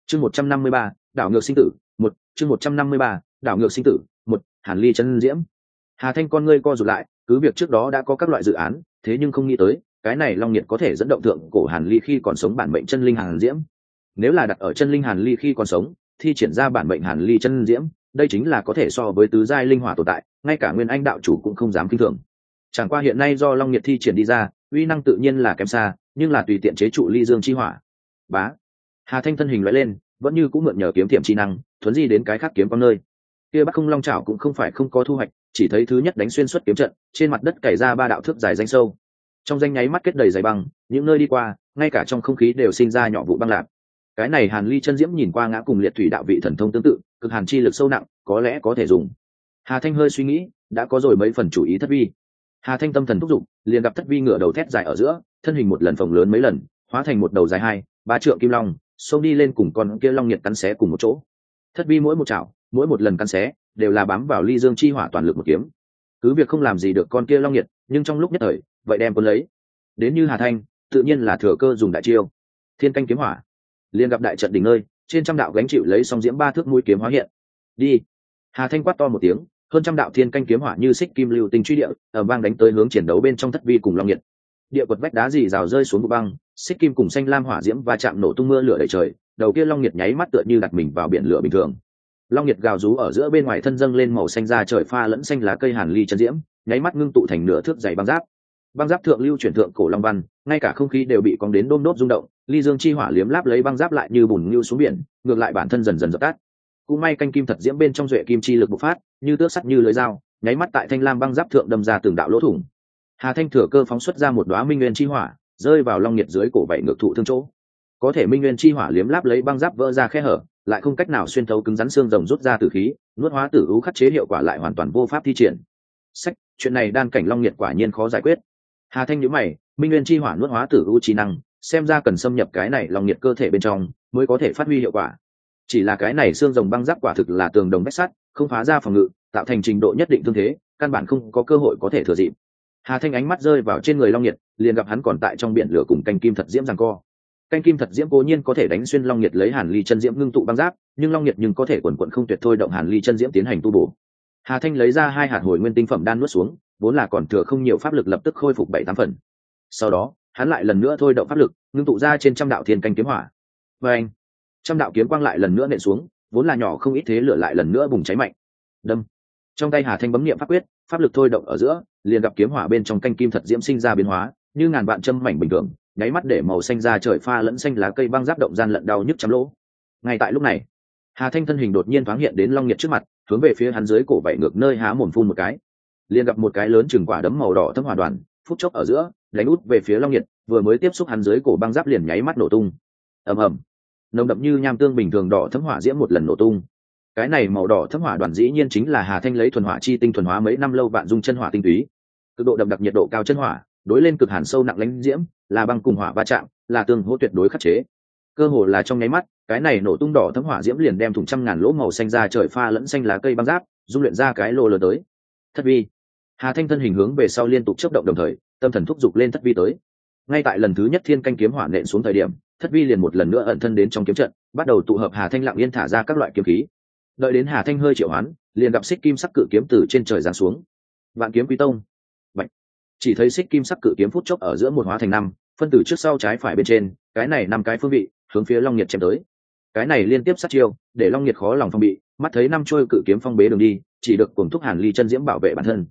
chương 153, đảo ngược sinh tử một chương 153, đảo ngược sinh tử một Hàn Ly chân diễm. Hà Thanh con ngươi co rụt lại, cứ việc trước đó đã có các loại dự án, thế nhưng không nghĩ tới cái này long nhiệt có thể dẫn động thượng cổ Hàn Ly khi còn sống bản mệnh chân linh Hàn Diễm. Nếu là đặt ở chân linh Hàn Ly khi còn sống, thi triển ra bản mệnh Hàn Ly chân diễm, đây chính là có thể so với tứ giai linh hỏa tồn tại, ngay cả Nguyên Anh đạo chủ cũng không dám kinh thường. Chẳng qua hiện nay do long nhiệt thi triển đi ra, uy năng tự nhiên là kém xa, nhưng là tùy tiện chế trụ ly dương chi hỏa. Bá. Hà Thanh thân hình lóe lên, vẫn như cũng mượn nhờ kiếm tiệm chi năng, thuấn di đến cái khác kiếm quang nơi. Kia Bắc Không Long Chảo cũng không phải không có thu hoạch, chỉ thấy thứ nhất đánh xuyên suốt kiếm trận, trên mặt đất cày ra 3 đạo thước dài danh sâu. Trong danh nháy mắt kết đầy dày băng, những nơi đi qua, ngay cả trong không khí đều sinh ra nhỏ vụ băng lạc. Cái này Hàn Ly chân diễm nhìn qua ngã cùng liệt thủy đạo vị thần thông tương tự, cực hàn chi lực sâu nặng, có lẽ có thể dùng. Hà Thanh hơi suy nghĩ, đã có rồi mấy phần chủ ý Thất Vi. Hà Thanh tâm thần thúc giục, liền gặp Thất Vi ngửa đầu thét dài ở giữa, thân hình một lần phồng lớn mấy lần, hóa thành một đầu dài 2-3 trượng kim long, xông đi lên cùng con kia long nhiệt cắn xé cùng một chỗ. Thất Vi mỗi một chảo, mỗi một lần cắn xé, đều là bám vào ly dương chi hỏa toàn lực một kiếm. Cứ việc không làm gì được con kia long nhiệt, nhưng trong lúc nhất thời, vậy đem cuốn lấy. Đến như Hà Thanh, tự nhiên là thừa cơ dùng đại chiêu. Thiên canh kiếm hỏa. Liên gặp đại trận đỉnh nơi, trên trăm đạo gánh chịu lấy song diễm 3 thước mũi kiếm hóa hiện. Đi. Hà Thanh quát to một tiếng, hơn trăm đạo thiên canh kiếm hỏa như xích kim lưu tinh truy địa, ở bang đánh tới hướng chiến đấu bên trong Thất Vi cùng long nhiệt. Địa quật vách đá rì rào rơi xuống vụ băng, xích kim cùng xanh lam hỏa diễm va chạm nổ tung mưa lửa đầy trời, đầu kia long nhiệt nháy mắt tựa như đặt mình vào biển lửa bình thường. Long nhiệt gào rú ở giữa bên ngoài thân dâng lên màu xanh da trời pha lẫn xanh lá cây Hàn Ly chân diễm, nháy mắt ngưng tụ thành nửa thước dày băng giáp. Băng giáp thượng lưu chuyển thượng cổ long văn, ngay cả không khí đều bị cong đến đôm đốt rung động, ly dương chi hỏa liếm láp lấy băng giáp lại như bùn nhưu xuống biển, ngược lại bản thân dần dần dập tắt. Cũng may canh kim thật diễm bên trong duệ kim chi lực bộc phát, như tước sắt như lưỡi dao, nháy mắt tại thanh lam băng giáp thượng đâm ra từng đạo lỗ thủng. Hà Thanh thừa cơ phóng xuất ra một đóa minh nguyên chi hỏa, rơi vào long nhiệt dưới cổ vậy ngược thụ thương chỗ. Có thể minh nguyên chi hỏa liếm láp lấy băng giáp vỡ ra khe hở, lại không cách nào xuyên thấu cứng rắn xương rồng rút ra tử khí, nuốt hóa tử u khắc chế hiệu quả lại hoàn toàn vô pháp thi triển. Sách, chuyện này đan cảnh long nhiệt quả nhiên khó giải quyết. Hà Thanh nhíu mày, minh nguyên chi hỏa nuốt hóa tử u chi năng, xem ra cần xâm nhập cái này long nhiệt cơ thể bên trong mới có thể phát huy hiệu quả. Chỉ là cái này xương rồng băng giáp quả thực là tường đồng vách sắt, không phá ra phòng ngự, tạo thành trình độ nhất định thương thế, căn bản không có cơ hội có thể thừa dịp. Hà Thanh ánh mắt rơi vào trên người long nhiệt, liền gặp hắn còn tại trong biển lửa cùng canh kim thật diễm giằng co. Canh kim thật diễm cố nhiên có thể đánh xuyên long nhiệt lấy Hàn Ly chân diễm ngưng tụ băng giáp, nhưng long nhiệt nhưng có thể quần quần không tuyệt thôi động Hàn Ly chân diễm tiến hành tu bổ. Hà Thanh lấy ra 2 hạt hồi nguyên tinh phẩm đan nuốt xuống, vốn là còn thừa không nhiều pháp lực lập tức khôi phục 7-8 phần. Sau đó, hắn lại lần nữa thôi động pháp lực, ngưng tụ ra trên trăm đạo thiên canh kiếm hỏa. Và anh, trăm đạo kiếm quang lại lần nữa nện xuống, vốn là nhỏ không ít thế lửa lại lần nữa bùng cháy mạnh. Đâm. Trong tay Hà Thanh bấm niệm pháp quyết, pháp lực thôi động ở giữa, liền gặp kiếm hỏa bên trong canh kim thật diễm sinh ra biến hóa, như ngàn vạn châm mảnh bình thường, nháy mắt để màu xanh da trời pha lẫn xanh lá cây băng giáp động gian lận đau nhức trăm lỗ. Ngay tại lúc này, Hà Thanh thân hình đột nhiên thoáng hiện đến long nhiệt trước mặt, hướng về phía hắn dưới cổ vảy ngược nơi há mồm phun một cái, liền gặp một cái lớn chừng quả đấm màu đỏ thấm hỏa đoàn, phút chốc ở giữa, đánh út về phía long nhiệt, vừa mới tiếp xúc hắn dưới cổ băng giáp liền nháy mắt nổ tung. Ầm ầm, nồng đậm như nham tương bình thường đỏ thấm hỏa diễm một lần nổ tung. Cái này màu đỏ thấm hỏa đoàn dĩ nhiên chính là Hà Thanh lấy thuần hỏa chi tinh thuần hóa mấy năm lâu vạn dung chân hỏa tinh túy, cực độ đậm đặc nhiệt độ cao chân hỏa, đối lên cực hàn sâu nặng lãnh diễm, là băng cùng hỏa va chạm, là tương hỗ tuyệt đối khắc chế. Cơ hồ là trong nháy mắt, cái này nổ tung đỏ thấm hỏa diễm liền đem thủng trăm ngàn lỗ màu xanh da trời pha lẫn xanh lá cây băng giáp, dung luyện ra cái lô lớn tới. Thất Vi. Hà Thanh thân hình hướng về sau liên tục chớp động đồng thời, tâm thần thúc giục lên Thất Vi tới. Ngay tại lần thứ nhất thiên canh kiếm hỏa nện xuống thời điểm, Thất Vi liền một lần nữa ẩn thân đến trong kiếm trận, bắt đầu tụ hợp Hà Thanh lặng yên thả ra các loại kiếm khí. Đợi đến Hà Thanh hơi triệu hoán, liền gặp xích kim sắc cự kiếm từ trên trời giáng xuống. Vạn kiếm quý tông. Bạch. Chỉ thấy xích kim sắc cự kiếm phút chốc ở giữa một hóa thành 5, phân từ trước sau trái phải bên trên, cái này 5 cái phương vị, hướng phía long nhiệt chém tới. Cái này liên tiếp sát chiêu, để long nhiệt khó lòng phòng bị, mắt thấy 5 chuôi cự kiếm phong bế đường đi, chỉ được cuồng thúc Hàn Ly chân diễm bảo vệ bản thân.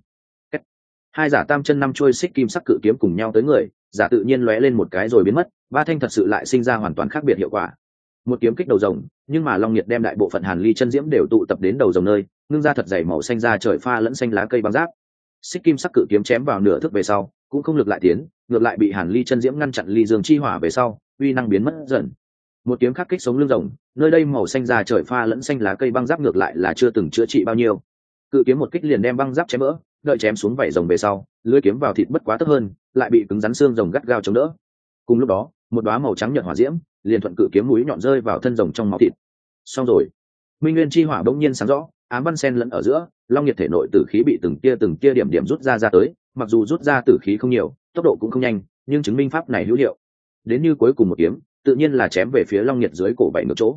Hai giả tam chân 5 chuôi xích kim sắc cự kiếm cùng nhau tới người, giả tự nhiên lóe lên một cái rồi biến mất, 3 thanh thật sự lại sinh ra hoàn toàn khác biệt hiệu quả. Một kiếm kích đầu rồng, nhưng mà long nhiệt đem đại bộ phận Hàn Ly chân diễm đều tụ tập đến đầu rồng nơi, ngưng ra thật dày màu xanh da trời pha lẫn xanh lá cây băng giáp. Xích kim sắc cự kiếm chém vào nửa thước về sau, cũng không lực lại tiến, ngược lại bị Hàn Ly chân diễm ngăn chặn ly dương chi hỏa về sau, uy năng biến mất dần. Một kiếm khắc kích sống lưng rồng, nơi đây màu xanh da trời pha lẫn xanh lá cây băng giáp ngược lại là chưa từng chữa trị bao nhiêu. Cự kiếm một kích liền đem băng giáp chém vỡ, đợi chém xuống vảy rồng về sau, lưỡi kiếm vào thịt bất quá tấp hơn, lại bị cứng rắn xương rồng gắt gao chống đỡ. Cùng lúc đó, một đóa màu trắng nhợt hỏa diễm liền thuận cự kiếm mũi nhọn rơi vào thân rồng trong máu thịt. Xong rồi, minh nguyên chi hỏa bỗng nhiên sáng rõ, ám văn sen lẫn ở giữa, long nhiệt thể nội tử khí bị từng tia điểm rút ra tới, mặc dù rút ra tử khí không nhiều, tốc độ cũng không nhanh, nhưng chứng minh pháp này hữu hiệu. Đến như cuối cùng một kiếm, tự nhiên là chém về phía long nhiệt dưới cổ vảy ngược chỗ.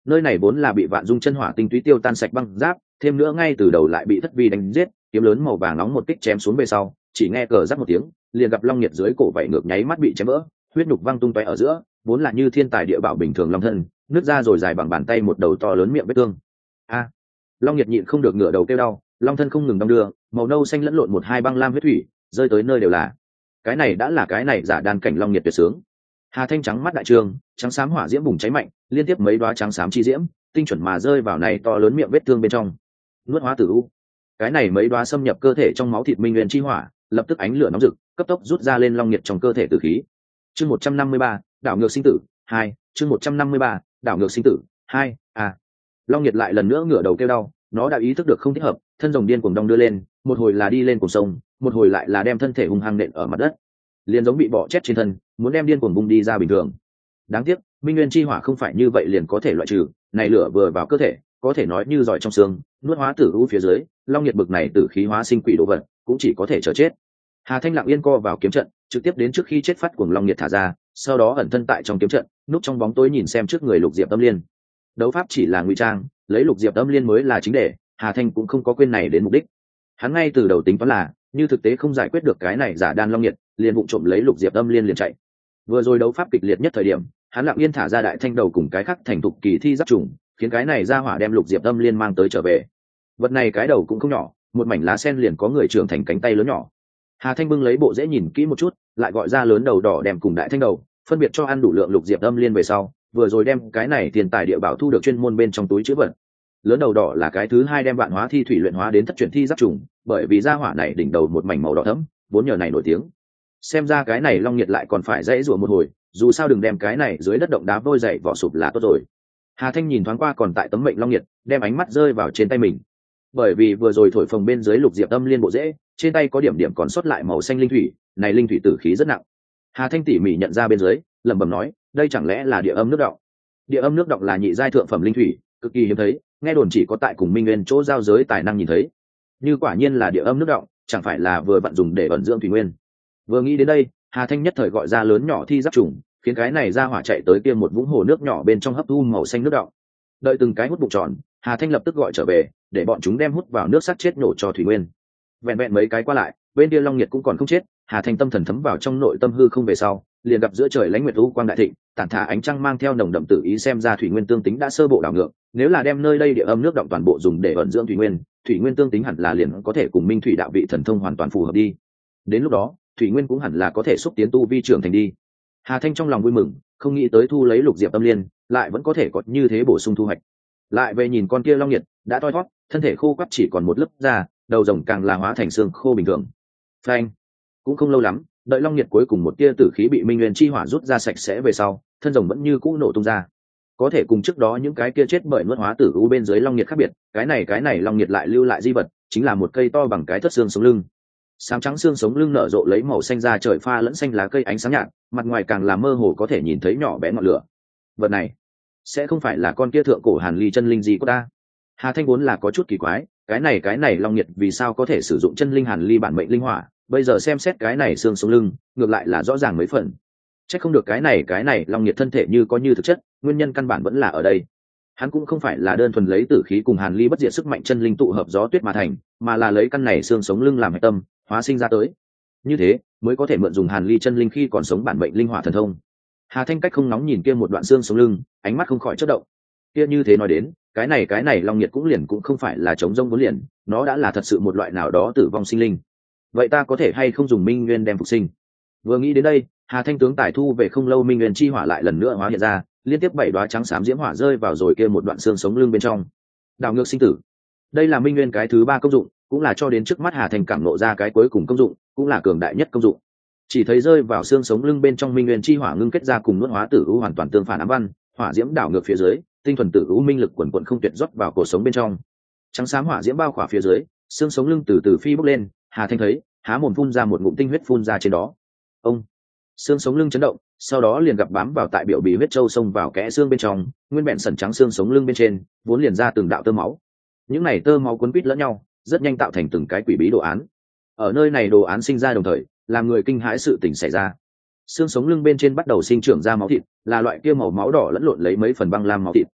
nơi này vốn là bị vạn dung chân hỏa tinh túy tiêu tan sạch băng giáp, thêm nữa ngay từ đầu lại bị thất vi đánh giết, kiếm lớn màu vàng nóng một kích chém xuống về sau, chỉ nghe cờ rắc một tiếng, liền gặp long nhiệt dưới cổ vảy ngược nháy mắt bị chém vỡ, huyết nhục văng tung tóe ở giữa, vốn là như thiên tài địa bảo bình thường long thân, nứt ra rồi dài bằng bàn tay một đầu to lớn miệng vết thương. A! Long nhiệt nhịn không được ngửa đầu kêu đau, long thân không ngừng đong đưa, màu nâu xanh lẫn lộn một hai băng lam huyết thủy, rơi tới nơi đều là. Cái này đã là cái này giả đan cảnh long nhiệt tuyệt sướng. Hà Thanh trắng mắt đại trường, trắng xám hỏa diễm bùng cháy mạnh, liên tiếp mấy đóa trắng xám chi diễm, tinh chuẩn mà rơi vào này to lớn miệng vết thương bên trong. Nuốt hóa tử u. Cái này mấy đóa xâm nhập cơ thể trong máu thịt minh nguyên chi hỏa, lập tức ánh lửa nóng rực, cấp tốc rút ra lên long nhiệt trong cơ thể tử khí. Chương 153, đảo ngược sinh tử 2, chương 153, đảo ngược sinh tử 2. Long nhiệt lại lần nữa ngửa đầu kêu đau, nó đã ý thức được không thích hợp, thân rồng điên cuồng đong đưa lên, một hồi là đi lên cùng sông, một hồi lại là đem thân thể hung hăng nện ở mặt đất, liền giống bị bọ chết trên thân, muốn đem điên cuồng bung đi ra bình thường. Đáng tiếc, minh nguyên chi hỏa không phải như vậy liền có thể loại trừ, này lửa vừa vào cơ thể, có thể nói như giỏi trong xương, nuốt hóa tử u phía dưới, long nhiệt bực này tử khí hóa sinh quỷ đồ vật, cũng chỉ có thể chờ chết. Hà Thanh lặng yên co vào kiếm trận, trực tiếp đến trước khi chết phát cuồng long nhiệt thả ra, sau đó ẩn thân tại trong kiếm trận, núp trong bóng tối nhìn xem trước người lục diệp tâm liên. Đấu pháp chỉ là ngụy trang, lấy lục diệp tâm liên mới là chính đề, Hà Thanh cũng không có quên này đến mục đích. Hắn ngay từ đầu tính toán là, như thực tế không giải quyết được cái này giả đan long nhiệt, liền vụng trộm lấy lục diệp tâm liên liền chạy. Vừa rồi đấu pháp kịch liệt nhất thời điểm, hắn lặng yên thả ra đại thanh đầu cùng cái khắc thành thục kỳ thi giáp trùng, khiến cái này ra hỏa đem lục diệp tâm liên mang tới trở về. Vật này cái đầu cũng không nhỏ, một mảnh lá sen liền có người trưởng thành cánh tay lớn nhỏ. Hà Thanh bưng lấy bộ dễ nhìn kỹ một chút, lại gọi ra lớn đầu đỏ đem cùng đại thanh đầu, phân biệt cho ăn đủ lượng lục diệp âm liên về sau, vừa rồi đem cái này tiền tài địa bảo thu được chuyên môn bên trong túi chữ vật. Lớn đầu đỏ là cái thứ hai đem vạn hóa thi thủy luyện hóa đến thất truyền thi giáp trùng, bởi vì gia hỏa này đỉnh đầu một mảnh màu đỏ thẫm, vốn nhờ này nổi tiếng. Xem ra cái này long nhiệt lại còn phải dãy rủa một hồi, dù sao đừng đem cái này dưới đất động đá vôi dậy vỏ sụp là tốt rồi. Hà Thanh nhìn thoáng qua còn tại tấm mệnh long nhiệt, đem ánh mắt rơi vào trên tay mình. Bởi vì vừa rồi thổi phồng bên dưới lục diệp âm liên bộ rễ, trên tay có điểm điểm còn sót lại màu xanh linh thủy, này linh thủy tử khí rất nặng. Hà Thanh tỉ mỉ nhận ra bên dưới, lẩm bẩm nói, đây chẳng lẽ là địa âm nước đọng? Địa âm nước đọng là nhị giai thượng phẩm linh thủy, cực kỳ hiếm thấy, nghe đồn chỉ có tại cùng Minh Nguyên chỗ giao giới tài năng nhìn thấy. Như quả nhiên là địa âm nước đọng, chẳng phải là vừa vặn dùng để ẩn dưỡng thủy nguyên. Vừa nghĩ đến đây, Hà Thanh nhất thời gọi ra lớn nhỏ thi giáp trùng, khiến cái này ra hỏa chạy tới kia một vũng hồ nước nhỏ bên trong hấp thu màu xanh nước đọng. Đợi từng cái hút bụng tròn, Hà Thanh lập tức gọi trở về, để bọn chúng đem hút vào nước sắc chết nổ cho thủy nguyên. Vẹn vẹn mấy cái qua lại, bên kia long nhiệt cũng còn không chết. Hà Thanh tâm thần thấm vào trong nội tâm hư không về sau, liền gặp giữa trời lãnh nguyệt u quang đại thịnh, tản thả ánh trăng mang theo nồng đậm tự ý, xem ra thủy nguyên tương tính đã sơ bộ đảo ngược. Nếu là đem nơi đây địa âm nước động toàn bộ dùng để ẩn dưỡng thủy nguyên tương tính hẳn là liền có thể cùng minh thủy đạo vị thần thông hoàn toàn phù hợp đi. Đến lúc đó, thủy nguyên cũng hẳn là có thể xúc tiến tu vi trưởng thành đi. Hà Thanh trong lòng vui mừng, không nghĩ tới thu lấy lục diệp âm liên, lại vẫn có thể có như thế bổ sung thu hoạch. Lại về nhìn con kia long nhiệt, đã thoi thoát, thân thể khô quắt chỉ còn một lớp da, đầu rồng càng là hóa thành xương khô bình thường. Phanh, cũng không lâu lắm, đợi long nhiệt cuối cùng một tia tử khí bị minh nguyên chi hỏa rút ra sạch sẽ về sau, thân rồng vẫn như cũ nổ tung ra. Có thể cùng trước đó những cái kia chết bởi nuốt hóa tử u bên dưới long nhiệt khác biệt, cái này long nhiệt lại lưu lại di vật, chính là một cây to bằng cái thất xương sống lưng. Xám trắng xương sống lưng nở rộ lấy màu xanh da trời pha lẫn xanh lá cây ánh sáng nhạt, mặt ngoài càng là mơ hồ có thể nhìn thấy nhỏ bé ngọn lửa. Vật này sẽ không phải là con kia thượng cổ hàn ly chân linh gì của ta? Hà Thanh vốn là có chút kỳ quái, cái này long nhiệt vì sao có thể sử dụng chân linh hàn ly bản mệnh linh hỏa, bây giờ xem xét cái này xương sống lưng, ngược lại là rõ ràng mấy phần. Chắc không được cái này long nhiệt thân thể như có như thực chất, nguyên nhân căn bản vẫn là ở đây. Hắn cũng không phải là đơn thuần lấy tử khí cùng hàn ly bất diệt sức mạnh chân linh tụ hợp gió tuyết mà thành, mà là lấy căn này xương sống lưng làm hạch tâm, hóa sinh ra tới. Như thế mới có thể mượn dùng hàn ly chân linh khi còn sống bản mệnh linh hỏa thần thông. Hà Thanh cách không nóng nhìn kia một đoạn xương sống lưng, ánh mắt không khỏi chớp động. Kia như thế nói đến, cái này long nhiệt cũng không phải là chống rông vốn liền, nó đã là thật sự một loại nào đó tử vong sinh linh. Vậy ta có thể hay không dùng minh nguyên đem phục sinh? Vừa nghĩ đến đây, Hà Thanh tướng tài thu về không lâu minh nguyên chi hỏa lại lần nữa hóa hiện ra, liên tiếp 7 đóa trắng xám diễm hỏa rơi vào rồi kia một đoạn xương sống lưng bên trong. Đảo ngược sinh tử. Đây là minh nguyên cái thứ 3 công dụng, cũng là cho đến trước mắt Hà Thanh cảm ngộ ra cái cuối cùng công dụng, cũng là cường đại nhất công dụng. Chỉ thấy rơi vào xương sống lưng bên trong minh nguyên chi hỏa ngưng kết ra cùng nuốt hóa tử u hoàn toàn tương phản ám văn, hỏa diễm đảo ngược phía dưới, tinh thuần tử u minh lực quần quần không tuyệt rót vào cổ sống bên trong. Trắng xám hỏa diễm bao khỏa phía dưới, xương sống lưng từ từ phi bốc lên, Hà Thanh thấy, há mồm phun ra một ngụm tinh huyết phun ra trên đó. Ông, xương sống lưng chấn động, sau đó liền gặp bám vào tại biểu bì huyết châu xông vào kẽ xương bên trong, nguyên vẹn sần trắng xương sống lưng bên trên, vốn liền ra từng đạo tơ máu. Những này tơ máu quấn quýt lẫn nhau, rất nhanh tạo thành từng cái quỷ bí đồ án. Ở nơi này đồ án sinh ra đồng thời, làm người kinh hãi sự tình xảy ra. Xương sống lưng bên trên bắt đầu sinh trưởng ra máu thịt, là loại kia màu máu đỏ lẫn lộn lấy mấy phần băng lam máu thịt.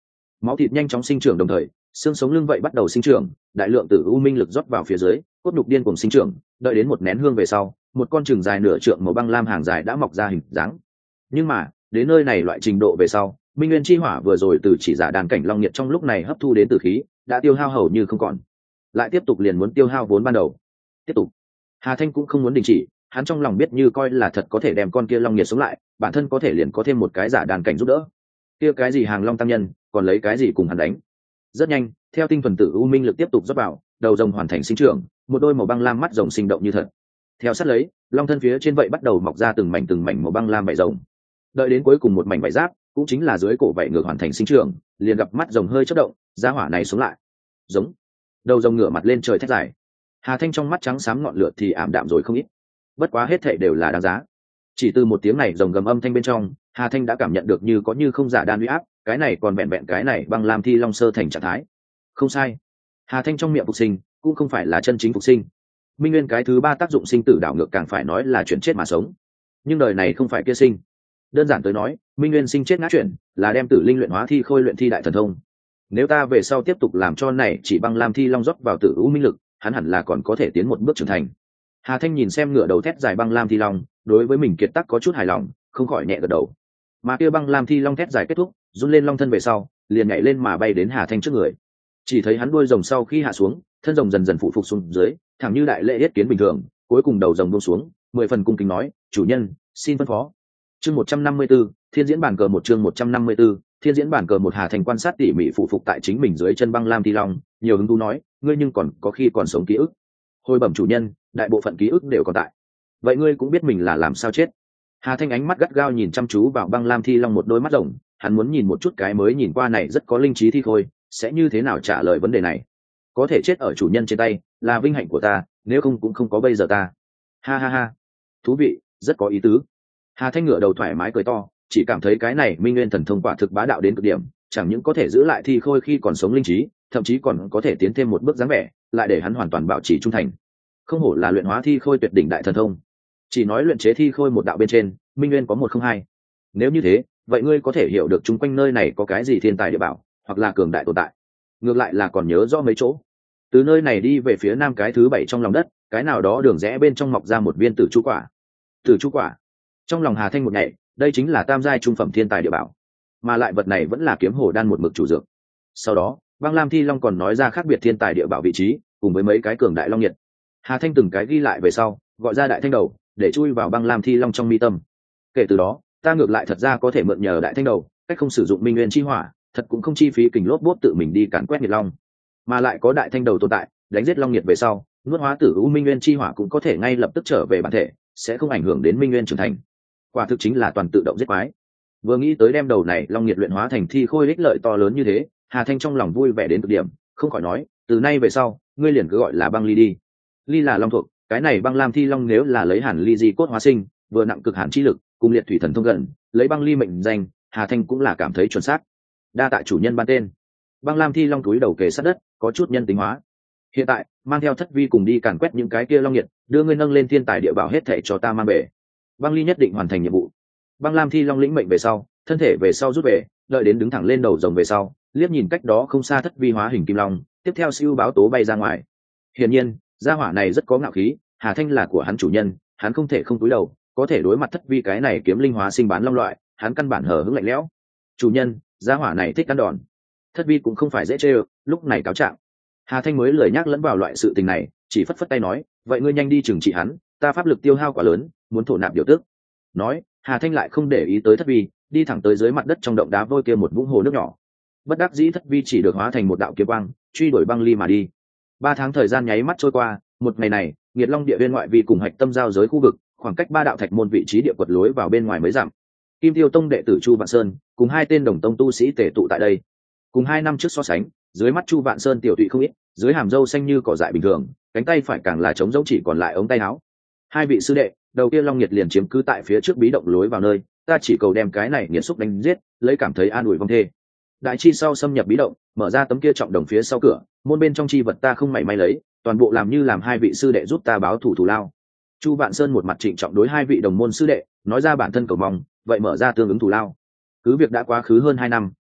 máu thịt nhanh chóng sinh trưởng, đồng thời xương sống lưng vậy bắt đầu sinh trưởng, đại lượng tử u minh lực rót vào phía dưới, cốt nhục điên cùng sinh trưởng. Đợi đến một nén hương về sau, một con chừng dài nửa trượng màu băng lam hàng dài đã mọc ra hình dáng. Nhưng mà đến nơi này loại trình độ về sau, minh nguyên chi hỏa vừa rồi từ chỉ giả đàn cảnh long nhiệt trong lúc này hấp thu đến tử khí đã tiêu hao hầu như không còn, lại tiếp tục liền muốn tiêu hao vốn ban đầu. Tiếp tục, Hà Thanh cũng không muốn đình chỉ, hắn trong lòng biết như coi là thật có thể đem con kia long nhiệt sống lại, bản thân có thể liền có thêm một cái giả đàn cảnh giúp đỡ. Kia cái gì hàng long tăng nhân, còn lấy cái gì cùng hắn đánh? Rất nhanh, theo tinh thuần tử u minh lực tiếp tục rót vào, đầu rồng hoàn thành sinh trưởng, một đôi màu băng lam mắt rồng sinh động như thật. Theo sát lấy, long thân phía trên vậy bắt đầu mọc ra từng mảnh màu băng lam vảy rồng. Đợi đến cuối cùng một mảnh vảy giáp, cũng chính là dưới cổ vảy ngược hoàn thành sinh trưởng, liền gặp mắt rồng hơi chớp động, giá hỏa này xuống lại. Giống. Đầu rồng ngửa mặt lên trời thét dài. Hà Thanh trong mắt trắng xám ngọn lửa thì ảm đạm rồi không ít. Bất quá hết thảy đều là đáng giá. Chỉ từ một tiếng này rồng gầm âm thanh bên trong, Hà Thanh đã cảm nhận được như có như không giả đan uy áp, cái này còn vẹn vẹn cái này băng lam thi long sơ thành trạng thái. Không sai. Hà Thanh trong miệng phục sinh, cũng không phải là chân chính phục sinh. Minh nguyên cái thứ ba tác dụng sinh tử đảo ngược càng phải nói là chuyển chết mà sống. Nhưng đời này không phải kia sinh. Đơn giản tới nói, minh nguyên sinh chết ngã chuyển, là đem tử linh luyện hóa thi khôi luyện thi đại thần thông. Nếu ta về sau tiếp tục làm cho này chỉ băng lam thi long rót vào tử u minh lực, hắn hẳn là còn có thể tiến một bước trưởng thành. Hà Thanh nhìn xem ngựa đầu thét dài băng lam thi long, đối với mình kiệt tác có chút hài lòng, không khỏi nhẹ gật đầu. Mà kia băng lam thi long thét dài kết thúc, run lên long thân về sau, liền nhảy lên mà bay đến Hà Thanh trước người. Chỉ thấy hắn đuôi rồng sau khi hạ xuống, thân rồng dần dần phụ phục xuống dưới, thẳng như đại lễ yết kiến bình thường, cuối cùng đầu rồng buông xuống, 10 phần cung kính nói, "Chủ nhân, xin phân phó." Chương 154, Thiên diễn bản cờ một chương 154, Thiên diễn bản cờ một. Hà Thanh quan sát tỉ mỉ phụ phục tại chính mình dưới chân băng lam thi long, nhiều hứng thú nói, "Ngươi nhưng còn có khi còn sống ký ức?" Hồi bẩm chủ nhân, đại bộ phận ký ức đều còn tại. Vậy ngươi cũng biết mình là làm sao chết? Hà Thanh ánh mắt gắt gao nhìn chăm chú vào băng lam thi long một đôi mắt rồng, hắn muốn nhìn một chút cái mới nhìn qua này rất có linh trí thi khôi sẽ như thế nào trả lời vấn đề này. Có thể chết ở chủ nhân trên tay là vinh hạnh của ta, nếu không cũng không có bây giờ ta. Ha ha ha, thú vị, rất có ý tứ. Hà Thanh ngửa đầu thoải mái cười to, chỉ cảm thấy cái này minh nguyên thần thông quả thực bá đạo đến cực điểm, chẳng những có thể giữ lại thi khôi khi còn sống linh trí, thậm chí còn có thể tiến thêm một bước dáng vẻ, lại để hắn hoàn toàn bảo trì trung thành. Không hổ là luyện hóa thi khôi tuyệt đỉnh đại thần thông. Chỉ nói luyện chế thi khôi một đạo bên trên, minh nguyên có 102. Nếu như thế, vậy ngươi có thể hiểu được chung quanh nơi này có cái gì thiên tài địa bảo, hoặc là cường đại tồn tại. Ngược lại là còn nhớ rõ mấy chỗ. Từ nơi này đi về phía nam cái thứ 7 trong lòng đất, cái nào đó đường rẽ bên trong mọc ra một viên tử chu quả. Tử chu quả. Trong lòng Hà Thanh một nhảy, đây chính là tam giai trung phẩm thiên tài địa bảo, mà lại vật này vẫn là kiếm hồ đan một mực chủ dược. Sau đó, băng lam thi long còn nói ra khác biệt thiên tài địa bảo vị trí, cùng với mấy cái cường đại long nhiệt. Hà Thanh từng cái ghi lại về sau, gọi ra đại thanh đầu, để chui vào băng lam thi long trong mi tâm. Kể từ đó, ta ngược lại thật ra có thể mượn nhờ đại thanh đầu, cách không sử dụng minh nguyên chi hỏa, thật cũng không chi phí kình lốp bốp tự mình đi càn quét nhiệt long, mà lại có đại thanh đầu tồn tại, đánh giết long nhiệt về sau, nuốt hóa tử u minh nguyên chi hỏa cũng có thể ngay lập tức trở về bản thể, sẽ không ảnh hưởng đến minh nguyên trưởng thành. Quả thực chính là toàn tự động giết quái. Vừa nghĩ tới đem đầu này long nhiệt luyện hóa thành thi khôi ích lợi to lớn như thế, Hà Thanh trong lòng vui vẻ đến cực điểm, không khỏi nói, từ nay về sau, ngươi liền cứ gọi là băng ly đi. Ly là long thuộc, cái này băng lam thi long nếu là lấy hàn ly di cốt hóa sinh, vừa nặng cực hàn chi lực, cùng liệt thủy thần thông gần, lấy băng ly mệnh danh, Hà Thanh cũng là cảm thấy chuẩn xác. Đa tạ chủ nhân ban tên. Băng lam thi long túi đầu kề sát đất, có chút nhân tính hóa. Hiện tại, mang theo thất vi cùng đi càn quét những cái kia long nhiệt, đưa ngươi nâng lên thiên tài địa bảo hết thảy cho ta mang về. Băng ly nhất định hoàn thành nhiệm vụ. Băng lam thi long lĩnh mệnh về sau, thân thể về sau rút về, đợi đến đứng thẳng lên đầu rồng về sau, liếc nhìn cách đó không xa thất vi hóa hình kim long, tiếp theo siêu báo tố bay ra ngoài. Hiển nhiên, gia hỏa này rất có ngạo khí, Hà Thanh là của hắn chủ nhân, hắn không thể không cúi đầu, có thể đối mặt thất vi cái này kiếm linh hóa sinh bán long loại, hắn căn bản hờ hững lạnh lẽo. Chủ nhân, gia hỏa này thích ăn đòn. Thất vi cũng không phải dễ chơi, lúc này cáo trạng. Hà Thanh mới lười nhắc lẫn vào loại sự tình này, chỉ phất phất tay nói, vậy ngươi nhanh đi trừng trị hắn, ta pháp lực tiêu hao quá lớn, muốn thổ nạp điều tức. Nói, Hà Thanh lại không để ý tới thất vi, đi thẳng tới dưới mặt đất trong động đá vôi kia một vũng hồ nước nhỏ. Bất đắc dĩ thất vi chỉ được hóa thành một đạo kiếm quang, truy đuổi băng ly mà đi. 3 tháng thời gian nháy mắt trôi qua, một ngày này, Nghiệt Long địa viên ngoại vi cùng hạch tâm giao giới khu vực, khoảng cách 3 đạo thạch môn vị trí địa quật lối vào bên ngoài mới dặm. Kim Tiêu Tông đệ tử Chu Vạn Sơn, cùng 2 tên đồng tông tu sĩ tề tụ tại đây. Cùng 2 năm trước so sánh, dưới mắt Chu Vạn Sơn tiểu tụy không ít, dưới hàm râu xanh như cỏ dại bình thường, cánh tay phải càng là trống rỗng chỉ còn lại ống tay áo. 2 vị sư đệ, đầu kia Long Nhiệt liền chiếm cứ tại phía trước bí động lối vào nơi, ta chỉ cầu đem cái này nghiệt xúc đánh giết, lấy cảm thấy an ủi vong thê. Đại chi sau xâm nhập bí động, mở ra tấm kia trọng đồng phía sau cửa, môn bên trong chi vật ta không mảy may lấy, toàn bộ làm như làm 2 vị sư đệ giúp ta báo thù thù lao. Chu Vạn Sơn một mặt trịnh trọng đối 2 vị đồng môn sư đệ, nói ra bản thân cầu mong, vậy mở ra tương ứng thù lao. Cứ việc đã quá khứ hơn 2 năm,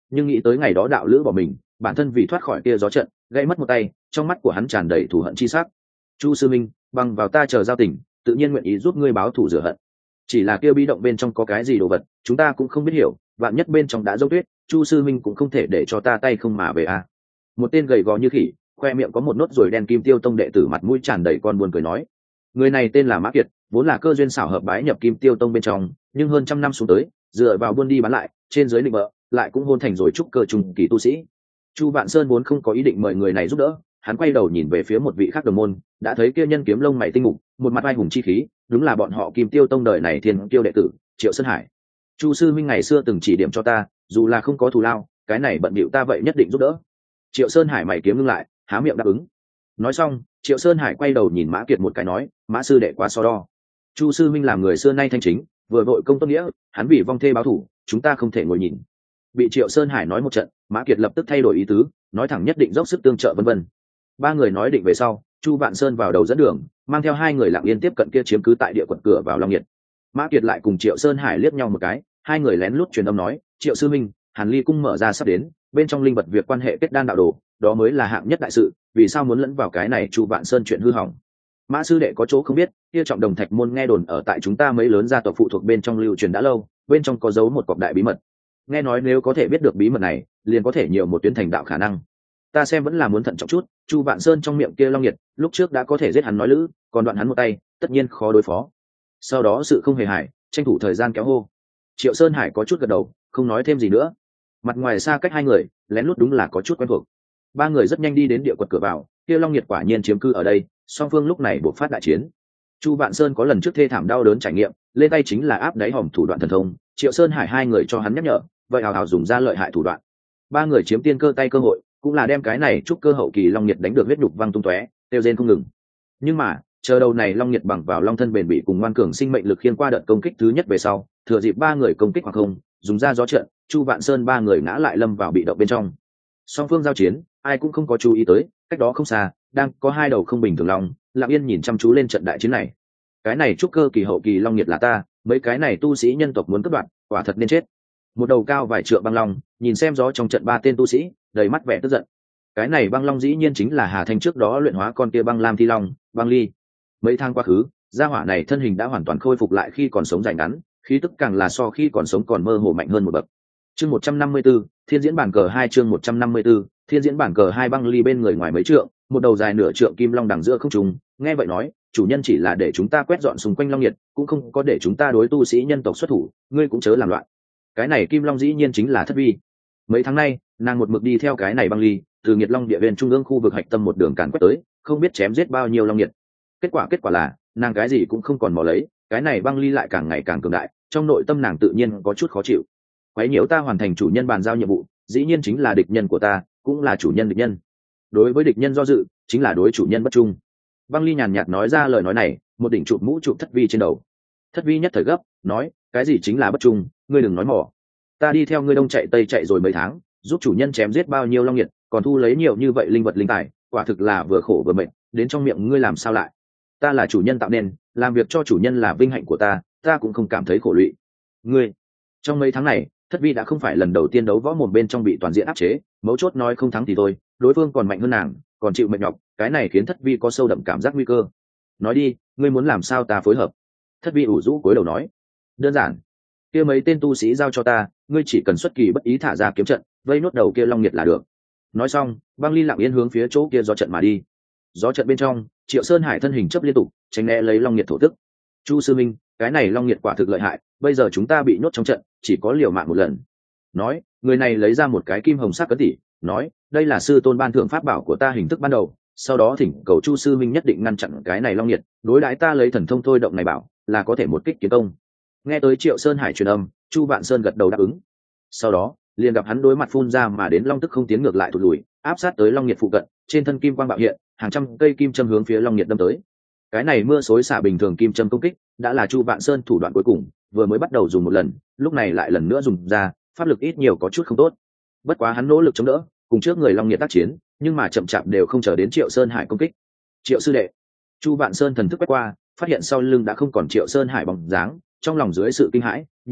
nhưng nghĩ tới ngày đó đạo lữ bỏ mình, bản thân vì thoát khỏi kia gió trận gãy mất một tay, trong mắt của hắn tràn đầy thù hận chi sắc. Chu sư minh, bằng vào ta chờ giao tình, tự nhiên nguyện ý giúp ngươi báo thù rửa hận. Chỉ là kia bí động bên trong có cái gì đồ vật, chúng ta cũng không biết hiểu, vạn nhất bên trong đã dấu tuyết, Chu sư minh cũng không thể để cho ta tay không mà về a. Một tên gầy gò như khỉ, khoe miệng có một nốt ruồi đen Kim Tiêu Tông đệ tử mặt mũi tràn đầy con buồn cười nói. Người này tên là Mã Kiệt, vốn là cơ duyên xảo hợp bái nhập Kim Tiêu Tông bên trong, nhưng hơn trăm năm xuống tới, dựa vào buôn đi bán lại, trên dưới định bợ, lại cũng hôn thành rồi trúc cơ trùng kỳ tu sĩ. Chu Vạn Sơn vốn không có ý định mời người này giúp đỡ, hắn quay đầu nhìn về phía một vị khác đồng môn, đã thấy kia nhân kiếm lông mày tinh mục, một mặt oai hùng chi khí, đúng là bọn họ Kim Tiêu Tông đời này thiên kiêu đệ tử, Triệu Sơn Hải. Chu sư huynh ngày xưa từng chỉ điểm cho ta, dù là không có thù lao, cái này bận bịu ta vậy nhất định giúp đỡ. Triệu Sơn Hải mày kiếm ngưng lại, há miệng đáp ứng. Nói xong, Triệu Sơn Hải quay đầu nhìn Mã Kiệt một cái nói, Mã sư đệ quá so đo. Chu sư huynh làm người xưa nay thanh chính, vừa vội công tốt nghĩa, hắn vì vong thê báo thủ, chúng ta không thể ngồi nhìn. Bị Triệu Sơn Hải nói một trận, Mã Kiệt lập tức thay đổi ý tứ, nói thẳng nhất định dốc sức tương trợ vân vân. Ba người nói định về sau, Chu Vạn Sơn vào đầu dẫn đường, mang theo hai người lặng yên tiếp cận kia chiếm cứ tại địa quận cửa vào Long Nhiệt. Mã Kiệt lại cùng Triệu Sơn Hải liếc nhau một cái, hai người lén lút truyền âm nói, Triệu sư minh, Hàn Ly cung mở ra sắp đến, bên trong linh vật việc quan hệ kết đan đạo đồ, đó mới là hạng nhất đại sự, vì sao muốn lẫn vào cái này? Chu Vạn Sơn chuyện hư hỏng. Mã sư đệ có chỗ không biết, kia Trọng Đồng Thạch môn nghe đồn ở tại chúng ta mấy lớn gia tộc phụ thuộc bên trong lưu truyền đã lâu, bên trong có giấu một cọc đại bí mật. Nghe nói nếu có thể biết được bí mật này, liền có thể nhiều một tuyến thành đạo khả năng. Ta xem vẫn là muốn thận trọng chút. Chu Vạn Sơn trong miệng kia Long Nhiệt, lúc trước đã có thể giết hắn nói lữ, còn đoạn hắn một tay, tất nhiên khó đối phó. Sau đó sự không hề hại, tranh thủ thời gian kéo hô. Triệu Sơn Hải có chút gật đầu, không nói thêm gì nữa. Mặt ngoài xa cách hai người, lén lút đúng là có chút quen thuộc. Ba người rất nhanh đi đến địa quật cửa vào, kia Long Nhiệt quả nhiên chiếm cư ở đây, song phương lúc này buộc phát đại chiến. Chu Vạn Sơn có lần trước thê thảm đau đớn trải nghiệm, lên tay chính là áp đáy hòm thủ đoạn thần thông. Triệu Sơn Hải hai người cho hắn nhắc nhở, vậy hào hào dùng ra lợi hại thủ đoạn. Ba người chiếm tiên cơ tay cơ hội, cũng là đem cái này trúc cơ hậu kỳ Long Nhiệt đánh được huyết nhục văng tung tóe, tiêu rên không ngừng. Nhưng mà chờ đầu này Long Nhiệt bằng vào long thân bền bỉ cùng ngoan cường sinh mệnh lực khiên qua đợt công kích thứ nhất về sau, thừa dịp ba người công kích hoặc không, dùng ra gió trận, Chu Vạn Sơn ba người ngã lại lâm vào bị động bên trong. Song phương giao chiến, ai cũng không có chú ý tới, cách đó không xa, đang có hai đầu không bình thường long, lặng yên nhìn chăm chú lên trận đại chiến này. Cái này trúc cơ kỳ hậu kỳ Long Nhiệt là ta, mấy cái này tu sĩ nhân tộc muốn cắt đoạn, quả thật nên chết. Một đầu cao vài trượng băng long, nhìn xem gió trong trận ba tên tu sĩ, đầy mắt vẻ tức giận. Cái này băng long dĩ nhiên chính là Hà Thanh trước đó luyện hóa con kia băng lam thi long, băng ly. Mấy tháng quá khứ, gia hỏa này thân hình đã hoàn toàn khôi phục lại khi còn sống dài ngắn, khí tức càng là so khi còn sống còn mơ hồ mạnh hơn một bậc. Chương 154, Thiên diễn bản cờ 2 chương 154, Thiên diễn bản cờ 2 băng ly bên người ngoài mấy trượng, một đầu dài nửa trượng kim long đằng giữa không trung, nghe vậy nói, chủ nhân chỉ là để chúng ta quét dọn xung quanh Long Nhiệt, cũng không có để chúng ta đối tu sĩ nhân tộc xuất thủ, ngươi cũng chớ làm loạn. Cái này kim long dĩ nhiên chính là Thất Vi. Mấy tháng nay, nàng một mực đi theo cái này băng ly, từ Nhiệt Long địa viên trung ương khu vực hạch tâm một đường càn quét tới, không biết chém giết bao nhiêu Long Nhiệt. Kết quả là, nàng cái gì cũng không còn mò lấy, cái này băng ly lại càng ngày càng cường đại, trong nội tâm nàng tự nhiên có chút khó chịu. Quấy nhiễu ta hoàn thành chủ nhân bàn giao nhiệm vụ, dĩ nhiên chính là địch nhân của ta, cũng là chủ nhân địch nhân. Đối với địch nhân do dự, chính là đối chủ nhân bất trung. Băng ly nhàn nhạt nói ra lời nói này, một đỉnh chụp mũ chụp Thất Vi trên đầu. Thất Vi nhất thời gấp, nói, cái gì chính là bất trung, ngươi đừng nói mỏ. Ta đi theo ngươi đông chạy tây chạy rồi mấy tháng, giúp chủ nhân chém giết bao nhiêu Long Nhiệt, còn thu lấy nhiều như vậy linh vật linh tài, quả thực là vừa khổ vừa mệt, đến trong miệng ngươi làm sao lại? Ta là chủ nhân tạo nên, làm việc cho chủ nhân là vinh hạnh của ta, ta cũng không cảm thấy khổ lụy. Ngươi, trong mấy tháng này, Thất Vi đã không phải lần đầu tiên đấu võ mồm bên trong bị toàn diện áp chế, mấu chốt nói không thắng thì thôi, đối phương còn mạnh hơn nàng, còn chịu mệt nhọc, cái này khiến Thất Vi có sâu đậm cảm giác nguy cơ. Nói đi, ngươi muốn làm sao ta phối hợp? Thất Vi ủ rũ cúi đầu nói, đơn giản, kia mấy tên tu sĩ giao cho ta, ngươi chỉ cần xuất kỳ bất ý thả ra kiếm trận, vây nốt đầu kia Long Nhiệt là được. Nói xong, băng ly lặng yên hướng phía chỗ kia gió trận mà đi. Gió trận bên trong, Triệu Sơn Hải thân hình chấp liên tục, tránh né lấy Long Nhiệt thổ tức. Chu sư minh, cái này Long Nhiệt quả thực lợi hại, bây giờ chúng ta bị nhốt trong trận, chỉ có liều mạng một lần. Nói, người này lấy ra một cái kim hồng sắc cấn tỷ, nói, đây là sư tôn ban thưởng pháp bảo của ta hình thức ban đầu, sau đó thỉnh cầu Chu sư minh nhất định ngăn chặn cái này Long Nhiệt, đối đãi ta lấy thần thông thôi động này bảo, là có thể một kích kiến công. Nghe tới Triệu Sơn Hải truyền âm, Chu Vạn Sơn gật đầu đáp ứng. Sau đó, liền gặp hắn đối mặt phun ra mà đến long tức không tiến ngược lại thụt lùi, áp sát tới Long Nhiệt phụ cận, trên thân kim quang bạo hiện, hàng trăm cây kim châm hướng phía Long Nhiệt đâm tới. Cái này mưa xối xả bình thường kim châm công kích, đã là Chu Vạn Sơn thủ đoạn cuối cùng, vừa mới bắt đầu dùng một lần, lúc này lại lần nữa dùng ra, pháp lực ít nhiều có chút không tốt. Bất quá hắn nỗ lực chống đỡ, cùng trước người Long Nhiệt tác chiến, nhưng mà chậm chạp đều không chờ đến Triệu Sơn Hải công kích. Triệu sư đệ, Chu Vạn Sơn thần thức quét qua, phát hiện sau lưng đã không còn Triệu Sơn Hải bóng dáng, trong lòng dưới sự kinh hãi, nhìn lại,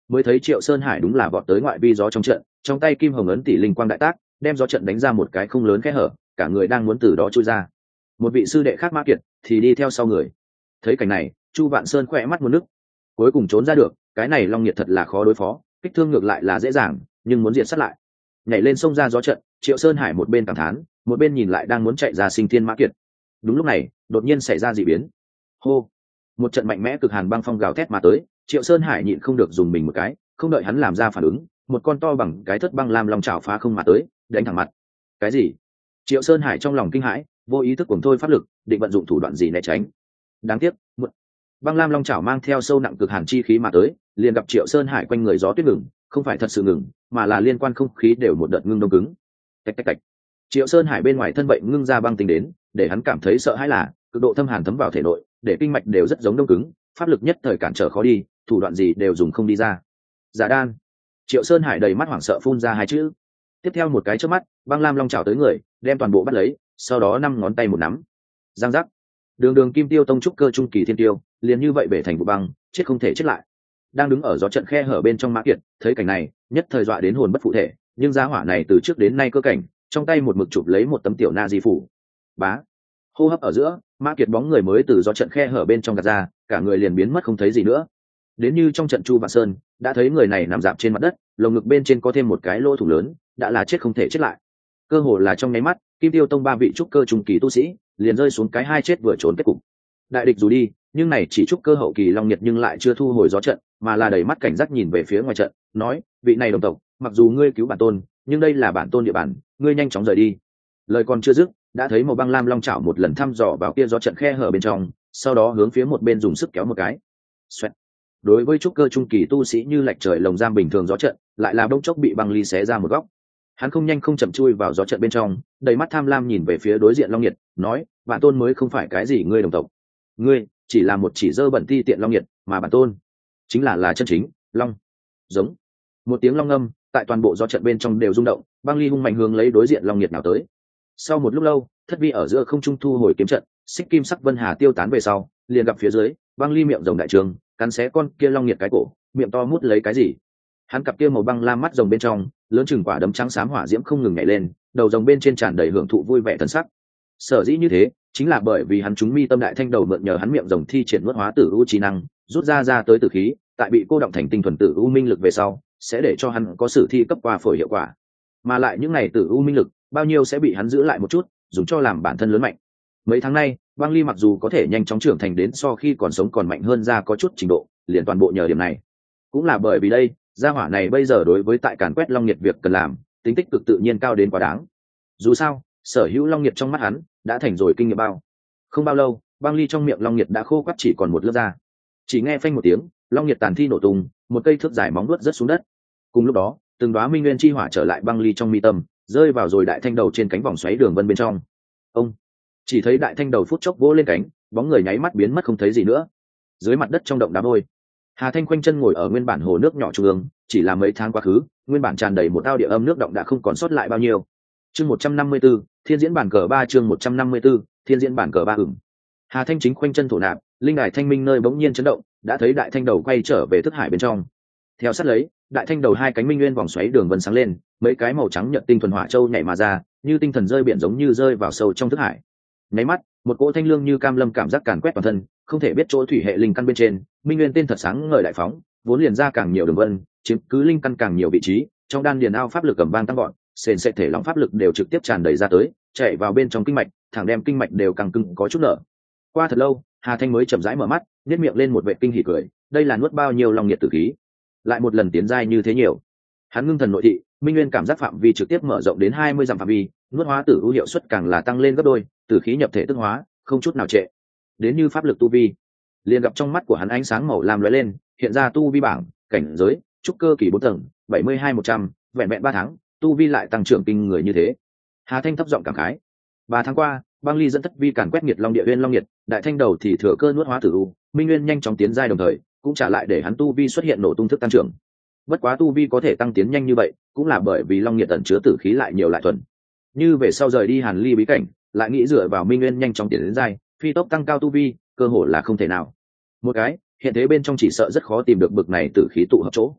mới thấy Triệu Sơn Hải đúng là vọt tới ngoại vi gió trong trận, trong tay kim hồng ấn tỷ linh quang đại tác, đem gió trận đánh ra một cái không lớn khe hở, cả người đang muốn từ đó chui ra. Một vị sư đệ khác Mã Kiệt thì đi theo sau người. Thấy cảnh này, Chu Vạn Sơn khỏe mắt muốn nước, cuối cùng trốn ra được. Cái này long nhiệt thật là khó đối phó, kích thương ngược lại là dễ dàng, nhưng muốn diệt sát lại. Nhảy lên sông ra gió trận, Triệu Sơn Hải một bên cảm thán, một bên nhìn lại đang muốn chạy ra Sinh Thiên Mã Kiệt. Đúng lúc này, đột nhiên xảy ra dị biến. Hô! Một trận mạnh mẽ cực hàn băng phong gào thét mà tới, Triệu Sơn Hải nhịn không được dùng mình một cái, không đợi hắn làm ra phản ứng, một con to bằng cái thất băng lam long chảo phá không mà tới, đánh thẳng mặt. Cái gì? Triệu Sơn Hải trong lòng kinh hãi, vô ý thức cuồng thôi pháp lực, định vận dụng thủ đoạn gì né tránh. Đáng tiếc, băng lam long chảo mang theo sâu nặng cực hàn chi khí mà tới, liền gặp Triệu Sơn Hải quanh người gió tuyết ngừng, không phải thật sự ngừng, mà là liên quan không khí đều một đợt ngưng đông cứng. Tạch tạch tạch. Triệu Sơn Hải bên ngoài thân vậy ngưng ra băng tinh đến, để hắn cảm thấy sợ hãi là cực độ thâm hàn thấm vào thể nội, để kinh mạch đều rất giống đông cứng, pháp lực nhất thời cản trở khó đi, thủ đoạn gì đều dùng không đi ra. Giả đan. Triệu Sơn Hải đầy mắt hoảng sợ phun ra hai chữ. Tiếp theo một cái chớp mắt, băng lam long chảo tới người, đem toàn bộ bắt lấy, sau đó 5 ngón tay một nắm. Giang giác. Đường Kim Tiêu tông trúc cơ trung kỳ thiên tiêu, liền như vậy bể thành vụ băng, chết không thể chết lại. Đang đứng ở gió trận khe hở bên trong Mã Kiệt, thấy cảnh này, nhất thời dọa đến hồn bất phụ thể, nhưng gia hỏa này từ trước đến nay cơ cảnh, trong tay một mực chụp lấy một tấm tiểu na di phủ. Bá. Hô hấp ở giữa, Mã Kiệt bóng người mới từ gió trận khe hở bên trong gạt ra, cả người liền biến mất không thấy gì nữa. Đến như trong trận Chu Vạn Sơn, đã thấy người này nằm rạp trên mặt đất, lồng ngực bên trên có thêm một cái lỗ thủng lớn, đã là chết không thể chết lại. Cơ hồ là trong nháy mắt, Kim Tiêu tông 3 vị trúc cơ trung kỳ tu sĩ, liền rơi xuống cái hai chết vừa trốn kết cục. Đại địch dù đi, nhưng này chỉ trúc cơ hậu kỳ long nhiệt nhưng lại chưa thu hồi gió trận, mà là đầy mắt cảnh giác nhìn về phía ngoài trận, nói: "Vị này đồng tộc, mặc dù ngươi cứu bản tôn, nhưng đây là bản tôn địa bàn, ngươi nhanh chóng rời đi." Lời còn chưa dứt, đã thấy màu băng lam long chảo một lần thăm dò vào kia gió trận khe hở bên trong, sau đó hướng phía một bên dùng sức kéo một cái. Xoẹt. Đối với trúc cơ trung kỳ tu sĩ như lạch trời lồng giam bình thường gió trận, lại là bỗng chốc bị băng ly xé ra một góc. Hắn không nhanh không chậm chui vào gió trận bên trong, đầy mắt tham lam nhìn về phía đối diện long nhiệt, nói: "Bản tôn mới không phải cái gì ngươi đồng tộc, ngươi chỉ là một chỉ dơ bẩn ti tiện long nhiệt, mà bản tôn chính là chân chính long." Giống. Một tiếng long ngâm, tại toàn bộ gió trận bên trong đều rung động, băng ly hung mạnh hướng lấy đối diện long nhiệt nào tới. Sau một lúc lâu, thất vi ở giữa không trung thu hồi kiếm trận, xích kim sắc vân hà tiêu tán về sau, liền gặp phía dưới băng ly miệng rồng đại trường, cắn xé con kia long nhiệt cái cổ, miệng to mút lấy cái gì. Hắn cặp kia màu băng lam mắt rồng bên trong lớn chừng quả đấm trắng xám hỏa diễm không ngừng nhảy lên, đầu rồng bên trên tràn đầy hưởng thụ vui vẻ thần sắc. Sở dĩ như thế, chính là bởi vì hắn trúng mi tâm đại thanh đầu mượn nhờ hắn miệng rồng thi triển nuốt hóa tử u trí năng, rút ra tới tử khí, tại bị cô động thành tinh thuần tử u minh lực về sau, sẽ để cho hắn có sử thi cấp qua phổi hiệu quả. Mà lại những này tử u minh lực, bao nhiêu sẽ bị hắn giữ lại một chút, dùng cho làm bản thân lớn mạnh. Mấy tháng nay, băng ly mặc dù có thể nhanh chóng trưởng thành đến so khi còn sống còn mạnh hơn ra có chút trình độ, liền toàn bộ nhờ điểm này. Cũng là bởi vì đây, gia hỏa này bây giờ đối với tại càn quét long nhiệt việc cần làm, tính tích cực tự nhiên cao đến quá đáng. Dù sao, sở hữu long nhiệt trong mắt hắn đã thành rồi kinh nghiệm bao. Không bao lâu, băng ly trong miệng long nhiệt đã khô quắt chỉ còn một lớp da. Chỉ nghe phanh một tiếng, long nhiệt tàn thi nổ tung, một cây thước dài móng vuốt rớt xuống đất. Cùng lúc đó, từng đóa minh nguyên chi hỏa trở lại băng ly trong mi tâm, rơi vào rồi đại thanh đầu trên cánh vòng xoáy đường vân bên trong. Ông chỉ thấy đại thanh đầu phút chốc vỗ lên cánh, bóng người nháy mắt biến mất không thấy gì nữa. Dưới mặt đất trong động đá vôi, Hà Thanh khoanh chân ngồi ở nguyên bản hồ nước nhỏ trung ương, chỉ là mấy tháng quá khứ, nguyên bản tràn đầy một ao địa âm nước động đã không còn sót lại bao nhiêu. Chương 154, Thiên diễn bản cờ 3 chương 154, Thiên diễn bản cờ 3 ửng. Hà Thanh chính khoanh chân thổ nạp, linh đài thanh minh nơi bỗng nhiên chấn động, đã thấy đại thanh đầu quay trở về thức hải bên trong. Theo sát lấy, đại thanh đầu hai cánh minh nguyên vòng xoáy đường vân sáng lên, mấy cái màu trắng nhợt tinh thuần hỏa châu nhảy mà ra, như tinh thần rơi biển giống như rơi vào sâu trong thức hải. Nháy mắt, một cỗ thanh lương như cam lâm cảm giác càn quét toàn thân, không thể biết chỗ thủy hệ linh căn bên trên, minh nguyên tên thật sáng ngời đại phóng, vốn liền ra càng nhiều đường vân, chiếm cứ linh căn càng nhiều vị trí, trong đan điền ao pháp lực cầm vang tăng gọn, sền sệt thể lỏng pháp lực đều trực tiếp tràn đầy ra tới, chạy vào bên trong kinh mạch, thẳng đem kinh mạch đều càng cứng có chút nở. Qua thật lâu, Hà Thanh mới chậm rãi mở mắt, nhếch miệng lên một vệt kinh hỉ cười, đây là nuốt bao nhiêu long nhiệt tử khí, lại một lần tiến giai như thế nhiều. Hắn ngưng thần nội thị, minh nguyên cảm giác phạm vi trực tiếp mở rộng đến 20 dặm phạm vi, nuốt hóa tử ưu hiệu suất càng là tăng lên gấp đôi, tử khí nhập thể tức hóa, không chút nào trệ. Đến như pháp lực tu vi, liền gặp trong mắt của hắn ánh sáng màu lam lóe lên, hiện ra tu vi bảng, cảnh giới, trúc cơ kỳ 4 tầng, 72-100, vẹn vẹn 3 tháng, tu vi lại tăng trưởng kinh người như thế. Hà Thanh thấp giọng cảm khái. 3 tháng qua, băng ly dẫn thất vi càn quét nghiệt long địa uyên long nhiệt, đại thanh đầu thì thừa cơ nuốt hóa tử u, minh nguyên nhanh chóng tiến giai đồng thời, cũng trả lại để hắn tu vi xuất hiện nổ tung thức tăng trưởng. Bất quá tu vi có thể tăng tiến nhanh như vậy, cũng là bởi vì long nhiệt ẩn chứa tử khí lại nhiều lại thuần. Như về sau rời đi Hàn Ly bí cảnh, lại nghĩ dựa vào minh nguyên nhanh chóng tiến đến giai, phi tốc tăng cao tu vi, cơ hội là không thể nào. Một cái, hiện thế bên trong chỉ sợ rất khó tìm được bực này tử khí tụ hợp chỗ.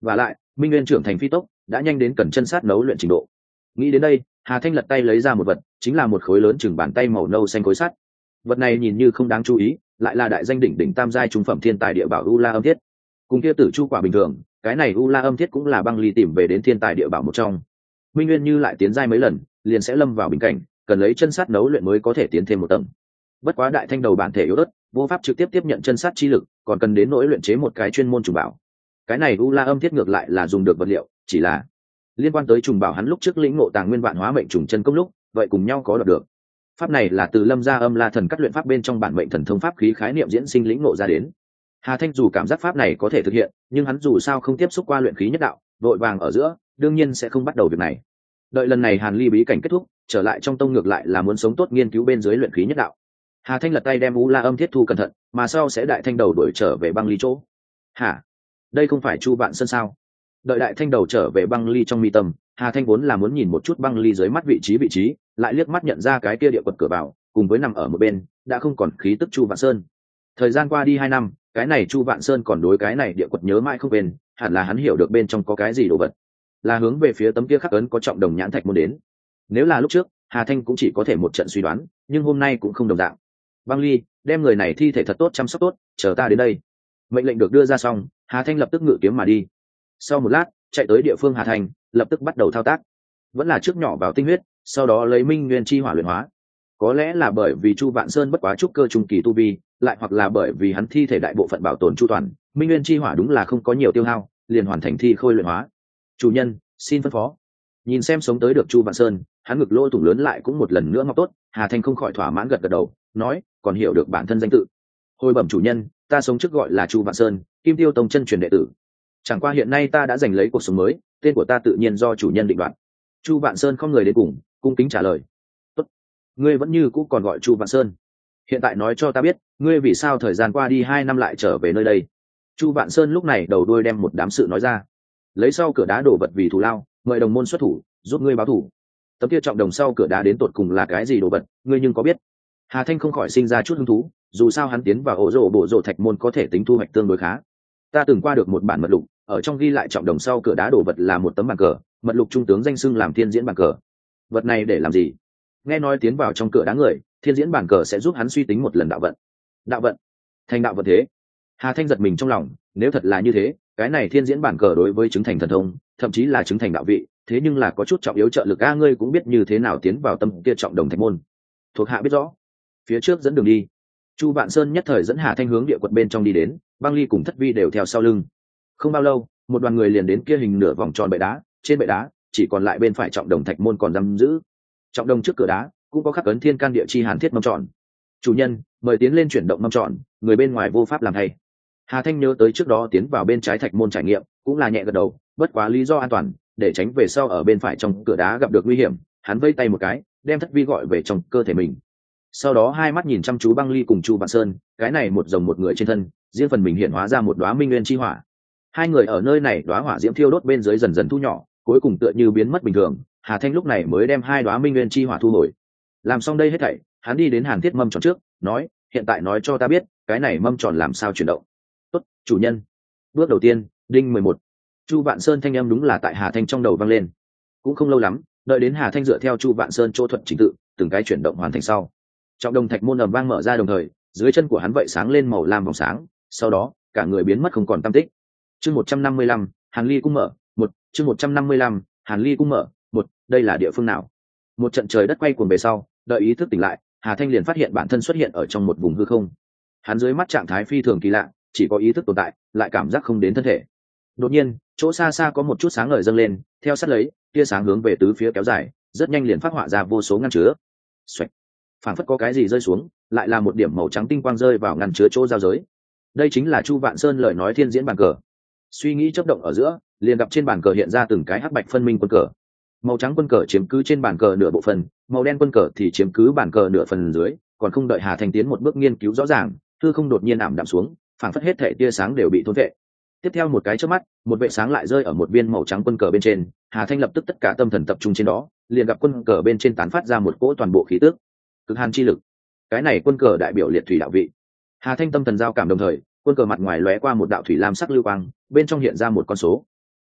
và lại minh nguyên trưởng thành phi tốc đã nhanh đến cần chân sát nấu luyện trình độ. Nghĩ đến đây, Hà Thanh lật tay lấy ra một vật, chính là một khối lớn chừng bàn tay màu nâu xanh khối sắt. Vật này nhìn như không đáng chú ý, lại là đại danh đỉnh đỉnh tam giai trung phẩm thiên tài địa bảo U La Âm Thiết. Cùng kia tử chu quả bình thường, cái này U La Âm Thiết cũng là băng ly tìm về đến thiên tài địa bảo một trong. Minh nguyên như lại tiến giai mấy lần, liền sẽ lâm vào bình cảnh, cần lấy chân sát nấu luyện mới có thể tiến thêm một tầng. Bất quá đại thanh đầu bản thể yếu ớt, vô pháp trực tiếp tiếp nhận chân sát chi lực, còn cần đến nỗi luyện chế một cái chuyên môn trùng bảo. Cái này U La Âm Thiết ngược lại là dùng được vật liệu, chỉ là liên quan tới trùng bảo hắn lúc trước lĩnh ngộ tàng nguyên vạn hóa mệnh trùng chân công lúc, vậy cùng nhau có đoạt được. Pháp này là từ Lâm gia Âm La thần cắt luyện pháp bên trong bản mệnh thần thông pháp khí khái niệm diễn sinh lĩnh ngộ ra đến. Hà Thanh dù cảm giác pháp này có thể thực hiện, nhưng hắn dù sao không tiếp xúc qua luyện khí nhất đạo, vội vàng ở giữa, đương nhiên sẽ không bắt đầu việc này. Đợi lần này Hàn Ly bí cảnh kết thúc, trở lại trong tông ngược lại là muốn sống tốt nghiên cứu bên dưới luyện khí nhất đạo. Hà Thanh lật tay đem U La Âm Thiết thu cẩn thận, mà sau sẽ đại thanh đầu đuổi trở về băng ly chỗ. Hả? Đây không phải Chu Vạn Sơn sao? Đợi đại thanh đầu trở về băng ly trong mi tâm, Hà Thanh vốn là muốn nhìn một chút băng ly dưới mắt vị trí, lại liếc mắt nhận ra cái kia địa quật cửa vào, cùng với nằm ở một bên, đã không còn khí tức Chu Vạn Sơn. Thời gian qua đi 2 năm, cái này Chu Vạn Sơn còn đối cái này địa quật nhớ mãi không quên, hẳn là hắn hiểu được bên trong có cái gì đồ vật, là hướng về phía tấm kia khắc ấn có trọng đồng nhãn thạch môn đến. Nếu là lúc trước, Hà Thanh cũng chỉ có thể một trận suy đoán, nhưng hôm nay cũng không đồng dạng. Băng ly, đem người này thi thể thật tốt chăm sóc tốt, chờ ta đến đây. Mệnh lệnh được đưa ra xong, Hà Thanh lập tức ngự kiếm mà đi. Sau một lát, chạy tới địa phương Hà Thanh, lập tức bắt đầu thao tác. Vẫn là trước nhỏ vào tinh huyết, sau đó lấy minh nguyên chi hỏa luyện hóa. Có lẽ là bởi vì Chu Vạn Sơn bất quá trúc cơ trung kỳ tu vi, lại hoặc là bởi vì hắn thi thể đại bộ phận bảo tồn chu toàn, minh nguyên chi hỏa đúng là không có nhiều tiêu hao, liền hoàn thành thi khôi luyện hóa. Chủ nhân, xin phân phó. Nhìn xem sống tới được Chu Vạn Sơn, hắn ngực lỗ thủng lớn lại cũng một lần nữa ngọc tốt. Hà Thanh không khỏi thỏa mãn gật gật đầu, nói, còn hiểu được bản thân danh tự. Hồi bẩm chủ nhân, ta sống trước gọi là Chu Vạn Sơn, Kim Tiêu Tông chân truyền đệ tử. Chẳng qua hiện nay ta đã giành lấy cuộc sống mới, tên của ta tự nhiên do chủ nhân định đoạt. Chu Vạn Sơn không người đến cùng, cung kính trả lời. Tốt, ngươi vẫn như cũ còn gọi Chu Vạn Sơn. Hiện tại nói cho ta biết, ngươi vì sao thời gian qua đi 2 năm lại trở về nơi đây. Chu Vạn Sơn lúc này đầu đuôi đem một đám sự nói ra. Lấy sau cửa đá đổ vật vì thù lao, mời đồng môn xuất thủ, giúp ngươi báo thù. Tấm kia trọng đồng sau cửa đá đến tột cùng là cái gì đồ vật, ngươi nhưng có biết? Hà Thanh không khỏi sinh ra chút hứng thú, dù sao hắn tiến vào ổ rổ bổ rổ thạch môn có thể tính thu hoạch tương đối khá. Ta từng qua được một bản mật lục, ở trong ghi lại trọng đồng sau cửa đá đồ vật là một tấm bàn cờ, mật lục trung tướng danh xưng làm thiên diễn bàn cờ. Vật này để làm gì? Nghe nói tiến vào trong cửa đá người, thiên diễn bàn cờ sẽ giúp hắn suy tính một lần đạo vận. Đạo vận? Thành đạo vận thế? Hà Thanh giật mình trong lòng, nếu thật là như thế, cái này thiên diễn bàn cờ đối với chứng thành thần thông, thậm chí là chứng thành đạo vị, thế nhưng là có chút trọng yếu trợ lực a, ngươi cũng biết như thế nào tiến vào tâm kia trọng đồng thạch môn. Thuộc hạ biết rõ. Phía trước dẫn đường đi. Chu Vạn Sơn nhất thời dẫn Hà Thanh hướng địa quật bên trong đi đến, băng ly cùng thất vi đều theo sau lưng. Không bao lâu, một đoàn người liền đến kia hình nửa vòng tròn bệ đá, trên bệ đá chỉ còn lại bên phải trọng đồng thạch môn còn giam giữ. Trọng đồng trước cửa đá cũng có khắc ấn thiên can địa chi hàn thiết mâm tròn. Chủ nhân, mời tiến lên chuyển động mâm tròn, người bên ngoài vô pháp làm thay. Hà Thanh nhớ tới trước đó tiến vào bên trái thạch môn trải nghiệm, cũng là nhẹ gật đầu, bất quá lý do an toàn, để tránh về sau ở bên phải trong cửa đá gặp được nguy hiểm, hắn vây tay một cái, đem thất vi gọi về trong cơ thể mình. Sau đó hai mắt nhìn chăm chú băng ly cùng Chu Vạn Sơn, cái này một rồng một người trên thân, riêng phần mình hiện hóa ra một đóa minh nguyên chi hỏa. Hai người ở nơi này đóa hỏa diễm thiêu đốt bên dưới dần dần thu nhỏ, cuối cùng tựa như biến mất bình thường. Hà Thanh lúc này mới đem 2 đóa minh nguyên chi hỏa thu hồi. Làm xong đây hết thảy, hắn đi đến Hàn Thiết mâm tròn trước, nói, hiện tại nói cho ta biết, cái này mâm tròn làm sao chuyển động. Tốt, chủ nhân. Bước đầu tiên, đinh 11. Chu Vạn Sơn thanh âm đúng là tại Hà Thanh trong đầu vang lên. Cũng không lâu lắm, đợi đến Hà Thanh dựa theo Chu Vạn Sơn chỗ thuận trình tự, từng cái chuyển động hoàn thành sau, trọng đồng thạch môn ầm vang mở ra, đồng thời dưới chân của hắn vậy sáng lên màu lam vòng sáng, sau đó cả người biến mất không còn tăm tích. Chương 155, Hàn Ly cung mở, 1, chương 155, Hàn Ly cung mở, 1, đây là địa phương nào? Một trận trời đất quay cuồng về sau, đợi ý thức tỉnh lại, Hà Thanh liền phát hiện bản thân xuất hiện ở trong một vùng hư không. Hắn dưới mắt trạng thái phi thường kỳ lạ, chỉ có ý thức tồn tại, lại cảm giác không đến thân thể. Đột nhiên, chỗ xa xa có một chút sáng ngời dâng lên, theo sát lấy, tia sáng hướng về tứ phía kéo dài, rất nhanh liền phát họa ra vô số ngăn chứa. Xoạch. Phảng phất có cái gì rơi xuống, lại là một điểm màu trắng tinh quang rơi vào ngăn chứa chỗ giao giới. Đây chính là Chu Vạn Sơn lời nói thiên diễn bàn cờ. Suy nghĩ chớp động ở giữa, liền gặp trên bàn cờ hiện ra từng cái hắc bạch phân minh quân cờ. Màu trắng quân cờ chiếm cứ trên bàn cờ nửa bộ phần, màu đen quân cờ thì chiếm cứ bàn cờ nửa phần dưới, còn không đợi Hà Thanh tiến một bước nghiên cứu rõ ràng, hư không đột nhiên ảm đạm xuống, phảng phất hết thể tia sáng đều bị thôn vệ. Tiếp theo một cái chớp mắt, một vệ sáng lại rơi ở một viên màu trắng quân cờ bên trên, Hà Thanh lập tức tất cả tâm thần tập trung trên đó, liền gặp quân cờ bên trên tán phát ra một cỗ toàn bộ khí tức, cực hàn chi lực. Cái này quân cờ đại biểu liệt thủy đạo vị. Hà Thanh tâm thần giao cảm đồng thời, quân cờ mặt ngoài lóe qua một đạo thủy lam sắc lưu quang, bên trong hiện ra một con số.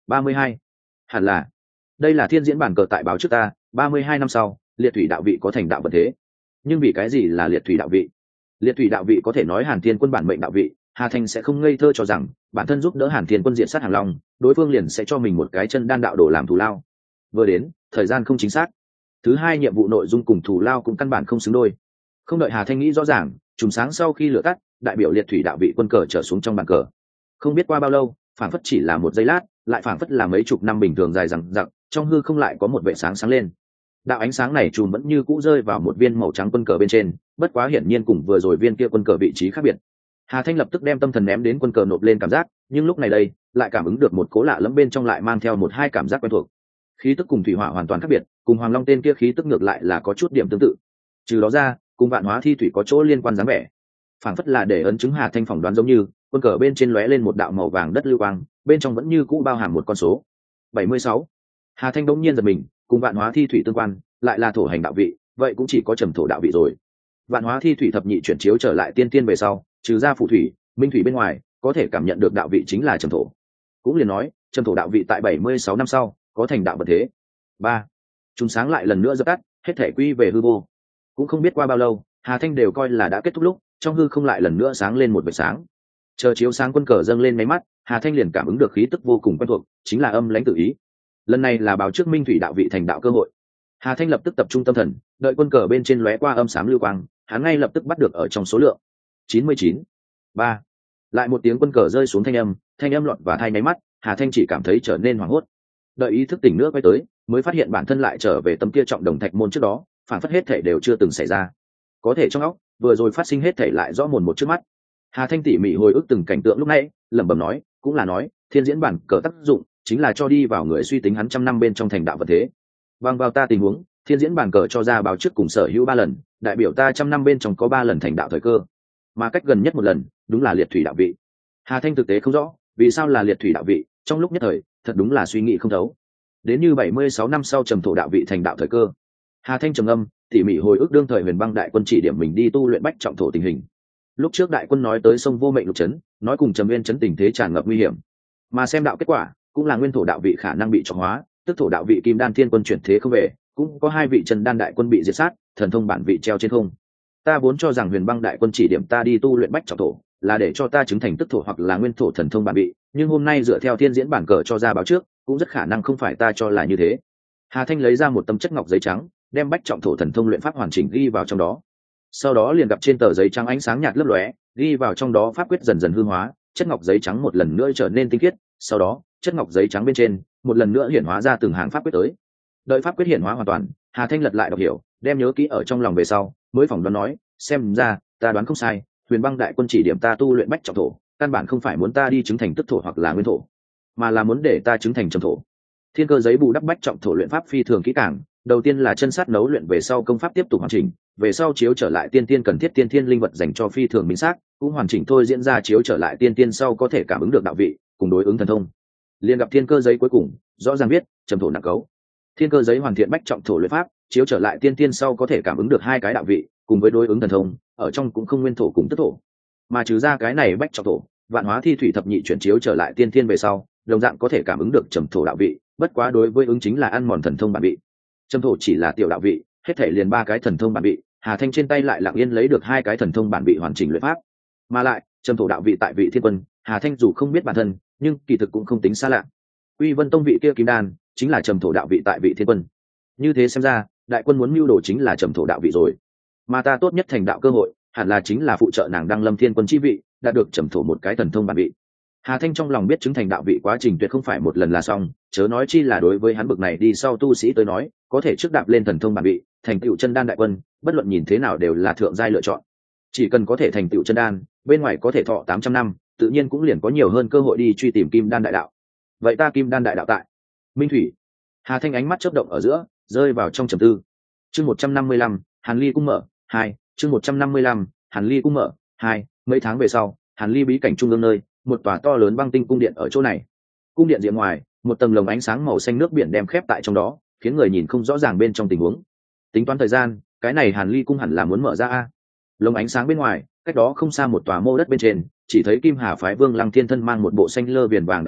32. Hẳn là đây là thiên diễn bản cờ tại báo trước ta, 32 năm sau liệt thủy đạo vị có thành đạo vật thế. Nhưng vì cái gì là liệt thủy đạo vị? Liệt thủy đạo vị có thể nói Hàn Thiên Quân bản mệnh đạo vị, Hà Thanh sẽ không ngây thơ cho rằng bản thân giúp đỡ Hàn Thiên Quân diện sát Hàng Long, đối phương liền sẽ cho mình một cái chân đan đạo đồ làm thù lao. Vừa đến, thời gian không chính xác. Thứ hai, nhiệm vụ nội dung cùng thù lao cũng căn bản không xứng đôi. Không đợi Hà Thanh nghĩ rõ ràng, trùng sáng sau khi lửa tắt, đại biểu liệt thủy đạo vị quân cờ trở xuống trong bàn cờ. Không biết qua bao lâu, phảng phất chỉ là một giây lát, lại phảng phất là mấy chục năm bình thường dài dằng dặc, trong hư không lại có một vệt sáng sáng lên. Đạo ánh sáng này chùm vẫn như cũ rơi vào một viên màu trắng quân cờ bên trên, bất quá hiển nhiên cùng vừa rồi viên kia quân cờ vị trí khác biệt. Hà Thanh lập tức đem tâm thần ném đến quân cờ nộp lên cảm giác, nhưng lúc này đây lại cảm ứng được một cố lạ lẫm bên trong lại mang theo một hai cảm giác quen thuộc. Khí tức cùng thủy hỏa hoàn toàn khác biệt, cùng Hoàng Long tên kia khí tức ngược lại là có chút điểm tương tự. Trừ đó ra, cùng Vạn Hóa Thi Thủy có chỗ liên quan dáng vẻ. Phảng phất là để ấn chứng Hà Thanh phỏng đoán giống như, quân cờ bên trên lóe lên một đạo màu vàng đất lưu quang, bên trong vẫn như cũ bao hàm một con số 76. Hà Thanh đống nhiên giật mình, cùng Vạn Hóa Thi Thủy tương quan, lại là thổ hành đạo vị, vậy cũng chỉ có trầm thổ đạo vị rồi. Vạn Hóa Thi Thủy thập nhị chuyển chiếu trở lại tiên tiên về sau, trừ ra phù thủy, minh thủy bên ngoài, có thể cảm nhận được đạo vị chính là trầm thổ. Cũng liền nói, trầm thổ đạo vị tại 76 năm sau, có thành đạo vật thế. 3. Chúng sáng lại lần nữa dập tắt, hết thể quy về hư vô. Cũng không biết qua bao lâu, Hà Thanh đều coi là đã kết thúc lúc, trong hư không lại lần nữa sáng lên một vệt sáng. Chờ chiếu sáng quân cờ dâng lên mấy mắt, Hà Thanh liền cảm ứng được khí tức vô cùng quen thuộc, chính là âm lãnh tự ý. Lần này là báo trước minh thủy đạo vị thành đạo cơ hội. Hà Thanh lập tức tập trung tâm thần, đợi quân cờ bên trên lóe qua âm xám lưu quang, hắn ngay lập tức bắt được ở trong số lượng 99. 3. Lại một tiếng quân cờ rơi xuống thanh âm loạn và thay nháy mắt, Hà Thanh chỉ cảm thấy trở nên hoảng hốt. Đợi ý thức tỉnh nữa quay tới, mới phát hiện bản thân lại trở về tấm kia trọng đồng thạch môn trước đó, phản phất hết thể đều chưa từng xảy ra. Có thể trong óc, vừa rồi phát sinh hết thể lại rõ mồn một trước mắt. Hà Thanh tỉ mỉ hồi ức từng cảnh tượng lúc nãy, lẩm bẩm nói, cũng là nói, thiên diễn bản cờ tác dụng chính là cho đi vào người suy tính hắn trăm năm bên trong thành đạo vật thế. Bằng vào ta tình huống, thiên diễn bản cờ cho ra báo trước cùng sở hữu 3 lần, đại biểu ta trăm năm bên trong có 3 lần thành đạo thời cơ, mà cách gần nhất một lần đúng là liệt thủy đạo vị. Hà Thanh thực tế không rõ vì sao là liệt thủy đạo vị, trong lúc nhất thời thật đúng là suy nghĩ không thấu. Đến như 76 năm sau trầm thổ đạo vị thành đạo thời cơ. Hà Thanh trầm âm tỉ mỉ hồi ức đương thời Huyền Băng đại quân chỉ điểm mình đi tu luyện bách trọng thổ tình hình. Lúc trước đại quân nói tới sông Vô Mệnh lục trấn, nói cùng Trầm Nguyên trấn tình thế tràn ngập nguy hiểm, mà xem đạo kết quả cũng là nguyên thổ đạo vị khả năng bị trọng hóa, tức thổ đạo vị Kim Đan Thiên quân chuyển thế không về, cũng có 2 vị Trần Đan đại quân bị diệt sát, thần thông bản vị treo trên không. Ta vốn cho rằng Huyền Băng đại quân chỉ điểm ta đi tu luyện bách trọng thổ là để cho ta chứng thành tức thổ hoặc là nguyên thổ thần thông bản vị, nhưng hôm nay dựa theo thiên diễn bản cờ cho ra báo trước, cũng rất khả năng không phải ta cho là như thế. Hà Thanh lấy ra một tấm chất ngọc giấy trắng, đem bách trọng thổ thần thông luyện pháp hoàn chỉnh ghi vào trong đó. Sau đó liền gặp trên tờ giấy trắng ánh sáng nhạt lấp lóe, ghi vào trong đó pháp quyết dần dần hư hóa, chất ngọc giấy trắng một lần nữa trở nên tinh khiết, sau đó, chất ngọc giấy trắng bên trên một lần nữa hiển hóa ra từng hàng pháp quyết tới. Đợi pháp quyết hiển hóa hoàn toàn, Hà Thanh lật lại đọc hiểu, đem nhớ kỹ ở trong lòng về sau, mới phỏng đoán nói, xem ra ta đoán không sai, Huyền Băng đại quân chỉ điểm ta tu luyện bách trọng thổ, căn bản không phải muốn ta đi chứng thành tức thổ hoặc là nguyên thổ, mà là muốn để ta chứng thành trầm thổ. Thiên cơ giấy bù đắp bách trọng thổ luyện pháp phi thường kỹ càng, đầu tiên là chân sát nấu luyện, về sau công pháp tiếp tục hoàn chỉnh, về sau chiếu trở lại tiên tiên cần thiết tiên thiên linh vật dành cho phi thường minh xác, cũng hoàn chỉnh thôi diễn ra chiếu trở lại tiên tiên sau có thể cảm ứng được đạo vị, cùng đối ứng thần thông. Liên gặp thiên cơ giấy cuối cùng, rõ ràng viết trầm thổ nặng cấu. Thiên cơ giấy hoàn thiện bách trọng thổ luyện pháp, chiếu trở lại tiên tiên sau có thể cảm ứng được 2 cái đạo vị, cùng với đối ứng thần thông, ở trong cũng không nguyên thổ cùng tức thổ. Mà trừ ra cái này bách trọng thổ, Vạn Hóa Thi Thủy thập nhị chuyển chiếu trở lại tiên tiên về sau, đồng dạng có thể cảm ứng được trầm thổ đạo vị, bất quá đối với ứng chính là ăn mòn thần thông bản vị. Trầm thổ chỉ là tiểu đạo vị, hết thể liền 3 cái thần thông bản vị, Hà Thanh trên tay lại lặng yên lấy được 2 cái thần thông bản vị hoàn chỉnh luyện pháp. Mà lại, trầm thổ đạo vị tại vị thiên quân, Hà Thanh dù không biết bản thân, nhưng kỳ thực cũng không tính xa lạ. Uy Vân Tông vị kia Kim Đan, chính là trầm thổ đạo vị tại vị thiên quân. Như thế xem ra, đại quân muốn mưu đồ chính là trầm thổ đạo vị rồi. Mà ta tốt nhất thành đạo cơ hội, hẳn là chính là phụ trợ nàng đăng lâm thiên quân chi vị, đạt được trầm thổ một cái thần thông bản vị. Hà Thanh trong lòng biết chứng thành đạo vị quá trình tuyệt không phải một lần là xong, chớ nói chi là đối với hắn bực này đi sau tu sĩ tới nói, có thể trước đạp lên thần thông bản vị, thành tựu chân đan đại quân, bất luận nhìn thế nào đều là thượng giai lựa chọn. Chỉ cần có thể thành tựu chân đan, bên ngoài có thể thọ 800 năm, tự nhiên cũng liền có nhiều hơn cơ hội đi truy tìm kim đan đại đạo. Vậy ta kim đan đại đạo tại Minh Thủy. Hà Thanh ánh mắt chớp động ở giữa, rơi vào trong trầm tư. Chương 155, Hàn Ly cung mở 2, chương 155, Hàn Ly cung mở 2, mấy tháng về sau, Hàn Ly bí cảnh trung ương nơi, một tòa to lớn băng tinh cung điện ở chỗ này. Cung điện diện ngoài, một tầng lồng ánh sáng màu xanh nước biển đem khép tại trong đó, khiến người nhìn không rõ ràng bên trong tình huống. Tính toán thời gian, cái này Hàn Ly cung hẳn là muốn mở ra a. Lồng ánh sáng bên ngoài, cách đó không xa một tòa mô đất bên trên, chỉ thấy Kim Hà phái Vương Lăng Thiên thân mang một bộ xanh lơ viền vàng đạo bảo,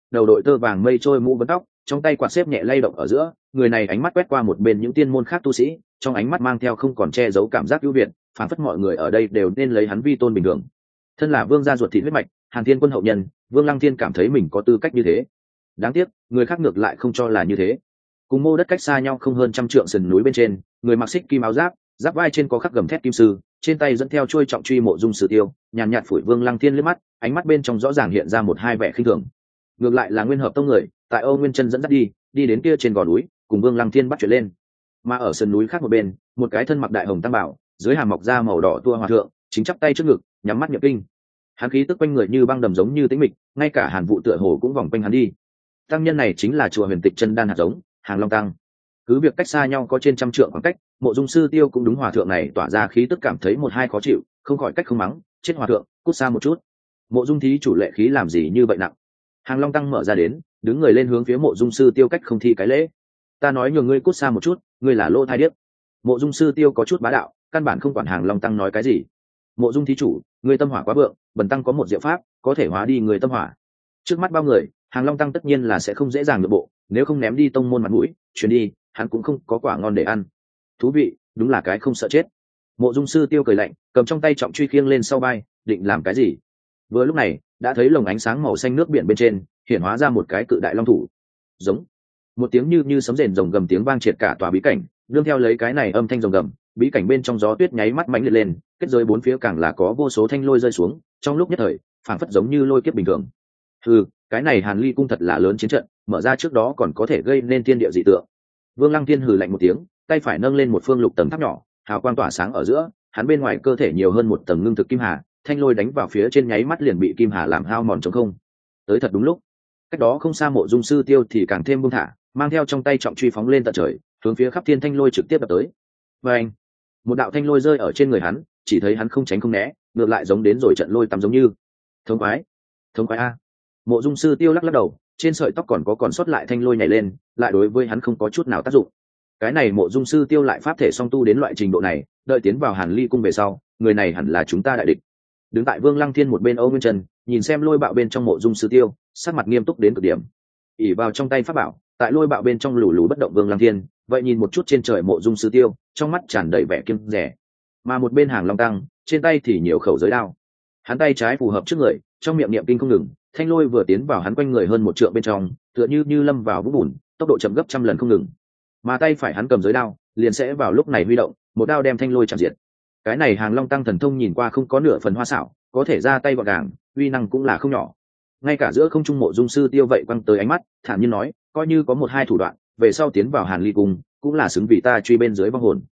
đầu đội tơ vàng mây trôi mũ vấn tóc, trong tay quạt xếp nhẹ lay động ở giữa, người này ánh mắt quét qua một bên những tiên môn khác tu sĩ, trong ánh mắt mang theo không còn che giấu cảm giác ưu việt, phảng phất mọi người ở đây đều nên lấy hắn vi tôn bình thường. Thân là vương gia ruột thịt huyết mạch, Hàn Thiên Quân hậu nhân, Vương Lăng Thiên cảm thấy mình có tư cách như thế. Đáng tiếc, người khác ngược lại không cho là như thế. Cùng mô đất cách xa nhau không hơn 100 trượng sườn núi bên trên, người mặc xích kim áo giáp, giáp vai trên có khắc gầm thép kim sư, trên tay dẫn theo chuôi trọng truy Mộ Dung Sư Tiêu, nhàn nhạt phủi Vương Lăng Thiên liếc mắt, ánh mắt bên trong rõ ràng hiện ra một hai vẻ khinh thường. Ngược lại là Nguyên Hợp Tông người, tại Âu Nguyên Chân dẫn dắt đi đến kia trên gò núi, cùng Vương Lăng Thiên bắt chuyện lên. Mà ở sườn núi khác một bên, một cái thân mặc đại hồng tăng bảo, dưới hàm mọc da màu đỏ tua hòa thượng, chính chắp tay trước ngực, nhắm mắt nhập kinh. Hắn khí tức quanh người như băng đầm giống như tĩnh mịch, ngay cả Hàn Vụ tựa hồ cũng vòng quanh hắn đi. Tăng nhân này chính là chùa Huyền Tịch Chân Đan hạt giống, Hàng Long Tăng. Cứ việc cách xa nhau có trên 100 trượng khoảng cách, Mộ Dung Sư Tiêu cũng đúng hòa thượng này tỏa ra khí tức cảm thấy một hai khó chịu, không khỏi cách không mắng, chết hòa thượng, cút xa một chút. Mộ Dung thí chủ lệ khí làm gì như vậy nặng? Hàng Long Tăng mở ra đến, đứng người lên hướng phía Mộ Dung Sư Tiêu cách không thi cái lễ. Ta nói nhường ngươi cút xa một chút, ngươi là lô thai điếc. Mộ Dung Sư Tiêu có chút bá đạo, căn bản không quản Hàng Long Tăng nói cái gì. Mộ Dung thí chủ, ngươi tâm hỏa quá vượng, bần tăng có một diệu pháp có thể hóa đi người tâm hỏa. Trước mắt bao người, Hàng Long Tăng tất nhiên là sẽ không dễ dàng nhượng bộ, nếu không ném đi tông môn mặt mũi, chuyển đi, hắn cũng không có quả ngon để ăn. Thú vị, đúng là cái không sợ chết. Mộ Dung Sư Tiêu cười lạnh, cầm trong tay trọng truy khiêng lên sau vai, định làm cái gì? Vừa lúc này, đã thấy lồng ánh sáng màu xanh nước biển bên trên hiện hóa ra một cái cự đại long thủ. Giống một tiếng như sấm rền rồng gầm tiếng vang triệt cả tòa bí cảnh, nương theo lấy cái này âm thanh rồng gầm, bí cảnh bên trong gió tuyết nháy mắt mãnh liệt lên, kết giới bốn phía càng là có vô số thanh lôi rơi xuống, trong lúc nhất thời phảng phất giống như lôi kiếp bình thường. Cái này Hàn Ly cung thật là lớn chiến trận, mở ra trước đó còn có thể gây nên thiên địa dị tượng. Vương Lăng Thiên hừ lạnh một tiếng, tay phải nâng lên một phương lục tầng tháp nhỏ, hào quang tỏa sáng ở giữa, hắn bên ngoài cơ thể nhiều hơn một tầng ngưng thực kim hà, thanh lôi đánh vào phía trên nháy mắt liền bị kim hà làm hao mòn trống không. Tới thật đúng lúc. Cách đó không xa Mộ Dung Sư Tiêu thì càng thêm buông thả, mang theo trong tay trọng truy phóng lên tận trời, hướng phía khắp thiên thanh lôi trực tiếp đập tới. Và anh, một đạo thanh lôi rơi ở trên người hắn, chỉ thấy hắn không tránh không né, ngược lại giống đến rồi trận lôi tắm giống như. Thống quái a. Mộ Dung Sư Tiêu lắc lắc đầu, trên sợi tóc còn sót lại thanh lôi nhảy lên, lại đối với hắn không có chút nào tác dụng. Cái này Mộ Dung Sư Tiêu lại pháp thể song tu đến loại trình độ này, đợi tiến vào Hàn Ly cung về sau, người này hẳn là chúng ta đại địch. Đứng tại Vương Lăng Thiên một bên Âu Nguyên Trần, nhìn xem lôi bạo bên trong Mộ Dung Sư Tiêu, sắc mặt nghiêm túc đến cực điểm. ỉ vào trong tay pháp bảo, tại lôi bạo bên trong lù bất động Vương Lăng Thiên, vậy nhìn một chút trên trời Mộ Dung Sư Tiêu, trong mắt tràn đầy vẻ kiêng dè. Mà một bên Hàng Long Tăng, trên tay thì nhiều khẩu giới đao. Hắn tay trái phù hợp trước người, trong miệng niệm kinh không ngừng, thanh lôi vừa tiến vào hắn quanh người hơn một trượng bên trong, tựa như lâm vào vũng bùn, tốc độ chậm gấp trăm lần không ngừng. Mà tay phải hắn cầm giới đao, liền sẽ vào lúc này huy động, một đao đem thanh lôi chạm diệt. Cái này Hàng Long Tăng thần thông nhìn qua không có nửa phần hoa xảo, có thể ra tay gọn gàng, uy năng cũng là không nhỏ. Ngay cả giữa không trung Mộ Dung Sư Tiêu vậy quăng tới ánh mắt, thản nhiên nói, coi như có một hai thủ đoạn, về sau tiến vào Hàn Ly cung, cũng là xứng vì ta truy bên dưới vong hồn.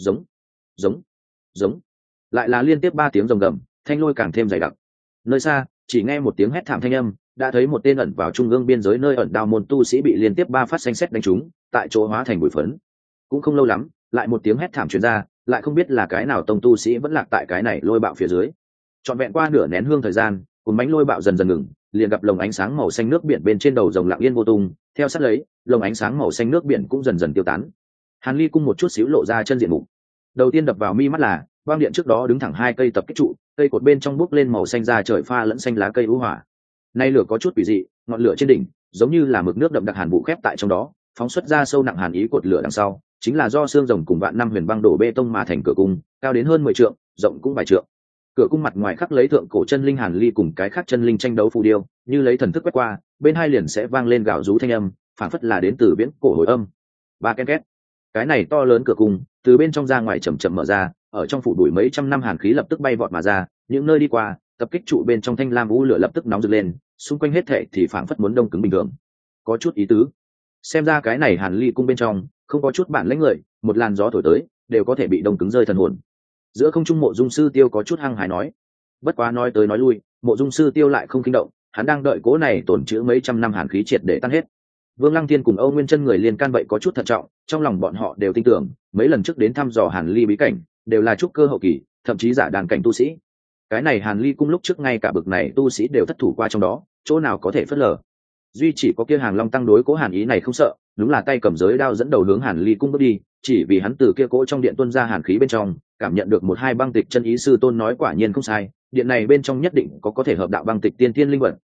Giống. Lại là liên tiếp 3 tiếng rồng gầm, thanh lôi càng thêm dày đặc. Nơi xa, chỉ nghe một tiếng hét thảm thanh âm, đã thấy một tên ẩn vào trung ương biên giới nơi ẩn đao môn tu sĩ bị liên tiếp 3 phát xanh sét đánh trúng, tại chỗ hóa thành bụi phấn. Cũng không lâu lắm, lại một tiếng hét thảm truyền ra, lại không biết là cái nào tông tu sĩ vẫn lạc tại cái này lôi bạo phía dưới. Trọn vẹn qua nửa nén hương thời gian, cuốn bánh lôi bạo dần dần ngừng, liền gặp lồng ánh sáng màu xanh nước biển bên trên đầu rồng lặng yên vô tung, theo sát lấy, lồng ánh sáng màu xanh nước biển cũng dần dần tiêu tán. Hàn Ly cung một chút xíu lộ ra chân diện mục. Đầu tiên đập vào mi mắt là quang điện trước đó đứng thẳng 2 cây tập kích trụ, cây cột bên trong bốc lên màu xanh da trời pha lẫn xanh lá cây u hỏa. Nay lửa có chút quỷ dị, ngọn lửa trên đỉnh giống như là mực nước đậm đặc hàn vụ khép tại trong đó, phóng xuất ra sâu nặng hàn ý. Cột lửa đằng sau chính là do xương rồng cùng vạn năm huyền băng đổ bê tông mà thành cửa cung, cao đến hơn 10 trượng, rộng cũng vài trượng. Cửa cung mặt ngoài khắc lấy thượng cổ chân linh Hàn Ly cùng cái khác chân linh tranh đấu phù điêu, như lấy thần thức quét qua, bên hai liền sẽ vang lên gào rú thanh âm, phản phất là đến từ viễn cổ hồi âm. Ba ken két. Cái này to lớn cửa cung, từ bên trong ra ngoài chậm chậm mở ra, ở trong phủ đuổi mấy trăm năm hàn khí lập tức bay vọt mà ra, những nơi đi qua, tập kích trụ bên trong thanh lam u lửa lập tức nóng rực lên, xung quanh hết thảy thì phảng phất muốn đông cứng bình thường. Có chút ý tứ. Xem ra cái này Hàn Ly cung bên trong, không có chút bản lĩnh người, một làn gió thổi tới, đều có thể bị đông cứng rơi thần hồn. Giữa không trung Mộ Dung Sư Tiêu có chút hăng hái nói. Bất quá nói tới nói lui, Mộ Dung Sư Tiêu lại không kinh động, hắn đang đợi cố này tổn trữ mấy trăm năm hàn khí triệt để tan hết. Vương Lăng Thiên cùng Âu Nguyên Chân người liên can vậy có chút thận trọng, trong lòng bọn họ đều tin tưởng, mấy lần trước đến thăm dò Hàn Ly bí cảnh, đều là trúc cơ hậu kỳ, thậm chí giả đàn cảnh tu sĩ. Cái này Hàn Ly cung lúc trước ngay cả bực này tu sĩ đều thất thủ qua trong đó, chỗ nào có thể phớt lờ. Duy chỉ có kia Hàng Long tăng đối cố Hàn ý này không sợ, đúng là tay cầm giới đao dẫn đầu hướng Hàn Ly cung bước đi, chỉ vì hắn từ kia cỗ trong điện tuôn ra hàn khí bên trong, cảm nhận được một hai băng tịch chân ý sư tôn nói quả nhiên không sai, điện này bên trong nhất định có thể hợp đạo băng tịch tiên thiên linh vật,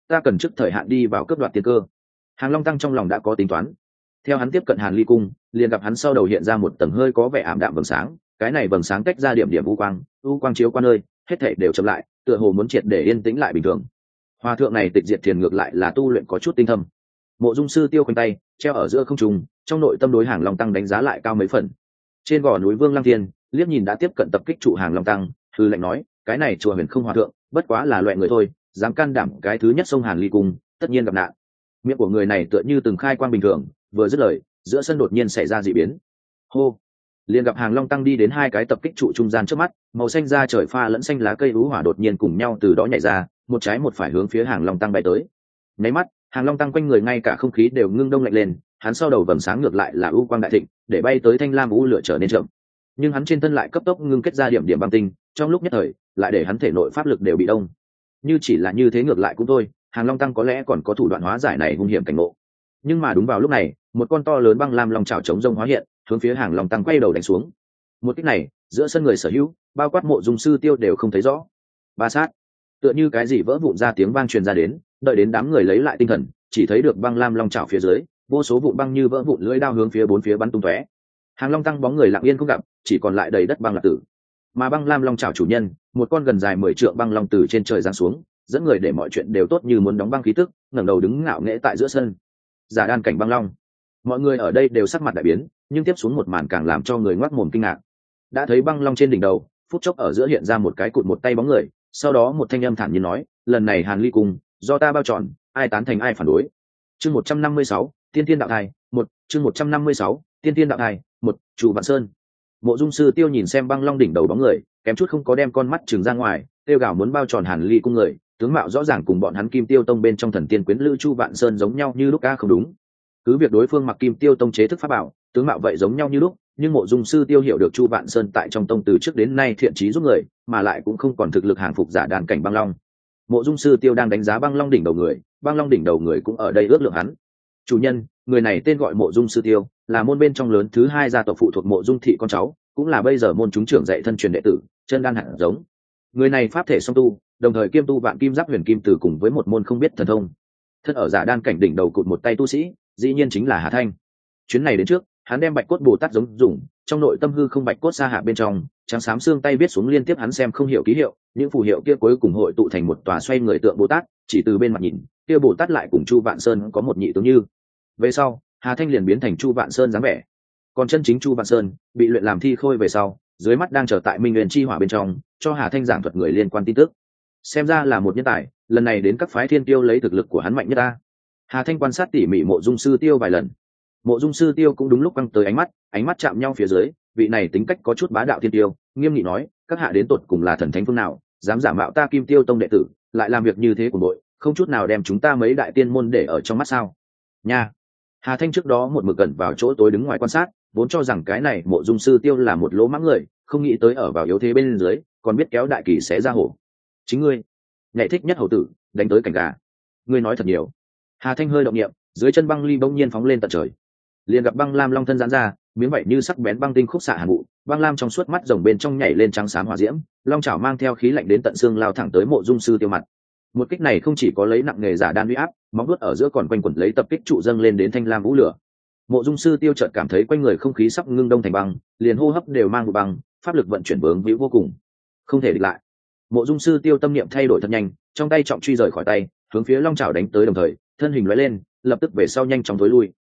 ta cần trước thời hạn đi vào cướp đoạt tiên cơ. Hàng Long Tăng trong lòng đã có tính toán. Theo hắn tiếp cận Hàn Ly cung, liền gặp hắn sau đầu hiện ra một tầng hơi có vẻ ảm đạm vầng sáng, cái này vầng sáng tách ra điểm điểm u quang chiếu qua nơi, hết thảy đều chậm lại, tựa hồ muốn triệt để yên tĩnh lại bình thường. Hòa thượng này tịch diệt thiền ngược lại là tu luyện có chút tinh thâm. Mộ Dung Sư Tiêu khoanh tay treo ở giữa không trung, trong nội tâm đối Hàng Long Tăng đánh giá lại cao mấy phần. Trên gò núi Vương Lăng Thiên liếc nhìn đã tiếp cận tập kích trụ Hàng Long Tăng, hư lệnh nói, cái này chùa Huyền Không hòa thượng bất quá là loại người thôi, dám can đảm cái thứ nhất sông Hàn Ly cung, tất nhiên gặp nạn. Miệng của người này tựa như từng khai quang bình thường, vừa dứt lời, giữa sân đột nhiên xảy ra dị biến. Hô! Liền gặp Hàng Long Tăng đi đến hai cái tập kích trụ trung gian trước mắt, màu xanh da trời pha lẫn xanh lá cây ú hỏa đột nhiên cùng nhau từ đó nhảy ra, một trái một phải hướng phía Hàng Long Tăng bay tới. Nháy mắt, Hàng Long Tăng quanh người ngay cả không khí đều ngưng đông lạnh lên, hắn sau đầu vầng sáng ngược lại là u quang đại thịnh, để bay tới thanh lam u lửa trở nên chậm. Nhưng hắn trên thân lại cấp tốc ngưng kết ra điểm điểm băng tinh, trong lúc nhất thời, lại để hắn thể nội pháp lực đều bị đông. Như chỉ là như thế ngược lại cũng thôi, Hàng Long Tăng có lẽ còn có thủ đoạn hóa giải này hung hiểm cảnh ngộ. Nhưng mà đúng vào lúc này, một con to lớn băng lam long chảo chống rông hóa hiện, hướng phía Hàng Long Tăng quay đầu đánh xuống. Một kích này, giữa sân người sở hữu, bao quát Mộ Dung Sư Tiêu đều không thấy rõ. Ba sát, tựa như cái gì vỡ vụn ra tiếng vang truyền ra đến, đợi đến đám người lấy lại tinh thần, chỉ thấy được băng lam long chảo phía dưới, vô số vụn băng như vỡ vụn lưỡi đao hướng phía bốn phía bắn tung tóe. Hàng Long Tăng bóng người lặng yên không gặp, chỉ còn lại đầy đất băng lạc tử. Mà băng lam long chảo chủ nhân, một con gần dài 10 trượng băng long từ trên trời giáng xuống, dẫn người để mọi chuyện đều tốt như muốn đóng băng khí tức, ngẩng đầu đứng ngạo nghễ tại giữa sân. Giả đan cảnh băng long. Mọi người ở đây đều sắc mặt đại biến, nhưng tiếp xuống một màn càng làm cho người ngoác mồm kinh ngạc. Đã thấy băng long trên đỉnh đầu, phút chốc ở giữa hiện ra một cái cụt một tay bóng người, sau đó một thanh âm thản nhiên nói, lần này Hàn Ly cung, do ta bao trọn, ai tán thành ai phản đối. Chương 156, Tiên Tiên đạo thai, 1, chương 156, Tiên Tiên đạo thai, 1, Trụ Vạn Sơn. Mộ Dung Sư Tiêu nhìn xem băng long đỉnh đầu bóng người, kém chút không có đem con mắt trừng ra ngoài, tiêu gào muốn bao tròn Hàn Ly cung người, tướng mạo rõ ràng cùng bọn hắn Kim Tiêu Tông bên trong thần tiên quyến lữ Chu Vạn Sơn giống nhau như lúc. Không đúng, cứ việc đối phương mặc Kim Tiêu Tông chế thức pháp bảo, tướng mạo vậy giống nhau như lúc, nhưng Mộ Dung Sư Tiêu hiểu được Chu Vạn Sơn tại trong tông từ trước đến nay thiện chí giúp người, mà lại cũng không còn thực lực hàng phục giả đàn cảnh băng long. Mộ Dung Sư Tiêu đang đánh giá băng long đỉnh đầu người, băng long đỉnh đầu người cũng ở đây ước lượng hắn. Chủ nhân, người này tên gọi Mộ Dung Sư Tiêu, là môn bên trong lớn thứ hai gia tộc phụ thuộc Mộ Dung thị con cháu, cũng là bây giờ môn chúng trưởng dạy thân truyền đệ tử, chân đan hạt giống. Người này pháp thể song tu, đồng thời kiêm tu vạn kim giáp huyền kim tử cùng với một môn không biết thần thông. Thân ở giả đan cảnh đỉnh đầu cụt một tay tu sĩ, dĩ nhiên chính là Hà Thanh. Chuyến này đến trước, hắn đem bạch cốt Bồ Tát giống dùng, trong nội tâm hư không bạch cốt sa hạ bên trong, trắng xám xương tay viết xuống liên tiếp hắn xem không hiểu ký hiệu, những phù hiệu kia cuối cùng hội tụ thành một tòa xoay người tượng Bồ Tát, chỉ từ bên mặt nhìn, kia Bồ Tát lại cùng Chu Vạn Sơn có một nhị tướng như. Về sau, Hà Thanh liền biến thành Chu Vạn Sơn dáng vẻ. Còn chân chính Chu Vạn Sơn bị luyện làm thi khôi về sau, dưới mắt đang chờ tại Minh Nguyên chi hỏa bên trong, cho Hà Thanh giảng thuật người liên quan tin tức. Xem ra là một nhân tài, lần này đến các phái thiên tiêu lấy thực lực của hắn mạnh nhất ta. Hà Thanh quan sát tỉ mỉ Mộ Dung Sư Tiêu vài lần. Mộ Dung Sư Tiêu cũng đúng lúc quăng tới ánh mắt chạm nhau phía dưới, vị này tính cách có chút bá đạo thiên tiêu, nghiêm nghị nói, các hạ đến tột cùng là thần thánh phương nào, dám giả mạo ta Kim Tiêu Tông đệ tử, lại làm việc như thế của đội, không chút nào đem chúng ta mấy đại tiên môn để ở trong mắt sao? Nha. Hà Thanh trước đó một mực gần vào chỗ tối đứng ngoài quan sát, vốn cho rằng cái này Mộ Dung Sư Tiêu là một lỗ mãng người, không nghĩ tới ở vào yếu thế bên dưới, còn biết kéo đại kỳ xé ra hổ. Chính ngươi, nhạy thích nhất hầu tử, đánh tới cảnh gà. Ngươi nói thật nhiều. Hà Thanh hơi động niệm, dưới chân băng ly bỗng nhiên phóng lên tận trời. Liền gặp băng lam long thân giãn ra, miếng vậy như sắc bén băng tinh khúc xạ hàn vụ, băng lam trong suốt mắt rồng bên trong nhảy lên trắng xám hỏa diễm, long chảo mang theo khí lạnh đến tận xương lao thẳng tới Mộ Dung Sư Tiêu mặt. Một kích này không chỉ có lấy nặng nghề giả đan uy áp, móng vuốt ở giữa còn quanh quẩn lấy tập kích trụ dâng lên đến thanh lam vũ lửa. Mộ Dung Sư Tiêu chợt cảm thấy quanh người không khí sắp ngưng đông thành băng, liền hô hấp đều mang vụ băng, pháp lực vận chuyển vướng víu vô cùng, không thể địch lại. Mộ Dung Sư Tiêu tâm niệm thay đổi thật nhanh, trong tay trọng truy rời khỏi tay, hướng phía long chảo đánh tới đồng thời, thân hình lóe lên, lập tức về sau nhanh chóng thối lui.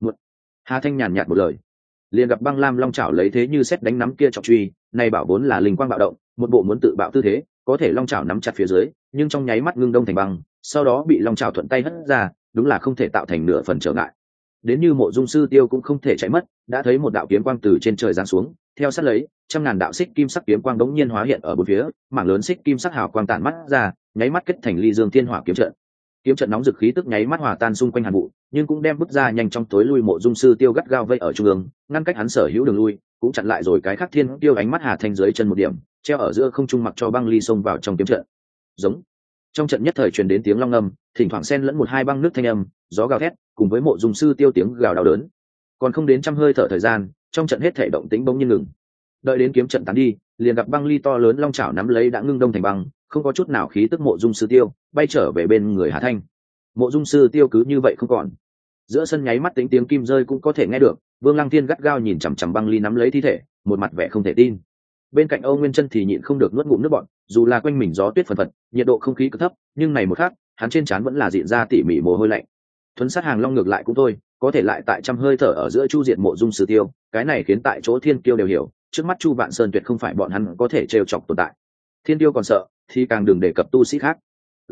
Hà Thanh nhàn nhạt một lời, liền gặp băng lam long chảo lấy thế như xét đánh nắm kia trọng truy, này bảo vốn là linh quang bạo động, một bộ muốn tự bạo tư thế, có thể long chảo nắm chặt phía dưới, nhưng trong nháy mắt ngưng đông thành băng, sau đó bị long chảo thuận tay hất ra, đúng là không thể tạo thành nửa phần trở ngại. Đến như Mộ Dung Sư Tiêu cũng không thể chạy mất, đã thấy một đạo kiếm quang từ trên trời giáng xuống, theo sát lấy, trăm ngàn đạo xích kim sắc kiếm quang đống nhiên hóa hiện ở bốn phía, mảng lớn xích kim sắc hào quang tản mắt ra, nháy mắt kết thành ly dương thiên hỏa kiếm trận. Kiếm trận nóng dực khí tức nháy mắt hòa tan xung quanh hàn vụ, nhưng cũng đem bức ra nhanh trong tối lui Mộ Dung Sư Tiêu gắt gao vây ở trung ương, ngăn cách hắn sở hữu đường lui, cũng chặn lại rồi cái khắc thiên tiêu ánh mắt Hà Thanh dưới chân một điểm, treo ở giữa không trung mặc cho băng ly xông vào trong kiếm trận. Giống. Trong trận nhất thời truyền đến tiếng long ngâm, thỉnh thoảng xen lẫn một hai băng nước thanh âm, gió gào thét, cùng với Mộ Dung Sư Tiêu tiếng gào đau đớn. Còn không đến trăm hơi thở thời gian, trong trận hết thảy động tĩnh bỗng nhiên ngừng. Đợi đến kiếm trận tán đi, liền gặp băng ly to lớn long chảo nắm lấy đã ngưng đông thành băng, không có chút nào khí tức Mộ Dung Sư Tiêu, bay trở về bên người Hà Thanh. Mộ dung sư tiêu cứ như vậy không còn. Giữa sân nháy mắt tính tiếng kim rơi cũng có thể nghe được. Vương Lăng Thiên gắt gao nhìn chằm chằm băng ly nắm lấy thi thể, một mặt vẻ không thể tin. Bên cạnh Âu Nguyên Chân thì nhịn không được nuốt ngụm nước bọt, dù là quanh mình gió tuyết phần phật, nhiệt độ không khí cực thấp, nhưng này một khắc, hắn trên trán vẫn là diện ra tỉ mỉ mồ hôi lạnh. Thuấn sát hàng long ngược lại cũng thôi, có thể lại tại trăm hơi thở ở giữa chu diệt mộ dung sư tiêu, cái này khiến tại chỗ thiên kiêu đều hiểu, trước mắt Chu Vạn Sơn tuyệt không phải bọn hắn có thể trêu chọc tồn tại. Thiên tiêu còn sợ, thì càng đừng đề cập tu sĩ khác.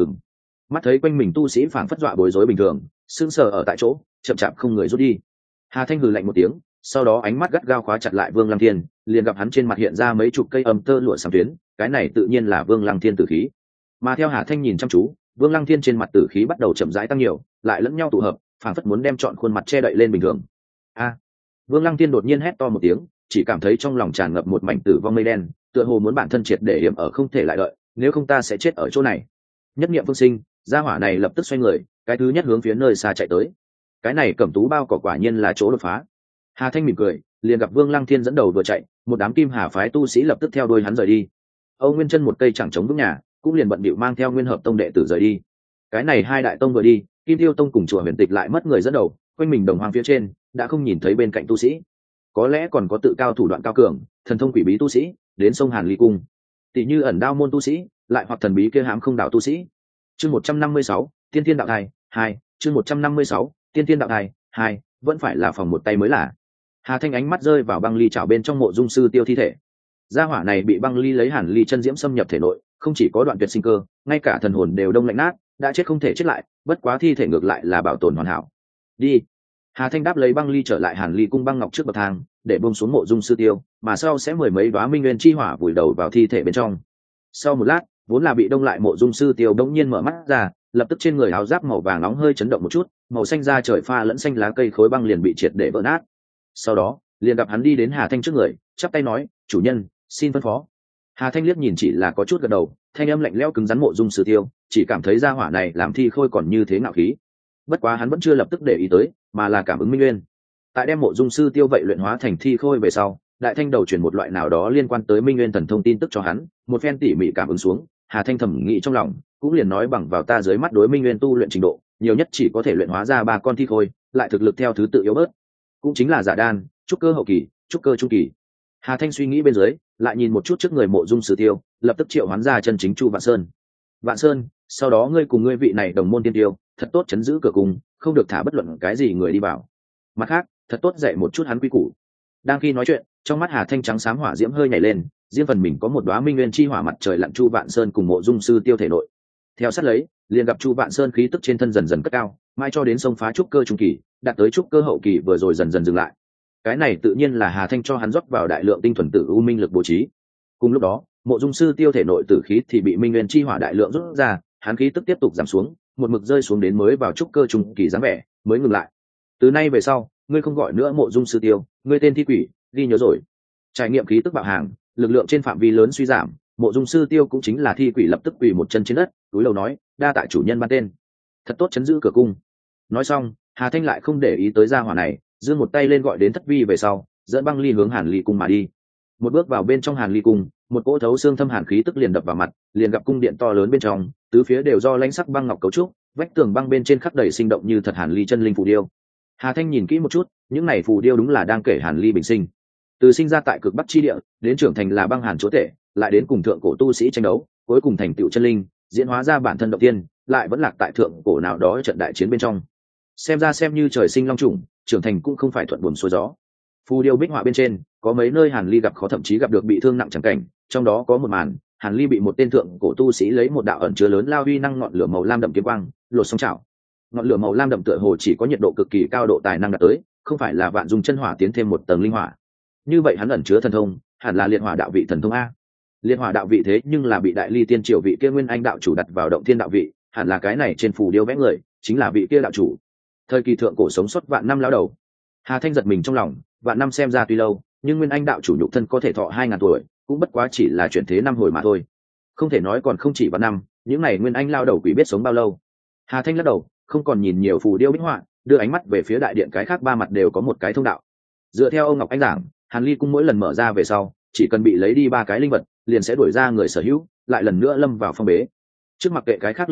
Mắt thấy quanh mình tu sĩ phảng phất dọa bối rối bình thường, sững sờ ở tại chỗ, chậm chạp không người rút đi. Hà Thanh hừ lạnh một tiếng, sau đó ánh mắt gắt gao khóa chặt lại Vương Lăng Thiên, liền gặp hắn trên mặt hiện ra mấy chục cây âm tơ lụa sáng tuyến, cái này tự nhiên là Vương Lăng Thiên tử khí. Mà theo Hà Thanh nhìn chăm chú, Vương Lăng Thiên trên mặt tử khí bắt đầu chậm rãi tăng nhiều, lại lẫn nhau tụ hợp, phảng phất muốn đem trọn khuôn mặt che đậy lên bình thường. A! Vương Lăng Thiên đột nhiên hét to một tiếng, chỉ cảm thấy trong lòng tràn ngập một mảnh tử vong mây đen, tựa hồ muốn bản thân triệt để hiểm ở không thể lại đợi, nếu không ta sẽ chết ở chỗ này. Nhất niệm phương sinh, gia hỏa này lập tức xoay người, cái thứ nhất hướng phía nơi xa chạy tới. Cái này cẩm tú bao cỏ quả nhiên là chỗ đột phá. Hà Thanh mỉm cười, liền gặp Vương Lăng Thiên dẫn đầu vừa chạy, một đám kim hà phái tu sĩ lập tức theo đuôi hắn rời đi. Âu Nguyên Chân một cây chẳng chống vững nhà, cũng liền bận bịu mang theo Nguyên Hợp Tông đệ tử rời đi. Cái này hai đại tông vừa đi, Kim Tiêu Tông cùng chùa Huyền Tịch lại mất người dẫn đầu, quanh mình đồng hoang phía trên đã không nhìn thấy bên cạnh tu sĩ. Có lẽ còn có tự cao thủ đoạn cao cường, thần thông quỷ bí tu sĩ, đến sông Hàn Ly cung. Tỷ như ẩn đao môn tu sĩ, lại hoặc thần bí kia hãm không đạo tu sĩ. Chương 156, Tiên Tiên đạo thai 2, chương 156, Tiên Tiên đạo thai 2, vẫn phải là phòng một tay mới là. Hà Thanh ánh mắt rơi vào băng ly chảo bên trong mộ dung sư tiêu thi thể. Gia hỏa này bị băng ly lấy Hàn Ly chân diễm xâm nhập thể nội, không chỉ có đoạn tuyệt sinh cơ, ngay cả thần hồn đều đông lạnh nát, đã chết không thể chết lại, bất quá thi thể ngược lại là bảo tồn hoàn hảo. Đi. Hà Thanh đáp lấy băng ly trở lại Hàn Ly cung băng ngọc trước bậc thang, để buông xuống mộ dung sư tiêu, mà sau sẽ mười mấy đóa minh nguyên chi hỏa vùi đầu vào thi thể bên trong. Sau một lát, vốn là bị đông lại mộ dung sư tiêu đống nhiên mở mắt ra, lập tức trên người áo giáp màu vàng nóng hơi chấn động một chút, màu xanh da trời pha lẫn xanh lá cây khối băng liền bị triệt để vỡ nát. Sau đó, liền gặp hắn đi đến Hà Thanh trước người, chắp tay nói, chủ nhân, xin phân phó. Hà Thanh liếc nhìn chỉ là có chút gật đầu, thanh âm lạnh lẽo cứng rắn mộ dung sư tiêu, chỉ cảm thấy gia hỏa này làm thi khôi còn như thế ngạo khí. Bất quá hắn vẫn chưa lập tức để ý tới, mà là cảm ứng minh nguyên. Tại đem mộ dung sư tiêu vậy luyện hóa thành thi khôi về sau, đại thanh đầu truyền một loại nào đó liên quan tới minh nguyên thần thông tin tức cho hắn, một phen tỉ mỉ cảm ứng xuống, Hà Thanh thầm nghĩ trong lòng, cũng liền nói bằng vào ta dưới mắt đối minh nguyên tu luyện trình độ, nhiều nhất chỉ có thể luyện hóa ra 3 con thi khôi, lại thực lực theo thứ tự yếu bớt, cũng chính là giả đan, trúc cơ hậu kỳ, trúc cơ trung kỳ. Hà Thanh suy nghĩ bên dưới, lại nhìn một chút trước người mộ dung sư tiêu, lập tức triệu hoán ra chân chính Chu Vạn Sơn. Vạn Sơn, sau đó ngươi cùng ngươi vị này đồng môn tiên tiêu, thật tốt chấn giữ cửa cung, không được thả bất luận cái gì người đi vào. Mặt khác, thật tốt dạy một chút hắn quy củ. Đang khi nói chuyện, trong mắt Hà Thanh trắng xám hỏa diễm hơi nhảy lên, riêng phần mình có một đóa minh nguyên chi hỏa mặt trời lặn Chu Vạn Sơn cùng mộ dung sư tiêu thể nội. Theo sát lấy, liền gặp Chu Vạn Sơn khí tức trên thân dần dần cất cao, mai cho đến sông phá trúc cơ trung kỳ, đạt tới trúc cơ hậu kỳ vừa rồi dần dần dừng lại. Cái này tự nhiên là Hà Thanh cho hắn rót vào đại lượng tinh thuần tử u minh lực bố trí. Cùng lúc đó, mộ dung sư tiêu thể nội tử khí thì bị minh nguyên chi hỏa đại lượng rút ra, hắn khí tức tiếp tục giảm xuống, một mực rơi xuống đến mới vào trúc cơ trung kỳ dáng vẻ, mới ngừng lại. Từ nay về sau, ngươi không gọi nữa mộ dung sư tiêu, ngươi tên thi quỷ, ghi nhớ rồi. Trải nghiệm khí tức bạo hàng, lực lượng trên phạm vi lớn suy giảm, mộ dung sư tiêu cũng chính là thi quỷ lập tức quỳ một chân trên đất, túi lầu nói, đa tạ chủ nhân ban tên, thật tốt chấn giữ cửa cung. Nói xong, Hà Thanh lại không để ý tới gia hỏa này, giương một tay lên gọi đến Thất Vi về sau, dẫn băng ly hướng Hàn Ly cung mà đi. Một bước vào bên trong Hàn Ly cung, một cỗ thấu xương thâm hàn khí tức liền đập vào mặt, liền gặp cung điện to lớn bên trong, tứ phía đều do lãnh sắc băng ngọc cấu trúc, vách tường băng bên trên khắc đầy sinh động như thật Hàn Ly chân linh phù điêu. Hà Thanh nhìn kỹ một chút, những này phù điêu đúng là đang kể Hàn Ly bình sinh, từ sinh ra tại cực bắc chi địa, đến trưởng thành là băng hàn chúa tể, lại đến cùng thượng cổ tu sĩ tranh đấu, cuối cùng thành tựu chân linh, diễn hóa ra bản thân động tiên, lại vẫn lạc tại thượng cổ nào đó trận đại chiến bên trong. Xem ra xem như trời sinh long trùng, trưởng thành cũng không phải thuận buồm xuôi gió. Phù điêu bích họa bên trên có mấy nơi Hàn Ly gặp khó, thậm chí gặp được bị thương nặng chẳng cảnh, trong đó có một màn Hàn Ly bị một tên thượng cổ tu sĩ lấy một đạo ẩn chứa lớn lao huy năng ngọn lửa màu lam đậm kiếm quang lột song chảo. Ngọn lửa màu lam đậm tựa hồ chỉ có nhiệt độ cực kỳ cao độ tài năng đạt tới, không phải là vạn dùng chân hỏa tiến thêm một tầng linh hỏa. Như vậy hắn ẩn chứa thần thông, hẳn là liệt hỏa đạo vị thần thông a. Liệt hỏa đạo vị thế nhưng là bị đại ly tiên triều vị kia nguyên anh đạo chủ đặt vào động thiên đạo vị, hẳn là cái này trên phù điêu vẽ người chính là vị kia đạo chủ. Thời kỳ thượng cổ sống sót vạn năm lão đầu. Hà Thanh giật mình trong lòng, vạn năm xem ra tuy lâu, nhưng nguyên anh đạo chủ nhục thân có thể thọ 2000 tuổi, cũng bất quá chỉ là chuyển thế năm hồi mà thôi. Không thể nói còn không chỉ vạn năm, những này nguyên anh lao đầu quỷ biết sống bao lâu. Hà Thanh lắc đầu, không còn nhìn nhiều phù điêu bích họa, đưa ánh mắt về phía đại điện, cái khác ba mặt đều có một cái thông đạo. Dựa theo ông Ngọc Anh giảng, Hàn Ly cung mỗi lần mở ra về sau, chỉ cần bị lấy đi 3 cái linh vật, liền sẽ đuổi ra người sở hữu, lại lần nữa lâm vào phong bế. Trước mặc kệ cái khác linh vật,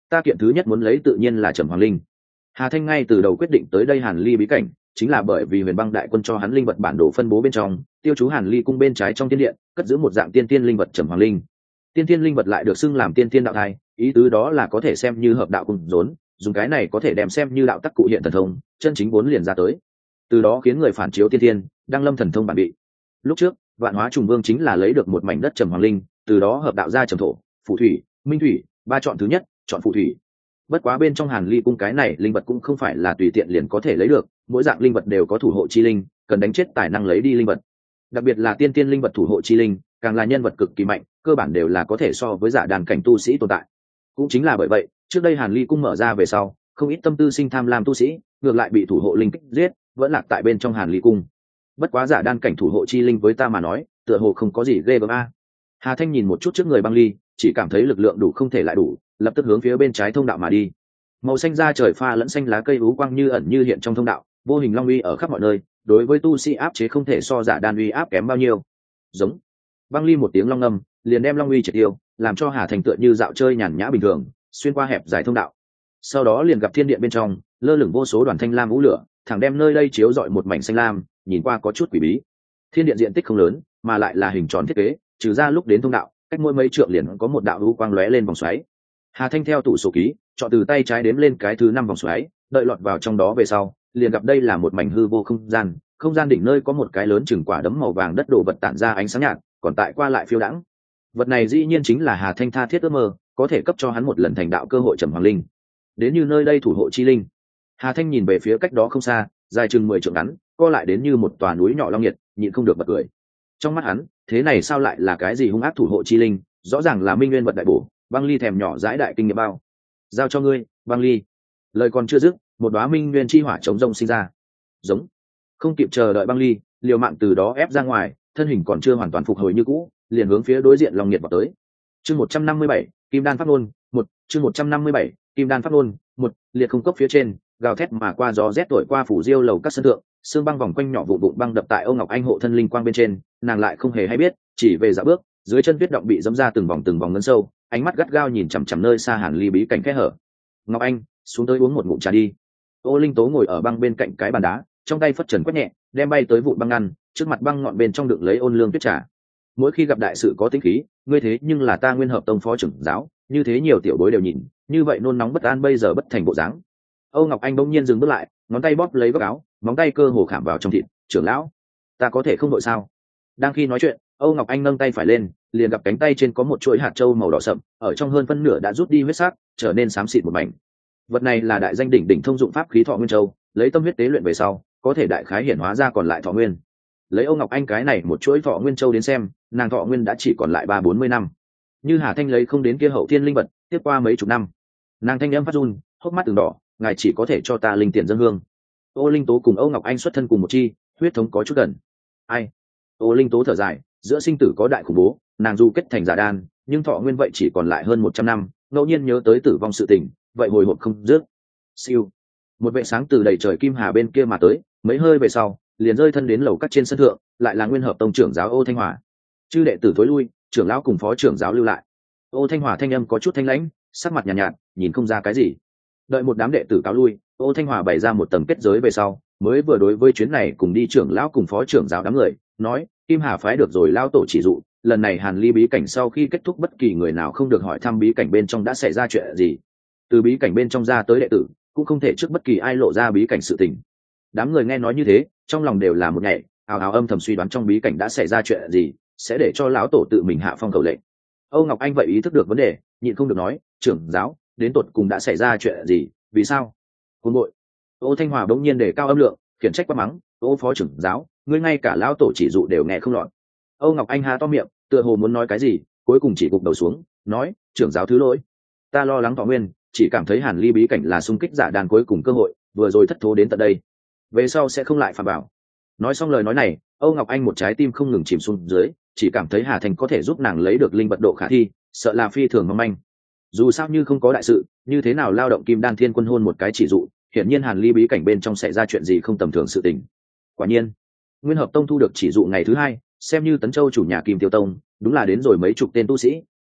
Ta kiện thứ nhất muốn lấy tự nhiên là Trầm Hoàng Linh. Hà Thanh ngay từ đầu quyết định tới đây Hàn Ly bí cảnh chính là bởi vì Huyền Băng đại quân cho hắn linh vật bản đồ phân bố bên trong, tiêu chú Hàn Ly cung bên trái trong tiên điện cất giữ một dạng tiên tiên linh vật Trầm Hoàng Linh. Tiên tiên linh vật lại được xưng làm tiên tiên đạo thai, ý tứ đó là có thể xem như hợp đạo cùng rốn, dùng cái này có thể đem xem như đạo tắc cụ hiện thần thông, chân chính vốn liền ra tới. Từ đó khiến người phản chiếu tiên tiên, đăng lâm thần thông bản bị. Lúc trước, Vạn Hóa Trùng Vương chính là lấy được một mảnh đất Trầm Hoàng Linh, từ đó hợp đạo ra Trầm Thổ, Phù Thủy, Minh Thủy, ba chọn thứ nhất, chọn Phù Thủy. Bất quá bên trong Hàn Ly cung cái này linh vật cũng không phải là tùy tiện liền có thể lấy được, mỗi dạng linh vật đều có thủ hộ chi linh, cần đánh chết tài năng lấy đi linh vật. Đặc biệt là tiên tiên linh vật thủ hộ chi linh, càng là nhân vật cực kỳ mạnh, cơ bản đều là có thể so với giả đàn cảnh tu sĩ tồn tại. Cũng chính là bởi vậy, trước đây Hàn Ly cung mở ra về sau, không ít tâm tư sinh tham lam tu sĩ, ngược lại bị thủ hộ linh kích giết, vẫn lạc tại bên trong Hàn Ly cung. Bất quá giả đan cảnh thủ hộ chi linh với ta mà nói, tựa hồ không có gì ghê gớm a. Hà Thanh nhìn một chút trước người Băng Ly, chỉ cảm thấy lực lượng đủ không thể lại đủ, lập tức hướng phía bên trái thông đạo mà đi. Màu xanh da trời pha lẫn xanh lá cây ú quang như ẩn như hiện trong thông đạo, vô hình long uy ở khắp mọi nơi, đối với tu sĩ áp chế không thể so giả đan uy áp kém bao nhiêu. Giống. Băng Ly một tiếng long ngâm, liền đem long uy triệt tiêu, làm cho Hà Thành tựa như dạo chơi nhàn nhã bình thường, xuyên qua hẹp dài thông đạo. Sau đó liền gặp thiên điện bên trong, lơ lửng vô số đoàn thanh lam vũ lửa, thẳng đem nơi đây chiếu rọi một mảnh xanh lam, nhìn qua có chút quỷ bí. Thiên điện diện tích không lớn, mà lại là hình tròn thiết kế, trừ ra lúc đến thông đạo, cách mỗi mấy trượng liền có một đạo u quang lóe lên vòng xoáy. Hà Thanh theo tủ sổ ký, chọn từ tay trái đếm lên cái thứ 5 vòng xoáy, đợi lọt vào trong đó về sau, liền gặp đây là một mảnh hư vô không gian đỉnh nơi có một cái lớn chừng quả đấm màu vàng đất đổ vật tản ra ánh sáng nhạt, còn tại qua lại phiêu đãng. Vật này dĩ nhiên chính là Hà Thanh tha thiết ước mơ, có thể cấp cho hắn một lần thành đạo cơ hội Trầm Hoàng Linh. Đến như nơi đây thủ hộ chi linh. Hà Thanh nhìn về phía cách đó không xa, dài chừng 10 trượng ngắn, co lại đến như một tòa núi nhỏ long nhiệt, nhịn không được bật cười. Trong mắt hắn, thế này sao lại là cái gì hung ác thủ hộ chi linh, rõ ràng là minh nguyên vật đại bổ. Băng Ly thèm nhỏ dãi đại kinh nghiệm bao. Giao cho ngươi, Băng Ly. Lời còn chưa dứt, một đóa minh nguyên chi hỏa chống rông sinh ra. Giống. Không kịp chờ đợi Băng Ly, liều mạng từ đó ép ra ngoài, thân hình còn chưa hoàn toàn phục hồi như cũ, liền hướng phía đối diện long nhiệt vào tới. Chương 157, Kim Đan pháp luân, 1, chương 157, Kim Đan pháp luân, 1, liệt không cốc phía trên, gào thét mà qua gió rét thổi qua phủ diêu lầu các sân thượng, xương băng vòng quanh nhỏ vụn vụn băng đập tại Âu Ngọc Anh hộ thân linh quang bên trên, nàng lại không hề hay biết, chỉ về dạo bước, dưới chân tuyết động bị dẫm ra từng vòng ngấn sâu, ánh mắt gắt gao nhìn chằm chằm nơi xa Hàn Ly bí cảnh kẽ hở. Ngọc Anh, xuống tới uống một ngụm trà đi. Ô Linh Tố ngồi ở băng bên cạnh cái bàn đá, trong tay phất trần quét nhẹ, đem bay tới vụn băng ngăn, trước mặt băng ngọn bên trong đựng lấy ôn lương tuyết trà. Mỗi khi gặp đại sự có tính khí, ngươi thế nhưng là ta Nguyên Hợp Tông phó trưởng giáo, như thế nhiều tiểu bối đều nhìn, như vậy nôn nóng bất an bây giờ bất thành bộ dáng. Âu Ngọc Anh bỗng nhiên dừng bước lại, ngón tay bóp lấy góc áo, móng tay cơ hồ khảm vào trong thịt. Trưởng lão, ta có thể không đội sao? Đang khi nói chuyện, Âu Ngọc Anh nâng tay phải lên, liền gặp cánh tay trên có một chuỗi hạt châu màu đỏ sậm, ở trong hơn phân nửa đã rút đi huyết sắc, trở nên xám xịt một mảnh. Vật này là đại danh đỉnh thông dụng pháp khí Thọ Nguyên Châu, lấy tâm huyết tế luyện về sau, có thể đại khái hiển hóa ra còn lại thọ nguyên. Lấy Âu Ngọc Anh cái này một chuỗi Thọ Nguyên Châu đến xem, nàng thọ nguyên đã chỉ còn lại 30-40 năm. Như Hà Thanh lấy không đến kia hậu thiên linh vật, tiếp qua mấy chục năm. Nàng thanh âm phát run, hốc mắt từng đỏ, ngài chỉ có thể cho ta linh tiền dân hương. Ô Linh Tố cùng Âu Ngọc Anh xuất thân cùng một chi, huyết thống có chút gần. Ai? Ô Linh Tố thở dài, giữa sinh tử có đại khủng bố, nàng dù kết thành giả đan, nhưng thọ nguyên vậy chỉ còn lại hơn 100 năm, ngẫu nhiên nhớ tới tử vong sự tình, vậy hồi hộp không dứt. Siêu. Một vệ sáng từ đầy trời kim hà bên kia mà tới, mấy hơi về sau, liền rơi thân đến lầu các trên sân thượng, lại là Nguyên Hợp Tông trưởng giáo Ô Thanh Hòa. Chư đệ tử thối lui, trưởng lão cùng phó trưởng giáo lưu lại. Ô Thanh Hòa thanh âm có chút thanh lãnh, sắc mặt nhàn nhạt, nhìn không ra cái gì. Đợi một đám đệ tử cáo lui, Ô Thanh Hòa bày ra một tầng kết giới về sau, mới vừa đối với chuyến này cùng đi trưởng lão cùng phó trưởng giáo đám người, nói, Kim Hà phái được rồi lao tổ chỉ dụ, lần này Hàn Ly bí cảnh sau khi kết thúc bất kỳ người nào không được hỏi thăm bí cảnh bên trong đã xảy ra chuyện gì. Từ bí cảnh bên trong ra tới đệ tử, cũng không thể trước bất kỳ ai lộ ra bí cảnh sự tình. Đám người nghe nói như thế, trong lòng đều là một nhảy, ào ào âm thầm suy đoán trong bí cảnh đã xảy ra chuyện gì, sẽ để cho lão tổ tự mình hạ phong khẩu lệnh. Âu Ngọc Anh vậy ý thức được vấn đề, nhịn không được nói, trưởng giáo, đến tột cùng đã xảy ra chuyện gì, vì sao? Cuồng bội. Ô Thanh Hòa bỗng nhiên để cao âm lượng, khiển trách quát mắng, Ô phó trưởng giáo, ngươi ngay cả lão tổ chỉ dụ đều nghe không lọt. Âu Ngọc Anh há to miệng, tựa hồ muốn nói cái gì, cuối cùng chỉ gục đầu xuống, nói, trưởng giáo thứ lỗi, ta lo lắng thọ nguyên, chỉ cảm thấy Hàn Ly bí cảnh là xung kích giả đàn cuối cùng cơ hội, vừa rồi thất thố đến tận đây, về sau sẽ không lại phạm bảo. Nói xong lời nói này, Âu Ngọc Anh một trái tim không ngừng chìm xuống dưới, chỉ cảm thấy Hà Thành có thể giúp nàng lấy được linh vật độ khả thi, sợ là phi thường mong manh. Dù sao như không có đại sự, như thế nào lao động Kim Đan Thiên Quân hôn một cái chỉ dụ, hiển nhiên Hàn Ly bí cảnh bên trong sẽ ra chuyện gì không tầm thường sự tình. Quả nhiên, Nguyên Hợp Tông thu được chỉ dụ ngày thứ 2, xem như Tấn Châu chủ nhà Kim Tiêu Tông, đúng là đến rồi mấy chục tên tu sĩ,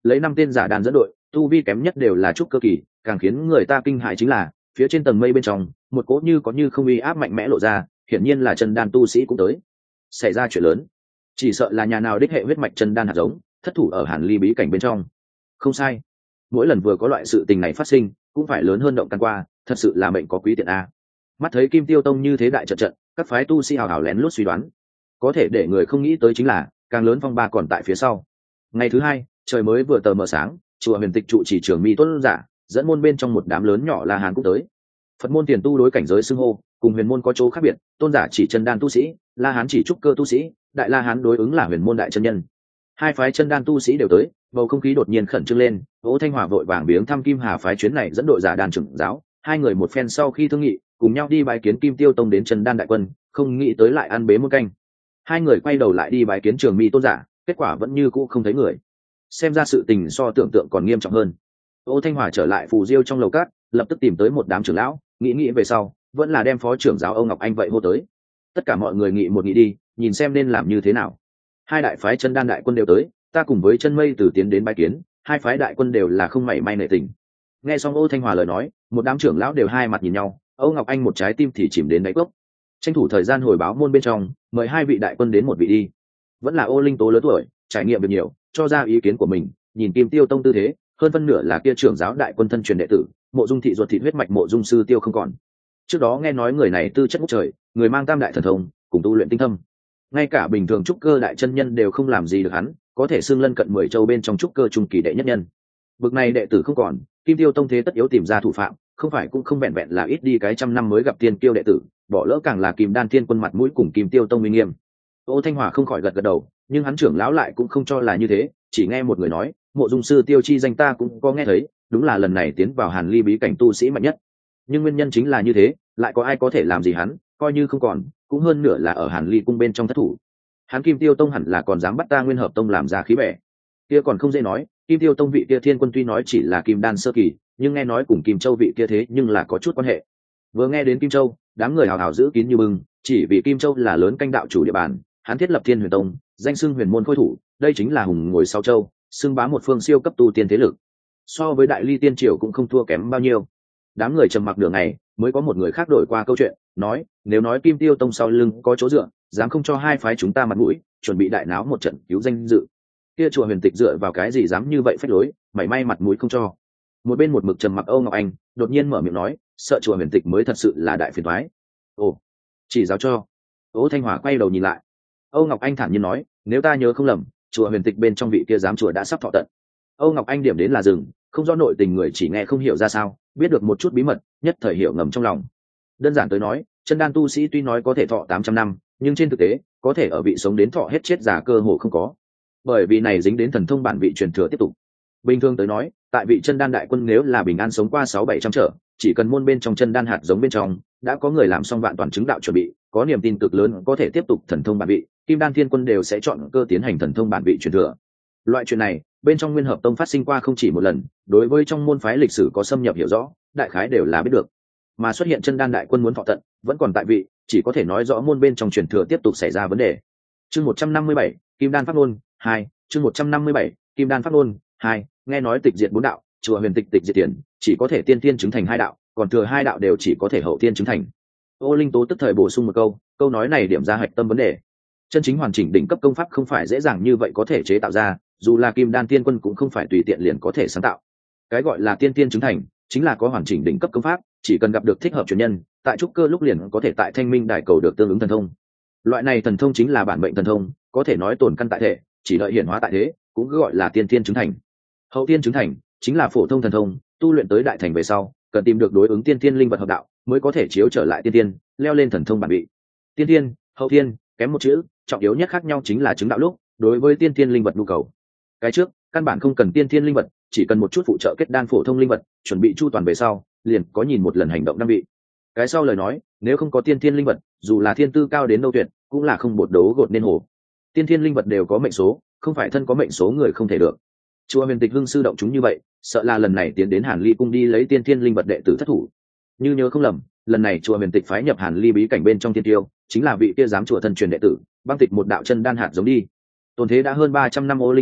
lấy 5 tên giả đàn dẫn đội, tu vi kém nhất đều là trúc cơ kỳ, càng khiến người ta kinh hãi chính là phía trên tầng mây bên trong một cỗ như có như không uy áp mạnh mẽ lộ ra, hiển nhiên là chân đan tu sĩ cũng tới. Xảy ra chuyện lớn, chỉ sợ là nhà nào đích hệ huyết mạch chân đan hạt giống thất thủ ở Hàn Ly bí cảnh bên trong. Không sai, mỗi lần vừa có loại sự tình này phát sinh cũng phải lớn hơn động căn qua, thật sự là mệnh có quý tiện a. Mắt thấy Kim Tiêu Tông như thế đại trận trận, các phái tu sĩ hào hào lén lút suy đoán, có thể để người không nghĩ tới chính là càng lớn phong ba còn tại phía sau. Ngày thứ hai, trời mới vừa tờ mờ sáng, chùa Huyền Tịch trụ chỉ trưởng Mi Tuấn giả dẫn môn bên trong một đám lớn nhỏ La Hán cũng tới. Phật môn tiền tu đối cảnh giới xưng hô cùng huyền môn có chỗ khác biệt, tôn giả chỉ chân đan tu sĩ, La Hán chỉ trúc cơ tu sĩ, đại La Hán đối ứng là huyền môn đại chân nhân. Hai phái chân đan tu sĩ đều tới, bầu không khí đột nhiên khẩn trương lên. Ô Thanh Hòa vội vàng biếng thăm Kim Hà phái chuyến này dẫn đội giả đàn trưởng giáo, hai người một phen sau khi thương nghị, cùng nhau đi bái kiến Kim Tiêu Tông đến chân đan đại quân, không nghĩ tới lại ăn bế muôn canh. Hai người quay đầu lại đi bái kiến Trường Mi tôn giả, kết quả vẫn như cũ không thấy người. Xem ra sự tình so tưởng tượng còn nghiêm trọng hơn. Ô Thanh Hòa trở lại phù diêu trong lầu cát, lập tức tìm tới một đám trưởng lão, nghĩ về sau vẫn là đem phó trưởng giáo Âu Ngọc Anh vậy hô tới. Tất cả mọi người nghị đi, nhìn xem nên làm như thế nào. Hai đại phái chân đan đại quân đều tới, ta cùng với chân mây từ tiến đến bái kiến, hai phái đại quân đều là không mảy may nể tình. Nghe xong Ô Thanh Hòa lời nói, một đám trưởng lão đều hai mặt nhìn nhau, Âu Ngọc Anh một trái tim thì chìm đến đáy cốc. Tranh thủ thời gian hồi báo môn bên trong, mời hai vị đại quân đến một vị đi. Vẫn là Ô Linh Tố lớn tuổi, trải nghiệm được nhiều, cho ra ý kiến của mình. Nhìn Kim Tiêu Tông tư thế, hơn phân nửa là kia trưởng giáo đại quân thân truyền đệ tử, Mộ Dung thị ruột thịt huyết mạch Mộ Dung sư Tiêu không còn. Trước đó nghe nói người này tư chất ngút trời, người mang tam đại thần thông, cùng tu luyện tinh thâm, ngay cả bình thường trúc cơ đại chân nhân đều không làm gì được hắn, có thể xưng lân cận 10 châu bên trong trúc cơ trung kỳ đệ nhất nhân. Bực này đệ tử không còn, Kim Tiêu Tông thế tất yếu tìm ra thủ phạm, không phải cũng không vẹn vẹn là ít đi cái trăm năm mới gặp tiên kiêu đệ tử, bỏ lỡ càng là Kim Đan Thiên Quân mặt mũi cùng Kim Tiêu Tông uy nghiêm. Ô Thanh Hòa không khỏi gật đầu, nhưng hắn trưởng lão lại cũng không cho là như thế, chỉ nghe một người nói, Mộ Dung sư Tiêu chi danh ta cũng có nghe thấy, đúng là lần này tiến vào Hàn Ly bí cảnh tu sĩ mạnh nhất. Nhưng nguyên nhân chính là như thế, lại có ai có thể làm gì hắn, coi như không còn, cũng hơn nửa là ở Hàn Ly cung bên trong thất thủ. Hắn Kim Tiêu Tông hẳn là còn dám bắt ta Nguyên Hợp Tông làm ra khí bẻ. Kia còn không dễ nói, Kim Tiêu Tông vị kia Thiên Quân tuy nói chỉ là Kim Đan sơ kỳ, nhưng nghe nói cùng Kim Châu vị kia thế nhưng là có chút quan hệ. Vừa nghe đến Kim Châu, đám người hào hào giữ kín như bưng, chỉ vì Kim Châu là lớn canh đạo chủ địa bàn, hắn thiết lập Thiên Huyền Tông, danh xưng huyền môn khôi thủ, đây chính là hùng ngồi sau châu, xưng bá một phương siêu cấp tu tiên thế lực. So với Đại Ly Tiên Triều cũng không thua kém bao nhiêu. Đám người trầm mặc nửa ngày, mới có một người khác đổi qua câu chuyện, nói, nếu nói Kim Tiêu Tông sau lưng có chỗ dựa, dám không cho hai phái chúng ta mặt mũi, chuẩn bị đại náo một trận cứu danh dự. Kia chùa Huyền Tịch dựa vào cái gì dám như vậy phách lối, mảy may mặt mũi không cho. Một bên một mực trầm mặc Âu Ngọc Anh đột nhiên mở miệng nói, sợ chùa Huyền Tịch mới thật sự là đại phiền toái. Ồ, chỉ giáo cho. Ô Thanh Hòa quay đầu nhìn lại. Âu Ngọc Anh thản nhiên nói, nếu ta nhớ không lầm, chùa Huyền Tịch bên trong vị kia giám chùa đã sắp thọ tận. Âu Ngọc Anh điểm đến là rừng, không rõ nội tình người chỉ nghe không hiểu ra sao, biết được một chút bí mật, nhất thời hiểu ngầm trong lòng. Đơn giản tới nói, chân đan tu sĩ tuy nói có thể thọ 800 năm, nhưng trên thực tế, có thể ở vị sống đến thọ hết chết già cơ hồ không có. Bởi vì này dính đến thần thông bản vị truyền thừa tiếp tục. Bình thường tới nói, tại vị chân đan đại quân nếu là bình an sống qua 600-700 trở, chỉ cần môn bên trong chân đan hạt giống bên trong, đã có người làm xong vạn toàn chứng đạo chuẩn bị, có niềm tin cực lớn có thể tiếp tục thần thông bản vị, Kim Đan Thiên Quân đều sẽ chọn cơ tiến hành thần thông bản vị truyền thừa. Loại chuyện này, bên trong Nguyên Hợp Tông phát sinh qua không chỉ một lần, đối với trong môn phái lịch sử có xâm nhập hiểu rõ, đại khái đều là biết được. Mà xuất hiện chân đan đại quân muốn thọ tận, vẫn còn tại vị, chỉ có thể nói rõ môn bên trong truyền thừa tiếp tục xảy ra vấn đề. Chương 157, Kim Đan pháp luân 2, chương 157, Kim Đan pháp luân 2, nghe nói tịch diệt 4 đạo, chùa Huyền Tịch tịch diệt tiền, chỉ có thể tiên tiên chứng thành 2 đạo, còn thừa 2 đạo đều chỉ có thể hậu tiên chứng thành. Ô Linh Tố tức thời bổ sung một câu nói này điểm ra hạch tâm vấn đề. Chân chính hoàn chỉnh đỉnh cấp công pháp không phải dễ dàng như vậy có thể chế tạo ra, dù là Kim Đan Tiên Quân cũng không phải tùy tiện liền có thể sáng tạo. Cái gọi là tiên tiên chứng thành, chính là có hoàn chỉnh đỉnh cấp công pháp, chỉ cần gặp được thích hợp truyền nhân, tại trúc cơ lúc liền có thể tại Thanh Minh Đại cầu được tương ứng thần thông. Loại này thần thông chính là bản mệnh thần thông, có thể nói tồn căn tại thể, chỉ đợi hiển hóa tại thế, cũng gọi là tiên tiên chứng thành. Hậu tiên chứng thành chính là phổ thông thần thông, tu luyện tới đại thành về sau, cần tìm được đối ứng tiên tiên linh vật hợp đạo, mới có thể chiếu trở lại tiên tiên, leo lên thần thông bản vị. Tiên tiên, hậu tiên, kém một chữ, trọng yếu nhất khác nhau chính là chứng đạo lúc, đối với tiên tiên linh vật nhu cầu. Cái trước, căn bản không cần tiên tiên linh vật, chỉ cần một chút phụ trợ kết đan phổ thông linh vật, chuẩn bị chu toàn về sau, liền có nhìn một lần hành động năm vị. Cái sau lời nói, nếu không có tiên tiên linh vật, dù là thiên tư cao đến đâu tuyệt, cũng là không bột đấu gột nên hồ. Tiên tiên linh vật đều có mệnh số, không phải thân có mệnh số người không thể được. Chùa Huyền Tịch hưng sư động chúng như vậy, sợ là lần này tiến đến Hàn Ly cung đi lấy tiên tiên linh vật đệ tử thất thủ. Như nhớ không lầm, lần này chùa Huyền Tịch phái nhập Hàn Ly bí cảnh bên trong tiên tiêu, chính là vị kia giám chùa thân truyền đệ tử, băng tịch một đạo chân đan hạt giống đi. Tồn thế đã hơn 300 năm Ô Linh Tố,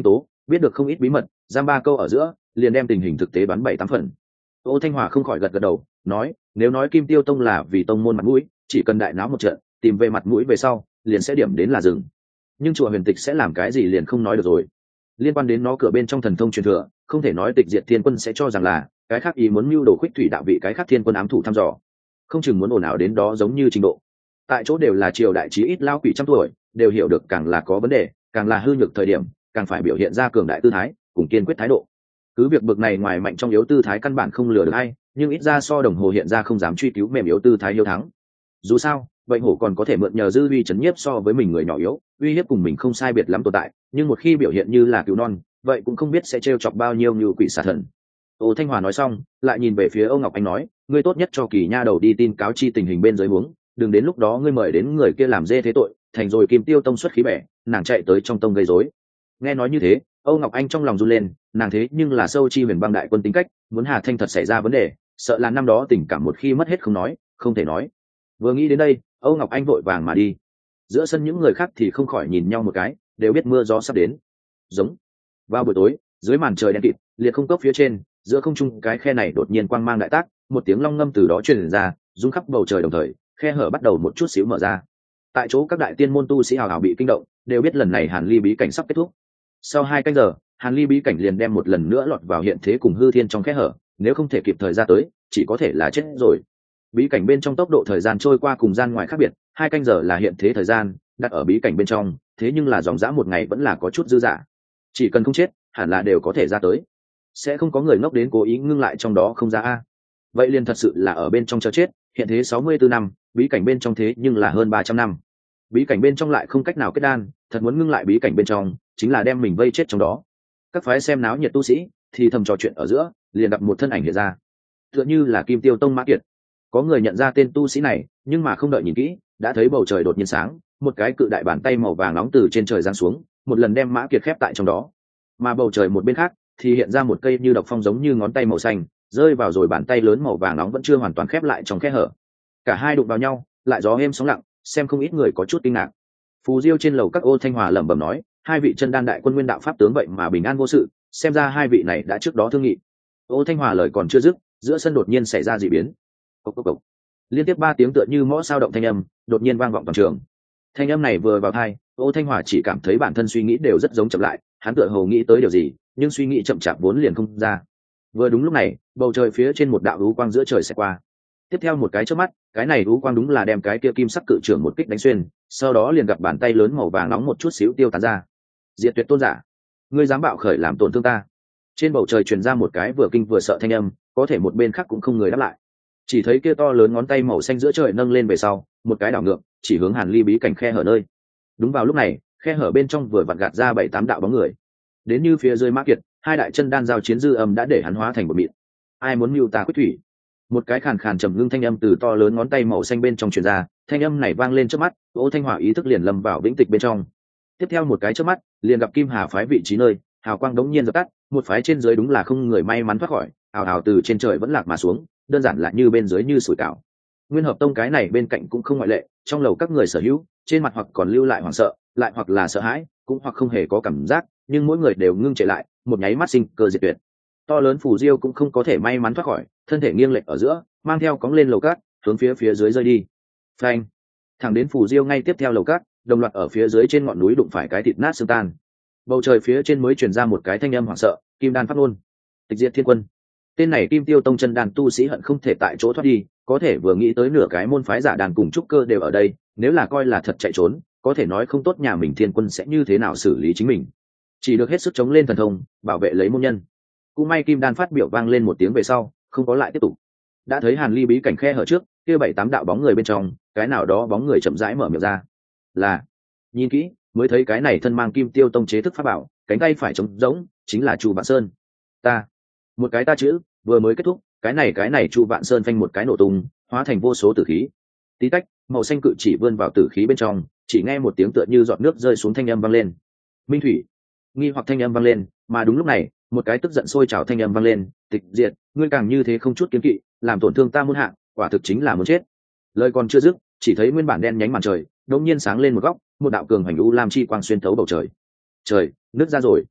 biết được không ít bí mật, giam ba câu ở giữa liền đem tình hình thực tế đoán 7-8 phần. Ô Thanh Hòa không khỏi gật gật đầu, nói nếu nói Kim Tiêu Tông là vì tông môn mặt mũi, chỉ cần đại náo một trận tìm về mặt mũi về sau liền sẽ điểm đến là dừng. Nhưng chùa Huyền Tịch sẽ làm cái gì liền không nói được rồi. Liên quan đến nó cửa bên trong thần thông truyền thừa, không thể nói Tịch Diệt Thiên Quân sẽ cho rằng là cái khác ý muốn mưu đồ Khuyết Thủy đạo vị cái khác thiên quân ám thủ thăm dò, không chừng muốn ồn ào đến đó giống như trình độ. Tại chỗ đều là triều đại chí ít lao quỷ trăm tuổi, đều hiểu được càng là có vấn đề, càng là hư nhược thời điểm, càng phải biểu hiện ra cường đại tư thái, cùng kiên quyết thái độ. Cứ việc bực này ngoài mạnh trong yếu tư thái căn bản không lừa được ai, nhưng ít ra so đồng hồ hiện ra không dám truy cứu mềm yếu tư thái hiếu thắng. Dù sao, bệnh hổ còn có thể mượn nhờ dư uy chấn nhiếp so với mình người nhỏ yếu, uy hiếp cùng mình không sai biệt lắm tồn tại, nhưng một khi biểu hiện như là cứu non, vậy cũng không biết sẽ trêu chọc bao nhiêu như quỷ xà thần. Ô Thanh Hòa nói xong, lại nhìn về phía Âu Ngọc Anh nói, ngươi tốt nhất cho Kỳ Nha đầu đi tin cáo chi tình hình bên dưới huống, đừng đến lúc đó ngươi mời đến người kia làm dê thế tội, thành rồi Kim Tiêu Tông xuất khí bẻ, nàng chạy tới trong tông gây rối. Nghe nói như thế, Âu Ngọc Anh trong lòng run lên, nàng thế nhưng là sâu chi huyền băng đại quân tính cách, muốn Hà Thanh thật xảy ra vấn đề, sợ là năm đó tình cảm một khi mất hết không nói, không thể nói. Vừa nghĩ đến đây, Âu Ngọc Anh vội vàng mà đi. Giữa sân những người khác thì không khỏi nhìn nhau một cái, đều biết mưa gió sắp đến. Giống. Vào buổi tối, dưới màn trời đen kịt, liệt không cốc phía trên, giữa không trung cái khe này đột nhiên quang mang đại tác, một tiếng long ngâm từ đó truyền ra, rung khắp bầu trời đồng thời, khe hở bắt đầu một chút xíu mở ra. Tại chỗ các đại tiên môn tu sĩ hào hào bị kinh động, đều biết lần này Hàn Ly bí cảnh sắp kết thúc. Sau 2 canh giờ, Hàn Ly bí cảnh liền đem một lần nữa lọt vào hiện thế cùng hư thiên trong khe hở, nếu không thể kịp thời ra tới, chỉ có thể là chết rồi. Bí cảnh bên trong tốc độ thời gian trôi qua cùng gian ngoài khác biệt, 2 canh giờ là hiện thế thời gian, đặt ở bí cảnh bên trong, thế nhưng là dòng dã một ngày vẫn là có chút dư dả. Chỉ cần không chết, hẳn là đều có thể ra tới. Sẽ không có người ngốc đến cố ý ngưng lại trong đó không ra a. Vậy liền thật sự là ở bên trong chờ chết, hiện thế 64 năm, bí cảnh bên trong thế nhưng là hơn 300 năm. Bí cảnh bên trong lại không cách nào kết đan, thật muốn ngưng lại bí cảnh bên trong, chính là đem mình vây chết trong đó. Các phái xem náo nhiệt tu sĩ thì thầm trò chuyện ở giữa, liền gặp một thân ảnh hiện ra, tựa như là Kim Tiêu Tông Mã Kiệt. Có người nhận ra tên tu sĩ này, nhưng mà không đợi nhìn kỹ, đã thấy bầu trời đột nhiên sáng, một cái cự đại bàn tay màu vàng nóng từ trên trời giáng xuống, một lần đem Mã Kiệt khép tại trong đó. Mà bầu trời một bên khác thì hiện ra một cây như độc phong giống như ngón tay màu xanh, rơi vào rồi bàn tay lớn màu vàng nóng vẫn chưa hoàn toàn khép lại trong khe hở. Cả hai đụng vào nhau, lại gió êm sóng lặng, xem không ít người có chút kinh ngạc. Phù Diêu trên lầu các Ô Thanh Hòa lẩm bẩm nói, hai vị chân đan đại quân nguyên đạo pháp tướng vậy mà bình an vô sự, xem ra hai vị này đã trước đó thương nghị. Ô Thanh Hòa lời còn chưa dứt, giữa sân đột nhiên xảy ra dị biến. Cốc cốc cốc. Liên tiếp 3 tiếng tựa như mõ sao động thanh âm, đột nhiên vang vọng toàn trường. Thanh âm này vừa vào tai, Ô Thanh Hòa chỉ cảm thấy bản thân suy nghĩ đều rất giống chậm lại, hắn tựa hồ nghĩ tới điều gì, nhưng suy nghĩ chậm chạp vốn liền không ra. Vừa đúng lúc này, bầu trời phía trên một đạo u quang giữa trời sẽ qua. Tiếp theo một cái chớp mắt, cái này u quang đúng là đem cái kia kim sắc cự trưởng một kích đánh xuyên, sau đó liền gặp bàn tay lớn màu vàng nóng một chút xíu tiêu tán ra. Diệt Tuyệt tôn giả, ngươi dám bạo khởi làm tổn thương ta? Trên bầu trời truyền ra một cái vừa kinh vừa sợ thanh âm, có thể một bên khác cũng không người đáp lại. Chỉ thấy kia to lớn ngón tay màu xanh giữa trời nâng lên về sau, một cái đảo ngược, chỉ hướng Hàn Ly bí cảnh khe hở nơi. Đúng vào lúc này, khe hở bên trong vừa vặn gạt ra 7-8 đạo bóng người. Đến như phía dưới Mã Kiệt, hai đại chân đan giao chiến dư âm đã để hắn hóa thành một mịn. Ai muốn mưu ta quyết thủy? Một cái khàn khàn trầm ngưng thanh âm từ to lớn ngón tay màu xanh bên trong truyền ra, thanh âm này vang lên trước mắt, Ô Thanh Hòa ý thức liền lâm vào vĩnh tịch bên trong. Tiếp theo một cái trước mắt, liền gặp Kim Hà phái vị trí nơi, hào quang đống nhiên dập tắt, một phái trên dưới đúng là không người may mắn thoát khỏi, ào ào từ trên trời vẫn lạc mà xuống, đơn giản là như bên dưới như sủi cảo. Nguyên Hợp Tông cái này bên cạnh cũng không ngoại lệ, trong lầu các người sở hữu, trên mặt hoặc còn lưu lại hoảng sợ, lại hoặc là sợ hãi, cũng hoặc không hề có cảm giác, nhưng mỗi người đều ngưng trệ lại, một nháy mắt sinh cơ diệt tuyệt. To lớn Phù Diêu cũng không có thể may mắn thoát khỏi, thân thể nghiêng lệch ở giữa, mang theo cóng lên lầu cát, hướng phía dưới rơi đi. Phanh! Thẳng đến Phù Diêu ngay tiếp theo lầu cát, đồng loạt ở phía dưới trên ngọn núi đụng phải cái thịt nát xương tan. Bầu trời phía trên mới truyền ra một cái thanh âm hoảng sợ, Kim Đan phát ngôn. Tịch Diệt Thiên Quân. Tên này Kim Tiêu Tông chân đan tu sĩ hận không thể tại chỗ thoát đi, có thể vừa nghĩ tới nửa cái môn phái giả đàn cùng trúc cơ đều ở đây, nếu là coi là thật chạy trốn, có thể nói không tốt nhà mình Thiên Quân sẽ như thế nào xử lý chính mình. Chỉ được hết sức chống lên thần thông, bảo vệ lấy môn nhân. Cũng may Kim Đan phát biểu vang lên một tiếng về sau, không có lại tiếp tục. Đã thấy Hàn Ly bí cảnh khe hở trước, kia 7-8 đạo bóng người bên trong, cái nào đó bóng người chậm rãi mở miệng ra. Là, nhìn kỹ, mới thấy cái này thân mang Kim Tiêu Tông chế thức pháp bảo, cánh tay phải trống rỗng, chính là Chu Vạn Sơn. Ta, một cái ta chữ, vừa mới kết thúc, cái này Chu Vạn Sơn phanh một cái nổ tung, hóa thành vô số tử khí. Tí tách, màu xanh cự chỉ vươn vào tử khí bên trong, chỉ nghe một tiếng tựa như giọt nước rơi xuống thanh âm vang lên. Minh thủy, nghi hoặc thanh âm vang lên, mà đúng lúc này, một cái tức giận sôi trào thanh âm vang lên, Tịch Diệt, ngươi càng như thế không chút kiến kỵ, làm tổn thương ta muôn hạ, quả thực chính là muốn chết. Lời còn chưa dứt, chỉ thấy nguyên bản đen nhánh màn trời đột nhiên sáng lên một góc, một đạo cường hành u lam chi quang xuyên thấu bầu trời. Trời nứt ra rồi.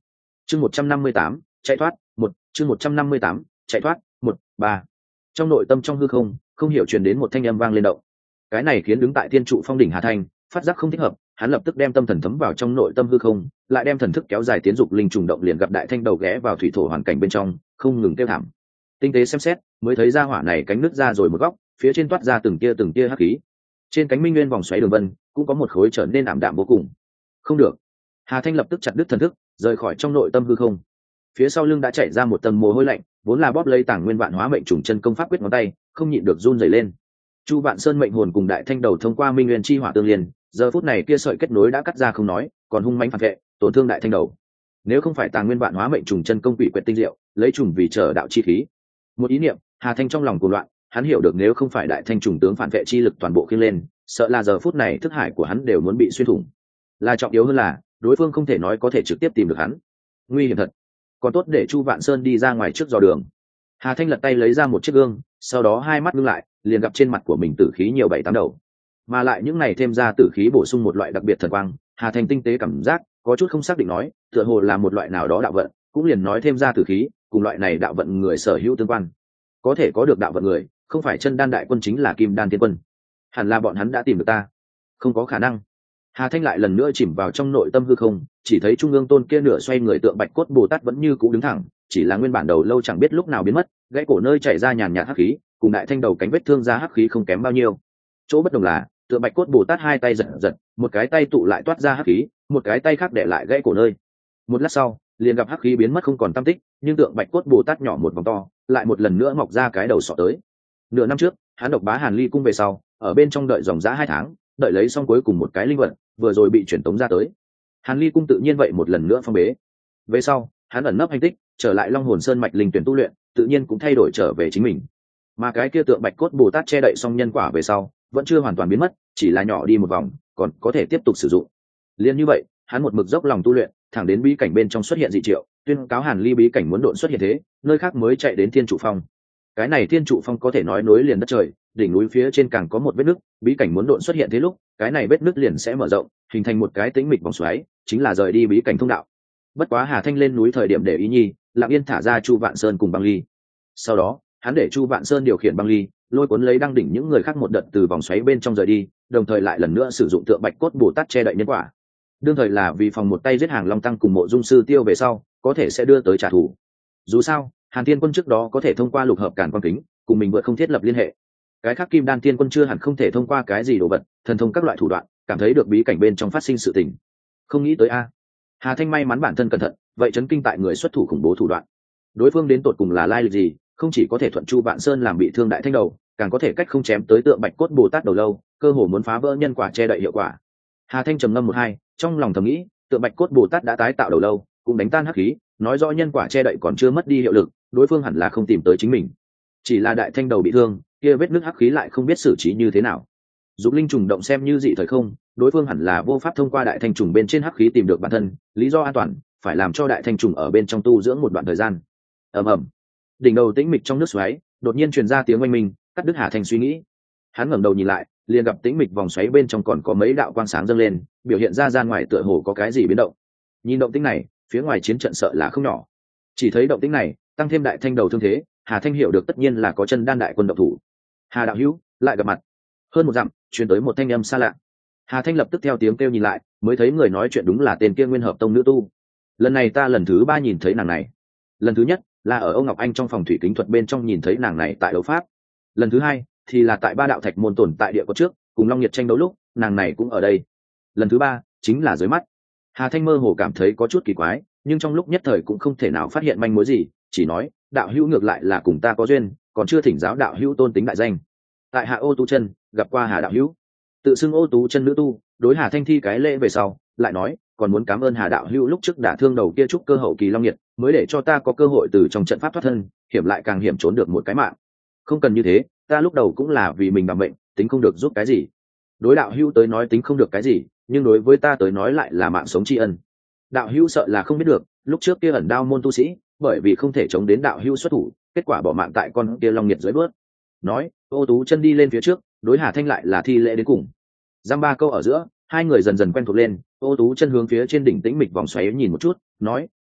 chương 158, chạy thoát một chương 158, chạy thoát một ba. Trong nội tâm trong hư không không hiểu truyền đến một thanh âm vang lên động. Cái này khiến đứng tại thiên trụ phong đỉnh Hà Thanh phát giác không thích hợp, hắn lập tức đem tâm thần thấm vào trong nội tâm hư không, lại đem thần thức kéo dài tiến dục linh trùng động, liền gặp đại thanh đầu ghé vào thủy thổ hoàn cảnh bên trong không ngừng kêu thảm. Tinh tế xem xét mới thấy ra hỏa này cánh nứt ra rồi một góc, phía trên toát ra từng tia hắc khí. Trên cánh minh nguyên vòng xoáy đường vân cũng có một khối trở nên ảm đạm vô cùng. Không được. Hà Thanh lập tức chặt đứt thần thức, rời khỏi trong nội tâm hư không. Phía sau lưng đã chảy ra một tầng mồ hôi lạnh, vốn là bóp lấy tảng nguyên vạn hóa mệnh trùng chân công pháp quyết ngón tay không nhịn được run rẩy lên. Chu Vạn Sơn mệnh hồn cùng đại thanh đầu thông qua minh nguyên chi hỏa tương liên, giờ phút này kia sợi kết nối đã cắt ra không nói, còn hung mãnh phản vệ, tổn thương đại thanh đầu. Nếu không phải tàng nguyên vạn hóa mệnh trùng chân công quỷ quyệt tinh diệu, lấy trùng vì trở đạo chi khí. Một ý niệm, Hà Thanh trong lòng cuồng loạn, hắn hiểu được nếu không phải đại thanh trùng tướng phản vệ chi lực toàn bộ khiêng lên, sợ là giờ phút này thức hải của hắn đều muốn bị xuyên thủng. Là trọng yếu hơn là, đối phương không thể nói có thể trực tiếp tìm được hắn. Nguy hiểm thật. Còn tốt để Chu Vạn Sơn đi ra ngoài trước dò đường. Hà Thanh lật tay lấy ra một chiếc gương, sau đó hai mắt ngưng lại, liền gặp trên mặt của mình tử khí nhiều 7-8 đầu, mà lại những này thêm ra tử khí bổ sung một loại đặc biệt thần quang. Hà Thanh tinh tế cảm giác có chút không xác định nói, tựa hồ là một loại nào đó đạo vận, cũng liền nói thêm ra tử khí cùng loại này đạo vận người sở hữu tương quan. Có thể có được đạo vận người, không phải chân đan đại quân chính là kim đan tiên quân, hẳn là bọn hắn đã tìm được ta. Không có khả năng. Hà Thanh lại lần nữa chìm vào trong nội tâm hư không, chỉ thấy trung ương tôn kia nửa xoay người tượng bạch cốt Bồ Tát vẫn như cũ đứng thẳng, chỉ là nguyên bản đầu lâu chẳng biết lúc nào biến mất, gãy cổ nơi chảy ra nhàn nhạt hắc khí, cùng đại thanh đầu cánh vết thương ra hắc khí không kém bao nhiêu. Chỗ bất đồng là, tượng bạch cốt Bồ Tát hai tay giật giật, một cái tay tụ lại toát ra hắc khí, một cái tay khác để lại gãy cổ nơi. Một lát sau, liền gặp hắc khí biến mất không còn tăm tích, nhưng tượng bạch cốt Bồ Tát nhỏ một vòng to, lại một lần nữa mọc ra cái đầu sọ tới. Nửa năm trước, hắn độc bá Hàn Ly cung về sau, ở bên trong đợi dòng dã 2 tháng, đợi lấy xong cuối cùng một cái linh vật, vừa rồi bị chuyển tống ra tới. Hàn Ly cung tự nhiên vậy một lần nữa phong bế. Về sau, hắn ẩn nấp hành tích, trở lại Long Hồn Sơn mạch linh tuyển tu luyện, tự nhiên cũng thay đổi trở về chính mình. Mà cái kia tượng bạch cốt Bồ Tát che đậy xong nhân quả về sau, vẫn chưa hoàn toàn biến mất, chỉ là nhỏ đi một vòng, còn có thể tiếp tục sử dụng. Liên như vậy, hắn một mực dốc lòng tu luyện, thẳng đến bí cảnh bên trong xuất hiện dị triệu, tuyên cáo Hàn Ly bí cảnh muốn độn xuất hiện thế, nơi khác mới chạy đến Thiên Trụ Phong. Cái này Thiên Trụ Phong có thể nói nối liền đất trời, đỉnh núi phía trên càng có một vết nứt, bí cảnh muốn độn xuất hiện thế lúc, cái này vết nứt liền sẽ mở rộng, hình thành một cái tĩnh mịch vòng xoáy, chính là rời đi bí cảnh thông đạo. Bất quá Hà Thanh lên núi thời điểm để ý nhi, lặng yên thả ra Chu Vạn Sơn cùng Băng Ly. Sau đó, hắn để Chu Vạn Sơn điều khiển Băng Ly, lôi cuốn lấy đăng đỉnh những người khác một đợt từ vòng xoáy bên trong rời đi, đồng thời lại lần nữa sử dụng tượng bạch cốt Bồ Tát che đậy nhân quả. Đương thời là vì phòng một tay giết Hàng Long Tăng cùng Mộ Dung Sư Tiêu về sau, có thể sẽ đưa tới trả thù. Dù sao, Hàn Thiên Quân trước đó có thể thông qua lục hợp cản quan kính, cùng mình vượt không thiết lập liên hệ. Cái khác Kim Đan Thiên Quân chưa hẳn không thể thông qua cái gì đồ vật, thần thông các loại thủ đoạn, cảm thấy được bí cảnh bên trong phát sinh sự tình. Không nghĩ tới a. Hà Thanh may mắn bản thân cẩn thận, vậy chấn kinh tại người xuất thủ khủng bố thủ đoạn. Đối phương đến tột cùng là lai lịch gì, không chỉ có thể thuận Chu Vạn Sơn làm bị thương đại thanh đầu, càng có thể cách không chém tới tượng bạch cốt Bồ Tát đầu lâu, cơ hồ muốn phá vỡ nhân quả che đậy hiệu quả. Hà Thanh trầm ngâm một hai, trong lòng thầm nghĩ, tượng bạch cốt Bồ Tát đã tái tạo đầu lâu, cũng đánh tan hắc khí, nói rõ nhân quả che đậy còn chưa mất đi hiệu lực, đối phương hẳn là không tìm tới chính mình. Chỉ là đại thanh đầu bị thương, kia vết nứt hắc khí lại không biết xử trí như thế nào. Dục linh trùng động xem như dị thời không, đối phương hẳn là vô pháp thông qua đại thanh trùng bên trên hắc khí tìm được bản thân, lý do an toàn, phải làm cho đại thanh trùng ở bên trong tu dưỡng một đoạn thời gian. Ầm ầm. Đỉnh đầu tĩnh mịch trong nước xoáy, đột nhiên truyền ra tiếng oanh minh, cắt đứt Hà Thanh suy nghĩ. Hắn ngẩng đầu nhìn lại, liền gặp tĩnh mịch vòng xoáy bên trong còn có mấy đạo quang sáng dâng lên, biểu hiện ra gian ngoài tựa hồ có cái gì biến động. Nhìn động tĩnh này, phía ngoài chiến trận sợ là không nhỏ. Chỉ thấy động tĩnh này, tăng thêm đại thanh đầu thương thế, Hà Thanh hiểu được tất nhiên là có chân đan đại quân động thủ. Hà đạo hữu, lại gặp mặt. Hơn một dặm, truyền tới một thanh âm xa lạ. Hà Thanh lập tức theo tiếng kêu nhìn lại, mới thấy người nói chuyện đúng là tên kia Nguyên Hợp Tông nữ tu. Lần này ta lần thứ 3 nhìn thấy nàng này. Lần thứ nhất là ở Âu Ngọc Anh trong phòng thủy kính thuật bên trong nhìn thấy nàng này tại đấu pháp. Lần thứ 2 thì là tại Ba Đạo Thạch môn tồn tại địa có trước, cùng Long Nhiệt tranh đấu lúc, nàng này cũng ở đây. Lần thứ 3 chính là dưới mắt. Hà Thanh mơ hồ cảm thấy có chút kỳ quái, nhưng trong lúc nhất thời cũng không thể nào phát hiện manh mối gì, chỉ nói, đạo hữu ngược lại là cùng ta có duyên, còn chưa thỉnh giáo đạo hữu tôn tính đại danh. Tại Hạ Ô Tú Chân, gặp qua Hà đạo hữu. Tự xưng Ô Tú Chân nữ tu, đối Hà Thanh thi cái lễ về sau, lại nói, còn muốn cảm ơn Hà đạo hữu lúc trước đả thương đầu kia trúc cơ hậu kỳ Long Nhiệt, mới để cho ta có cơ hội từ trong trận pháp thoát thân, hiểm lại càng hiểm trốn được một cái mạng. Không cần như thế, ta lúc đầu cũng là vì mình bằng mệnh, tính không được giúp cái gì. Đối đạo hữu tới nói tính không được cái gì, nhưng đối với ta tới nói lại là mạng sống tri ân. Đạo hữu sợ là không biết được, lúc trước kia ẩn đao môn tu sĩ, bởi vì không thể chống đến đạo hữu xuất thủ, kết quả bỏ mạng tại con kia Long Nhiệt dưới bước. Nói, Ô Tú Chân đi lên phía trước, đối Hà Thanh lại là thi lễ đến cùng. Giam ba câu ở giữa, hai người dần dần quen thuộc lên. Ô Tú Chân hướng phía trên đỉnh tĩnh mịch vòng xoáy nhìn một chút, nói,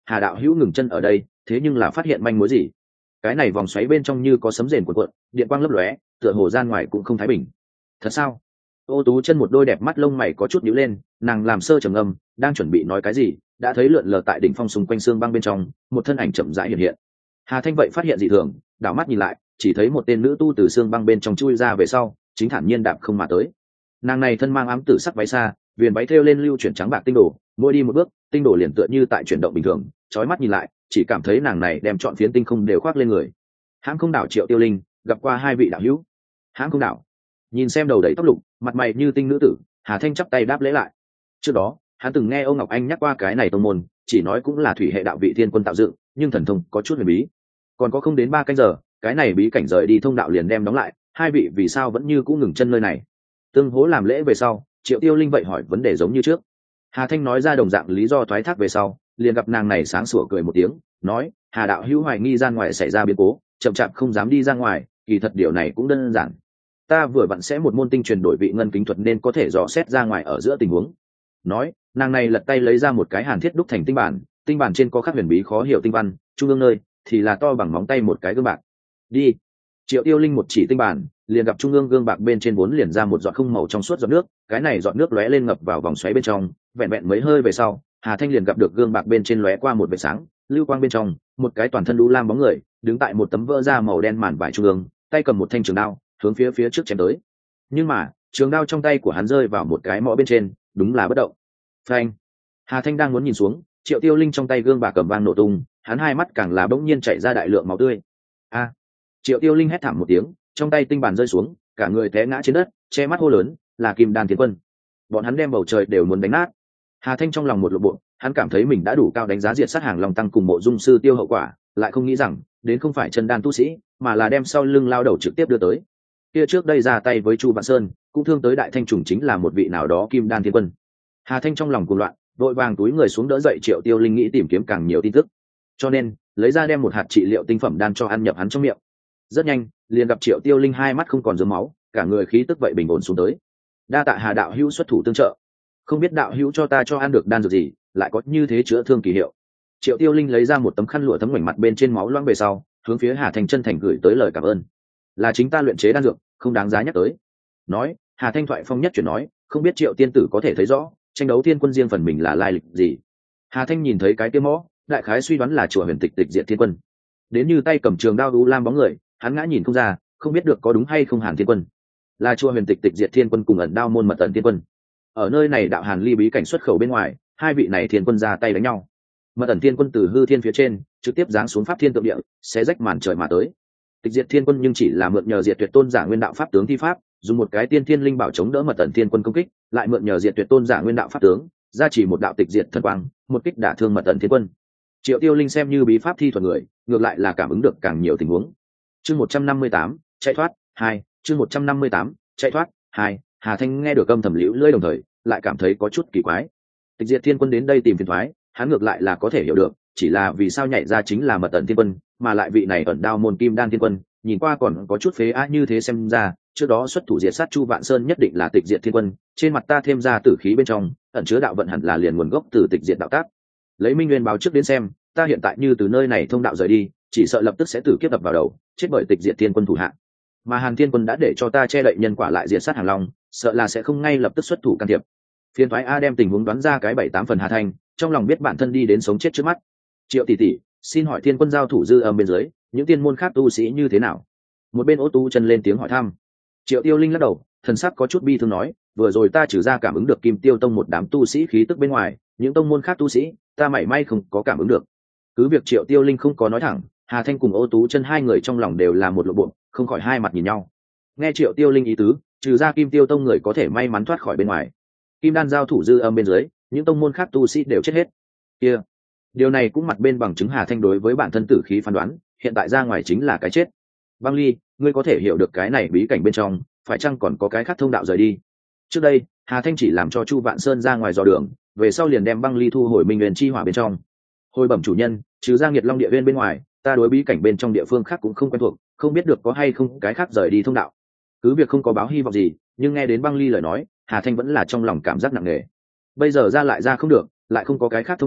Hà đạo hữu ngừng chân ở đây thế nhưng là phát hiện manh mối gì? Cái này vòng xoáy bên trong như có sấm rền cuộn cuộn, điện quang lấp lóe, tựa hồ gian ngoài cũng không thái bình. Thật sao? Ô Tú Chân một đôi đẹp mắt lông mày có chút nhíu lên, nàng làm sơ trầm ngâm, đang chuẩn bị nói cái gì, đã thấy lượn lờ tại đỉnh phong xung quanh xương băng bên trong, một thân ảnh chậm rãi hiện hiện. Hà Thanh vậy phát hiện dị thường, đảo mắt nhìn lại, chỉ thấy một tên nữ tu từ xương băng bên trong chui ra về sau, chính thản nhiên đạp không mà tới. Nàng này thân mang ám tử sắc váy xa, viền váy thêu lên lưu chuyển trắng bạc tinh đồ, mỗi đi một bước, tinh đồ liền tựa như tại chuyển động bình thường, chói mắt nhìn lại, chỉ cảm thấy nàng này đem trọn phiến tinh không đều khoác lên người. Hãng Không Đảo Triệu Tiêu Linh gặp qua hai vị đạo hữu. Hãng Không Đảo nhìn xem đầu đầy tóc lục, mặt mày như tinh nữ tử, Hà Thanh chắp tay đáp lễ lại. Trước đó hắn từng nghe Âu Ngọc Anh nhắc qua cái này tông môn, chỉ nói cũng là thủy hệ đạo vị thiên quân tạo dựng, nhưng thần thông có chút huyền bí. Còn có không đến 3 canh giờ, cái này bí cảnh rời đi thông đạo liền đem đóng lại, hai vị vì sao vẫn như cũ ngừng chân nơi này? Tương hố làm lễ về sau, Triệu Tiêu Linh vậy hỏi vấn đề giống như trước. Hà Thanh nói ra đồng dạng lý do thoái thác về sau, liền gặp nàng này sáng sủa cười một tiếng, nói: Hà đạo hữu hoài nghi ra ngoài xảy ra biến cố, chậm chạp không dám đi ra ngoài, kỳ thật điều này cũng đơn giản. Ta vừa vặn sẽ một môn tinh truyền đổi vị ngân kính thuật nên có thể dò xét ra ngoài ở giữa tình huống. Nói, nàng này lật tay lấy ra một cái hàn thiết đúc thành tinh bản trên có khắc huyền bí khó hiểu tinh văn, trung ương nơi thì là to bằng móng tay một cái gương bạc. Đi. Triệu Tiêu Linh một chỉ tinh bản, liền gặp trung ương gương bạc bên trên vốn liền ra một giọt không màu trong suốt giọt nước, cái này giọt nước lóe lên ngập vào vòng xoáy bên trong, vẹn vẹn mấy hơi về sau, Hà Thanh liền gặp được gương bạc bên trên lóe qua một vệt sáng, lưu quang bên trong, một cái toàn thân đu lam bóng người, đứng tại một tấm vỡ ra màu đen màn vải trung ương, tay cầm một thanh trường đao, hướng phía trước chém tới. Nhưng mà, trường đao trong tay của hắn rơi vào một cái mõ bên trên, đúng là bất động. Phanh. Hà Thanh đang muốn nhìn xuống, Triệu Tiêu Linh trong tay gương bạc cầm vang nổ tung, hắn hai mắt càng là bỗng nhiên chảy ra đại lượng máu tươi. A! Triệu Tiêu Linh hét thảm một tiếng, trong tay tinh bản rơi xuống, cả người té ngã trên đất, che mắt hô lớn, là Kim Đan Thiên Quân. Bọn hắn đem bầu trời đều muốn đánh nát. Hà Thanh trong lòng một lộ bộ, hắn cảm thấy mình đã đủ cao đánh giá diệt sát hàng Long Tăng cùng Mộ Dung sư tiêu hậu quả, lại không nghĩ rằng, đến không phải chân đan tu sĩ, mà là đem sau lưng lao đầu trực tiếp đưa tới. Kia trước đây ra tay với Chu Vạn Sơn, cũng thương tới Đại Thanh trùng chính là một vị nào đó Kim Đan Thiên Quân. Hà Thanh trong lòng cuồng loạn, vội vàng túi người xuống đỡ dậy Triệu Tiêu Linh nghĩ tìm kiếm càng nhiều tin tức. Cho nên, lấy ra đem một hạt trị liệu tinh phẩm đan cho ăn nhập hắn trong miệng. Rất nhanh, liền gặp Triệu Tiêu Linh hai mắt không còn rớm máu, cả người khí tức vậy bình ổn xuống tới. Đa tạ Hà đạo hữu xuất thủ tương trợ. Không biết đạo hữu cho ta cho ăn được đan dược gì, lại có như thế chữa thương kỳ hiệu. Triệu Tiêu Linh lấy ra một tấm khăn lụa thấm mảnh mặt bên trên máu loãng về sau, hướng phía Hà Thanh chân thành gửi tới lời cảm ơn. Là chính ta luyện chế đan dược, không đáng giá nhắc tới. Nói, Hà Thanh thoại phong nhất chuyển nói, không biết Triệu tiên tử có thể thấy rõ, tranh đấu thiên quân riêng phần mình là lai lịch gì. Hà Thanh nhìn thấy cái tiêu mõ, đại khái suy đoán là chùa Huyền Tịch Tịch Diệt Thiên Quân. Đến như tay cầm trường đao u lam bóng người, hắn ngã nhìn không ra, không biết được có đúng hay không Hàn Thiên Quân. Là chùa Huyền Tịch Tịch Diệt Thiên Quân cùng ẩn đao môn mật ẩn Thiên Quân. Ở nơi này đạo Hàn Ly bí cảnh xuất khẩu bên ngoài, hai vị này Thiên Quân ra tay đánh nhau. Mật ẩn Thiên Quân từ hư thiên phía trên, trực tiếp giáng xuống pháp thiên tượng địa, xé rách màn trời mà tới. Tịch Diệt Thiên Quân nhưng chỉ là mượn nhờ Diệt Tuyệt Tôn giả nguyên đạo pháp tướng thi pháp, dùng một cái tiên thiên linh bảo chống đỡ Mật ẩn Thiên Quân công kích, lại mượn nhờ Diệt Tuyệt Tôn giả nguyên đạo pháp tướng, ra chỉ một đạo tịch diệt thần quang, một kích đả thương Mật ẩn Thiên Quân. Triệu Tiêu Linh xem như bí pháp thi thuật người, ngược lại là cảm ứng được càng nhiều tình huống. Chương 158, chạy thoát 2, chương 158, chạy thoát 2. Hà Thanh nghe được âm thầm liễu lưỡi đồng thời, lại cảm thấy có chút kỳ quái. Tịch Diệt Thiên Quân đến đây tìm phiền toái, hắn ngược lại là có thể hiểu được, chỉ là vì sao nhảy ra chính là Mật ẩn Thiên Quân, mà lại vị này ẩn đao môn Kim Đan Thiên Quân, nhìn qua còn có chút phế á, như thế xem ra, trước đó xuất thủ diệt sát Chu Vạn Sơn nhất định là Tịch Diệt Thiên Quân, trên mặt ta thêm ra tử khí bên trong, ẩn chứa đạo vận hẳn là liền nguồn gốc từ Tịch Diệt đạo tác. Lấy Minh Nguyên báo trước đến xem, ta hiện tại như từ nơi này thông đạo rời đi, chỉ sợ lập tức sẽ tử kiếp đập vào đầu, chết bởi Tịch Diệt Thiên Quân thủ hạ. Mà Hàn Thiên Quân đã để cho ta che đậy nhân quả lại diệt sát Hàng Long, sợ là sẽ không ngay lập tức xuất thủ can thiệp. Phiên thoái A đem tình huống đoán ra cái 7-8 phần. Hà Thanh trong lòng biết bản thân đi đến sống chết trước mắt. Triệu tỷ tỷ, xin hỏi Thiên Quân giao thủ dư âm bên dưới, những tiên môn khác tu sĩ như thế nào? Một bên Ô Tu chân lên tiếng hỏi thăm. Triệu Tiêu Linh lắc đầu, thần sắc có chút bi thương nói, vừa rồi ta trừ ra cảm ứng được Kim Tiêu Tông một đám tu sĩ khí tức bên ngoài, những tông môn khác tu sĩ, ta mảy may không có cảm ứng được. Cứ việc Triệu Tiêu Linh không có nói thẳng, Hà Thanh cùng Ô Tú chân hai người trong lòng đều là một lộ bộ, không khỏi hai mặt nhìn nhau. Nghe Triệu Tiêu Linh ý tứ, trừ ra Kim Tiêu Tông người có thể may mắn thoát khỏi bên ngoài, Kim Đan giao thủ dư âm bên dưới, những tông môn khác tu sĩ đều chết hết. Kia, điều này cũng mặt bên bằng chứng Hà Thanh đối với bản thân tử khí phán đoán, hiện tại ra ngoài chính là cái chết. Băng Ly, ngươi có thể hiểu được cái này bí cảnh bên trong, phải chăng còn có cái khác thông đạo rời đi? Trước đây, Hà Thanh chỉ làm cho Chu Vạn Sơn ra ngoài dò đường, về sau liền đem Băng Ly thu hồi Minh Nguyên chi hỏa bên trong. Hồi bẩm chủ nhân, trừ ra Nghiệt Long địa viên bên ngoài, ta đối bí cảnh bên trong địa phương khác cũng không quen thuộc, không biết được có hay không cái khác rời đi thông đạo. Cứ việc không có báo hy vọng gì, nhưng nghe đến Băng Ly lời nói, Hà Thanh vẫn là trong lòng cảm giác nặng nề. Bây giờ ra lại ra không được, lại không có cái khác thông đạo,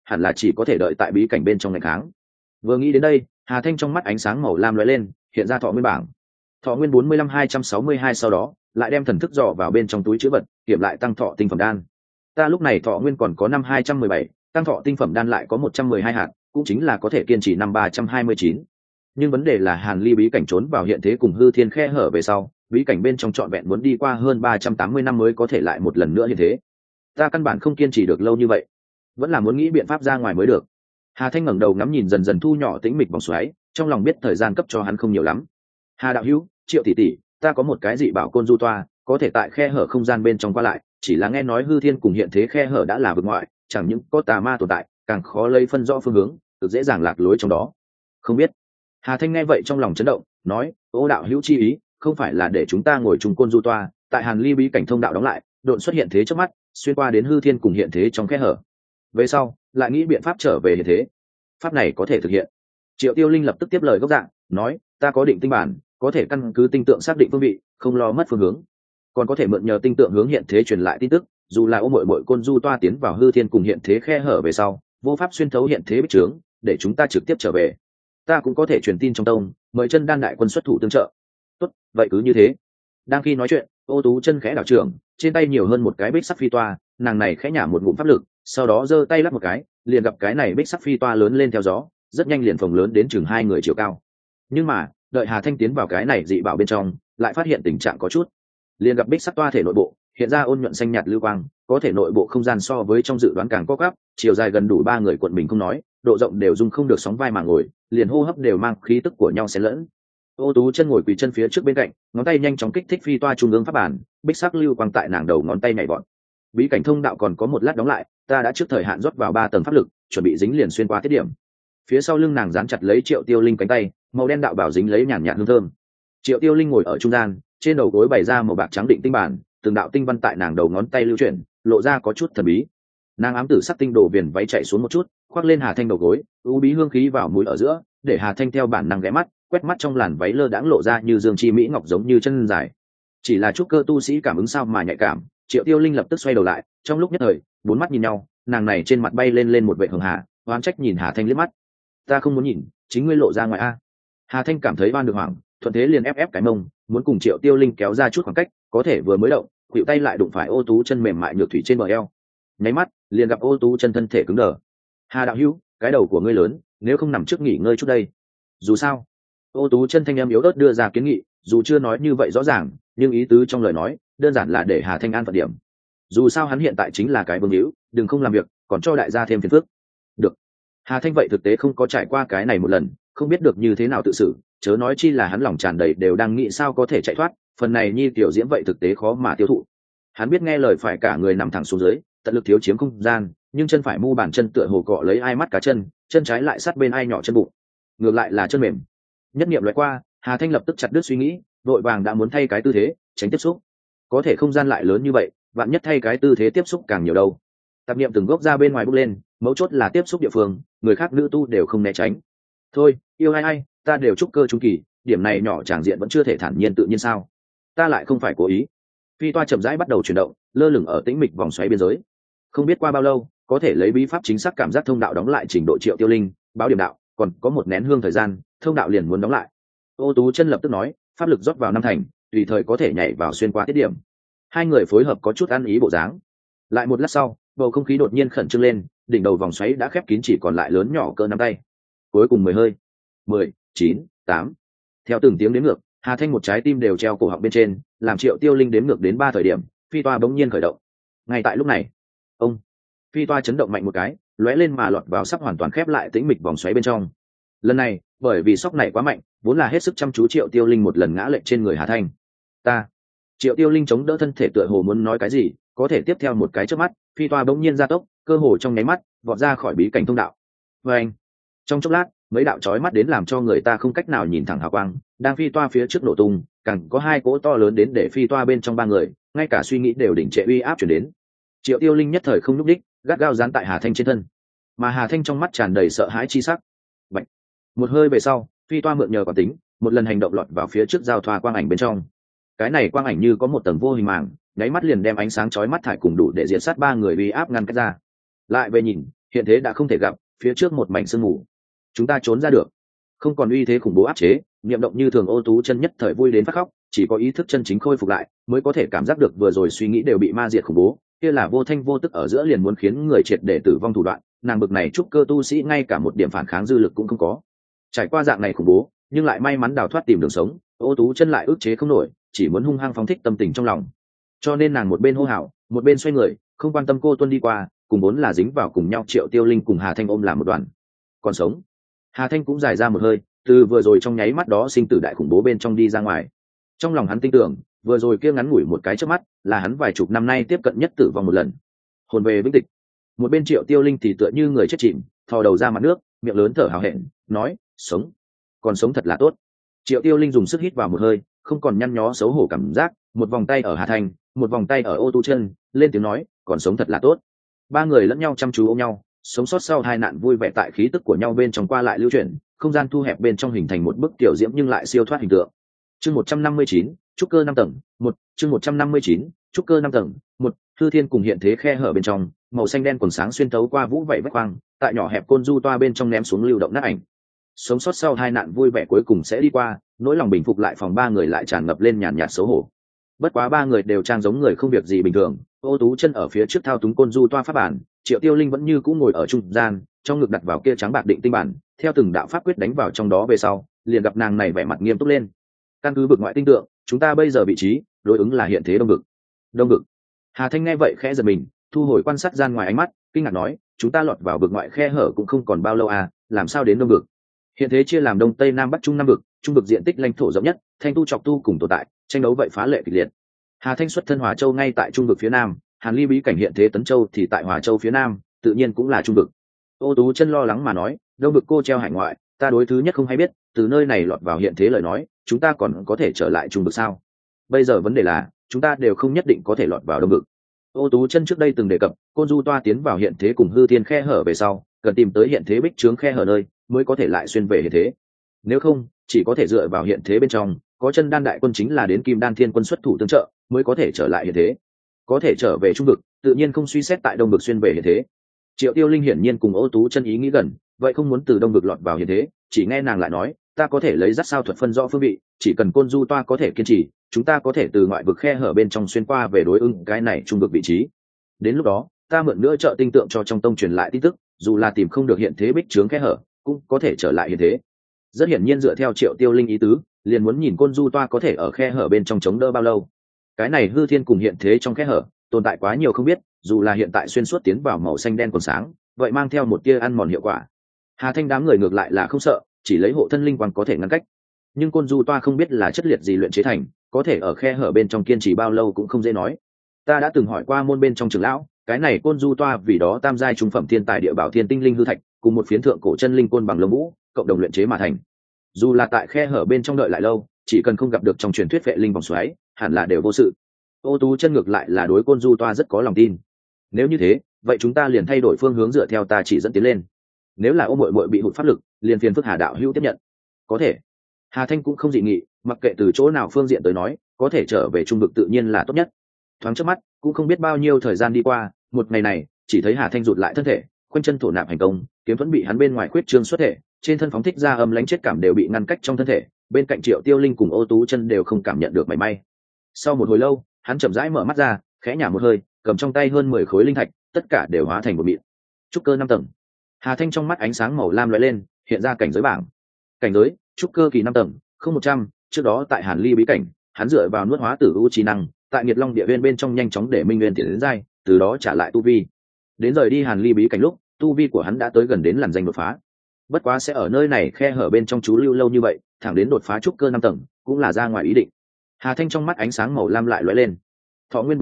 hẳn là chỉ có thể đợi tại bí cảnh bên trong ngày tháng. Vừa nghĩ đến đây, Hà Thanh trong mắt ánh sáng màu lam lóe lên, hiện ra thọ nguyên bảng. Thọ nguyên 45-262 sau đó, lại đem thần thức dò vào bên trong túi trữ vật, kiểm lại tăng thọ tinh phẩm đan. Ta lúc này thọ nguyên còn có 5217, tăng thọ tinh phẩm đan lại có 112 hạt, cũng chính là có thể kiên trì 329. Nhưng vấn đề là Hàn Ly bí cảnh trốn vào hiện thế cùng hư thiên khe hở về sau, bí cảnh bên trong trọn vẹn muốn đi qua hơn 380 năm mới có thể lại một lần nữa hiện thế. Ta căn bản không kiên trì được lâu như vậy, vẫn là muốn nghĩ biện pháp ra ngoài mới được. Hà Thanh ngẩng đầu ngắm nhìn dần dần thu nhỏ tĩnh mịch vòng xoáy, trong lòng biết thời gian cấp cho hắn không nhiều lắm. Hà đạo hữu, Triệu tỷ tỷ, ta có một cái dị bảo côn du toa, có thể tại khe hở không gian bên trong qua lại, chỉ là nghe nói hư thiên cùng hiện thế khe hở đã là vực ngoại, chẳng những có tà ma tồn tại, càng khó lấy phân rõ phương hướng, cực dễ dàng lạc lối trong đó. Không biết. Hà Thanh nghe vậy trong lòng chấn động, nói: "Ô đạo hữu chi ý, không phải là để chúng ta ngồi chung côn du toa, tại Hàn Ly bí cảnh thông đạo đóng lại, độn xuất hiện thế trước mắt, xuyên qua đến hư thiên cùng hiện thế trong khe hở. Về sau, lại nghĩ biện pháp trở về hiện thế. Pháp này có thể thực hiện." Triệu Tiêu Linh lập tức tiếp lời gốc dạng, nói: "Ta có định tinh bản, có thể căn cứ tinh tượng xác định phương vị, không lo mất phương hướng. Còn có thể mượn nhờ tinh tượng hướng hiện thế truyền lại tin tức, dù là ô muội côn du toa tiến vào hư thiên cùng hiện thế khe hở về sau, vô pháp xuyên thấu hiện thế bích trướng, để chúng ta trực tiếp trở về. Ta cũng có thể truyền tin trong tông, mời chân đan đại quân xuất thủ tương trợ." Tốt, vậy cứ như thế. Đang khi nói chuyện, Ô Tú chân khẽ đảo trưởng, trên tay nhiều hơn một cái bích sắc phi toa, nàng này khẽ nhả một ngụm pháp lực, sau đó giơ tay lắc một cái, liền gặp cái này bích sắc phi toa lớn lên theo gió, rất nhanh liền phồng lớn đến chừng 2 người chiều cao. Nhưng mà, đợi Hà Thanh tiến vào cái này dị bảo bên trong, lại phát hiện tình trạng có chút. Liền gặp bích sắc toa thể nội bộ, hiện ra ôn nhuận xanh nhạt lưu quang, có thể nội bộ không gian so với trong dự đoán càng có gấp, chiều dài gần đủ 3 người cuộn mình không nói, độ rộng đều dung không được sóng vai mà ngồi, liền hô hấp đều mang khí tức của nhau xen lẫn. Ô Tú chân ngồi quỳ chân phía trước bên cạnh, ngón tay nhanh chóng kích thích phi toa trung ương pháp bản, bích sắc lưu quang tại nàng đầu ngón tay nhảy vọt. Bí cảnh thông đạo còn có một lát đóng lại, ta đã trước thời hạn rót vào 3 tầng pháp lực, chuẩn bị dính liền xuyên qua tiết điểm. Phía sau lưng nàng dán chặt lấy Triệu Tiêu Linh cánh tay, màu đen đạo bảo dính lấy nhàn nhạt hương thơm. Triệu Tiêu Linh ngồi ở trung gian, trên đầu gối bày ra màu bạc trắng định tinh bản, từng đạo tinh văn tại nàng đầu ngón tay lưu chuyển, lộ ra có chút thần bí. Nàng ám tử sắc tinh đồ viền váy chạy xuống một chút, khoác lên Hà Thanh đầu gối, u bí hương khí vào mũi ở giữa, để Hà Thanh theo bản năng ghé mắt, quét mắt trong làn váy lơ đãng lộ ra như dương chi mỹ ngọc giống như chân dài. Chỉ là trúc cơ tu sĩ cảm ứng sao mà nhạy cảm, Triệu Tiêu Linh lập tức xoay đầu lại, trong lúc nhất thời, 4 mắt nhìn nhau, nàng này trên mặt bay lên một vệt hường hà, oán trách nhìn Hà Thanh liếc mắt. Ta không muốn nhìn, chính ngươi lộ ra ngoài a. Hà Thanh cảm thấy oan được hoảng, thuận thế liền ép cái mông, muốn cùng Triệu Tiêu Linh kéo ra chút khoảng cách, có thể vừa mới động, khuỷu tay lại đụng phải Ô Tú chân mềm mại nhược thủy trên bờ eo. Nháy mắt, liền gặp Ô Tú chân thân thể cứng đờ. Hà đạo hữu, cái đầu của ngươi lớn, nếu không nằm trước nghỉ ngơi chút đây. Dù sao, Ô Tú chân thanh em yếu ớt đưa ra kiến nghị, dù chưa nói như vậy rõ ràng, nhưng ý tứ trong lời nói, đơn giản là để Hà Thanh an phận điểm. Dù sao hắn hiện tại chính là cái vương hữu, đừng không làm việc, còn cho đại gia thêm phiền phức. Được. Hà Thanh vậy thực tế không có trải qua cái này một lần, không biết được như thế nào tự xử, chớ nói chi là hắn lòng tràn đầy đều đang nghĩ sao có thể chạy thoát, phần này nhi tiểu diễm vậy thực tế khó mà tiêu thụ. Hắn biết nghe lời phải cả người nằm thẳng xuống dưới, tận lực thiếu chiếm không gian, nhưng chân phải mu bàn chân tựa hồ cọ lấy ai mắt cá chân, chân trái lại sát bên ai nhỏ chân bụng, ngược lại là chân mềm. Nhất niệm lóe qua, Hà Thanh lập tức chặt đứt suy nghĩ, vội vàng đã muốn thay cái tư thế, tránh tiếp xúc. Có thể không gian lại lớn như vậy, vạn nhất thay cái tư thế tiếp xúc càng nhiều đâu. Tạp niệm từng gốc ra bên ngoài bốc lên, mấu chốt là tiếp xúc địa phương, người khác nữ tu đều không né tránh. Thôi, yêu ai, ta đều trúc cơ trung kỳ, điểm này nhỏ tràng diện vẫn chưa thể thản nhiên tự nhiên sao? Ta lại không phải cố ý. Phi toa chậm rãi bắt đầu chuyển động, lơ lửng ở tĩnh mịch vòng xoáy biên giới. Không biết qua bao lâu, có thể lấy bí pháp chính xác cảm giác thông đạo đóng lại trình độ Triệu Tiêu Linh, báo điểm đạo, còn có một nén hương thời gian, thông đạo liền muốn đóng lại. Ô Tú chân lập tức nói, pháp lực rót vào 5 thành, tùy thời có thể nhảy vào xuyên qua tiết điểm. Hai người phối hợp có chút ăn ý bộ dáng. Lại một lát sau, bầu không khí đột nhiên khẩn trương lên, đỉnh đầu vòng xoáy đã khép kín chỉ còn lại lớn nhỏ cỡ nắm tay. Cuối cùng 10 hơi. 10, 9, 8. Theo từng tiếng đếm ngược, Hà Thanh một trái tim đều treo cổ họng bên trên, làm Triệu Tiêu Linh đếm ngược đến 3 thời điểm, phi toa bỗng nhiên khởi động. Ngay tại lúc này, phi toa chấn động mạnh một cái, lóe lên mà lọt vào sắp hoàn toàn khép lại tĩnh mịch vòng xoáy bên trong. Lần này, bởi vì sốc này quá mạnh, vốn là hết sức chăm chú Triệu Tiêu Linh một lần ngã lệch trên người Hà Thanh. Triệu Tiêu Linh chống đỡ thân thể tựa hồ muốn nói cái gì, có thể tiếp theo một cái chớp mắt, phi toa bỗng nhiên gia tốc, cơ hồ trong nháy mắt, vọt ra khỏi bí cảnh thông đạo. Anh, trong chốc lát, mấy đạo chói mắt đến làm cho người ta không cách nào nhìn thẳng hào quang, đang phi toa phía trước nổ tung, càng có 2 cỗ to lớn đến để phi toa bên trong 3 người, ngay cả suy nghĩ đều đỉnh trệ uy áp truyền đến. Triệu Tiêu Linh nhất thời không nhúc đích, gắt gao dán tại Hà Thanh trên thân, mà Hà Thanh trong mắt tràn đầy sợ hãi chi sắc. Bạch. Một hơi về sau, phi toa mượn nhờ quán tính, một lần hành động lọt vào phía trước giao thoa quang ảnh bên trong. Cái này quang ảnh như có một tầng vô hình màng, nháy mắt liền đem ánh sáng chói mắt thải cùng đủ để diệt sát 3 người uy áp ngăn cách ra. Lại về nhìn, hiện thế đã không thể gặp, phía trước một mảnh sương mù, chúng ta trốn ra được. Không còn uy thế khủng bố áp chế, niệm động như thường, Ô Tú chân nhất thời vui đến phát khóc, chỉ có ý thức chân chính khôi phục lại mới có thể cảm giác được vừa rồi suy nghĩ đều bị ma diệt khủng bố, kia là vô thanh vô tức ở giữa liền muốn khiến người triệt để tử vong thủ đoạn, nàng bực này trúc cơ tu sĩ ngay cả một điểm phản kháng dư lực cũng không có. Trải qua dạng này khủng bố, nhưng lại may mắn đào thoát tìm đường sống, Ô Tú chân lại ức chế không nổi, chỉ muốn hung hăng phóng thích tâm tình trong lòng. Cho nên nàng một bên hô hào, một bên xoay người, không quan tâm cô tuân đi qua, cùng vốn là dính vào cùng nhau Triệu Tiêu Linh cùng Hà Thanh ôm làm một đoàn. Còn sống. Hà Thanh cũng dài ra một hơi, từ vừa rồi trong nháy mắt đó sinh tử đại khủng bố bên trong đi ra ngoài. Trong lòng hắn tin tưởng, vừa rồi kia ngắn ngủi một cái chớp mắt, là hắn vài chục năm nay tiếp cận nhất tử vong một lần. Hồn về vĩnh tịch. Một bên Triệu Tiêu Linh thì tựa như người chết chìm, thò đầu ra mặt nước, miệng lớn thở hào hẹn, nói: "Sống, còn sống thật là tốt." Triệu Tiêu Linh dùng sức hít vào một hơi, không còn nhăn nhó xấu hổ cảm giác, một vòng tay ở Hà Thanh, một vòng tay ở Ô Tú chân, lên tiếng nói: "Còn sống thật là tốt." Ba người lẫn nhau chăm chú ôm nhau, sống sót sau hai nạn vui vẻ tại khí tức của nhau bên trong qua lại lưu chuyển, không gian thu hẹp bên trong hình thành một bức tiểu diễm nhưng lại siêu thoát hình tượng. Chương 159, trúc cơ 5 tầng, 1, chương 159, trúc cơ 5 tầng, 1, hư thiên cùng hiện thế khe hở bên trong, màu xanh đen quần sáng xuyên tấu qua vũ vậy vách quang, tại nhỏ hẹp côn du toa bên trong ném xuống lưu động nát ảnh. Sống sót sau hai nạn vui vẻ cuối cùng sẽ đi qua, nỗi lòng bình phục lại, phòng ba người lại tràn ngập lên nhàn nhạt xấu hổ. Bất quá ba người đều trang giống người không việc gì bình thường, Ô Tú chân ở phía trước thao túng côn du toa pháp bản, Triệu Tiêu Linh vẫn như cũ ngồi ở trung gian, trong ngực đặt vào kia trắng bạc định tinh bản, theo từng đạo pháp quyết đánh vào trong đó về sau, liền gặp nàng này vẻ mặt nghiêm túc lên. Căn cứ vực ngoại tinh tượng, chúng ta bây giờ vị trí đối ứng là hiện thế đông vực. Đông vực. Hà Thanh nghe vậy khẽ giật mình, thu hồi quan sát gian ngoài ánh mắt, kinh ngạc nói: "Chúng ta lọt vào vực ngoại khe hở cũng không còn bao lâu à, làm sao đến đông vực?" Hiện thế chia làm đông tây nam bắc trung năm vực, trung vực diện tích lãnh thổ rộng nhất, thanh tu chọc tu cùng tồn tại, tranh đấu vậy phá lệ kịch liệt. Hà Thanh xuất thân Hòa Châu ngay tại trung vực phía nam, Hàn Ly bí cảnh hiện thế Tấn Châu thì tại Hòa Châu phía nam, tự nhiên cũng là trung vực. Ô Tú chân lo lắng mà nói: "Đông vực cô treo hải ngoại, ta đối thứ nhất không hay biết, từ nơi này lọt vào hiện thế lời nói, chúng ta còn có thể trở lại trung vực sao? Bây giờ vấn đề là, chúng ta đều không nhất định có thể lọt vào đông vực." Ô Tú chân trước đây từng đề cập, côn du toa tiến vào hiện thế cùng hư thiên khe hở về sau, cần tìm tới hiện thế bích trướng khe hở nơi, mới có thể lại xuyên về hiện thế. Nếu không, chỉ có thể dựa vào hiện thế bên trong, có chân đan đại quân chính là đến kim đan thiên quân xuất thủ tương trợ, mới có thể trở lại hiện thế. Có thể trở về trung vực, tự nhiên không suy xét tại đông vực xuyên về hiện thế. Triệu Tiêu Linh hiển nhiên cùng Ô Tú chân ý nghĩ gần, vậy không muốn từ đông vực lọt vào hiện thế, chỉ nghe nàng lại nói: "Ta có thể lấy dắt sao thuật phân rõ phương vị, chỉ cần côn du toa có thể kiên trì, chúng ta có thể từ ngoại vực khe hở bên trong xuyên qua về đối ứng cái này trung vực vị trí. Đến lúc đó, ta mượn nữa trợ tinh tượng cho trong tông truyền lại tin tức, dù là tìm không được hiện thế bích trướng khe hở, cũng có thể trở lại hiện thế." Rất hiển nhiên dựa theo Triệu Tiêu Linh ý tứ, liền muốn nhìn côn du toa có thể ở khe hở bên trong chống đỡ bao lâu. Cái này hư thiên cùng hiện thế trong khe hở tồn tại quá nhiều không biết, dù là hiện tại xuyên suốt tiến vào màu xanh đen còn sáng, vậy mang theo một tia ăn mòn hiệu quả. Hà Thanh đám người ngược lại là không sợ, chỉ lấy hộ thân linh quang có thể ngăn cách. Nhưng côn du toa không biết là chất liệt gì luyện chế thành, có thể ở khe hở bên trong kiên trì bao lâu cũng không dễ nói. Ta đã từng hỏi qua môn bên trong trưởng lão, cái này côn du toa vì đó tam giai trung phẩm thiên tài địa bảo thiên tinh linh hư thạch, cùng một phiến thượng cổ chân linh côn bằng lông vũ, cộng đồng luyện chế mà thành. Dù là tại khe hở bên trong đợi lại lâu, chỉ cần không gặp được trong truyền thuyết vệ linh vòng xoáy, hẳn là đều vô sự. Ô Tú chân ngược lại là đối côn du toa rất có lòng tin. Nếu như thế, vậy chúng ta liền thay đổi phương hướng dựa theo ta chỉ dẫn tiến lên. Nếu là ô muội muội bị hụt pháp lực, liền phiền phức Hà đạo hữu tiếp nhận. Có thể. Hà Thanh cũng không dị nghị, mặc kệ từ chỗ nào phương diện tới nói, có thể trở về trung vực tự nhiên là tốt nhất. Thoáng chớp mắt, cũng không biết bao nhiêu thời gian đi qua, một ngày này, chỉ thấy Hà Thanh rụt lại thân thể, khoanh chân thổ nạp thành công, kiếm thuẫn bị hắn bên ngoài khuyết trương xuất thể, trên thân phóng thích ra âm lãnh chết cảm đều bị ngăn cách trong thân thể, bên cạnh Triệu Tiêu Linh cùng Ô Tú chân đều không cảm nhận được mảy may. Sau một hồi lâu, hắn chậm rãi mở mắt ra, khẽ nhả một hơi, cầm trong tay hơn 10 khối linh thạch, tất cả đều hóa thành một mịn. Trúc cơ 5 tầng. Hà Thanh trong mắt ánh sáng màu lam lóe lên, hiện ra cảnh giới bảng. Cảnh giới: trúc cơ kỳ 5 tầng, không 100. Trước đó tại Hàn Ly bí cảnh, hắn dựa vào nuốt hóa tử u chi năng, tại Nhiệt Long địa viên bên trong nhanh chóng để minh nguyên tiến đến giai, từ đó trả lại tu vi. Đến rời đi Hàn Ly bí cảnh lúc, tu vi của hắn đã tới gần đến làn danh đột phá. Bất quá sẽ ở nơi này khe hở bên trong chú lưu lâu như vậy, thẳng đến đột phá trúc cơ 5 tầng, cũng là ra ngoài ý định. Hà Thanh trong mắt ánh sáng màu lam lại lóe lên. Thọ nguyên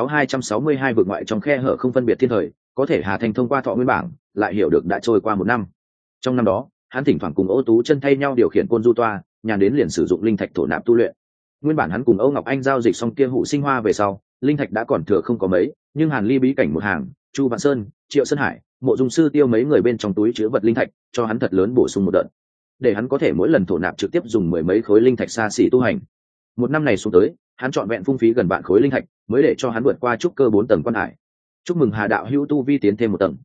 46-262 vượt ngoại trong khe hở không phân biệt thiên thời, có thể Hà Thanh thông qua thọ nguyên bảng, lại hiểu được đã trôi qua 1 năm. Trong năm đó, hắn thỉnh thoảng cùng Ô Tú chân thay nhau điều khiển côn du toa, nhàn đến liền sử dụng linh thạch thổ nạp tu luyện. Nguyên bản hắn cùng Âu Ngọc Anh giao dịch xong kia hụ sinh hoa về sau, linh thạch đã còn thừa không có mấy, nhưng Hàn Ly bí cảnh một hàng, Chu Vạn Sơn, Triệu Sơn Hải, Mộ Dung Sư Tiêu mấy người bên trong túi chứa vật linh thạch, cho hắn thật lớn bổ sung một đợt, để hắn có thể mỗi lần thổ nạp trực tiếp dùng 10 mấy khối linh thạch xa xỉ tu hành. 1 năm này xuống tới, hắn trọn vẹn phung phí gần vạn khối linh thạch, mới để cho hắn vượt qua trúc cơ 4 tầng quan hải. Chúc mừng Hà đạo hữu tu vi tiến thêm 1 tầng.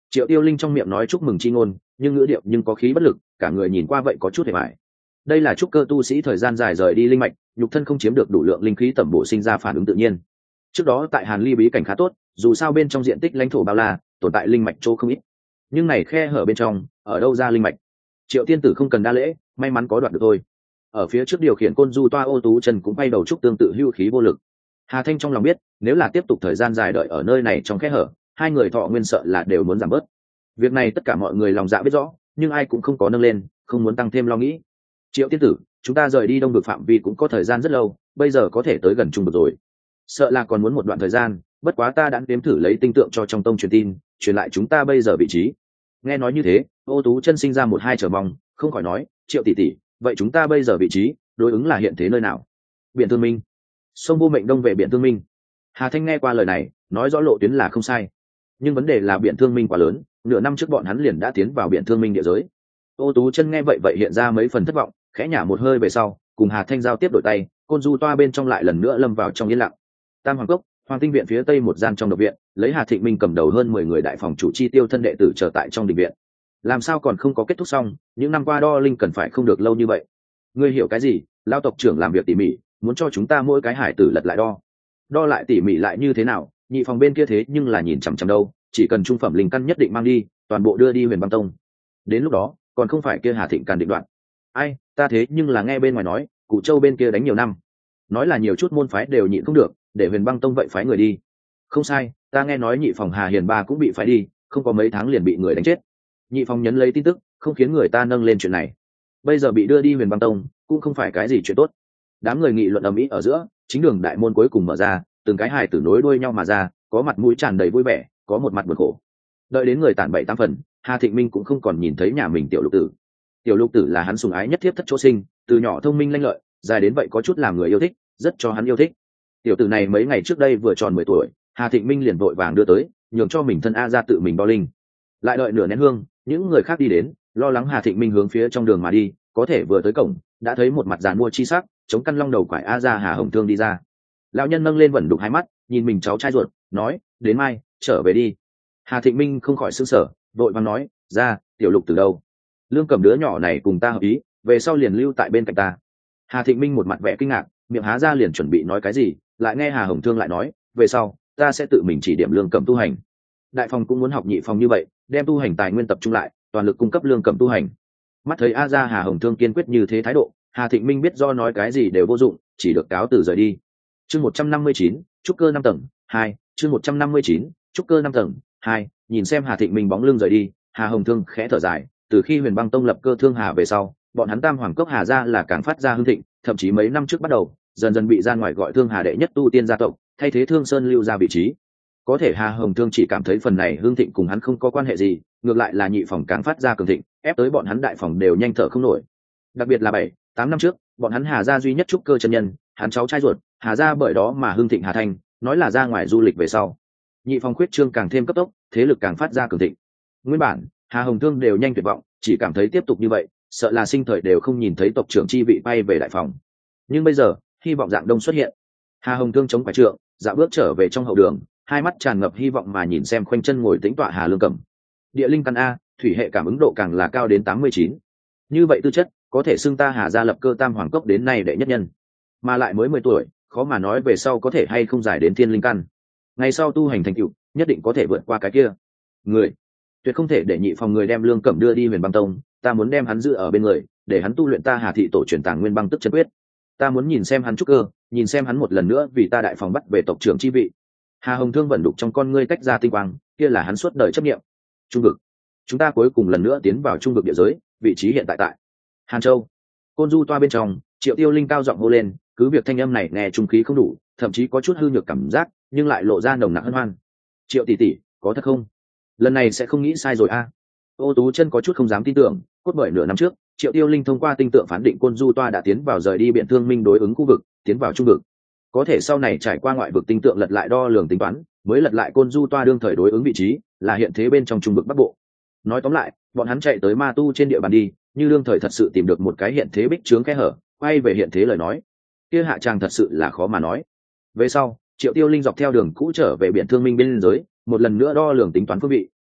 Triệu Tiêu Linh trong miệng nói chúc mừng chi ngôn, nhưng ngữ điệu nhưng có khí bất lực, cả người nhìn qua vậy có chút hề bại. Đây là trúc cơ tu sĩ thời gian dài rời đi linh mạch, nhục thân không chiếm được đủ lượng linh khí tẩm bổ sinh ra phản ứng tự nhiên. Trước đó tại Hàn Ly bí cảnh khá tốt, dù sao bên trong diện tích lãnh thổ bao la, tồn tại linh mạch chỗ không ít. Nhưng này khe hở bên trong, ở đâu ra linh mạch? Triệu tiên tử không cần đa lễ, may mắn có đoạt được thôi. Ở phía trước điều khiển côn du toa Ô Tú Chân cũng bay đầu trúc tương tự hưu khí vô lực. Hà Thanh trong lòng biết, nếu là tiếp tục thời gian dài đợi ở nơi này trong khe hở, hai người thọ nguyên sợ là đều muốn giảm bớt. Việc này tất cả mọi người lòng dạ biết rõ, nhưng ai cũng không có nâng lên, không muốn tăng thêm lo nghĩ. Triệu tiên tử, chúng ta rời đi đông vực phạm vi cũng có thời gian rất lâu, bây giờ có thể tới gần trung vực rồi. Sợ là còn muốn một đoạn thời gian, bất quá ta đã đếm thử lấy tinh tượng cho trong tông truyền tin, truyền lại chúng ta bây giờ vị trí. Nghe nói như thế, Ô Tú Chân sinh ra một hai chờ mong, không khỏi nói, Triệu tỷ tỷ, vậy chúng ta bây giờ vị trí đối ứng là hiện thế nơi nào? Biển Thương Minh. Sông Vô Mệnh đông về Biển Thương Minh. Hà Thanh nghe qua lời này, nói rõ lộ tuyến là không sai, nhưng vấn đề là Biển Thương Minh quá lớn, nửa năm trước bọn hắn liền đã tiến vào Biển Thương Minh địa giới. Ô Tú Chân nghe vậy hiện ra mấy phần thất vọng, khẽ nhả một hơi về sau, cùng Hà Thanh giao tiếp đổi tay, côn du toa bên trong lại lần nữa lâm vào trong yên lặng. Tam Hoàng Cốc, Hoàng Tinh viện phía tây một gian trong độc viện, lấy Hà Thịnh Minh cầm đầu hơn 10 người đại phòng chủ chi tiêu thân đệ tử chờ tại trong đình viện. Làm sao còn không có kết thúc xong, những năm qua đo linh cần phải không được lâu như vậy. Ngươi hiểu cái gì? Lão tộc trưởng làm việc tỉ mỉ, muốn cho chúng ta mỗi cái hải tử lật lại đo lại tỉ mỉ lại như thế nào? Nhị phòng bên kia thế nhưng là nhìn chằm chằm đâu, chỉ cần trung phẩm linh căn nhất định mang đi, toàn bộ đưa đi Huyền Băng Tông. Đến lúc đó, còn không phải kia Hà Thịnh Càn định đoạn. Ai, ta thế nhưng là nghe bên ngoài nói, Cụ Châu bên kia đánh nhiều năm, nói là nhiều chút môn phái đều nhịn không được, để Huyền Băng Tông vậy phái người đi. Không sai, ta nghe nói nhị phòng Hà Hiền Ba cũng bị phái đi, không có mấy tháng liền bị người đánh chết. Nhị phòng nhấn lấy tin tức, không khiến người ta nâng lên chuyện này. Bây giờ bị đưa đi Huyền Băng Tông, cũng không phải cái gì chuyện tốt. Đám người nghị luận ầm ĩ ở giữa, chính đường đại môn cuối cùng mở ra, từng cái hài tử nối đuôi nhau mà ra, có mặt mũi tràn đầy vui vẻ, có một mặt buồn khổ. Đợi đến người tản 7-8 phần, Hà Thịnh Minh cũng không còn nhìn thấy nhà mình tiểu lục tử. Tiểu lục tử là hắn sủng ái nhất thiếp thất chỗ sinh, từ nhỏ thông minh lanh lợi, dài đến vậy có chút làm người yêu thích, rất cho hắn yêu thích. Tiểu tử này mấy ngày trước đây vừa tròn 10 tuổi, Hà Thịnh Minh liền vội vàng đưa tới, nhường cho mình thân A ra tự mình đo linh. Lại đợi nửa nén hương, những người khác đi đến, lo lắng Hà Thịnh Minh hướng phía trong đường mà đi, có thể vừa tới cổng, đã thấy một mặt giàn mua chi sắc, chống căn long đầu quải A ra Hà Hồng Thương đi ra. Lão nhân nâng lên vẩn đục hai mắt, nhìn mình cháu trai ruột, nói, đến mai trở về đi. Hà Thịnh Minh không khỏi sững sờ, vội vàng nói, ra, tiểu lục từ đâu? Lương Cẩm đứa nhỏ này cùng ta hợp ý, về sau liền lưu tại bên cạnh ta. Hà Thịnh Minh một mặt vẻ kinh ngạc, miệng há ra liền chuẩn bị nói cái gì, lại nghe Hà Hồng Thương lại nói, về sau ta sẽ tự mình chỉ điểm Lương Cẩm tu hành. Đại phòng cũng muốn học nhị phòng như vậy, đem tu hành tài nguyên tập trung lại, toàn lực cung cấp Lương Cẩm tu hành. Mắt thấy A gia Hà Hồng Thương kiên quyết như thế thái độ, Hà Thịnh Minh biết do nói cái gì đều vô dụng, chỉ được cáo từ rời đi. Chương 159, trúc cơ 5 tầng 2, chương 159, trúc cơ 5 tầng 2, nhìn xem Hà Thịnh Minh bóng lưng rời đi, Hà Hồng Thương khẽ thở dài, từ khi Huyền Băng Tông lập cơ thương hà về sau, bọn hắn Tam Hoàng Cốc Hà gia là càng phát ra hưng thịnh, thậm chí mấy năm trước bắt đầu, dần dần bị ra ngoài gọi Thương Hà đệ nhất tu tiên gia tộc, thay thế Thương Sơn lưu ra vị trí. Có thể Hà Hồng Thương chỉ cảm thấy phần này hưng thịnh cùng hắn không có quan hệ gì, ngược lại là nhị phòng càng phát ra cường thịnh, ép tới bọn hắn đại phòng đều nhanh thở không nổi. Đặc biệt là 7-8 năm trước, bọn hắn Hà gia duy nhất trúc cơ chân nhân, hắn cháu trai ruột, Hà gia bởi đó mà hưng thịnh Hà Thanh, nói là ra ngoài du lịch về sau, nhị phòng khuyết trương càng thêm cấp tốc, thế lực càng phát ra cường thịnh. Nguyên bản, Hà Hồng Thương đều nhanh tuyệt vọng, chỉ cảm thấy tiếp tục như vậy, sợ là sinh thời đều không nhìn thấy tộc trưởng chi vị bay về đại phòng. Nhưng bây giờ, hy vọng dạng đông xuất hiện. Hà Hồng Thương chống phải trượng, dạo bước trở về trong hậu đường, hai mắt tràn ngập hy vọng mà nhìn xem khoanh chân ngồi tĩnh tọa Hà Lương Cẩm. Địa linh căn A, thủy hệ cảm ứng độ càng là cao đến 89. Như vậy tư chất, có thể xưng ta Hà gia lập cơ Tam Hoàng Cốc đến nay đệ nhất nhân, mà lại mới 10 tuổi, khó mà nói về sau có thể hay không giải đến thiên linh căn. Ngày sau tu hành thành tựu, nhất định có thể vượt qua cái kia. Người, tuyệt không thể để nhị phòng người đem Lương Cẩm đưa đi Huyền Băng Tông, ta muốn đem hắn giữ ở bên người, để hắn tu luyện ta Hà thị tổ truyền tàng nguyên băng tức chân quyết. Ta muốn nhìn xem hắn trúc cơ, nhìn xem hắn một lần nữa vì ta đại phòng bắt về tộc trưởng chi vị. Hà Hồng Thương vận đục trong con ngươi tách ra tinh quang, kia là hắn suốt đời chấp niệm. Trung vực, chúng ta cuối cùng lần nữa tiến vào trung vực địa giới, vị trí hiện tại tại Hàn Châu. Côn du toa bên trong, Triệu Tiêu Linh cao giọng hô lên, cứ việc thanh âm này nghe trung khí không đủ, thậm chí có chút hư nhược cảm giác, nhưng lại lộ ra nồng nặc hân hoan. Triệu tỷ tỷ, có thật không? Lần này sẽ không nghĩ sai rồi a. Ô Tú Chân có chút không dám tin tưởng, cốt bởi nửa năm trước, Triệu Tiêu Linh thông qua tinh tượng phán định côn du toa đã tiến vào rời đi Biện Thương Minh đối ứng khu vực, tiến vào trung vực. Có thể sau này trải qua ngoại vực tinh tượng lật lại đo lường tính toán, mới lật lại côn du toa đương thời đối ứng vị trí, là hiện thế bên trong trung vực bắc bộ. Nói tóm lại, bọn hắn chạy tới ma tu trên địa bàn đi, như đương thời thật sự tìm được một cái hiện thế bích trướng khe hở, quay về hiện thế lời nói, kia hạ tràng thật sự là khó mà nói. Về sau, Triệu Tiêu Linh dọc theo đường cũ trở về Biện Thương Minh bên giới, một lần nữa đo lường tính toán phương vị,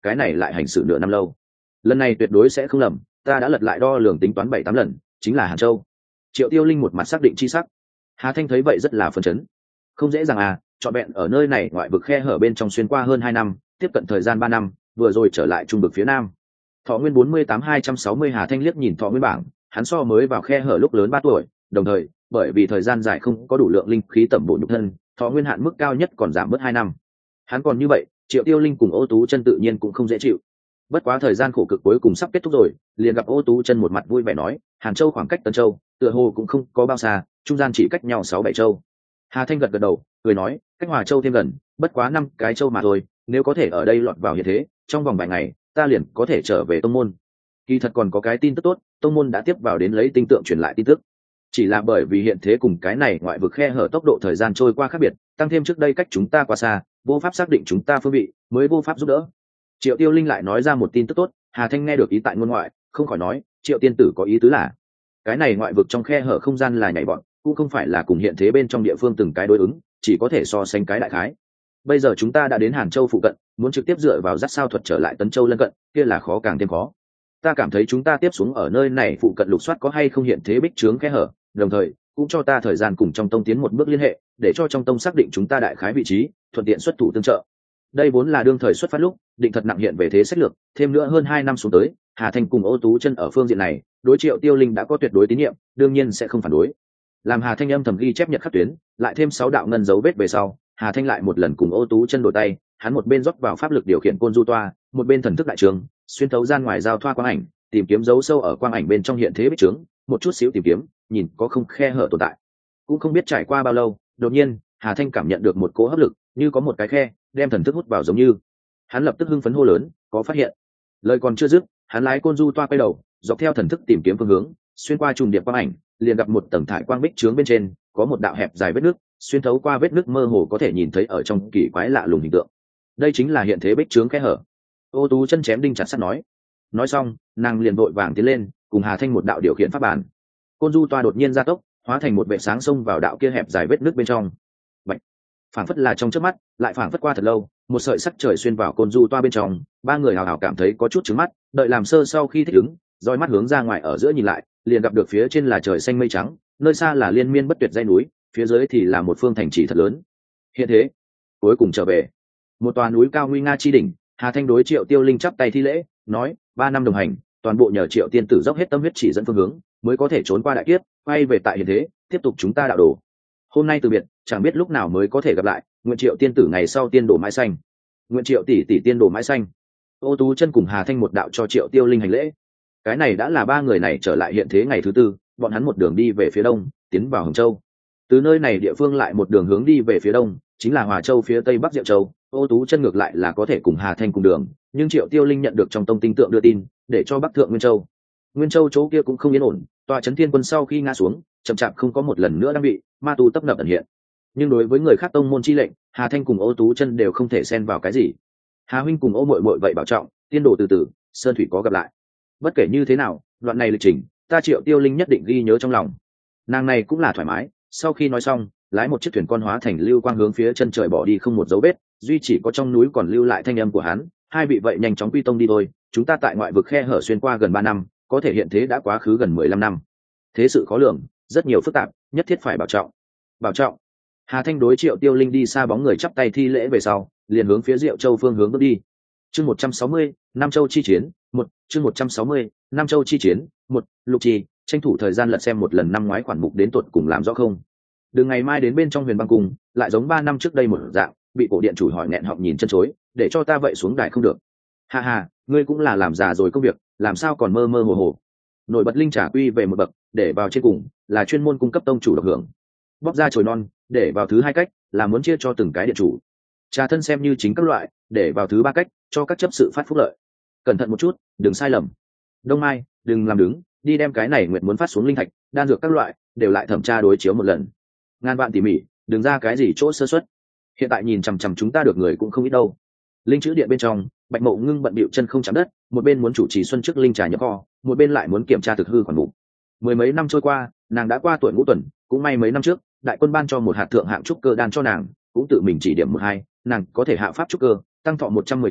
cái này lại hành xử nửa năm lâu. Lần này tuyệt đối sẽ không lầm, ta đã lật lại đo lường tính toán 7-8 lần, chính là Hàn Châu. Triệu Tiêu Linh một mặt xác định chi sắc. Hà Thanh thấy vậy rất là phấn chấn. Không dễ dàng à, trọn vẹn ở nơi này ngoại vực khe hở bên trong xuyên qua hơn 2 năm, tiếp cận thời gian 3 năm, vừa rồi trở lại trung vực phía nam. Thọ nguyên 48-260. Hà Thanh liếc nhìn thọ nguyên bảng, hắn so mới vào khe hở lúc lớn 3 tuổi, đồng thời, bởi vì thời gian dài không có đủ lượng linh khí tẩm bổ nhục thân, thọ nguyên hạn mức cao nhất còn giảm bớt 2 năm. Hắn còn như vậy, Triệu Tiêu Linh cùng Ô Tú Chân tự nhiên cũng không dễ chịu. Bất quá thời gian khổ cực cuối cùng sắp kết thúc rồi, liền gặp Ô Tú Chân một mặt vui vẻ nói, Hàn Châu khoảng cách Tân Châu, tựa hồ cũng không có bao xa, trung gian chỉ cách nhau 6-7 châu. Hà Thanh gật gật đầu, cười nói, cách Hòa Châu thêm gần, bất quá 5 cái châu mà thôi, nếu có thể ở đây lọt vào hiện thế, trong vòng vài ngày, ta liền có thể trở về tông môn. Kỳ thật còn có cái tin tức tốt, tông môn đã tiếp vào đến lấy tinh tượng truyền lại tin tức. Chỉ là bởi vì hiện thế cùng cái này ngoại vực khe hở tốc độ thời gian trôi qua khác biệt, tăng thêm trước đây cách chúng ta quá xa, vô pháp xác định chúng ta phương vị, mới vô pháp giúp đỡ. Triệu Tiêu Linh lại nói ra một tin tức tốt, Hà Thanh nghe được ý tại ngôn ngoại, không khỏi nói, Triệu tiên tử có ý tứ là, cái này ngoại vực trong khe hở không gian là nhảy bọn, cũng không phải là cùng hiện thế bên trong địa phương từng cái đối ứng, chỉ có thể so sánh cái đại khái. Bây giờ chúng ta đã đến Hàn Châu phụ cận, muốn trực tiếp dựa vào dắt sao thuật trở lại Tấn Châu lân cận, kia là khó càng thêm khó. Ta cảm thấy chúng ta tiếp xuống ở nơi này phụ cận lục soát có hay không hiện thế bích trướng khe hở, đồng thời cũng cho ta thời gian cùng trong tông tiến một bước liên hệ, để cho trong tông xác định chúng ta đại khái vị trí, thuận tiện xuất thủ tương trợ. Đây vốn là đương thời xuất phát lúc định thật nặng hiện về thế sách lược, thêm nữa hơn 2 năm xuống tới, Hà Thanh cùng Ô Tú Chân ở phương diện này, đối Triệu Tiêu Linh đã có tuyệt đối tín nhiệm, đương nhiên sẽ không phản đối. Làm Hà Thanh âm thầm ghi chép nhật khắc tuyến, lại thêm 6 đạo ngân dấu vết về sau, Hà Thanh lại một lần cùng Ô Tú Chân đổi tay, hắn một bên rót vào pháp lực điều khiển côn du toa, một bên thần thức đại trường, xuyên thấu gian ngoài giao thoa quang ảnh, tìm kiếm dấu sâu ở quang ảnh bên trong hiện thế bích trướng, một chút xíu tìm kiếm, nhìn có không khe hở tồn tại. Cũng không biết trải qua bao lâu, đột nhiên, Hà Thanh cảm nhận được một cỗ hấp lực, như có một cái khe, đem thần thức hút vào giống như. Hắn lập tức hưng phấn hô lớn, có phát hiện. Lời còn chưa dứt, hắn lái côn du toa quay đầu, dọc theo thần thức tìm kiếm phương hướng, xuyên qua trùng điệp quang ảnh, liền gặp một tầng thải quang bích trướng bên trên, có một đạo hẹp dài vết nước, xuyên thấu qua vết nước mơ hồ có thể nhìn thấy ở trong kỳ quái lạ lùng hình tượng. Đây chính là hiện thế bích trướng khe hở. Ô Tú Chân chém đinh chặt sắt nói. Nói xong, nàng liền vội vàng tiến lên, cùng Hà Thanh một đạo điều khiển pháp bản. Côn du toa đột nhiên gia tốc, hóa thành một vệt sáng xông vào đạo kia hẹp dài vết nước bên trong. Bạch, phảng phất là trong chớp mắt, lại phảng phất qua thật lâu, một sợi sắc trời xuyên vào côn du toa bên trong, ba người hào hào cảm thấy có chút trứng mắt, đợi làm sơ sau khi thích ứng, dõi mắt hướng ra ngoài ở giữa nhìn lại, liền gặp được phía trên là trời xanh mây trắng, nơi xa là liên miên bất tuyệt dãy núi, phía dưới thì là một phương thành trì thật lớn. Hiện thế, cuối cùng trở về. Một tòa núi cao nguy nga chi đỉnh, Hà Thanh đối Triệu Tiêu Linh chắp tay thi lễ, nói, 3 năm đồng hành, toàn bộ nhờ Triệu tiên tử dốc hết tâm huyết chỉ dẫn phương hướng, mới có thể trốn qua đại kiếp, quay về tại hiện thế, tiếp tục chúng ta đạo đồ. Hôm nay từ biệt, chẳng biết lúc nào mới có thể gặp lại, nguyện Triệu tiên tử ngày sau tiên đồ mãi xanh. Nguyện Triệu tỷ tỷ tiên đồ mãi xanh. Ô Tú Chân cùng Hà Thanh một đạo cho Triệu Tiêu Linh hành lễ. Cái này đã là 3 người này trở lại hiện thế ngày thứ 4, bọn hắn một đường đi về phía đông, tiến vào Hồng Châu. Từ nơi này địa phương lại một đường hướng đi về phía đông, chính là Hòa Châu phía tây bắc Diệu Châu. Ô Tú Chân ngược lại là có thể cùng Hà Thanh cùng đường, nhưng Triệu Tiêu Linh nhận được trong tông tinh tượng đưa tin, để cho Bắc Thượng Nguyên Châu. Nguyên Châu chỗ kia cũng không yên ổn, tòa trấn Thiên Quân sau khi ngã xuống, chậm chạp không có một lần nữa đang bị ma tu tấp nập ẩn hiện. Nhưng đối với người khác tông môn chi lệnh, Hà Thanh cùng Ô Tú Chân đều không thể xen vào cái gì. Hà huynh cùng Ô muội muội vậy bảo trọng, tiên đồ từ từ, sơn thủy có gặp lại. Bất kể như thế nào, đoạn này lịch trình, ta Triệu Tiêu Linh nhất định ghi nhớ trong lòng. Nàng này cũng là thoải mái, sau khi nói xong, lái một chiếc thuyền con hóa thành lưu quang hướng phía chân trời bỏ đi không một dấu vết, duy chỉ có trong núi còn lưu lại thanh âm của hắn. Hai vị vậy nhanh chóng quy tông đi thôi, chúng ta tại ngoại vực khe hở xuyên qua gần 3 năm, có thể hiện thế đã quá khứ gần 15 năm. Thế sự khó lường, rất nhiều phức tạp, nhất thiết phải bảo trọng. Bảo trọng. Hà Thanh đối Triệu Tiêu Linh đi xa bóng người chắp tay thi lễ về sau, liền hướng phía Diệu Châu phương hướng bước đi. Chương 160, Nam Châu chi chiến, 1, chương 160, Nam Châu chi chiến, 1, Lục Trì, tranh thủ thời gian lật xem một lần năm ngoái khoản mục đến tuột cùng làm rõ không. Đừng ngày mai đến bên trong Huyền Băng Cung, lại giống 3 năm trước đây một dạng, bị cổ điện chủ hỏi nghẹn họng nhìn chân chối, để cho ta vậy xuống đài không được. Ha ha, ngươi cũng là làm già rồi công việc, làm sao còn mơ mơ hồ hồ. Nổi bật linh trà quy về một bậc, để vào trên cùng là chuyên môn cung cấp tông chủ độc hưởng. Bóc ra chồi non, để vào thứ 2 cách là muốn chia cho từng cái điện chủ. Trà thân xem như chính các loại, để vào thứ 3 cách cho các chấp sự phát phúc lợi. Cẩn thận một chút, đừng sai lầm. Đông Mai, đừng làm đứng, đi đem cái này nguyện muốn phát xuống linh thạch, đan dược các loại đều lại thẩm tra đối chiếu một lần. Ngàn vạn tỉ mỉ, đừng ra cái gì chỗ sơ suất. Hiện tại nhìn chằm chằm chúng ta được người cũng không ít đâu. Linh chữ điện bên trong, Bạch Mộ Ngưng bận bịu chân không chạm đất, một bên muốn chủ trì xuân trước linh trà nhập kho, một bên lại muốn kiểm tra thực hư khoản mục. 10 mấy năm trôi qua, nàng đã qua tuổi ngũ tuần, cũng may mấy năm trước, đại quân ban cho một hạt thượng hạng trúc cơ đan cho nàng, cũng tự mình chỉ điểm 1-2, nàng có thể hạ pháp trúc cơ, tăng thọ 110 trở,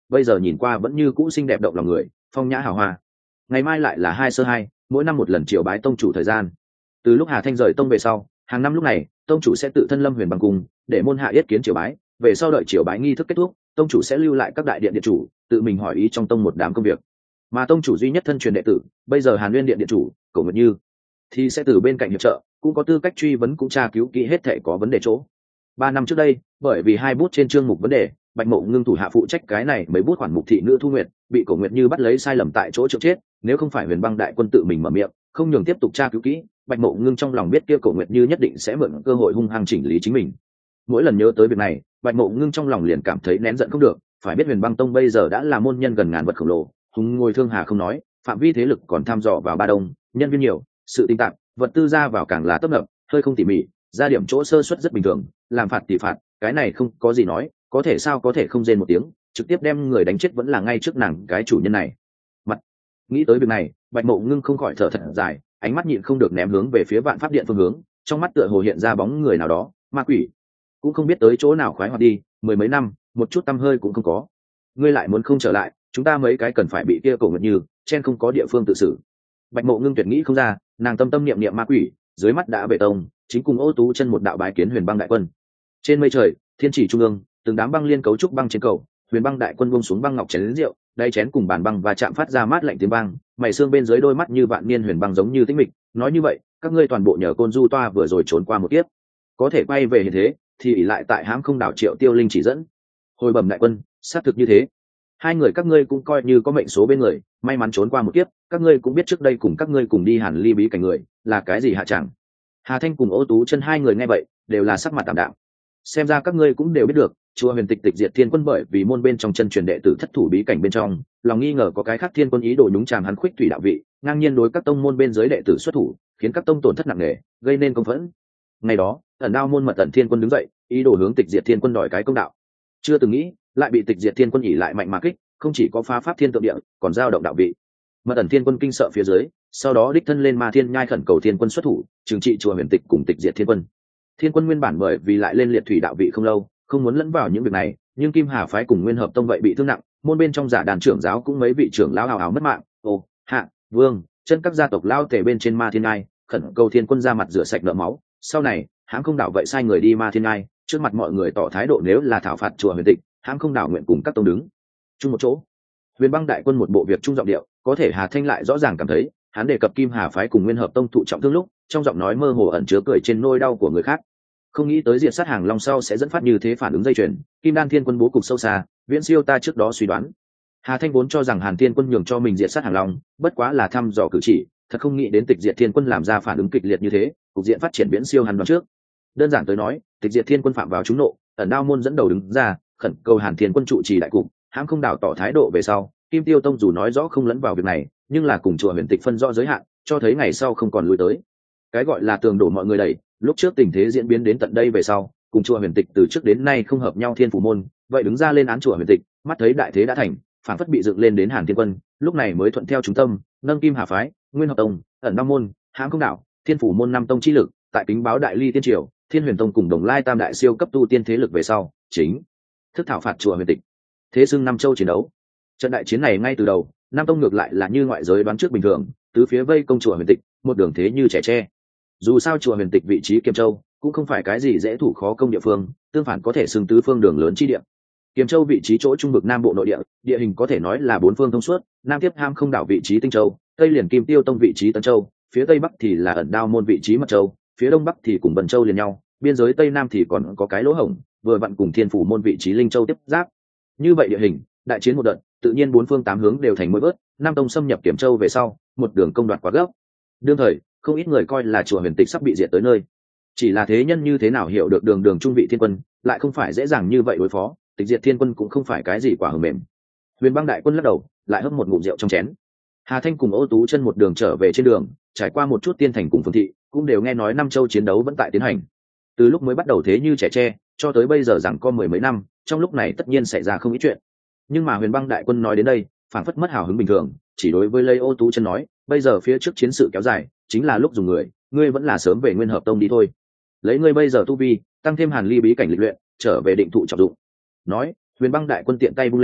bây giờ nhìn qua vẫn như cũ xinh đẹp động lòng người, phong nhã hào hoa. Ngày mai lại là 2/2, mỗi năm một lần triều bái tông chủ thời gian. Từ lúc Hà Thanh rời tông về sau, hàng năm lúc này tông chủ sẽ tự thân lâm Huyền Băng cung để môn hạ yết kiến triều bái. Về sau đợi triều bái nghi thức kết thúc, tông chủ sẽ lưu lại các đại điện điện chủ tự mình hỏi ý trong tông một đám công việc. Mà tông chủ duy nhất thân truyền đệ tử, bây giờ Hàn Nguyên điện điện chủ Cổ Nguyệt Như, thì sẽ từ bên cạnh hiệp trợ, cũng có tư cách truy vấn cũng tra cứu kỹ hết thể có vấn đề chỗ. 3 năm trước đây, bởi vì 2 bút trên chương mục vấn đề, Bạch Mộ Ngưng thủ hạ phụ trách cái này mấy bút khoản mục thị nữ Thu Nguyệt bị Cổ Nguyệt Như bắt lấy sai lầm tại chỗ chịu chết. Nếu không phải Huyền Băng đại quân tự mình mở miệng, không nhường tiếp tục tra cứu kỹ, Bạch Mộ Ngưng trong lòng biết kia Cổ Nguyệt Như nhất định sẽ mượn cơ hội hung hăng chỉnh lý chính mình. Mỗi lần nhớ tới việc này, Bạch Mộ Ngưng trong lòng liền cảm thấy nén giận không được. Phải biết Huyền Băng tông bây giờ đã là môn nhân gần ngàn vật khổng lồ, hùng ngồi thương hà không nói, phạm vi thế lực còn tham dò vào Ba Đông, nhân viên nhiều, sự tinh tạp, vật tư ra vào càng là tấp nập, hơi không tỉ mỉ, ra điểm chỗ sơ suất rất bình thường, làm phạt tỷ phạt, cái này không có gì nói, có thể sao có thể không rên một tiếng, trực tiếp đem người đánh chết vẫn là ngay trước nàng cái chủ nhân này. Mặt nghĩ tới việc này, Bạch Mộ Ngưng không khỏi thở thật dài, ánh mắt nhịn không được ném hướng về phía Vạn Pháp điện phương hướng, trong mắt tựa hồ hiện ra bóng người nào đó, ma quỷ, cũng không biết tới chỗ nào khoái hoạt đi, mười mấy năm, một chút tăm hơi cũng không có. Ngươi lại muốn không trở lại, chúng ta mấy cái cần phải bị kia Cổ Nguyệt Như chen không có địa phương tự xử. Bạch Mộ Ngưng tuyệt nghĩ không ra, nàng tâm tâm niệm niệm ma quỷ, dưới mắt đã bể tông, chính cùng Ô Tú chân một đạo bái kiến Huyền Băng đại quân. Trên mây trời, thiên chỉ trung ương, từng đám băng liên cấu trúc băng trên cầu, Huyền Băng đại quân buông xuống băng ngọc chén lớn rượu, đáy chén cùng bàn băng và chạm phát ra mát lạnh tiếng băng, mày xương bên dưới đôi mắt như vạn niên huyền băng giống như tĩnh mịch, nói như vậy, các ngươi toàn bộ nhờ Côn Du toa vừa rồi trốn qua một kiếp, có thể quay về hiện thế, thì ỷ lại tại hãm không đảo Triệu Tiêu Linh chỉ dẫn. Hồi bẩm đại quân, xác thực như thế. Hai người các ngươi cũng coi như có mệnh số bên người, may mắn trốn qua một kiếp, các ngươi cũng biết trước đây cùng các ngươi cùng đi Hàn Ly bí cảnh người là cái gì hạ chẳng. Hà Thanh cùng Ô Tú chân hai người nghe vậy đều là sắc mặt tạm đạm. Xem ra các ngươi cũng đều biết được, chùa Huyền Tịch tịch diệt thiên quân bởi vì môn bên trong chân truyền đệ tử thất thủ bí cảnh bên trong, lòng nghi ngờ có cái khác thiên quân ý đồ nhúng chàm hắn khuếch thủy đạo vị, ngang nhiên đối các tông môn bên dưới đệ tử xuất thủ, khiến các tông tổn thất nặng nề, gây nên công phẫn. Ngày đó, Ẩn Đao môn mật Ẩn Thiên quân đứng dậy, ý đồ hướng tịch diệt thiên quân đòi cái công đạo. Chưa từng nghĩ, lại bị tịch diệt thiên quân ỉ lại mạnh mà kích, không chỉ có phá pháp thiên tượng địa, còn giao động đạo vị. Mật Ẩn Thiên quân kinh sợ phía dưới, sau đó đích thân lên Ma Thiên nhai khẩn cầu thiên quân xuất thủ, trừng trị chùa Huyền Tịch cùng tịch diệt thiên quân. Thiên quân nguyên bản bởi vì lại lên liệt thủy đạo vị không lâu, không muốn lẫn vào những việc này, nhưng Kim Hà phái cùng Nguyên Hợp tông vậy bị thương nặng, môn bên trong giả đàn trưởng giáo cũng mấy vị trưởng lão hào hào mất mạng. Ô, Hạ, Vương, chân các gia tộc lao tề bên trên Ma Thiên nhai, khẩn cầu thiên quân ra mặt rửa sạch nợ máu. Sau này, hãng không đảo vậy sai người đi Ma Thiên nhai, trước mặt mọi người tỏ thái độ nếu là thảo phạt chùa Huyền Tịch, hãng không đảo nguyện cùng các tông đứng chung một chỗ. Huyền Băng đại quân một bộ việc trung giọng điệu, có thể Hà Thanh lại rõ ràng cảm thấy, hắn đề cập Kim Hà phái cùng Nguyên Hợp tông thụ trọng thương lúc, trong giọng nói mơ hồ ẩn chứa cười trên nỗi đau của người khác. Không nghĩ tới diệt sát hàng long sau sẽ dẫn phát như thế phản ứng dây chuyền, Kim Đan Thiên quân bố cục sâu xa, viễn siêu ta trước đó suy đoán. Hà Thanh vốn cho rằng Hàn Thiên quân nhường cho mình diệt sát hàng long, bất quá là thăm dò cử chỉ, thật không nghĩ đến tịch diệt Thiên quân làm ra phản ứng kịch liệt như thế, cục diện phát triển viễn siêu hắn đoán trước. Đơn giản tới nói, tịch diệt Thiên quân phạm vào trúng nộ, Ẩn Đao môn dẫn đầu đứng ra, khẩn cầu Hàn Thiên quân trụ trì đại cục, hãng không đảo tỏ thái độ về sau. Kim Tiêu tông dù nói rõ không lẫn vào việc này, nhưng là cùng chùa Huyền Tịch phân rõ giới hạn, cho thấy ngày sau không còn lui tới. Cái gọi là tường đổ mọi người đẩy, lúc trước tình thế diễn biến đến tận đây về sau, cùng chùa Huyền Tịch từ trước đến nay không hợp nhau thiên phủ môn, vậy đứng ra lên án chùa Huyền Tịch, mắt thấy đại thế đã thành, phản phất bị dựng lên đến Hàn Thiên quân, lúc này mới thuận theo chúng tâm, nâng Kim Hà phái, Nguyên Hợp tông, Ẩn Đao môn, hãng không đảo, thiên phủ môn năm tông chi lực, tại kính báo đại ly tiên triều, Thiên Huyền tông cùng Đồng Lai tam đại siêu cấp tu tiên thế lực về sau, chính thức thảo phạt chùa Huyền Tịch. Thế xưng năm châu chiến đấu. Trận đại chiến này ngay từ đầu, Nam tông ngược lại là như ngoại giới đoán trước bình thường, tứ phía vây công chùa Huyền Tịch, một đường thế như trẻ tre. Dù sao chùa Huyền Tịch vị trí Kiềm Châu cũng không phải cái gì dễ thủ khó công địa phương, tương phản có thể xưng tứ phương đường lớn chi địa. Kiềm Châu vị trí chỗ trung vực Nam bộ nội địa, địa hình có thể nói là bốn phương thông suốt, nam tiếp Ham không đảo vị trí Tinh Châu, tây liền Kim Tiêu tông vị trí Tân Châu, phía tây bắc thì là Ẩn Đao môn vị trí Mật Châu, phía đông bắc thì cùng Bần Châu liền nhau, biên giới tây nam thì còn có cái lỗ hổng, vừa vặn cùng Thiên phủ môn vị trí Linh Châu tiếp giáp. Như vậy địa hình, đại chiến một đợt, tự nhiên bốn phương tám hướng đều thành mũi vớt, Nam tông xâm nhập Kiềm Châu về sau, một đường công đoạt quá gấp. Đương thời, không ít người coi là chùa Huyền Tịch sắp bị diệt tới nơi. Chỉ là thế nhân như thế nào hiểu được đường đường trung vị thiên quân, lại không phải dễ dàng như vậy đối phó, tịch diệt thiên quân cũng không phải cái gì quả hờ mềm. Huyền Băng đại quân lắc đầu, lại hấp một ngụm rượu trong chén. Hà Thanh cùng Ô Tú chân một đường trở về trên đường, trải qua một chút tiên thành cùng phường thị, cũng đều nghe nói năm châu chiến đấu vẫn tại tiến hành. Từ lúc mới bắt đầu thế như trẻ tre, cho tới bây giờ rằng có mười mấy năm, trong lúc này tất nhiên xảy ra không ít chuyện. Nhưng mà Huyền Băng đại quân nói đến đây, phản phất mất hào hứng bình thường, chỉ đối với Lê Ô Tú chân nói, bây giờ phía trước chiến sự kéo dài, chính là lúc dùng người, ngươi vẫn là sớm về Nguyên Hợp tông đi thôi. Lấy ngươi bây giờ tu vi, tăng thêm Hàn Ly bí cảnh lịch luyện, trở về định thụ trọng dụng. Nói, Huyền Băng đại quân tiện tay vung lên,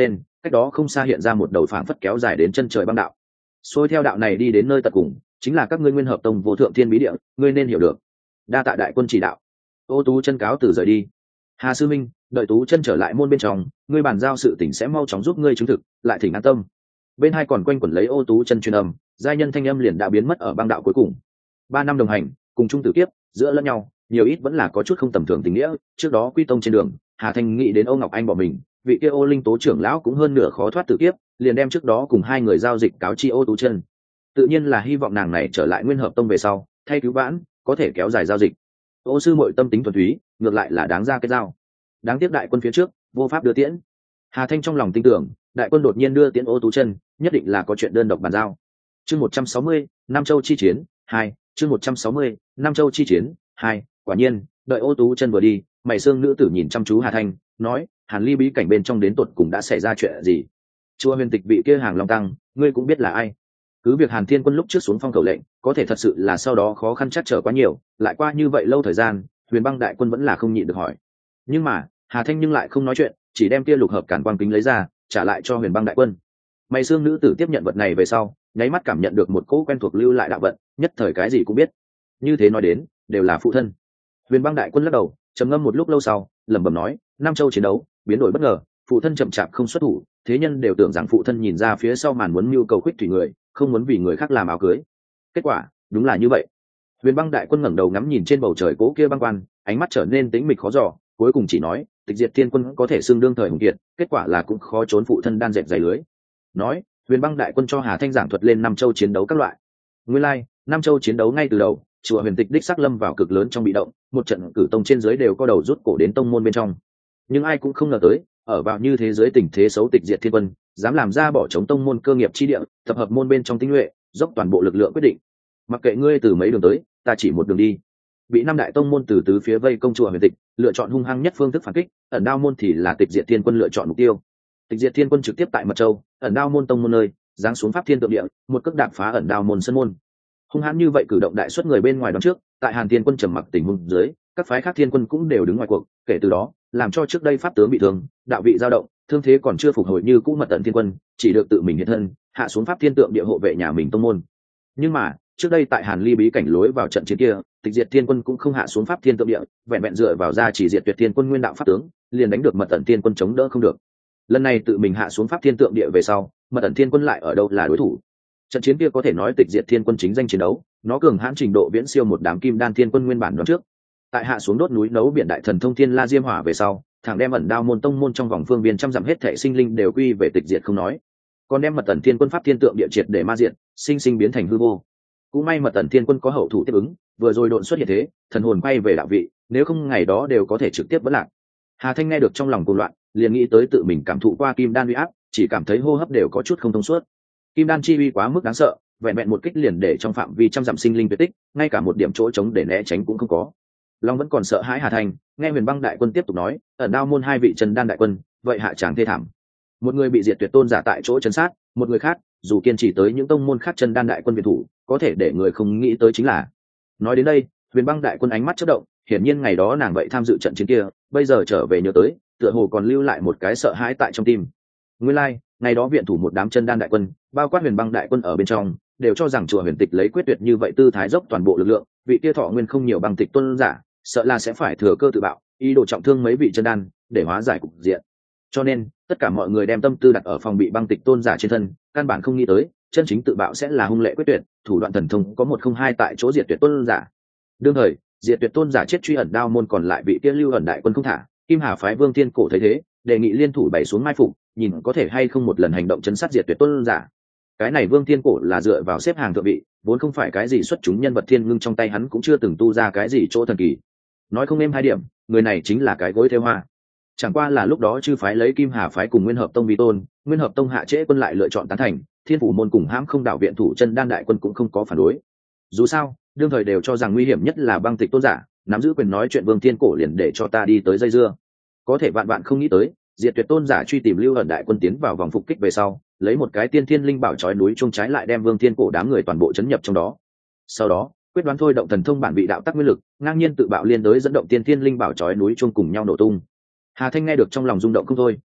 cách đó không xa hiện ra một đầu phảng phất kéo dài đến chân trời băng đạo, xuôi theo đạo này đi đến nơi tận cùng chính là các ngươi Nguyên Hợp Tông vô thượng thiên bí địa, ngươi nên hiểu được. Đa tạ đại quân chỉ đạo. Ô Tú Chân cáo từ rời đi. Hà sư minh, đợi Tú Chân trở lại môn bên trong, ngươi bàn giao sự tình sẽ mau chóng giúp ngươi chứng thực, lại thỉnh an tâm. Bên hai còn quanh quẩn lấy Ô Tú Chân truyền âm, giai nhân thanh âm liền đã biến mất ở băng đạo cuối cùng. 3 năm đồng hành, cùng chung tử kiếp, giữa lẫn nhau, nhiều ít vẫn là có chút không tầm thường tình nghĩa. Trước đó quy tông trên đường, Hà Thanh nghĩ đến Ô Ngọc Anh bỏ mình, vị kia Ô Linh Tố trưởng lão cũng hơn nửa khó thoát tử kiếp, liền đem trước đó cùng hai người giao dịch cáo chi Ô Tú Chân. Tự nhiên là hy vọng nàng này trở lại Nguyên Hợp Tông về sau, thay cứu vãn, có thể kéo dài giao dịch. Ô sư muội tâm tính thuần túy, ngược lại là đáng ra cái giao. Đáng tiếc đại quân phía trước vô pháp đưa tiễn. Hà Thanh trong lòng tin tưởng, đại quân đột nhiên đưa tiễn Ô Tú Chân, nhất định là có chuyện đơn độc bàn giao. Chương 160, Nam Châu chi chiến 2, chương 160, Nam Châu chi chiến 2. Quả nhiên, đợi Ô Tú Chân vừa đi, mày xương nữ tử nhìn chăm chú Hà Thanh, nói: Hàn Ly bí cảnh bên trong đến tột cùng đã xảy ra chuyện gì? Chùa Huyền Tịch vị kia Hàng Long tăng, ngươi cũng biết là ai. Cứ việc Hàn Thiên Quân lúc trước xuống phong khẩu lệnh, có thể thật sự là sau đó khó khăn chắc trở quá nhiều, lại qua như vậy lâu thời gian, Huyền Băng đại quân vẫn là không nhịn được hỏi. Nhưng mà Hà Thanh nhưng lại không nói chuyện, chỉ đem tia lục hợp cản quang kính lấy ra, trả lại cho Huyền Băng đại quân. Mày xương nữ tử tiếp nhận vật này về sau, nháy mắt cảm nhận được một cỗ quen thuộc lưu lại đạo vận, nhất thời cái gì cũng biết. Như thế nói đến, đều là phụ thân. Huyền Băng đại quân lắc đầu, trầm ngâm một lúc lâu sau, lẩm bẩm nói: Nam Châu chiến đấu, biến đổi bất ngờ, phụ thân chậm chạp không xuất thủ, thế nhân đều tưởng rằng phụ thân nhìn ra phía sau màn muốn mưu cầu khuyết thủy người, không muốn vì người khác làm áo cưới. Kết quả đúng là như vậy. Huyền Băng đại quân ngẩng đầu ngắm nhìn trên bầu trời cố kia băng quan, ánh mắt trở nên tĩnh mịch khó dò, cuối cùng chỉ nói: Tịch Diệt Thiên Quân có thể xưng đương thời hùng kiệt, kết quả là cũng khó trốn phụ thân đan dệt dày lưới. Nói, Huyền Băng đại quân cho Hà Thanh giảng thuật lên Nam Châu chiến đấu các loại. Nguyên lai, Nam Châu chiến đấu ngay từ đầu, chùa Huyền Tịch đích xác lâm vào cực lớn trong bị động, một trận cử tông trên dưới đều có đầu rút cổ đến tông môn bên trong. Nhưng ai cũng không ngờ tới, ở vào như thế giới tình thế xấu, Tịch Diệt Thiên Quân dám làm ra bỏ chống tông môn cơ nghiệp chi địa, tập hợp môn bên trong tinh nhuệ, dốc toàn bộ lực lượng quyết định. Mặc kệ ngươi từ mấy đường tới, ta chỉ một đường đi. Bị năm đại tông môn từ tứ phía vây công chùa Huyền Tịch, lựa chọn hung hăng nhất phương thức phản kích, ẩn đao môn thì là Tịch Diệt Thiên Quân lựa chọn mục tiêu. Tịch Diệt Thiên Quân trực tiếp tại Mật Châu, ẩn đao môn tông môn nơi, giáng xuống pháp thiên tượng địa, một cước đạp phá ẩn đao môn sân môn. Hung hãn như vậy cử động đại xuất người bên ngoài đón trước, tại Hàn Thiên Quân trầm mặc tình huống dưới, các phái khác thiên quân cũng đều đứng ngoài cuộc, kể từ đó, làm cho trước đây pháp tướng bị thương, đạo vị dao động, thương thế còn chưa phục hồi như cũ Mật Tận Thiên Quân, chỉ được tự mình hiện thân, hạ xuống pháp thiên tượng địa hộ vệ nhà mình tông môn. Nhưng mà, trước đây tại Hàn Ly bí cảnh lối vào trận chiến kia, Tịch Diệt Thiên Quân cũng không hạ xuống pháp thiên tượng địa, vẹn vẹn dựa vào ra chỉ diệt tuyệt thiên quân nguyên đạo pháp tướng, liền đánh được Mật Tận Thiên Quân chống đỡ không được. Lần này tự mình hạ xuống pháp thiên tượng địa về sau, Mật Tận Thiên Quân lại ở đâu là đối thủ? Trận chiến kia có thể nói Tịch Diệt Thiên Quân chính danh chiến đấu, nó cường hãn trình độ viễn siêu một đám kim đan thiên quân nguyên bản đoán trước. Tại hạ xuống đốt núi nấu biển đại thần thông thiên la diêm hỏa về sau, thẳng đem ẩn đao môn tông môn trong vòng phương viên trăm dặm hết thảy sinh linh đều quy về tịch diệt không nói, còn đem Mật Tận Thiên Quân pháp thiên tượng địa triệt để ma diệt, sinh sinh biến thành hư vô. Cũng may Mật Tận Thiên Quân có hậu thủ tiếp ứng, vừa rồi độn xuất hiện thế, thần hồn quay về đạo vị, nếu không ngày đó đều có thể trực tiếp vỡ lạc. Hà Thanh nghe được trong lòng cuồng loạn, liền nghĩ tới tự mình cảm thụ qua kim đan uy áp, chỉ cảm thấy hô hấp đều có chút không thông suốt. Kim đan chi uy quá mức đáng sợ, vẹn vẹn một kích liền để trong phạm vi trăm dặm sinh linh tuyệt tích, ngay cả một điểm chỗ trống để né tránh cũng không có. Long vẫn còn sợ hãi Hà Thanh, nghe Huyền Băng đại quân tiếp tục nói, ở đao môn hai vị chân đan đại quân, vậy hạ tràng thê thảm. Một người bị diệt tuyệt tôn giả tại chỗ chấn sát, một người khác, dù kiên trì tới những tông môn khác chân đan đại quân viện thủ, có thể để người không nghĩ tới chính là. Nói đến đây, Huyền Băng đại quân ánh mắt chớp động, hiển nhiên ngày đó nàng vậy tham dự trận chiến kia, bây giờ trở về nhớ tới, tựa hồ còn lưu lại một cái sợ hãi tại trong tim. Nguyên lai, ngày đó viện thủ một đám chân đan đại quân, bao quát Huyền Băng đại quân ở bên trong, đều cho rằng chùa Huyền Tịch lấy quyết tuyệt như vậy tư thái dốc toàn bộ lực lượng, vị kia thọ nguyên không nhiều bằng Tịch tôn giả, sợ là sẽ phải thừa cơ tự bạo, ý đồ trọng thương mấy vị chân đan để hóa giải cục diện. Cho nên tất cả mọi người đem tâm tư đặt ở phòng bị băng Tịch tôn giả trên thân, căn bản không nghĩ tới chân chính tự bạo sẽ là hung lệ quyết tuyệt, thủ đoạn thần thông có 102 tại chỗ diệt tuyệt tôn giả. Đương thời diệt tuyệt tôn giả chết truy ẩn đao môn còn lại vị kia lưu ẩn đại quân không thả, Kim Hà phái Vương Thiên Cổ thấy thế, đề nghị liên thủ bày xuống mai phục, nhìn có thể hay không một lần hành động chấn sát diệt tuyệt tôn giả. Cái này Vương Thiên Cổ là dựa vào xếp hàng thượng vị, vốn không phải cái gì xuất chúng nhân vật thiên ngưng, trong tay hắn cũng chưa từng tu ra cái gì chỗ thần kỳ. Nói không êm hai điểm, người này chính là cái gối theo hoa. Chẳng qua là lúc đó chư phái lấy Kim Hà phái cùng Nguyên Hợp Tông vi tôn, Nguyên Hợp Tông hạ trễ quân lại lựa chọn tán thành, Thiên Phủ môn cùng hãm không đảo viện thủ chân đan đại quân cũng không có phản đối. Dù sao, đương thời đều cho rằng nguy hiểm nhất là băng Tịch tôn giả, nắm giữ quyền nói chuyện Vương Thiên Cổ liền để cho ta đi tới dây dưa. Có thể vạn vạn không nghĩ tới, diệt tuyệt tôn giả truy tìm lưu ẩn đại quân tiến vào vòng phục kích về sau, lấy một cái tiên thiên linh bảo chói núi chung trái lại đem Vương Thiên Cổ đám người toàn bộ chấn nhập trong đó. Sau đó quyết đoán thôi động thần thông bản vị đạo tắc nguyên lực, ngang nhiên tự bạo liên đối dẫn động tiên thiên linh bảo chói núi chung cùng nhau nổ tung. Hà Thanh nghe được trong lòng rung động không thôi,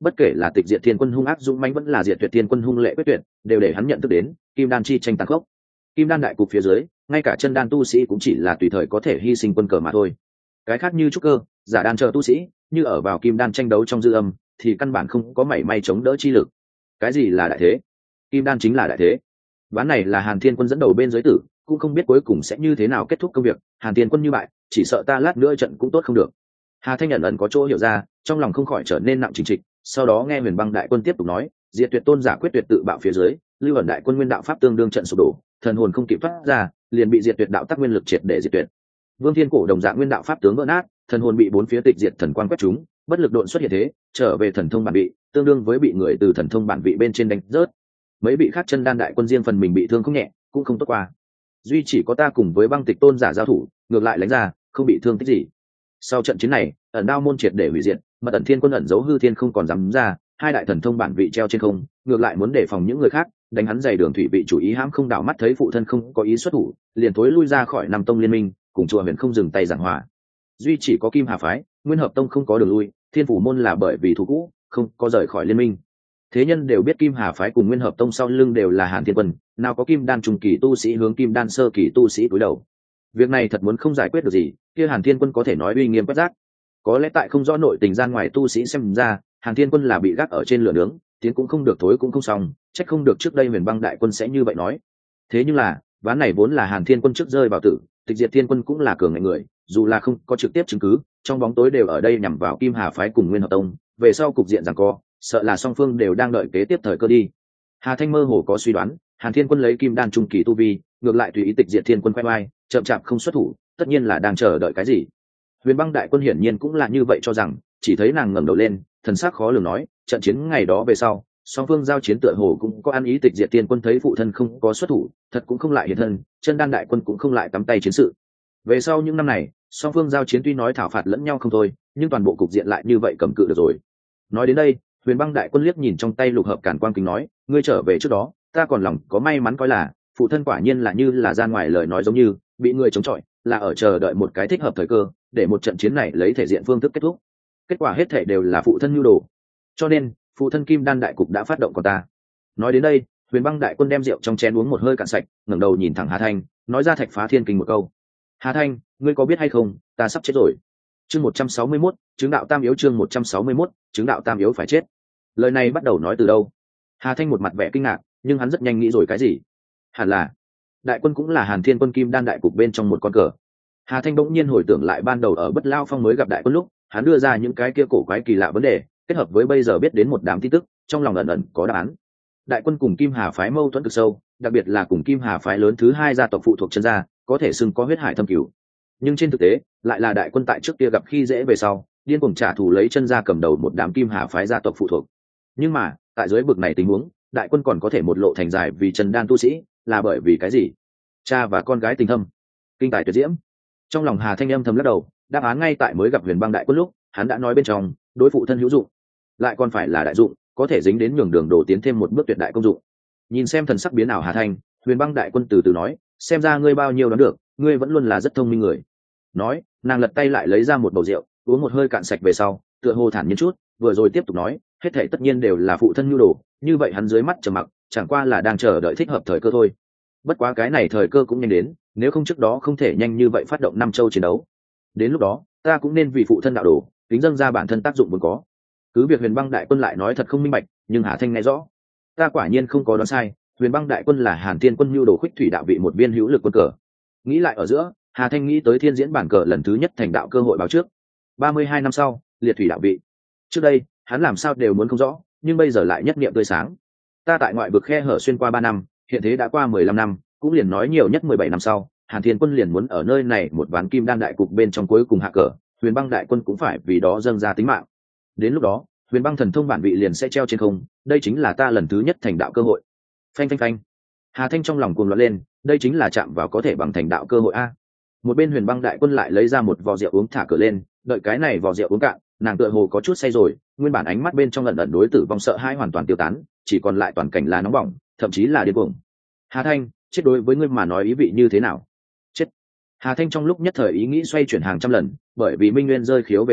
bất kể là tịch diệt thiên quân hung ác dũng mãnh vẫn là diệt tuyệt thiên quân hung lệ quyết tuyệt, đều để hắn nhận thức đến kim đan chi tranh tàn khốc. Kim đan đại cục phía dưới, ngay cả chân đan tu sĩ cũng chỉ là tùy thời có thể hy sinh quân cờ mà thôi. Cái khác như trúc cơ, giả đan chờ tu sĩ, như ở vào kim đan tranh đấu trong dư âm, thì căn bản không có mảy may chống đỡ chi lực. Cái gì là đại thế? Kim đan chính là đại thế. Ván này là Hàn Thiên Quân dẫn đầu bên giới tử, cũng không biết cuối cùng sẽ như thế nào kết thúc công việc. Hàn Thiên Quân như bại, chỉ sợ ta lát nữa trận cũng tốt không được. Hà Thanh nhận ẩn có chỗ hiểu ra, trong lòng không khỏi trở nên nặng trịch trịch. Sau đó nghe Huyền Băng đại quân tiếp tục nói, diệt tuyệt tôn giả quyết tuyệt tự bạo phía dưới, lưu ẩn đại quân nguyên đạo pháp tương đương trận sụp đổ, thần hồn không kịp thoát ra, liền bị diệt tuyệt đạo tắc nguyên lực triệt để diệt tuyệt. Vương Thiên Cổ đồng dạng nguyên đạo pháp tướng vỡ nát, thần hồn bị bốn phía tịch diệt thần quang quét chúng, bất lực độn xuất hiện thế, trở về thần thông bản vị, tương đương với bị người từ thần thông bản vị bên trên đánh rớt. Mấy vị khác chân đan đại quân riêng phần mình bị thương không nhẹ, cũng không tốt qua. Duy chỉ có ta cùng với Băng Tịch tôn giả giao thủ, ngược lại lánh ra, không bị thương tích gì. Sau trận chiến này, ẩn đao môn triệt để hủy diệt, mật ẩn thiên quân ẩn giấu hư thiên không còn dám ra, hai đại thần thông bản vị treo trên không, ngược lại muốn đề phòng những người khác, đánh hắn dày đường thủy vị chủ ý hãm không đảo mắt thấy phụ thân không có ý xuất thủ, liền thối lui ra khỏi Nam tông liên minh, cùng chùa Huyền không dừng tay giảng hòa. Duy chỉ có Kim Hà phái, Nguyên Hợp tông không có đường lui, Thiên Phủ môn là bởi vì thù cũ, không có rời khỏi liên minh. Thế nhân đều biết Kim Hà phái cùng Nguyên Hợp tông sau lưng đều là Hàn Thiên Quân, nào có Kim Đan trung kỳ tu sĩ hướng Kim Đan sơ kỳ tu sĩ cúi đầu. Việc này thật muốn không giải quyết được gì, kia Hàn Thiên Quân có thể nói uy nghiêm quét rác. Có lẽ tại không rõ nội tình gian ngoài tu sĩ xem ra, Hàn Thiên Quân là bị gác ở trên lửa nướng, tiến cũng không được thối cũng không xong, trách không được trước đây Huyền Băng đại quân sẽ như vậy nói. Thế nhưng là, ván này vốn là Hàn Thiên Quân trước rơi vào tử, tịch diệt thiên quân cũng là cường ngạnh người, dù là không có trực tiếp chứng cứ, trong bóng tối đều ở đây nhằm vào Kim Hà phái cùng Nguyên Hợp tông, về sau cục diện giằng co, sợ là song phương đều đang đợi kế tiếp thời cơ đi. Hà Thanh mơ hồ có suy đoán, Hàn Thiên Quân lấy Kim Đan trung kỳ tu vi, ngược lại tùy ý tịch diệt thiên quân quay vai, chậm chạp không xuất thủ, tất nhiên là đang chờ đợi cái gì. Huyền Băng đại quân hiển nhiên cũng là như vậy cho rằng, chỉ thấy nàng ngẩng đầu lên, thần sắc khó lường nói, trận chiến ngày đó về sau, song phương giao chiến tựa hồ cũng có ăn ý tịch diệt thiên quân thấy phụ thân không có xuất thủ, thật cũng không lại hiện thân, chân đan đại quân cũng không lại cắm tay chiến sự. Về sau những năm này, song phương giao chiến tuy nói thảo phạt lẫn nhau không thôi, nhưng toàn bộ cục diện lại như vậy cầm cự được rồi. Nói đến đây, Huyền Băng đại quân liếc nhìn trong tay lục hợp càn quang kính nói, ngươi trở về trước đó, ta còn lòng có may mắn coi là phụ thân quả nhiên là như là ra ngoài lời nói giống như bị người chống chọi, là ở chờ đợi một cái thích hợp thời cơ, để một trận chiến này lấy thể diện phương thức kết thúc. Kết quả hết thể đều là phụ thân nhu đồ, cho nên phụ thân Kim Đan đại cục đã phát động còn ta. Nói đến đây, Huyền Băng đại quân đem rượu trong chén uống một hơi cạn sạch, ngẩng đầu nhìn thẳng Hà Thanh, nói ra thạch phá thiên kinh một câu. Hà Thanh, ngươi có biết hay không, ta sắp chết rồi. Chương 161, chứng đạo tam yếu. Chương 161, chứng đạo tam yếu phải chết. Lời này bắt đầu nói từ đâu? Hà Thanh một mặt vẻ kinh ngạc, nhưng hắn rất nhanh nghĩ rồi cái gì. Hẳn là đại quân cũng là Hàn Thiên Quân Kim Đan đại cục bên trong một con cờ. Hà Thanh bỗng nhiên hồi tưởng lại ban đầu ở Bất Lao Phong mới gặp đại quân lúc, hắn đưa ra những cái kia cổ quái kỳ lạ vấn đề, kết hợp với bây giờ biết đến một đám tin tức, trong lòng ẩn ẩn có đáp án. Đại quân cùng Kim Hà phái mâu thuẫn cực sâu, đặc biệt là cùng Kim Hà phái lớn thứ hai gia tộc phụ thuộc chân gia, có thể xưng có huyết hải thâm cửu. Nhưng trên thực tế, lại là đại quân tại trước kia gặp khi dễ về sau, điên cuồng trả thù lấy chân gia cầm đầu một đám Kim Hà phái gia tộc phụ thuộc. Nhưng mà, tại dưới bực này tình huống, đại quân còn có thể một lộ thành dài vì Trần Đan tu sĩ, là bởi vì cái gì? Cha và con gái tình thâm, kinh tài tuyệt diễm. Trong lòng Hà Thanh âm thầm lắc đầu, đáp án ngay tại mới gặp Huyền Băng đại quân lúc, hắn đã nói bên trong, đối phụ thân hữu dụng, lại còn phải là đại dụng, có thể dính đến nhường đường đổ tiến thêm một bước tuyệt đại công dụng. Nhìn xem thần sắc biến ảo Hà Thanh, Huyền Băng đại quân từ từ nói, xem ra ngươi bao nhiêu đoán được, ngươi vẫn luôn là rất thông minh người. Nói, nàng lật tay lại lấy ra một bầu rượu, uống một hơi cạn sạch về sau, tựa hồ thản nhiên chút, vừa rồi tiếp tục nói, hết thảy tất nhiên đều là phụ thân nhu đồ, như vậy hắn dưới mắt trầm mặc, chẳng qua là đang chờ đợi thích hợp thời cơ thôi. Bất quá cái này thời cơ cũng nhanh đến, nếu không trước đó không thể nhanh như vậy phát động năm châu chiến đấu. Đến lúc đó, ta cũng nên vì phụ thân đạo đồ, tính dâng ra bản thân tác dụng vốn có. Cứ việc Huyền Băng đại quân lại nói thật không minh bạch, nhưng Hà Thanh nghe rõ. Ta quả nhiên không có đoán sai, Huyền Băng đại quân là Hàn Thiên Quân nhu đồ khuyết thủy đạo vị một viên hữu lực quân cờ. Nghĩ lại ở giữa, Hà Thanh nghĩ tới thiên diễn bản cờ lần thứ nhất thành đạo cơ hội báo trước. 32 năm sau, liệt thủy đạo vị. Trước đây, hắn làm sao đều muốn không rõ, nhưng bây giờ lại nhất niệm tươi sáng. Ta tại ngoại vực khe hở xuyên qua 3 năm, hiện thế đã qua 15 năm, cũng liền nói nhiều nhất 17 năm sau, Hàn Thiên Quân liền muốn ở nơi này một ván Kim Đan đại cục bên trong cuối cùng hạ cờ, Huyền Băng đại quân cũng phải vì đó dâng ra tính mạng. Đến lúc đó, Huyền Băng thần thông bản vị liền sẽ treo trên không, đây chính là ta lần thứ nhất thành đạo cơ hội. Phanh phanh phanh. Hà Thanh trong lòng cuồng loạn lên, đây chính là chạm vào có thể bằng thành đạo cơ hội a. Một bên Huyền Băng đại quân lại lấy ra một vò rượu uống thả cửa lên, đợi cái này vò rượu uống cạn, nàng tựa hồ có chút say rồi, nguyên bản ánh mắt bên trong ẩn ẩn đối tử vong sợ hãi hoàn toàn tiêu tán, chỉ còn lại toàn cảnh là nóng bỏng, thậm chí là điên cuồng. Hà Thanh, chết đối với ngươi mà nói ý vị như thế nào? Chết. Hà Thanh trong lúc nhất thời ý nghĩ xoay chuyển hàng trăm lần, bởi vì Minh Nguyên rơi khiếu về sau,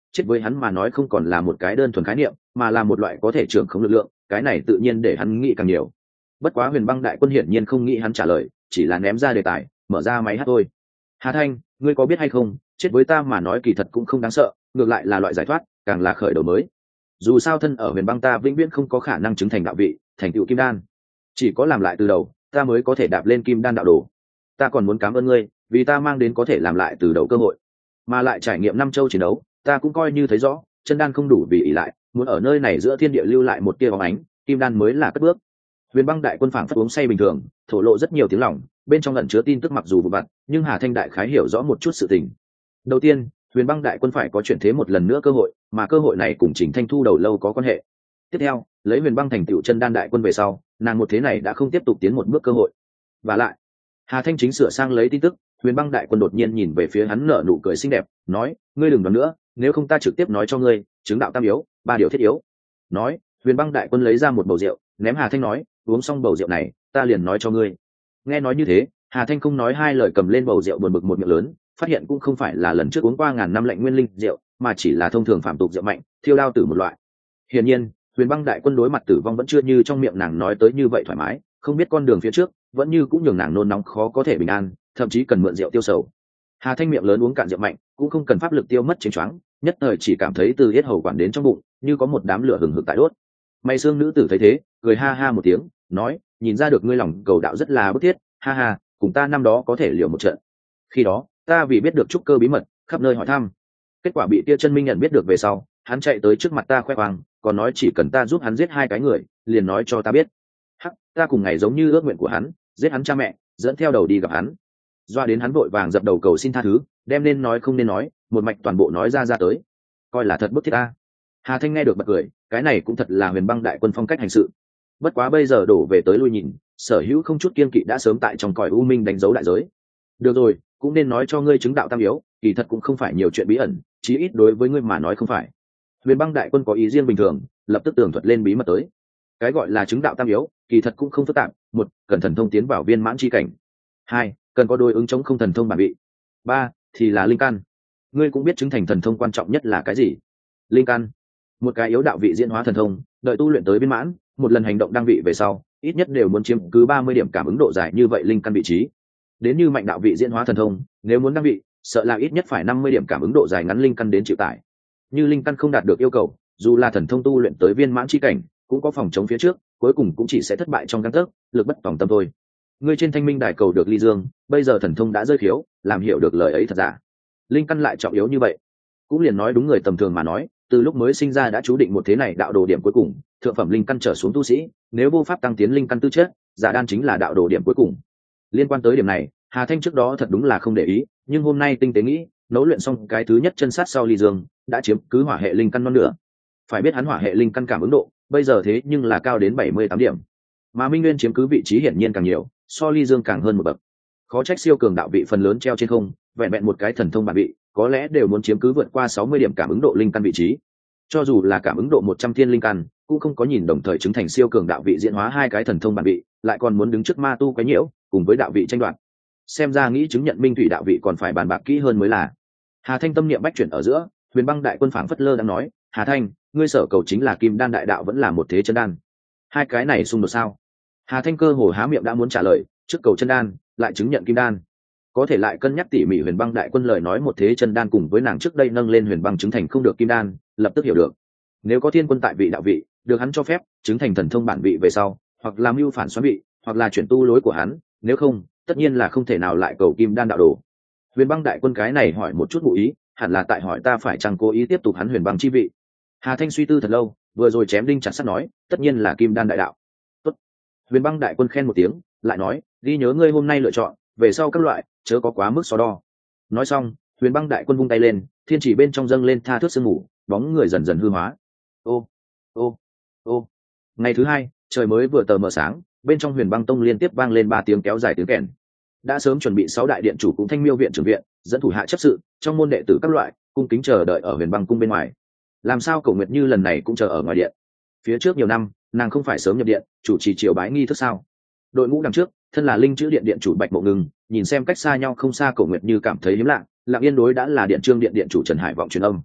chết với hắn mà nói không còn là một cái đơn thuần khái niệm, mà là một loại có thể trưởng khống lực lượng, cái này tự nhiên để hắn nghĩ càng nhiều. Bất quá Huyền Băng đại quân hiển nhiên không nghĩ hắn trả lời, chỉ là ném ra đề tài, mở ra máy hát thôi. Hà Thanh, ngươi có biết hay không, chết với ta mà nói kỳ thật cũng không đáng sợ, ngược lại là loại giải thoát, càng là khởi đầu mới. Dù sao thân ở Huyền Băng ta vĩnh viễn không có khả năng chứng thành đạo vị, thành tựu kim đan, chỉ có làm lại từ đầu, ta mới có thể đạp lên kim đan đạo đồ. Ta còn muốn cảm ơn ngươi, vì ta mang đến có thể làm lại từ đầu cơ hội, mà lại trải nghiệm năm châu chiến đấu, ta cũng coi như thấy rõ, chân đan không đủ vì ỷ lại, muốn ở nơi này giữa thiên địa lưu lại một tia bóng ánh, kim đan mới là cất bước. Huyền Băng đại quân phảng phất uống say bình thường, thổ lộ rất nhiều tiếng lòng, bên trong ẩn chứa tin tức mặc dù vụn vặt, nhưng Hà Thanh đại khái hiểu rõ một chút sự tình. Đầu tiên, Huyền Băng đại quân phải có chuyển thế một lần nữa cơ hội, mà cơ hội này cùng Trình Thanh Thu đầu lâu có quan hệ. Tiếp theo, lấy Huyền Băng thành tựu chân đan đại quân về sau, nàng một thế này đã không tiếp tục tiến một bước cơ hội. Và lại, Hà Thanh chính sửa sang lấy tin tức, Huyền Băng đại quân đột nhiên nhìn về phía hắn nở nụ cười xinh đẹp, nói: "Ngươi đừng đoán nữa, nếu không ta trực tiếp nói cho ngươi, chứng đạo tam yếu, ba điều thiết yếu." Nói, Huyền Băng đại quân lấy ra một bầu rượu, ném Hà Thanh nói: "Uống xong bầu rượu này, ta liền nói cho ngươi." Nghe nói như thế, Hà Thanh không nói hai lời cầm lên bầu rượu buồn bực một miệng lớn, phát hiện cũng không phải là lần trước uống qua ngàn năm lạnh nguyên linh rượu, mà chỉ là thông thường phạm tục rượu mạnh, thiêu đao tử một loại. Hiển nhiên, Huyền Băng đại quân đối mặt tử vong vẫn chưa như trong miệng nàng nói tới như vậy thoải mái, không biết con đường phía trước vẫn như cũng nhường nàng nôn nóng khó có thể bình an, thậm chí cần mượn rượu tiêu sầu. Hà Thanh miệng lớn uống cạn rượu mạnh, cũng không cần pháp lực tiêu mất chênh choáng, nhất thời chỉ cảm thấy từ yết hầu quản đến trong bụng, như có một đám lửa hừng hực tại đốt. Mày xương nữ tử thấy thế, cười ha ha một tiếng, nói: "Nhìn ra được ngươi lòng cầu đạo rất là bức thiết, ha ha, cùng ta năm đó có thể liều một trận. Khi đó, ta vì biết được trúc cơ bí mật, khắp nơi hỏi thăm. Kết quả bị Tia Chân Minh nhận biết được về sau, hắn chạy tới trước mặt ta khoe khoang, còn nói chỉ cần ta giúp hắn giết hai cái người, liền nói cho ta biết. Hắc, ta cùng ngày giống như ước nguyện của hắn, giết hắn cha mẹ, dẫn theo đầu đi gặp hắn. Doa đến hắn vội vàng dập đầu cầu xin tha thứ, đem nên nói không nên nói, một mạch toàn bộ nói ra tới. Coi là thật bức thiết ta." Hà Thanh nghe được bật cười, cái này cũng thật là Huyền Băng đại quân phong cách hành sự. Bất quá bây giờ đổ về tới lui nhìn, sở hữu không chút kiên kỵ đã sớm tại trong cõi u minh đánh dấu đại giới. Được rồi, cũng nên nói cho ngươi chứng đạo tam yếu, kỳ thật cũng không phải nhiều chuyện bí ẩn, chí ít đối với ngươi mà nói không phải. Huyền Băng đại quân có ý riêng bình thường, lập tức tường thuật lên bí mật tới. Cái gọi là chứng đạo tam yếu, kỳ thật cũng không phức tạp. Một, cần thần thông tiến vào viên mãn chi cảnh. Hai, cần có đối ứng chống không thần thông bản vị. Ba, thì là linh căn. Ngươi cũng biết chứng thành thần thông quan trọng nhất là cái gì? Linh căn. Một cái yếu đạo vị diễn hóa thần thông, đợi tu luyện tới viên mãn, một lần hành động đăng vị về sau, ít nhất đều muốn chiếm cứ 30 điểm cảm ứng độ dài như vậy linh căn vị trí. Đến như mạnh đạo vị diễn hóa thần thông, nếu muốn đăng vị, sợ là ít nhất phải 50 điểm cảm ứng độ dài ngắn linh căn đến chịu tải. Như linh căn không đạt được yêu cầu, dù là thần thông tu luyện tới viên mãn chi cảnh, cũng có phòng chống phía trước, cuối cùng cũng chỉ sẽ thất bại trong gang tấc, lực bất tòng tâm thôi. Ngươi trên Thanh Minh đài cầu được ly dương, bây giờ thần thông đã rơi khiếu, làm hiểu được lời ấy thật giả. Linh căn lại trọng yếu như vậy, cũng liền nói đúng người tầm thường mà nói, từ lúc mới sinh ra đã chú định một thế này đạo đồ điểm cuối cùng, thượng phẩm linh căn trở xuống tu sĩ, nếu vô pháp tăng tiến linh căn tư chất, giả đan chính là đạo đồ điểm cuối cùng. Liên quan tới điểm này, Hà Thanh trước đó thật đúng là không để ý, nhưng hôm nay tinh tế nghĩ, nấu luyện xong cái thứ nhất chân sát sau ly dương, đã chiếm cứ hỏa hệ linh căn non nửa. Phải biết hắn hỏa hệ linh căn cảm ứng độ, bây giờ thế nhưng là cao đến 78 điểm, mà Minh Nguyên chiếm cứ vị trí hiển nhiên càng nhiều, so ly dương càng hơn một bậc. Khó trách siêu cường đạo vị phần lớn treo trên không, vẹn vẹn một cái thần thông bản vị, có lẽ đều muốn chiếm cứ vượt qua 60 điểm cảm ứng độ linh căn vị trí. Cho dù là cảm ứng độ 100 thiên linh căn, cũng không có nhìn đồng thời chứng thành siêu cường đạo vị diễn hóa hai cái thần thông bản vị, lại còn muốn đứng trước ma tu quấy nhiễu, cùng với đạo vị tranh đoạt. Xem ra nghĩ chứng nhận minh thủy đạo vị còn phải bàn bạc kỹ hơn mới là. Hà Thanh tâm niệm bách chuyển ở giữa, Huyền Băng đại quân phảng phất lơ đang nói: "Hà Thanh, ngươi sở cầu chính là kim đan đại đạo vẫn là một thế chân đan? Hai cái này xung đột sao?" Hà Thanh cơ hồ há miệng đã muốn trả lời, trước cầu chân đan, lại chứng nhận kim đan. Có thể lại cân nhắc tỉ mỉ Huyền Băng đại quân lời nói một thế chân đan cùng với nàng trước đây nâng lên Huyền Băng chứng thành không được kim đan, lập tức hiểu được. Nếu có thiên quân tại vị đạo vị, được hắn cho phép chứng thành thần thông bản vị về sau, hoặc làm mưu phản xoán vị, hoặc là chuyển tu lối của hắn, nếu không, tất nhiên là không thể nào lại cầu kim đan đạo đồ. Huyền Băng đại quân cái này hỏi một chút ngụ ý, hẳn là tại hỏi ta phải chăng cố ý tiếp tục hắn Huyền Băng chi vị. Hà Thanh suy tư thật lâu, vừa rồi chém đinh chặt sắt nói, tất nhiên là kim đan đại đạo. Tốt. Huyền Băng đại quân khen một tiếng, lại nói, ghi nhớ ngươi hôm nay lựa chọn, về sau các loại, chớ có quá mức so đo. Nói xong, Huyền Băng đại quân vung tay lên, thiên chỉ bên trong dâng lên tha thước sương mù, bóng người dần dần hư hóa. Ô, ô, ô. Ngày thứ hai, trời mới vừa tờ mờ sáng, bên trong Huyền Băng tông liên tiếp vang lên 3 tiếng kéo dài tiếng kèn. Đã sớm chuẩn bị 6 đại điện chủ cũng Thanh Miêu viện trưởng viện, dẫn thủ hạ chấp sự, trong môn đệ tử các loại, cung kính chờ đợi ở Huyền Băng cung bên ngoài. Làm sao Cổ Nguyệt Như lần này cũng chờ ở ngoài điện? Phía trước nhiều năm, nàng không phải sớm nhập điện, chủ trì triều bái nghi thức sao? Đội ngũ đằng trước, thân là linh chữ điện điện chủ Bạch Mộ Ngừng, nhìn xem cách xa nhau không xa Cổ Nguyệt Như cảm thấy hiếm lạ, Lặng Yên đối đã là điện trương điện điện chủ Trần Hải vọng truyền âm.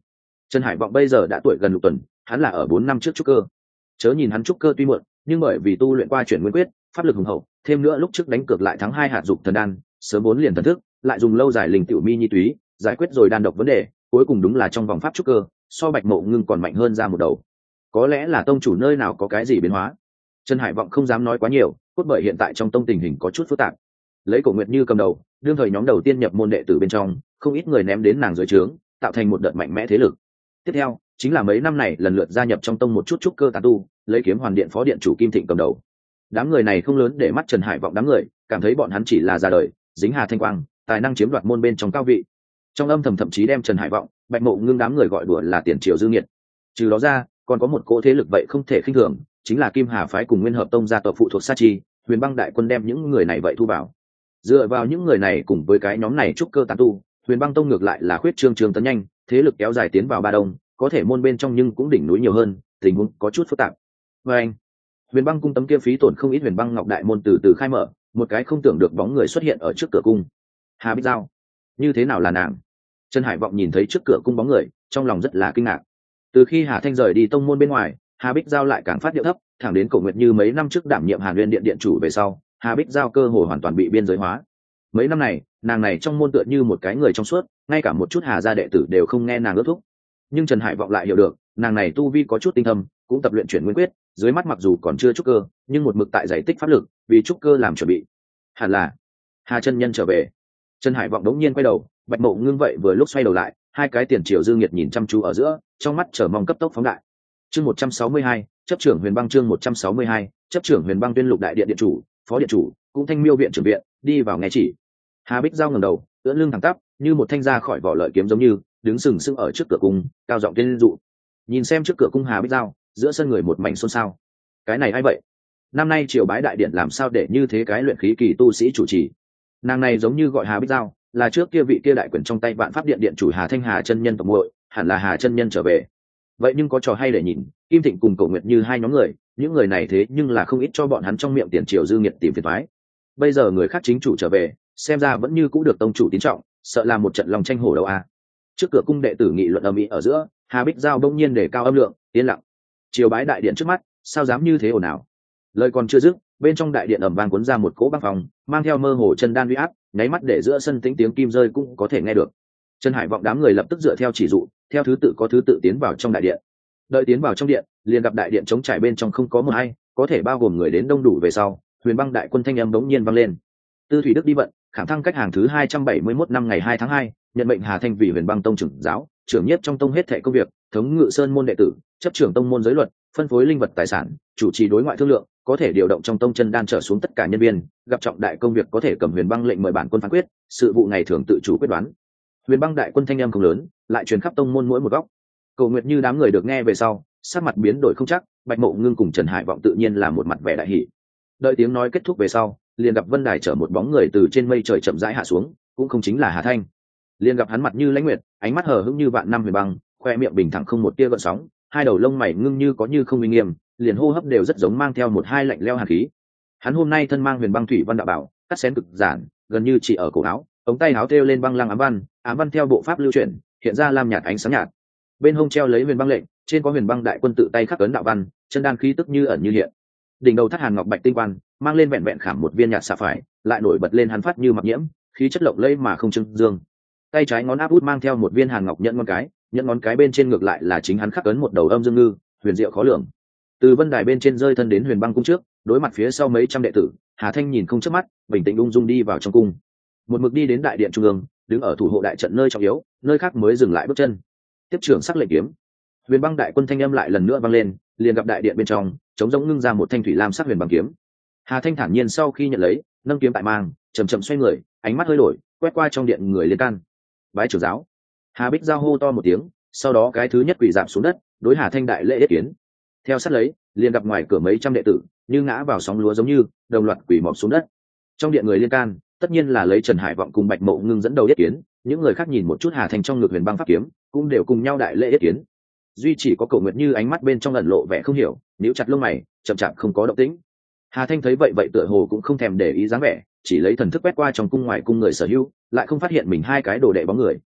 Trần Hải Vọng bây giờ đã tuổi gần lục tuần, hắn là ở 4 năm trước trúc cơ. Chớ nhìn hắn trúc cơ tuy muộn, nhưng bởi vì tu luyện qua chuyển nguyên quyết, pháp lực hùng hậu, thêm nữa lúc trước đánh cược lại thắng 2 hạt dục thần đan, sớm 4 liền thần thức, lại dùng lâu dài linh tiểu mi nhi túy, giải quyết rồi đan độc vấn đề, cuối cùng đúng là trong vòng pháp trúc cơ, so Bạch Mộ Ngưng còn mạnh hơn ra một đầu. Có lẽ là tông chủ nơi nào có cái gì biến hóa. Trần Hải Vọng không dám nói quá nhiều, cốt bởi hiện tại trong tông tình hình có chút phức tạp. Lấy Cổ Nguyệt Như cầm đầu, đương thời nhóm đầu tiên nhập môn đệ tử bên trong, không ít người ném đến nàng dưới trướng, tạo thành một đợt mạnh mẽ thế lực. Tiếp theo, chính là mấy năm này lần lượt gia nhập trong tông một chút trúc cơ tán tu, lấy Kiếm Hoàn Điện phó điện chủ Kim Thịnh cầm đầu. Đám người này không lớn để mắt Trần Hải Vọng đám người, cảm thấy bọn hắn chỉ là ra đời, dính Hà Thanh Quang, tài năng chiếm đoạt môn bên trong cao vị. Trong âm thầm thậm chí đem Trần Hải Vọng, Bạch Mộ Ngưng đám người gọi đùa là tiền triều dư nghiệt. Trừ đó ra, còn có một cỗ thế lực vậy không thể khinh thường, chính là Kim Hà phái cùng Nguyên Hợp tông gia tộc phụ thuộc Sa Chi, Huyền Băng đại quân đem những người này vậy thu vào. Dựa vào những người này cùng với cái nhóm này trúc cơ tán tu, Huyền Băng tông ngược lại là khuyết trương trường tấn nhanh, thế lực kéo dài tiến vào Ba Đông, có thể môn bên trong nhưng cũng đỉnh núi nhiều hơn, tình huống có chút phức tạp. Và anh, Huyền Băng cung tấm kia phí tổn không ít, Huyền Băng Ngọc đại môn từ từ khai mở, một cái không tưởng được bóng người xuất hiện ở trước cửa cung. Hà Bích Giao, như thế nào là nàng? Trần Hải Vọng nhìn thấy trước cửa cung bóng người, trong lòng rất là kinh ngạc. Từ khi Hà Thanh rời đi tông môn bên ngoài, Hà Bích Giao lại càng phát điệu thấp, thẳng đến Cổ Nguyệt Như mấy năm trước đảm nhiệm Hàn Nguyên điện điện chủ về sau, Hà Bích Giao cơ hồ hoàn toàn bị biên giới hóa. Mấy năm này, nàng này trong môn tựa như một cái người trong suốt, ngay cả một chút Hà gia đệ tử đều không nghe nàng ước thúc. Nhưng Trần Hải Vọng lại hiểu được, nàng này tu vi có chút tinh thâm, cũng tập luyện chuyển nguyên quyết, dưới mắt mặc dù còn chưa trúc cơ, nhưng một mực tại giải tích pháp lực, vì trúc cơ làm chuẩn bị. Hẳn là Hà chân nhân trở về. Trần Hải Vọng đống nhiên quay đầu, Bạch Mộ Ngưng vậy vừa lúc xoay đầu lại, hai cái tiền triều dư nghiệt nhìn chăm chú ở giữa, trong mắt chờ mong cấp tốc phóng đại. Chương 162, chấp trưởng Huyền Băng chương 162, chấp trưởng Huyền Băng Tuyên Lục đại điện điện chủ, phó điện chủ, cũng Thanh Miêu viện trưởng viện, đi vào nghe chỉ. Hà Bích Giao ngẩng đầu, ưỡn lưng thẳng tắp, như một thanh ra khỏi vỏ lợi kiếm giống như, đứng sừng sững ở trước cửa cung, cao giọng tuyên dụ. Nhìn xem trước cửa cung Hà Bích Giao, giữa sân người một mảnh xôn xao. Cái này ai vậy? Năm nay triều bái đại điện làm sao để như thế cái luyện khí kỳ tu sĩ chủ trì? Nàng này giống như gọi Hà Bích Giao, là trước kia vị kia đại quyền trong tay Vạn Pháp điện điện chủ Hà Thanh Hà chân nhân tộc muội, hẳn là Hà chân nhân trở về. Vậy nhưng có trò hay để nhìn, Kim Thịnh cùng Cổ Nguyệt Như hai nhóm người, những người này thế nhưng là không ít cho bọn hắn trong miệng tiền triều dư nghiệt tìm phiền toái. Bây giờ người khác chính chủ trở về, xem ra vẫn như cũ được tông chủ tín trọng, sợ là một trận lòng tranh hổ đấu a. Trước cửa cung đệ tử nghị luận ầm ĩ ở giữa, Hà Bích Giao bỗng nhiên để cao âm lượng, yên lặng. Triều bái đại điện trước mắt, sao dám như thế ồn ào? Lời còn chưa dứt, bên trong đại điện ầm vang cuốn ra một cỗ băng phòng, mang theo mơ hồ chân đan uy áp, nháy mắt để giữa sân tĩnh tiếng kim rơi cũng có thể nghe được. Trần Hải Vọng đám người lập tức dựa theo chỉ dụ, theo thứ tự có thứ tự tiến vào trong đại điện. Đợi tiến vào trong điện, liền gặp đại điện trống trải, bên trong không có một ai, có thể bao gồm người đến đông đủ về sau, Huyền Băng đại quân thanh âm bỗng nhiên vang lên. Tư Thủy Đức đi vận, khảm thăng cách hàng thứ 271 năm ngày 2 tháng 2, nhận mệnh Hà Thanh vì Huyền Băng tông trưởng giáo, trưởng nhất trong tông hết thảy công việc, thống ngự sơn môn đệ tử, chấp trưởng tông môn giới luật, phân phối linh vật tài sản, chủ trì đối ngoại thương lượng, có thể điều động trong tông chân đan trở xuống tất cả nhân viên, gặp trọng đại công việc có thể cầm Huyền Băng lệnh mời bản quân phán quyết, sự vụ ngày thường tự chủ quyết đoán. Huyền Băng đại quân thanh âm không lớn, lại truyền khắp tông môn mỗi một góc. Cổ Nguyệt Như đám người được nghe về sau, sắc mặt biến đổi không chắc, Bạch Mộ Ngưng cùng Trần Hải Vọng tự nhiên là một mặt vẻ đại hỉ. Đợi tiếng nói kết thúc về sau, liền gặp Vân Đài chở một bóng người từ trên mây trời chậm rãi hạ xuống, cũng không chính là Hà Thanh. Liền gặp hắn mặt như lãnh nguyệt, ánh mắt hờ hững như vạn năm huyền băng, khoe miệng bình thẳng không một tia gợn sóng, hai đầu lông mày ngưng như có như không uy nghiêm, liền hô hấp đều rất giống mang theo một hai lạnh lẽo hàn khí. Hắn hôm nay thân mang Huyền Băng thủy văn đạo bảo, cắt xén cực giản, gần như chỉ ở cổ áo, ống tay áo thêu lên băng lăng ám văn theo bộ pháp lưu chuyển, hiện ra lam nhạt ánh sáng nhạt. Bên hông treo lấy Huyền Băng lệnh, trên có Huyền Băng đại quân tự tay khắc ấn đạo văn, chân đan khí tức như ẩn như hiện. Đỉnh đầu thắt hàn ngọc bạch tinh quan, mang lên vẹn vẹn khảm một viên nhạt xạ phải, lại nổi bật lên hắn phát như mặc nhiễm, khí chất lộng lẫy mà không trưng dương. Tay trái ngón áp út mang theo một viên hàn ngọc nhẫn ngón cái bên trên ngược lại là chính hắn khắc ấn một đầu âm dương ngư, huyền diệu khó lường. Từ Vân Đài bên trên rơi thân đến Huyền Băng cung trước, đối mặt phía sau mấy trăm đệ tử, Hà Thanh nhìn không chớp mắt, bình tĩnh ung dung đi vào trong cung. Một mực đi đến đại điện trung ương, đứng ở thủ hộ đại trận nơi trọng yếu, nơi khác mới dừng lại bước chân. Tiếp trưởng sắc lệnh kiếm. Huyền Băng đại quân thanh âm lại lần nữa vang lên, liền gặp đại điện bên trong, trống rỗng ngưng ra một thanh thủy lam sắc huyền băng kiếm. Hà Thanh thản nhiên sau khi nhận lấy, nâng kiếm tại mang, chậm chậm xoay người, ánh mắt hơi đổi, quét qua trong điện người liên can. Bái trưởng giáo. Hà Bích Giao hô to một tiếng, sau đó cái thứ nhất quỳ rạp xuống đất, đối Hà Thanh đại lễ yết kiến. Theo sát lấy, liền gặp ngoài cửa mấy trăm đệ tử, như ngã vào sóng lúa giống như, đồng loạt quỳ mọp xuống đất. Trong điện người liên can, tất nhiên là lấy Trần Hải Vọng cùng Bạch Mộ Ngưng dẫn đầu yết kiến, những người khác nhìn một chút Hà Thanh trong ngực huyền băng pháp kiếm, cũng đều cùng nhau đại lễ yết kiến. Duy chỉ có Cổ Nguyệt Như ánh mắt bên trong ẩn lộ vẻ không hiểu, nhíu chặt lông mày, chậm chạp không có động tĩnh. Hà Thanh thấy vậy tựa hồ cũng không thèm để ý dáng vẻ, chỉ lấy thần thức quét qua trong cung ngoài cung người sở hữu, lại không phát hiện mình hai cái đồ đệ bóng người.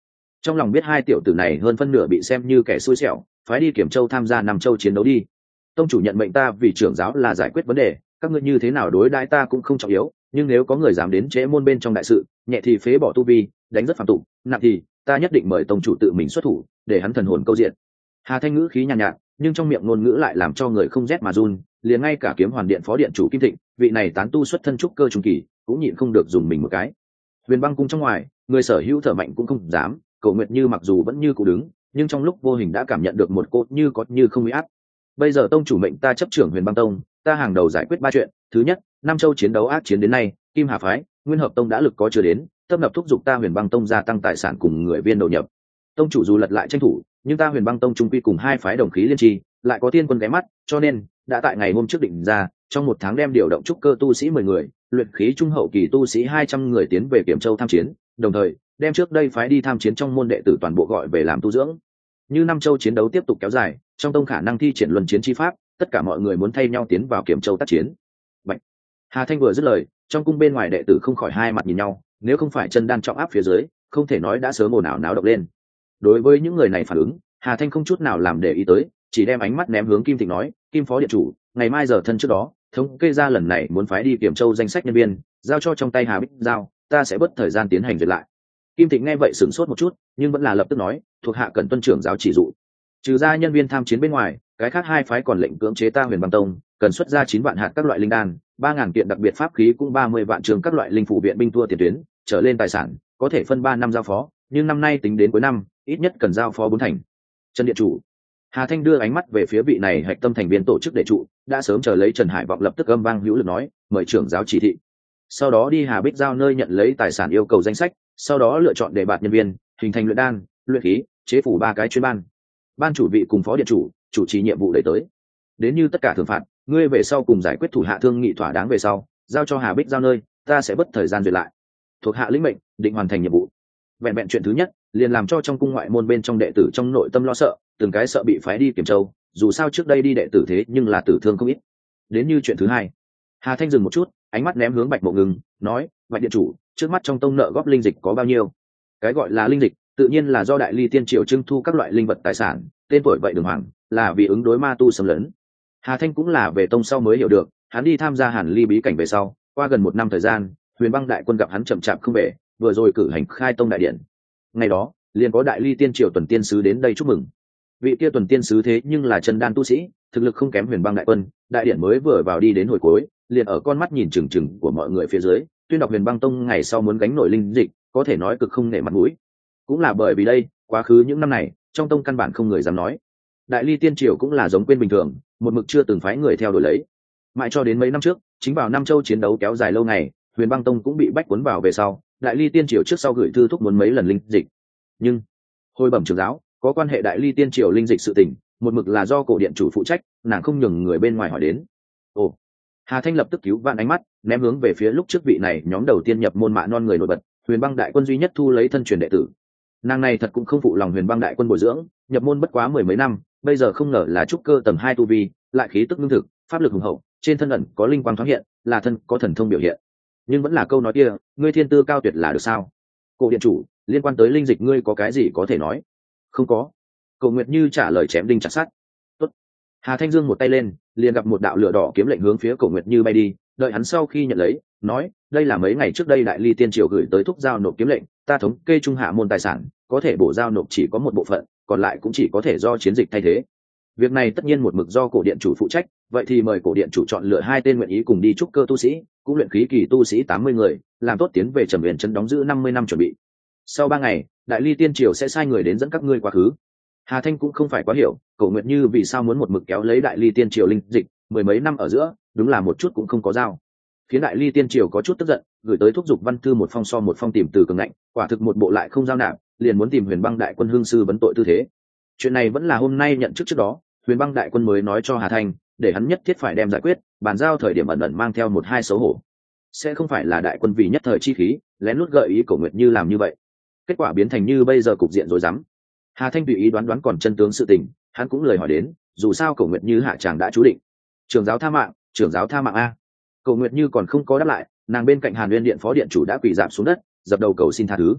trong lòng biết hai tiểu tử này hơn phân nửa bị xem như kẻ xui xẻo, phái đi Kiểm Châu tham gia Nam Châu chiến đấu đi. Tông chủ nhận mệnh ta vì trưởng giáo là giải quyết vấn đề, các ngươi như thế nào đối đãi ta cũng không trọng yếu, nhưng nếu có người dám đến trễ môn bên trong đại sự, nhẹ thì phế bỏ tu vi, đánh rất phàm tục, nặng thì ta nhất định mời tông chủ tự mình xuất thủ, để hắn thần hồn câu diện. Hà Thanh ngữ khí nhàn nhạt, nhưng trong miệng ngôn ngữ lại làm cho người không rét mà run, liền ngay cả Kiếm Hoàn Điện phó điện chủ Kim Thịnh, vị này tán tu xuất thân trúc cơ trung kỳ, cũng nhịn không được dùng mình một cái. Huyền Băng cung trong ngoài, người sở hữu thở mạnh cũng không dám, Cổ Nguyệt Như mặc dù vẫn như cũ đứng, nhưng trong lúc vô hình đã cảm nhận được một cốt như có như không uy áp. Bây giờ tông chủ mệnh ta chấp trưởng Huyền Băng tông, ta hàng đầu giải quyết ba chuyện. Thứ nhất, Nam Châu chiến đấu ác chiến đến nay, Kim Hà phái, Nguyên Hợp tông đã lực có chưa đến, tập nập thúc giục ta Huyền Băng tông gia tăng tài sản cùng người viên đầu nhập. Tông chủ dù lật lại tranh thủ, nhưng ta Huyền Băng tông trung quy cùng hai phái đồng khí liên tri, lại có tiên quân ghé mắt, cho nên đã tại ngày hôm trước định ra, trong một tháng đem điều động trúc cơ tu sĩ 10 người, luyện khí trung hậu kỳ tu sĩ 200 người tiến về Kiểm Châu tham chiến, đồng thời đem trước đây phái đi tham chiến trong môn đệ tử toàn bộ gọi về làm tu dưỡng. Như Nam Châu chiến đấu tiếp tục kéo dài, trong tông khả năng thi triển luân chiến chi pháp, tất cả mọi người muốn thay nhau tiến vào Kiểm Châu tác chiến. Bạch. Hà Thanh vừa dứt lời, trong cung bên ngoài đệ tử không khỏi hai mặt nhìn nhau, nếu không phải chân đan trọng áp phía dưới, không thể nói đã sớm ồn ào náo động lên. Đối với những người này phản ứng, Hà Thanh không chút nào làm để ý tới, chỉ đem ánh mắt ném hướng Kim Thịnh nói, Kim phó điện chủ, ngày mai giờ thân trước đó thống kê ra lần này muốn phái đi Kiểm Châu danh sách nhân viên, giao cho trong tay Hà Bích Giao, ta sẽ bớt thời gian tiến hành duyệt lại. Kim Thịnh nghe vậy sửng sốt một chút, nhưng vẫn là lập tức nói, thuộc hạ cần tuân trưởng giáo chỉ dụ, trừ ra nhân viên tham chiến bên ngoài, cái khác hai phái còn lệnh cưỡng chế ta Huyền Băng tông cần xuất ra 9 vạn hạt các loại linh đan, 3.000 kiện đặc biệt pháp khí cũng 30 vạn trường các loại linh phụ viện binh tua tiền tuyến trở lên tài sản, có thể phân 3 năm giao phó, nhưng năm nay tính đến cuối năm, ít nhất cần giao phó 4 thành. Trần điện chủ. Hà Thanh đưa ánh mắt về phía vị này hạch tâm thành viên tổ chức đệ trụ, đã sớm chờ lấy Trần Hải Vọng lập tức âm vang hữu lực nói, mời trưởng giáo chỉ thị. Sau đó đi Hà Bích Giao nơi nhận lấy tài sản yêu cầu danh sách, sau đó lựa chọn đề bạt nhân viên, hình thành luyện đan, luyện khí, chế phủ 3 cái chuyên ban. Ban chủ vị cùng phó điện chủ trì nhiệm vụ đẩy tới. Đến như tất cả thưởng phạt, ngươi về sau cùng giải quyết thủ hạ thương nghị thỏa đáng về sau, giao cho Hà Bích Giao nơi, ta sẽ bất thời gian duyệt lại. Thuộc hạ lĩnh mệnh, định hoàn thành nhiệm vụ. Vẹn vẹn chuyện thứ nhất, liền làm cho trong cung ngoại môn bên trong đệ tử trong nội tâm lo sợ, từng cái sợ bị phái đi Kiểm Châu, dù sao trước đây đi đệ tử thế nhưng là tử thương không ít. Đến như chuyện thứ hai, Hà Thanh dừng một chút, ánh mắt ném hướng Bạch Mộ Ngừng, nói, Bạch điện chủ, trước mắt trong tông nợ góp linh dịch có bao nhiêu? Cái gọi là linh dịch, tự nhiên là do Đại Ly Tiên Triều trưng thu các loại linh vật tài sản, tên tuổi vậy đường hoàng, là vì ứng đối ma tu xâm lấn. Hà Thanh cũng là về tông sau mới hiểu được, hắn đi tham gia Hàn Ly bí cảnh về sau, qua gần 1 năm thời gian, Huyền Băng đại quân gặp hắn chậm chạp không về, vừa rồi cử hành khai tông đại điện. Ngày đó, liền có Đại Ly Tiên Triều tuần tiên sứ đến đây chúc mừng. Vị kia tuần tiên sứ thế nhưng là chân đan tu sĩ, thực lực không kém Huyền Băng đại quân, đại điện mới vừa vào đi đến hồi cuối, liền ở con mắt nhìn chừng chừng của mọi người phía dưới, tuyên đọc Huyền Băng tông ngày sau muốn gánh nổi linh dịch, có thể nói cực không nể mặt mũi. Cũng là bởi vì đây, quá khứ những năm này, trong tông căn bản không người dám nói. Đại Ly Tiên Triều cũng là giống quên bình thường, một mực chưa từng phái người theo đuổi lấy. Mãi cho đến mấy năm trước, chính vào Nam Châu chiến đấu kéo dài lâu ngày, Huyền Băng tông cũng bị bách cuốn vào về sau, Đại Ly Tiên Triều trước sau gửi thư thúc muốn mấy lần linh dịch. Nhưng hồi bẩm trưởng giáo, có quan hệ Đại Ly Tiên Triều linh dịch sự tình, một mực là do cổ điện chủ phụ trách, nàng không nhường người bên ngoài hỏi đến. Ồ. Hà Thanh lập tức cứu vãn ánh mắt, ném hướng về phía lúc trước vị này nhóm đầu tiên nhập môn mạ non người nổi bật, Huyền Băng đại quân duy nhất thu lấy thân truyền đệ tử. Nàng này thật cũng không phụ lòng Huyền Băng đại quân bồi dưỡng, nhập môn bất quá 10 mấy năm, bây giờ không ngờ là trúc cơ tầng 2 tu vi, lại khí tức ngưng thực, pháp lực hùng hậu, trên thân ẩn có linh quang thoáng hiện, là thân có thần thông biểu hiện. Nhưng vẫn là câu nói kia, ngươi thiên tư cao tuyệt là được sao? Cổ điện chủ, liên quan tới linh dịch ngươi có cái gì có thể nói? Không có. Cổ Nguyệt Như trả lời chém đinh chặt sắt. Tốt. Hà Thanh Dương một tay lên, liền gặp một đạo lửa đỏ kiếm lệnh hướng phía Cổ Nguyệt Như bay đi, đợi hắn sau khi nhận lấy, nói, đây là mấy ngày trước đây Đại Ly Tiên Triều gửi tới thúc giao nộp kiếm lệnh, ta thống kê trung hạ môn tài sản, có thể bổ giao nộp chỉ có một bộ phận, còn lại cũng chỉ có thể do chiến dịch thay thế. Việc này tất nhiên một mực do cổ điện chủ phụ trách, vậy thì mời cổ điện chủ chọn lựa 2 tên nguyện ý cùng đi trúc cơ tu sĩ, cũng luyện khí kỳ tu sĩ 80 người, làm tốt tiến về Trầm Huyền trấn đóng giữ 50 năm chuẩn bị. Sau 3 ngày, Đại Ly Tiên Triều sẽ sai người đến dẫn các ngươi quá khứ. Hà Thanh cũng không phải quá hiểu, Cổ Nguyệt Như vì sao muốn một mực kéo lấy Đại Ly Tiên Triều linh dịch, 10 mấy năm ở giữa, đúng là một chút cũng không có giao. Khiến Đại Ly Tiên Triều có chút tức giận, gửi tới thúc giục văn thư một phong so một phong tìm từ cường ngạnh, quả thực một bộ lại không giao nạp, liền muốn tìm Huyền Băng đại quân hương sư vấn tội tư thế. Chuyện này vẫn là hôm nay nhận chức trước đó, Huyền Băng đại quân mới nói cho Hà Thanh, để hắn nhất thiết phải đem giải quyết, bàn giao thời điểm ẩn ẩn mang theo 1-2 xấu hổ. Sẽ không phải là đại quân vì nhất thời chi khí, lén lút gợi ý Cổ Nguyệt Như làm như vậy. Kết quả biến thành như bây giờ cục diện rối rắm. Hà Thanh tùy ý đoán còn chân tướng sự tình, hắn cũng lời hỏi đến, dù sao Cổ Nguyệt Như hạ chàng đã chú định. Trưởng giáo tha mạng a. Cổ Nguyệt Như còn không có đáp lại, nàng bên cạnh Hàn Uyên điện phó điện chủ đã quỳ rạp xuống đất, dập đầu cầu xin tha thứ.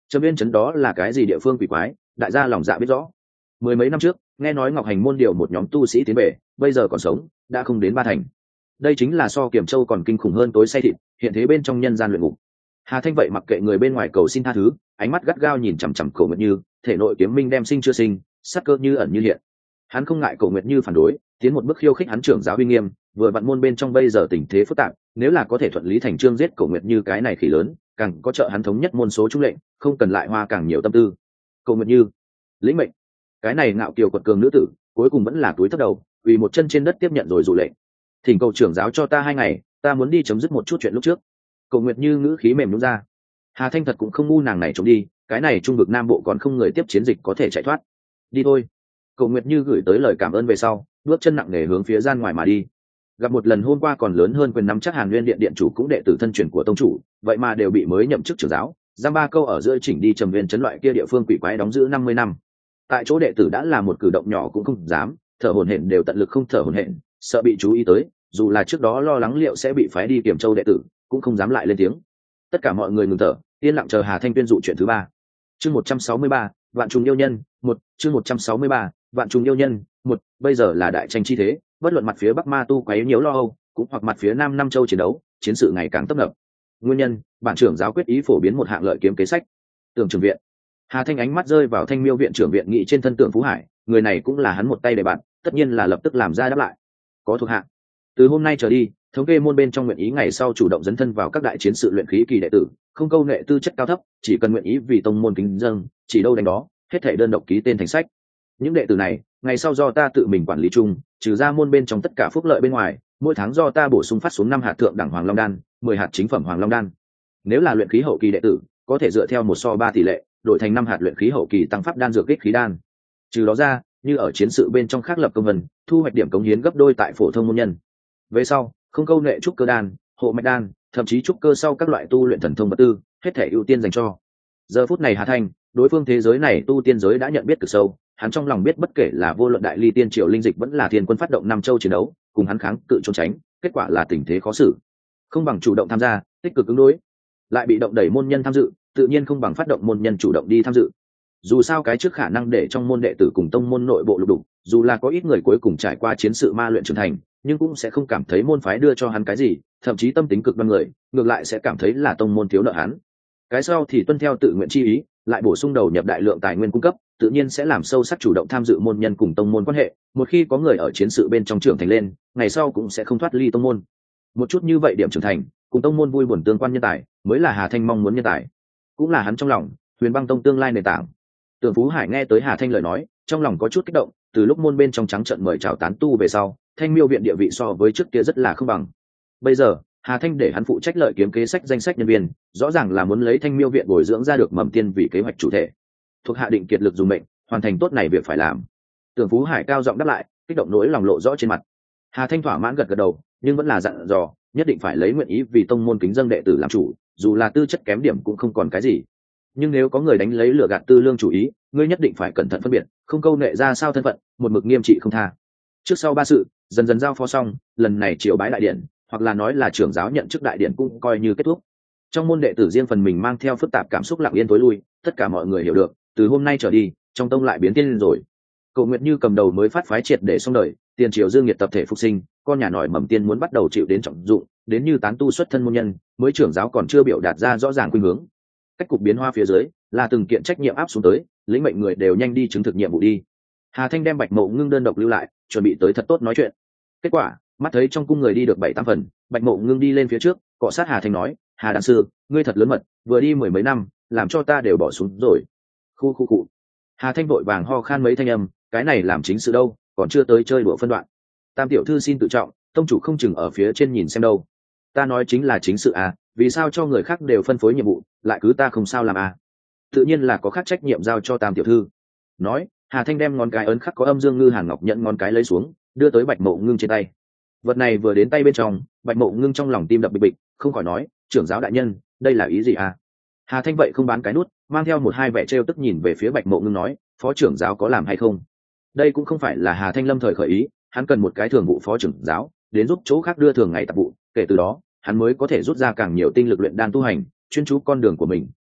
Trầm Viên trấn đó là cái gì địa phương quỷ quái, đại gia lòng dạ biết rõ. Mười mấy năm trước nghe nói Ngọc Hành môn điều một nhóm tu sĩ tiến về, bây giờ còn sống đã không đến ba thành. Đây chính là so Kiểm Châu còn kinh khủng hơn tối say thịt, hiện thế bên trong nhân gian luyện ngục. Hà Thanh vậy mặc kệ người bên ngoài cầu xin tha thứ, ánh mắt gắt gao nhìn chằm chằm Cổ Nguyệt Như, thể nội kiếm minh đem sinh chưa sinh, sát cơ như ẩn như hiện. Hắn không ngại Cổ Nguyệt Như phản đối, tiến một bước khiêu khích hắn trưởng giáo uy nghiêm, vừa vặn môn bên trong bây giờ tình thế phức tạp, nếu là có thể thuận lý thành chương giết Cổ Nguyệt Như cái này khỉ lớn, càng có trợ hắn thống nhất môn số trung lệnh, không cần lại hoa càng nhiều tâm tư. Cổ Nguyệt Như, lĩnh mệnh. Cái này ngạo kiều quật cường nữ tử, cuối cùng vẫn là túi thấp đầu, vì một chân trên đất tiếp nhận rồi dụ lệnh. Thỉnh cầu trưởng giáo cho ta 2 ngày, ta muốn đi chấm dứt một chút chuyện lúc trước. Cổ Nguyệt Như ngữ khí mềm nhũn ra. Hà Thanh thật cũng không ngu nàng này trốn đi, cái này trung vực nam bộ còn không người tiếp chiến dịch có thể chạy thoát. Đi thôi. Cổ Nguyệt Như gửi tới lời cảm ơn về sau, bước chân nặng nề hướng phía gian ngoài mà đi. Gặp một lần hôm qua còn lớn hơn quyền nắm chắc Hàn Nguyên điện điện chủ cũng đệ tử thân truyền của tông chủ, vậy mà đều bị mới nhậm chức trưởng giáo, giam 3 câu ở giữa chỉnh đi Trầm Viên trấn loại kia địa phương quỷ quái đóng giữ 50 năm. Tại chỗ đệ tử đã là một cử động nhỏ cũng không dám, thở hổn hển đều tận lực không thở hổn hển, sợ bị chú ý tới, dù là trước đó lo lắng liệu sẽ bị phái đi Kiểm Châu đệ tử, cũng không dám lại lên tiếng. Tất cả mọi người ngừng thở, yên lặng chờ Hà Thanh tuyên dụ chuyện thứ 3. Chương 163, Vạn trùng yêu nhân, 1, chương 163, Vạn trùng yêu nhân, 1, bây giờ là đại tranh chi thế, bất luận mặt phía Bắc Ma tu quấy nhiễu lo âu, cũng hoặc mặt phía Nam Nam Châu chiến đấu, chiến sự ngày càng tấp nập. Nguyên nhân, bản trưởng giáo quyết ý phổ biến một hạng lợi kiếm kế sách. Tưởng trưởng viện. Hà Thanh ánh mắt rơi vào Thanh Miêu viện trưởng viện nghị trên thân Tưởng Phú Hải, người này cũng là hắn một tay đề bạn, tất nhiên là lập tức làm ra đáp lại. Có thuộc hạ. Từ hôm nay trở đi, thống kê môn bên trong nguyện ý ngày sau chủ động dấn thân vào các đại chiến sự luyện khí kỳ đệ tử, không câu nệ tư chất cao thấp, chỉ cần nguyện ý vì tông môn kính dâng, chỉ đâu đánh đó, hết thảy đơn độc ký tên thành sách. Những đệ tử này, ngày sau do ta tự mình quản lý chung, trừ ra môn bên trong tất cả phúc lợi bên ngoài, mỗi tháng do ta bổ sung phát xuống 5 hạt thượng đẳng hoàng long đan, 10 hạt chính phẩm hoàng long đan. Nếu là luyện khí hậu kỳ đệ tử, có thể dựa theo 1:3 tỷ lệ, đổi thành 5 hạt luyện khí hậu kỳ tăng pháp đan dược kích khí đan. Trừ đó ra, như ở chiến sự bên trong khác lập công vân, thu hoạch điểm cống hiến gấp đôi tại phổ thông môn nhân. Về sau, không câu nệ trúc cơ đan, hộ mạch đan, thậm chí trúc cơ sau các loại tu luyện thần thông vật tư, hết thể ưu tiên dành cho. Giờ phút này Hà Thanh, đối phương thế giới này tu tiên giới đã nhận biết cực sâu, hắn trong lòng biết bất kể là vô luận đại ly tiên triều linh dịch vẫn là thiên quân phát động Nam Châu chiến đấu, cùng hắn kháng cự trốn tránh, kết quả là tình thế khó xử. Không bằng chủ động tham gia, tích cực ứng đối, lại bị động đẩy môn nhân tham dự, tự nhiên không bằng phát động môn nhân chủ động đi tham dự. Dù sao cái trước khả năng để trong môn đệ tử cùng tông môn nội bộ lục đục, dù là có ít người cuối cùng trải qua chiến sự ma luyện trưởng thành, nhưng cũng sẽ không cảm thấy môn phái đưa cho hắn cái gì, thậm chí tâm tính cực đoan người, ngược lại sẽ cảm thấy là tông môn thiếu nợ hắn. Cái sau thì tuân theo tự nguyện chi ý, lại bổ sung đầu nhập đại lượng tài nguyên cung cấp, tự nhiên sẽ làm sâu sắc chủ động tham dự môn nhân cùng tông môn quan hệ. Một khi có người ở chiến sự bên trong trưởng thành lên, ngày sau cũng sẽ không thoát ly tông môn. Một chút như vậy điểm trưởng thành, cùng tông môn vui buồn tương quan nhân tài, mới là Hà Thanh mong muốn nhân tài, cũng là hắn trong lòng Huyền Băng Tông tương lai nền tảng. Tưởng Phú Hải nghe tới Hà Thanh lời nói, trong lòng có chút kích động, từ lúc môn bên trong trắng trận mời chào tán tu về sau, Thanh Miêu viện địa vị so với trước kia rất là không bằng. Bây giờ, Hà Thanh để hắn phụ trách lợi kiếm kế sách danh sách nhân viên, rõ ràng là muốn lấy Thanh Miêu viện bồi dưỡng ra được mầm tiên vì kế hoạch chủ thể. Thuộc hạ định kiệt lực dùng mệnh, hoàn thành tốt này việc phải làm. Tưởng Phú Hải cao giọng đáp lại, kích động nỗi lòng lộ rõ trên mặt. Hà Thanh thỏa mãn gật gật đầu, nhưng vẫn là dặn dò, nhất định phải lấy nguyện ý vì tông môn kính dâng đệ tử làm chủ, dù là tư chất kém điểm cũng không còn cái gì. Nhưng nếu có người đánh lấy lửa gạt tư lương chủ ý, ngươi nhất định phải cẩn thận phân biệt, không câu nệ ra sao thân phận, một mực nghiêm trị không tha. Trước sau 3 sự, dần dần giao phó xong, lần này triều bái đại điện, hoặc là nói là trưởng giáo nhận chức đại điện cũng coi như kết thúc. Trong môn đệ tử riêng phần mình mang theo phức tạp cảm xúc lặng yên tối lui, tất cả mọi người hiểu được, từ hôm nay trở đi, trong tông lại biến thiên rồi. Cổ Nguyệt Như cầm đầu mới phát phái triệt để xong đời, tiền triều dương nhiệt tập thể phục sinh, con nhà nòi mầm tiên muốn bắt đầu chịu đến trọng dụng, đến như tán tu xuất thân môn nhân, mới trưởng giáo còn chưa biểu đạt ra rõ ràng khuynh hướng. Cách cục biến hoa phía dưới, là từng kiện trách nhiệm áp xuống tới, lĩnh mệnh người đều nhanh đi chứng thực nhiệm vụ đi. Hà Thanh đem Bạch Mộ Ngưng đơn độc lưu lại, chuẩn bị tới thật tốt nói chuyện. Kết quả, mắt thấy trong cung người đi được 7-8 phần, Bạch Mộ Ngưng đi lên phía trước, cọ sát Hà Thanh nói, Hà đàn sư, ngươi thật lớn mật, vừa đi 10 mấy năm, làm cho ta đều bỏ xuống rồi. Khu. Hà Thanh vội vàng ho khan mấy thanh âm, cái này làm chính sự đâu, còn chưa tới chơi đùa phân đoạn. Tam tiểu thư xin tự trọng, tông chủ không chừng ở phía trên nhìn xem đâu. Ta nói chính là chính sự à, vì sao cho người khác đều phân phối nhiệm vụ, lại cứ ta không sao làm à? Tự nhiên là có khác trách nhiệm giao cho Tam tiểu thư. Nói, Hà Thanh đem ngón cái ấn khắc có âm dương ngư hàn ngọc nhận ngón cái lấy xuống, đưa tới Bạch Mộ Ngưng trên tay. Vật này vừa đến tay bên trong, Bạch Mộ Ngưng trong lòng tim đập bịch bịch, không khỏi nói, trưởng giáo đại nhân, đây là ý gì à? Hà Thanh vậy không bán cái nút, mang theo 1-2 vẻ trêu tức nhìn về phía Bạch Mộ Ngưng nói, phó trưởng giáo có làm hay không? Đây cũng không phải là Hà Thanh lâm thời khởi ý, hắn cần một cái thường vụ phó trưởng giáo đến giúp chỗ khác đưa thường ngày tập vụ, kể từ đó hắn mới có thể rút ra càng nhiều tinh lực luyện đan tu hành, chuyên chú con đường của mình.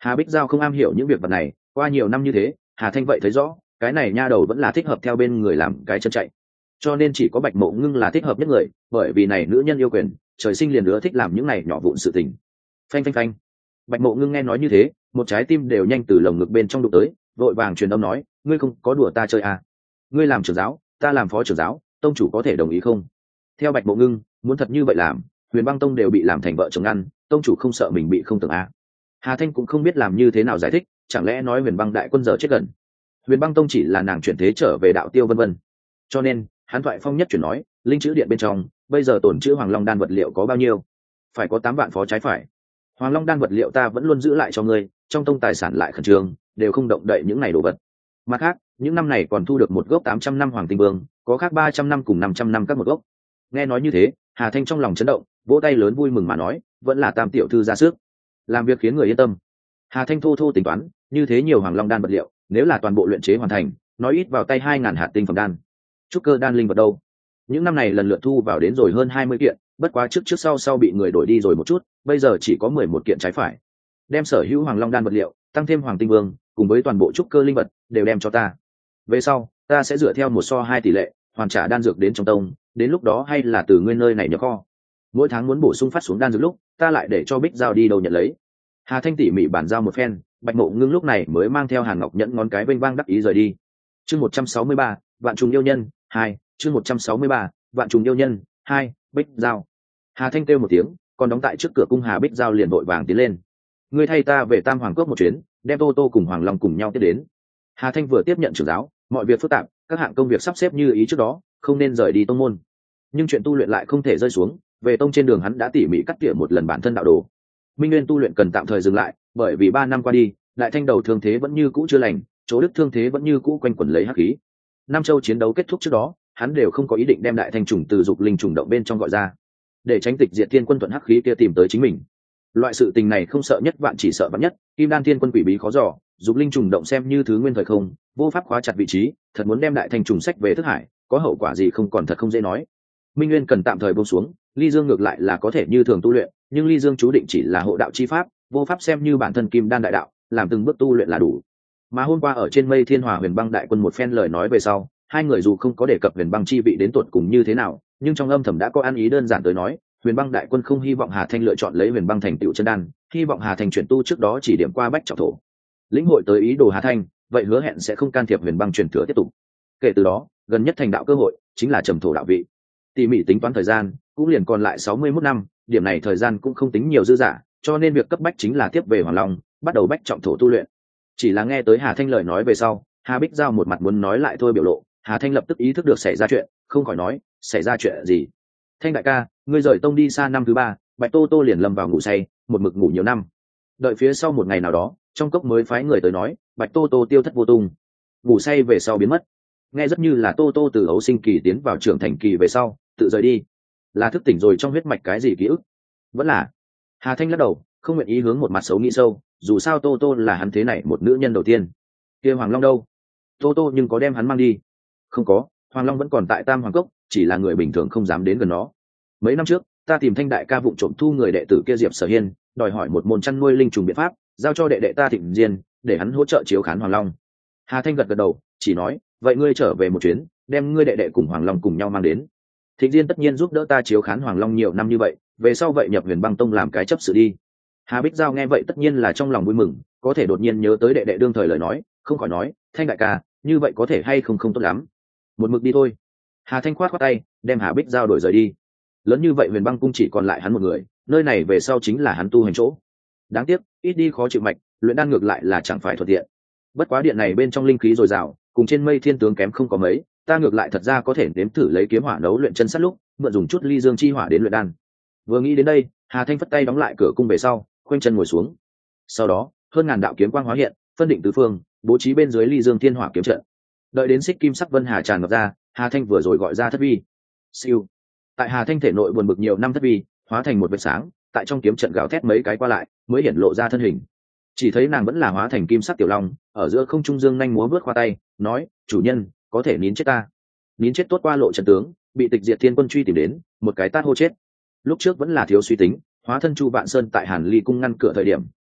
Hà Bích Giao không am hiểu những việc vật này, qua nhiều năm như thế Hà Thanh vậy thấy rõ cái này nha đầu vẫn là thích hợp theo bên người làm cái chân chạy, cho nên chỉ có Bạch Mộ Ngưng là thích hợp nhất người, bởi vì này nữ nhân yêu quyền, trời sinh liền ưa thích làm những này nhỏ vụn sự tình. Phanh phanh phanh. Bạch Mộ Ngưng nghe nói như thế, một trái tim đều nhanh từ lồng ngực bên trong đụng tới, vội vàng truyền âm nói, ngươi không có đùa ta chơi à? Ngươi làm trưởng giáo, ta làm phó trưởng giáo, tông chủ có thể đồng ý không? Theo Bạch Mộ Ngưng, muốn thật như vậy làm, Huyền Băng Tông đều bị làm thành vợ chồng ăn, tông chủ không sợ mình bị không tưởng à? Hà Thanh cũng không biết làm như thế nào giải thích, chẳng lẽ nói Huyền Băng đại quân giờ chết gần? Huyền Băng Tông chỉ là nàng chuyển thế trở về đạo tiêu vân vân. Cho nên, hắn thoại phong nhất chuyển nói, linh chữ điện bên trong, bây giờ tổn chữ Hoàng Long đan vật liệu có bao nhiêu? Phải có 8 vạn phó trái phải. Hoàng Long đan vật liệu ta vẫn luôn giữ lại cho ngươi, trong tông tài sản lại khẩn trương, đều không động đậy những này đồ vật. Mặt khác, những năm này còn thu được một gốc 800 năm Hoàng Tinh Vương, có khác 300 năm cùng 500 năm các một gốc. Nghe nói như thế, Hà Thanh trong lòng chấn động, vỗ tay lớn vui mừng mà nói, vẫn là Tam tiểu thư ra sức, làm việc khiến người yên tâm. Hà Thanh thô thô tính toán, như thế nhiều Hoàng Long đan vật liệu, nếu là toàn bộ luyện chế hoàn thành, nói ít vào tay 2000 hạt tinh phẩm đan. Trúc cơ đan linh vật đâu? Những năm này lần lượt thu vào đến rồi hơn 20 kiện, bất quá trước sau bị người đổi đi rồi một chút, bây giờ chỉ có 11 kiện trái phải. Đem sở hữu Hoàng Long đan vật liệu, tăng thêm Hoàng Tinh Vương, cùng với toàn bộ trúc cơ linh vật đều đem cho ta. Về sau, ta sẽ dựa theo 1:2 tỷ lệ, hoàn trả đan dược đến trong tông, đến lúc đó hay là từ nguyên nơi này nhập kho. Mỗi tháng muốn bổ sung phát xuống đan dược lúc, ta lại để cho Bích Giao đi đâu nhận lấy. Hà Thanh tỉ mỉ bản giao một phen, Bạch Mộ Ngưng lúc này mới mang theo Hàn Ngọc Nhẫn ngón cái vênh vang đắc ý rời đi. Chương 163, Vạn trùng yêu nhân 2, chương 163, Vạn trùng yêu nhân 2, Bích Giao. Hà Thanh kêu một tiếng, còn đóng tại trước cửa cung Hà Bích Giao liền vội vàng tiến lên. Ngươi thay ta về Tam Hoàng Cốc một chuyến, đem Tô Tô cùng Hoàng Long cùng nhau tiếp đến. Hà Thanh vừa tiếp nhận trưởng giáo, mọi việc phức tạp, các hạng công việc sắp xếp như ý trước đó, không nên rời đi tông môn. Nhưng chuyện tu luyện lại không thể rơi xuống, về tông trên đường hắn đã tỉ mỉ cắt tỉa một lần bản thân đạo đồ. Minh Nguyên tu luyện cần tạm thời dừng lại, bởi vì 3 năm qua đi, Đại Thanh đầu thương thế vẫn như cũ chưa lành, chỗ đức thương thế vẫn như cũ quanh quẩn lấy hắc khí. Nam Châu chiến đấu kết thúc trước đó, hắn đều không có ý định đem Đại Thanh trùng từ dục linh trùng động bên trong gọi ra, để tránh tịch diệt thiên quân thuận hắc khí kia tìm tới chính mình. Loại sự tình này không sợ nhất vạn chỉ sợ vạn nhất, Kim Đan thiên quân quỷ bí khó dò, dục linh trùng động xem như thứ nguyên thời không, vô pháp khóa chặt vị trí, thật muốn đem Đại Thanh trùng sách về thức hải, có hậu quả gì không còn thật không dễ nói. Minh Nguyên cần tạm thời buông xuống, Ly Dương ngược lại là có thể như thường tu luyện, nhưng Ly Dương chú định chỉ là hộ đạo chi pháp, vô pháp xem như bản thân Kim Đan đại đạo, làm từng bước tu luyện là đủ. Mà hôm qua ở trên Mây Thiên Hòa Huyền Băng đại quân một phen lời nói về sau, hai người dù không có đề cập Huyền Băng chi vị đến tuột cùng như thế nào, nhưng trong âm thầm đã có ăn ý đơn giản tới nói, Huyền Băng đại quân không hy vọng Hà Thanh lựa chọn lấy Huyền Băng thành tựu chân đan, hy vọng Hà Thanh chuyển tu trước đó chỉ điểm qua bách trọng thổ. Lĩnh hội tới ý đồ Hà Thanh, vậy hứa hẹn sẽ không can thiệp Huyền Băng truyền thừa tiếp tục. Kể từ đó, gần nhất thành đạo cơ hội chính là trầm thổ đạo vị. Tỉ mỉ tính toán thời gian, cũng liền còn lại 61 năm, điểm này thời gian cũng không tính nhiều dư dả, cho nên việc cấp bách chính là tiếp về Hoàng Long, bắt đầu bách trọng thổ tu luyện. Chỉ là nghe tới Hà Thanh lời nói về sau, Hà Bích Giao một mặt muốn nói lại thôi biểu lộ, Hà Thanh lập tức ý thức được xảy ra chuyện, không khỏi nói, xảy ra chuyện gì? Thanh đại ca, ngươi rời tông đi xa năm thứ 3, Bạch Tô Tô liền lâm vào ngủ say, một mực ngủ nhiều năm. Đợi phía sau một ngày nào đó, trong cốc mới phái người tới nói, Bạch Tô Tô tiêu thất vô tung, ngủ say về sau biến mất. Nghe rất như là Tô Tô từ ấu sinh kỳ tiến vào trưởng thành kỳ về sau, tự rời đi. Là thức tỉnh rồi trong huyết mạch cái gì ký ức? Vẫn là. Hà Thanh lắc đầu, không nguyện ý hướng một mặt xấu nghĩ sâu, dù sao Tô Tô là hắn thế này một nữ nhân đầu tiên. Kia Hoàng Long đâu? Tô Tô nhưng có đem hắn mang đi? Không có, Hoàng Long vẫn còn tại Tam Hoàng Cốc, chỉ là người bình thường không dám đến gần nó. Mấy năm trước, ta tìm Thanh đại ca vụng trộm thu người đệ tử kia Diệp Sở Hiên, đòi hỏi một môn chăn nuôi linh trùng biện pháp, giao cho đệ đệ ta Thịnh Diên, để hắn hỗ trợ chiếu khán Hoàng Long. Hà Thanh gật gật đầu, chỉ nói, vậy ngươi trở về một chuyến, đem ngươi đệ đệ cùng Hoàng Long cùng nhau mang đến. Thịnh Diên tất nhiên giúp đỡ ta chiếu khán Hoàng Long nhiều năm như vậy, về sau vậy nhập Huyền Băng Tông làm cái chấp sự đi. Hà Bích Giao nghe vậy tất nhiên là trong lòng vui mừng, có thể đột nhiên nhớ tới đệ đệ đương thời lời nói, không khỏi nói, Thanh đại ca, như vậy có thể hay không tốt lắm. Một mực đi thôi. Hà Thanh khoát tay, đem Hà Bích Giao đổi rời đi. Lớn như vậy Huyền Băng Cung chỉ còn lại hắn một người, nơi này về sau chính là hắn tu hành chỗ. Đáng tiếc, ít đi khó chịu mạch, luyện đan ngược lại là chẳng phải thuận tiện. Bất quá điện này bên trong linh khí dồi dào, cùng trên Mây Thiên tướng kém không có mấy, ta ngược lại thật ra có thể nếm thử lấy kiếm hỏa nấu luyện chân sắt lúc, mượn dùng chút Ly Dương chi hỏa đến luyện đan. Vừa nghĩ đến đây, Hà Thanh phất tay đóng lại cửa cung về sau, khoanh chân ngồi xuống. Sau đó, hơn ngàn đạo kiếm quang hóa hiện, phân định tứ phương, bố trí bên dưới Ly Dương Thiên Hỏa kiếm trận. Đợi đến xích kim sắc vân hà tràn ngập ra, Hà Thanh vừa rồi gọi ra thất vi. Siêu. Tại Hà Thanh thể nội buồn bực nhiều năm thất vi, hóa thành một vệt sáng, tại trong kiếm trận gào thét mấy cái qua lại, mới hiển lộ ra thân hình. Chỉ thấy nàng vẫn là hóa thành kim sắc tiểu long, ở giữa không trung dương nhanh múa vớt khoa tay, nói: "Chủ nhân, có thể nín chết ta." Nín chết tốt qua lộ trận tướng, bị tịch diệt thiên quân truy tìm đến, một cái tát hô chết. Lúc trước vẫn là thiếu suy tính, hóa thân Chu Vạn Sơn tại Hàn Ly cung ngăn cửa thời điểm,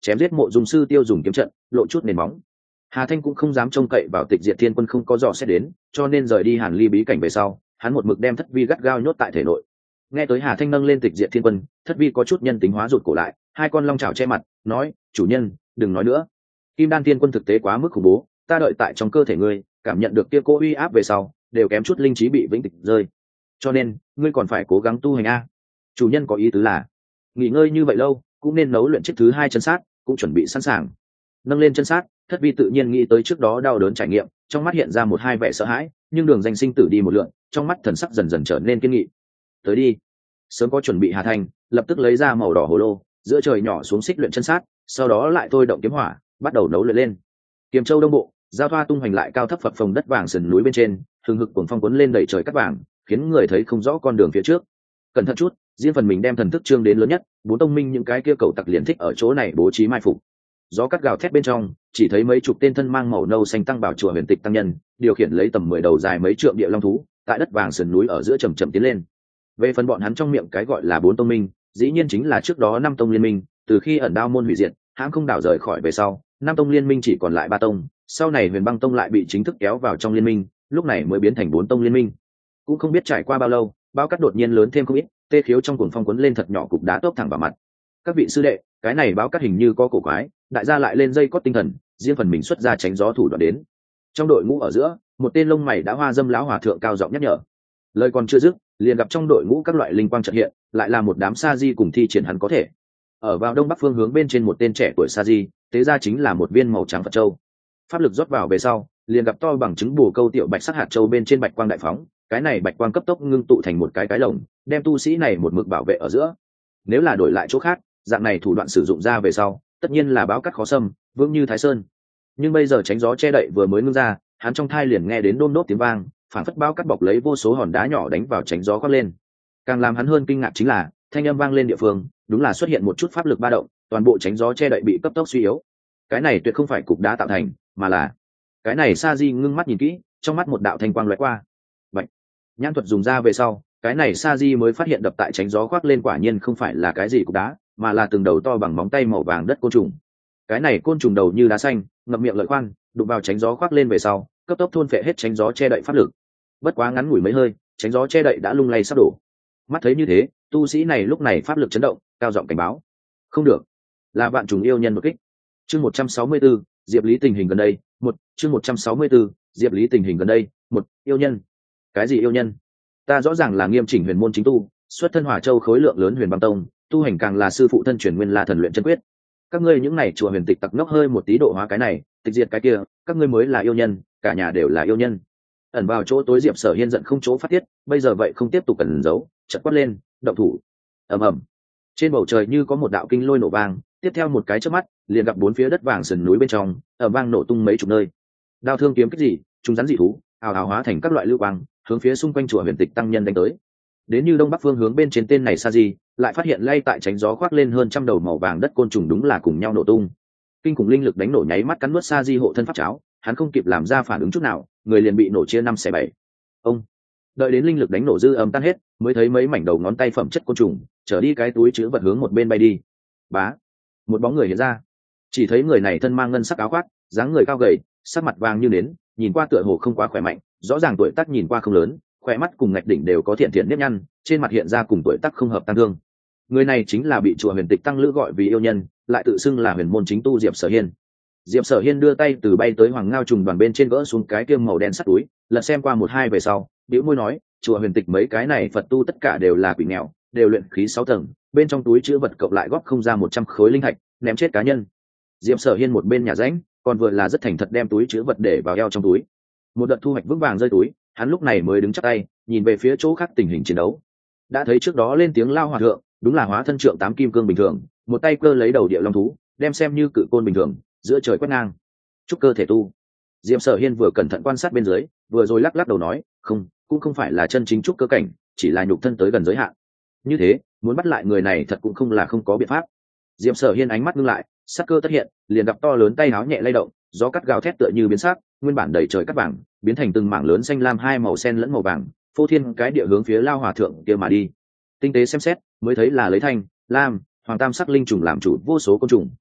chém giết Mộ Dung sư tiêu dùng kiếm trận lộ chút nền móng. Hà Thanh cũng không dám trông cậy vào Tịch Diệt Thiên Quân không có dò xét đến, cho nên rời đi Hàn Ly bí cảnh về sau, hắn một mực đem Thất Vi gắt gao nhốt tại thể nội. Nghe tới Hà Thanh nâng lên Tịch Diệt Thiên Quân, Thất Vi có chút nhân tính hóa rụt cổ lại, hai con long chảo che mặt, nói: "Chủ nhân, đừng nói nữa. Kim Đan Thiên Quân thực tế quá mức khủng bố, ta đợi tại trong cơ thể ngươi, cảm nhận được kia cô uy áp về sau, đều kém chút linh trí bị vĩnh tịch rơi. Cho nên, ngươi còn phải cố gắng tu hành a." Chủ nhân có ý tứ là, nghỉ ngơi như vậy lâu, cũng nên nấu luyện chiếc thứ hai chân sát, cũng chuẩn bị sẵn sàng. Nâng lên chân sát, Thất Vi tự nhiên nghĩ tới trước đó đau đớn trải nghiệm, trong mắt hiện ra một hai vẻ sợ hãi, nhưng đường danh sinh tử đi một lượn, trong mắt thần sắc dần dần trở nên kiên nghị. Tới đi. Sớm có chuẩn bị Hà Thanh, lập tức lấy ra màu đỏ hồ lô, giữa trời nhỏ xuống xích luyện chân sát, sau đó lại thôi động kiếm hỏa, bắt đầu nấu luyện lên. Kiềm Châu Đông Bộ, giao thoa tung hoành lại cao thấp phập phồng đất vàng sườn núi bên trên, hừng hực cuồng phong cuốn lên đầy trời cát vàng, khiến người thấy không rõ con đường phía trước. Cẩn thận chút, riêng phần mình đem thần thức trương đến lớn nhất, bốn tông minh những cái kia cầu tặc liền thích ở chỗ này bố trí mai phục. Gió cắt gào thét bên trong, chỉ thấy mấy chục tên thân mang màu nâu xanh tăng bảo chùa huyền tịch tăng nhân, điều khiển lấy tầm 10 đầu dài mấy trượng địa long thú, tại đất vàng sườn núi ở giữa chậm chậm tiến lên. Về phần bọn hắn trong miệng cái gọi là bốn tông minh, dĩ nhiên chính là trước đó năm tông liên minh, từ khi ẩn đao môn hủy diệt, hãng không đảo rời khỏi về sau, năm tông liên minh chỉ còn lại ba tông, sau này Huyền Băng tông lại bị chính thức kéo vào trong liên minh, lúc này mới biến thành bốn tông liên minh. Cũng không biết trải qua bao lâu, bao cát đột nhiên lớn thêm không ít, tê khiếu trong cuồng phong cuốn lên thật nhỏ cục đá tốc thẳng vào mặt. Các vị sư đệ, cái này báo cát hình như có cổ quái, đại gia lại lên dây cót tinh thần, riêng phần mình xuất ra tránh gió thủ đoạn đến. Trong đội ngũ ở giữa, một tên lông mày đã hoa dâm lão hòa thượng cao giọng nhắc nhở. Lời còn chưa dứt, liền gặp trong đội ngũ các loại linh quang chợt hiện, lại là một đám sa di cùng thi triển hắn có thể. Ở vào đông bắc phương hướng bên trên một tên trẻ tuổi sa di, tế ra chính là một viên màu trắng Phật châu. Pháp lực rót vào về sau, liền gặp to bằng trứng bù câu tiểu bạch sắc hạt châu bên trên bạch quang đại phóng, cái này bạch quang cấp tốc ngưng tụ thành một cái lồng, đem tu sĩ này một mực bảo vệ ở giữa. Nếu là đổi lại chỗ khác, dạng này thủ đoạn sử dụng ra về sau, tất nhiên là báo cắt khó xâm, vững như Thái Sơn. Nhưng bây giờ tránh gió che đậy vừa mới ngưng ra, hắn trong thai liền nghe đến đôm đốt tiếng vang, phản phất báo cắt bọc lấy vô số hòn đá nhỏ đánh vào tránh gió quát lên. Càng làm hắn hơn kinh ngạc chính là, thanh âm vang lên địa phương, đúng là xuất hiện một chút pháp lực ba động, toàn bộ tránh gió che đậy bị cấp tốc suy yếu. Cái này tuyệt không phải cục đá tạo thành, mà là cái này Sa Di ngưng mắt nhìn kỹ, trong mắt một đạo thanh quang lóe qua. Bạch. Nhãn thuật dùng ra về sau, cái này Sa Di mới phát hiện đập tại tránh gió khoác lên quả nhiên không phải là cái gì cục đá, mà là từng đầu to bằng móng tay màu vàng đất côn trùng. Cái này côn trùng đầu như đá xanh, ngậm miệng lợi khoan, đụng vào tránh gió khoác lên về sau, cấp tốc thôn phệ hết tránh gió che đậy pháp lực. Bất quá ngắn ngủi mấy hơi, tránh gió che đậy đã lung lay sắp đổ. Mắt thấy như thế, tu sĩ này lúc này pháp lực chấn động, cao giọng cảnh báo. Không được, là vạn trùng yêu nhân một kích. Chương 164, Diệp Lý tình hình gần đây, chương 164, Diệp Lý tình hình gần đây, yêu nhân. Cái gì yêu nhân? Ta rõ ràng là nghiêm chỉnh huyền môn chính tu, xuất thân Hỏa Châu khối lượng lớn Huyền Băng tông, tu hành càng là sư phụ thân truyền Nguyên La thần luyện chân quyết. Các ngươi những này chùa huyền tịch tặc ngốc hơi một tí độ hóa cái này, tịch diệt cái kia, các ngươi mới là yêu nhân, cả nhà đều là yêu nhân. Ẩn vào chỗ tối Diệp Sở Hiên giận không chỗ phát tiết, bây giờ vậy không tiếp tục cần giấu, chợt quát lên, động thủ. Ầm ầm. Trên bầu trời như có một đạo kinh lôi nổ vang, tiếp theo một cái chớp mắt, liền gặp bốn phía đất vàng sườn núi bên trong, ở vang nổ tung mấy chục nơi. Đao thương kiếm kích gì, chúng rắn dị thú, ào ào hóa thành các loại lưu quang, hướng phía xung quanh chùa huyền tịch tăng nhân đánh tới. Đến như đông bắc phương hướng bên trên tên này Sa Di, lại phát hiện lay tại tránh gió khoác lên hơn trăm đầu màu vàng đất côn trùng đúng là cùng nhau nổ tung. Kinh khủng linh lực đánh nổ nháy mắt cắn nuốt Sa Di hộ thân pháp cháo, hắn không kịp làm ra phản ứng chút nào, người liền bị nổ chia 5/7. Ông đợi đến linh lực đánh nổ dư âm tan hết, mới thấy mấy mảnh đầu ngón tay phẩm chất côn trùng, trở đi cái túi chứa vật hướng một bên bay đi. Bá, một bóng người hiện ra, chỉ thấy người này thân mang ngân sắc áo khoác, dáng người cao gầy, sắc mặt vàng như nến, nhìn qua tựa hồ không quá khỏe mạnh, rõ ràng tuổi tác nhìn qua không lớn, khỏe mắt cùng ngạch đỉnh đều có thiện thiện nếp nhăn, trên mặt hiện ra cùng tuổi tác không hợp tăng thương. Người này chính là bị chùa huyền tịch tăng lữ gọi vì yêu nhân, lại tự xưng là huyền môn chính tu Diệp Sở Hiên. Diệp Sở Hiên đưa tay từ bay tới hoàng ngao trùng đoàn bên trên gỡ xuống cái kiêm màu đen sắt túi, lật xem qua một hai về sau, bĩu môi nói, chùa huyền tịch mấy cái này Phật tu tất cả đều là quỷ nghèo, đều luyện khí 6 tầng, bên trong túi chứa vật cộng lại góp không ra 100 khối linh thạch, ném chết cá nhân. Diệp Sở Hiên một bên nhà rãnh, còn vừa là rất thành thật đem túi chứa vật để vào eo trong túi. Một đợt thu hoạch vững vàng rơi túi, hắn lúc này mới đứng chắp tay, nhìn về phía chỗ khác tình hình chiến đấu. Đã thấy trước đó lên tiếng lao hòa thượng, đúng là hóa thân trượng 8 kim cương bình thường, một tay cơ lấy đầu địa long thú, đem xem như cự côn bình thường, giữa trời quét ngang. Chúc cơ thể tu. Diệp Sở Hiên vừa cẩn thận quan sát bên dưới, vừa rồi lắc lắc đầu nói, không, cũng không phải là chân chính trúc cơ cảnh, chỉ là nhục thân tới gần giới hạn. Như thế, muốn bắt lại người này thật cũng không là không có biện pháp. Diệp Sở Hiên ánh mắt ngưng lại, sắc cơ tất hiện, liền gặp to lớn tay áo nhẹ lay động, gió cắt gào thét tựa như biến sắc, nguyên bản đầy trời cắt vàng, biến thành từng mảng lớn xanh lam hai màu xen lẫn màu vàng, phô thiên cái địa hướng phía lao hòa thượng kia mà đi. Tinh tế xem xét, mới thấy là lấy thanh, lam, hoàng tam sắc linh trùng làm chủ vô số côn trùng.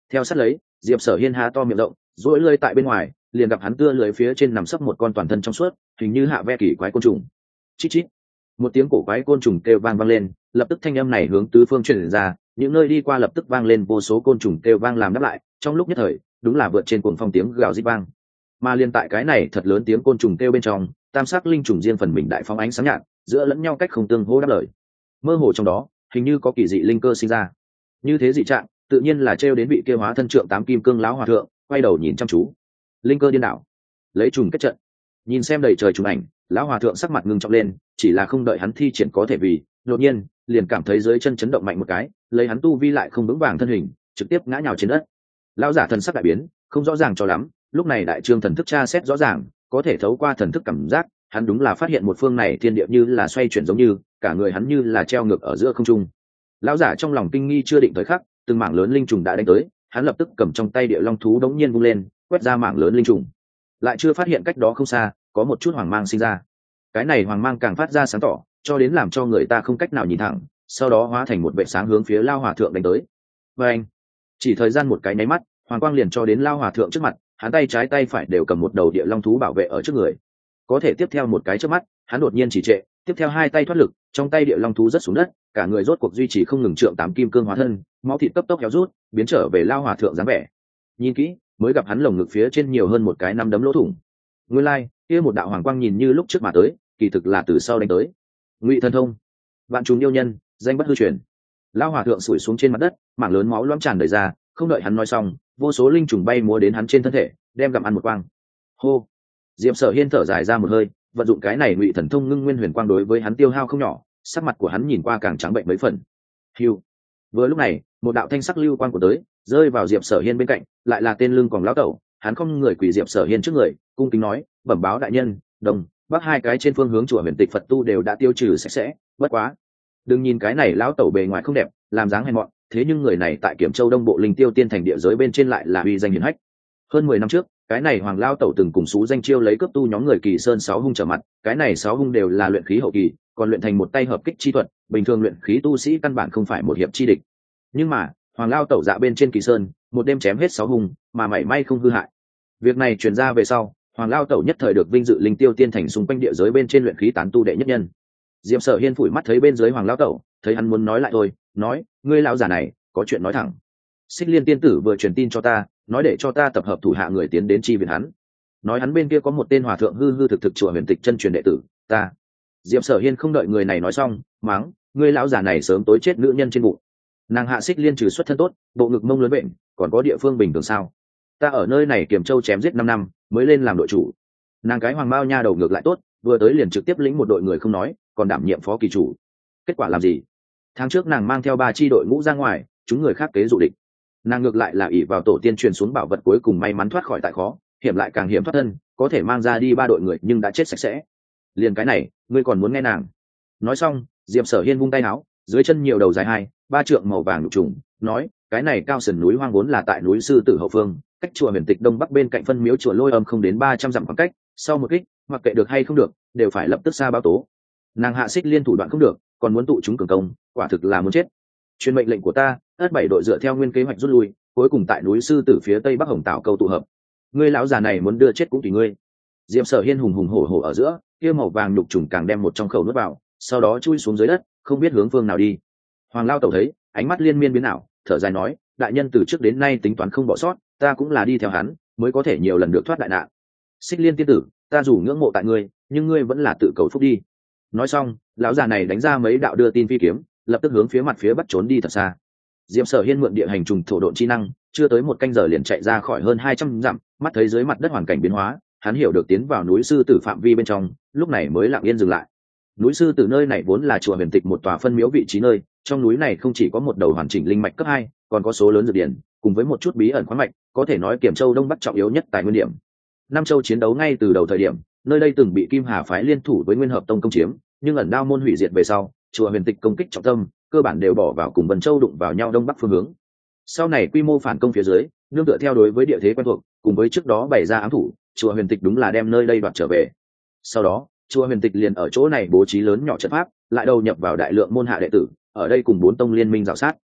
Theo sát lấy, Diệp Sở Hiên há to miệng rộng, duỗi lưỡi tại bên ngoài, liền gặp hắn tưa lưỡi phía trên nằm sấp một con toàn thân trong suốt, hình như hạ ve kỳ quái côn trùng. Chít chít. Một tiếng cổ quái côn trùng kêu vang lên, lập tức thanh âm này hướng tứ phương truyền ra, những nơi đi qua lập tức vang lên vô số côn trùng kêu vang làm đáp lại, trong lúc nhất thời, đúng là vượt trên cuồng phong tiếng gào rít vang. Mà liên tại cái này thật lớn tiếng côn trùng kêu bên trong, tam sắc linh trùng riêng phần mình đại phóng ánh sáng nhạt, giữa lẫn nhau cách không tương hô đáp lời. Mơ hồ trong đó, hình như có kỳ dị linh cơ sinh ra. Như thế dị trạng, tự nhiên là trêu đến vị kia hóa thân trượng tám kim cương lão hòa thượng, quay đầu nhìn chăm chú. Linh cơ điên đảo, lấy trùng kết trận. Nhìn xem đầy trời trùng ảnh, lão hòa thượng sắc mặt ngưng trọng lên, chỉ là không đợi hắn thi triển có thể vì, đột nhiên, liền cảm thấy dưới chân chấn động mạnh một cái, lấy hắn tu vi lại không vững vàng thân hình, trực tiếp ngã nhào trên đất. Lão giả thần sắc đại biến, không rõ ràng cho lắm, lúc này đại trương thần thức tra xét rõ ràng, có thể thấu qua thần thức cảm giác, hắn đúng là phát hiện một phương này thiên địa như là xoay chuyển giống như, cả người hắn như là treo ngược ở giữa không trung. Lão giả trong lòng kinh nghi chưa định thời khắc, từng mảng lớn linh trùng đã đánh tới, hắn lập tức cầm trong tay địa long thú đống nhiên vung lên, quét ra mảng lớn linh trùng. Lại chưa phát hiện cách đó không xa, có một chút hoàng mang sinh ra. Cái này hoàng mang càng phát ra sáng tỏ, cho đến làm cho người ta không cách nào nhìn thẳng, sau đó hóa thành một vệt sáng hướng phía Lao Hòa thượng đánh tới. Và anh, chỉ thời gian một cái nháy mắt, hoàng quang liền cho đến Lao Hòa thượng trước mặt, hắn tay trái tay phải đều cầm một đầu địa long thú bảo vệ ở trước người. Có thể tiếp theo một cái trước mắt, hắn đột nhiên chỉ trệ, tiếp theo hai tay thoát lực, trong tay địa long thú rất xuống đất, cả người rốt cuộc duy trì không ngừng trượng tám kim cương hóa thân, máu thịt cấp tốc héo rút, biến trở về Lao Hòa thượng dáng vẻ. Nhìn kỹ, mới gặp hắn lồng ngực phía trên nhiều hơn một cái năm đấm lỗ thủng. Nguyên lai, kia một đạo hoàng quang nhìn như lúc trước mà tới, kỳ thực là từ sau đánh tới. Ngụy thần thông, vạn trùng yêu nhân, danh bất hư truyền. Lao hòa thượng sủi xuống trên mặt đất, mảng lớn máu loãng tràn đầy ra, không đợi hắn nói xong, vô số linh trùng bay múa đến hắn trên thân thể, đem gặm ăn một quang. Hô. Diệp Sở Hiên thở dài ra một hơi, vận dụng cái này ngụy thần thông ngưng nguyên huyền quang đối với hắn tiêu hao không nhỏ, sắc mặt của hắn nhìn qua càng trắng bệnh mấy phần. Hưu. Vừa lúc này, một đạo thanh sắc lưu quang của tới, rơi vào Diệp Sở Hiên bên cạnh, lại là tên lưng còn lão tẩu, hắn không người quỳ Diệp Sở Hiên trước người, cung kính nói, bẩm báo đại nhân, đồng bắc hai cái trên phương hướng chùa Huyền Tịch Phật tu đều đã tiêu trừ sạch sẽ, bất quá, đừng nhìn cái này lão tẩu bề ngoài không đẹp, làm dáng hèn mọn, thế nhưng người này tại Kiểm Châu Đông Bộ Linh Tiêu Tiên thành địa giới bên trên lại là uy danh hiển hách. Hơn 10 năm trước, cái này Hoàng lão tẩu từng cùng xú danh chiêu lấy cướp tu nhóm người Kỳ Sơn 6 hung trở mặt, cái này 6 hung đều là luyện khí hậu kỳ, còn luyện thành một tay hợp kích chi thuật, bình thường luyện khí tu sĩ căn bản không phải một hiệp chi địch. Nhưng mà, Hoàng lão tẩu dạ bên trên Kỳ Sơn, một đêm chém hết 6 hung, mà mảy may không hư hại. Việc này truyền ra về sau, Hoàng lão tẩu nhất thời được vinh dự Linh Tiêu Tiên thành xung quanh địa giới bên trên luyện khí tán tu đệ nhất nhân. Diệp Sở Hiên phủi mắt thấy bên dưới Hoàng lão tẩu, thấy hắn muốn nói lại thôi, nói, ngươi lão già này, có chuyện nói thẳng. Xích Liên tiên tử vừa truyền tin cho ta, nói để cho ta tập hợp thủ hạ người tiến đến chi viện hắn. Nói hắn bên kia có một tên hòa thượng hư hư thực thực chùa Huyền Tịch chân truyền đệ tử, ta. Diệp Sở Hiên không đợi người này nói xong, mắng, ngươi lão già này sớm tối chết nữ nhân trên bụng. Nàng hạ Xích Liên trừ xuất thân tốt, bộ ngực mông lớn bệnh, còn có địa phương bình thường sao? Ta ở nơi này Kiểm Châu chém giết 5 năm, mới lên làm đội chủ. Nàng cái hoàng bao nha đầu ngược lại tốt, vừa tới liền trực tiếp lĩnh một đội người không nói, còn đảm nhiệm phó kỳ chủ. Kết quả làm gì? Tháng trước nàng mang theo 3 chi đội ngũ ra ngoài, chúng người khác kế dụ địch. Nàng ngược lại là ỷ vào tổ tiên truyền xuống bảo vật cuối cùng may mắn thoát khỏi tại khó, hiểm lại càng hiểm thoát thân, có thể mang ra đi 3 đội người nhưng đã chết sạch sẽ. Liền cái này, ngươi còn muốn nghe nàng? Nói xong, Diệp Sở Hiên vung tay áo, dưới chân nhiều đầu dài 2-3 trượng màu vàng lục trùng, nói, cái này cao sườn núi hoang vốn là tại núi Sư Tử hậu phương, cách chùa Huyền Tịch đông bắc bên cạnh phân miếu chùa Lôi Âm không đến 300 dặm khoảng cách, sau một kích, mặc kệ được hay không được, đều phải lập tức xa báo tố. Nàng hạ Xích Liên thủ đoạn không được, còn muốn tụ chúng cường công, quả thực là muốn chết. Truyền mệnh lệnh của ta, ất 7 đội dựa theo nguyên kế hoạch rút lui, cuối cùng tại núi Sư Tử phía tây bắc Hồng Tảo câu tụ hợp. Ngươi lão già này muốn đưa chết cũng tùy ngươi. Diệp Sở Hiên hùng hùng hổ hổ ở giữa, kia màu vàng nhục trùng càng đem một trong khẩu nuốt vào, sau đó chui xuống dưới đất, không biết hướng phương nào đi. Hoàng lao tẩu thấy, ánh mắt liên miên biến ảo, thở dài nói, đại nhân từ trước đến nay tính toán không bỏ sót, ta cũng là đi theo hắn, mới có thể nhiều lần được thoát đại nạn. Xích Liên tiên tử, ta dù ngưỡng mộ tại ngươi, nhưng ngươi vẫn là tự cầu phúc đi. Nói xong, lão già này đánh ra mấy đạo đưa tin phi kiếm, lập tức hướng phía mặt phía bắc trốn đi thật xa. Diệp Sở Hiên mượn địa hành trùng thổ độn chi năng, chưa tới một canh giờ liền chạy ra khỏi hơn 200 dặm, mắt thấy dưới mặt đất hoàn cảnh biến hóa, hắn hiểu được tiến vào núi Sư Tử phạm vi bên trong, lúc này mới lặng yên dừng lại. Núi Sư Tử nơi này vốn là chùa Huyền Tịch một tòa phân miếu vị trí nơi, trong núi này không chỉ có một đầu hoàn chỉnh linh mạch cấp 2, còn có số lớn dược điển, cùng với một chút bí ẩn khoáng mạch, có thể nói Kiểm Châu Đông Bắc trọng yếu nhất tài nguyên điểm. Nam Châu chiến đấu ngay từ đầu thời điểm, nơi đây từng bị Kim Hà phái liên thủ với Nguyên Hợp Tông công chiếm, nhưng ẩn đao môn hủy diệt về sau, chùa Huyền Tịch công kích trọng tâm, cơ bản đều bỏ vào cùng Vân Châu đụng vào nhau đông bắc phương hướng. Sau này quy mô phản công phía dưới, nương tựa theo đối với địa thế quen thuộc, cùng với trước đó bày ra ám thủ, chùa Huyền Tịch đúng là đem nơi đây đoạt trở về. Sau đó, chùa Huyền Tịch liền ở chỗ này bố trí lớn nhỏ trận pháp, lại đầu nhập vào đại lượng môn hạ đệ tử, ở đây cùng 4 tông liên minh rào sát.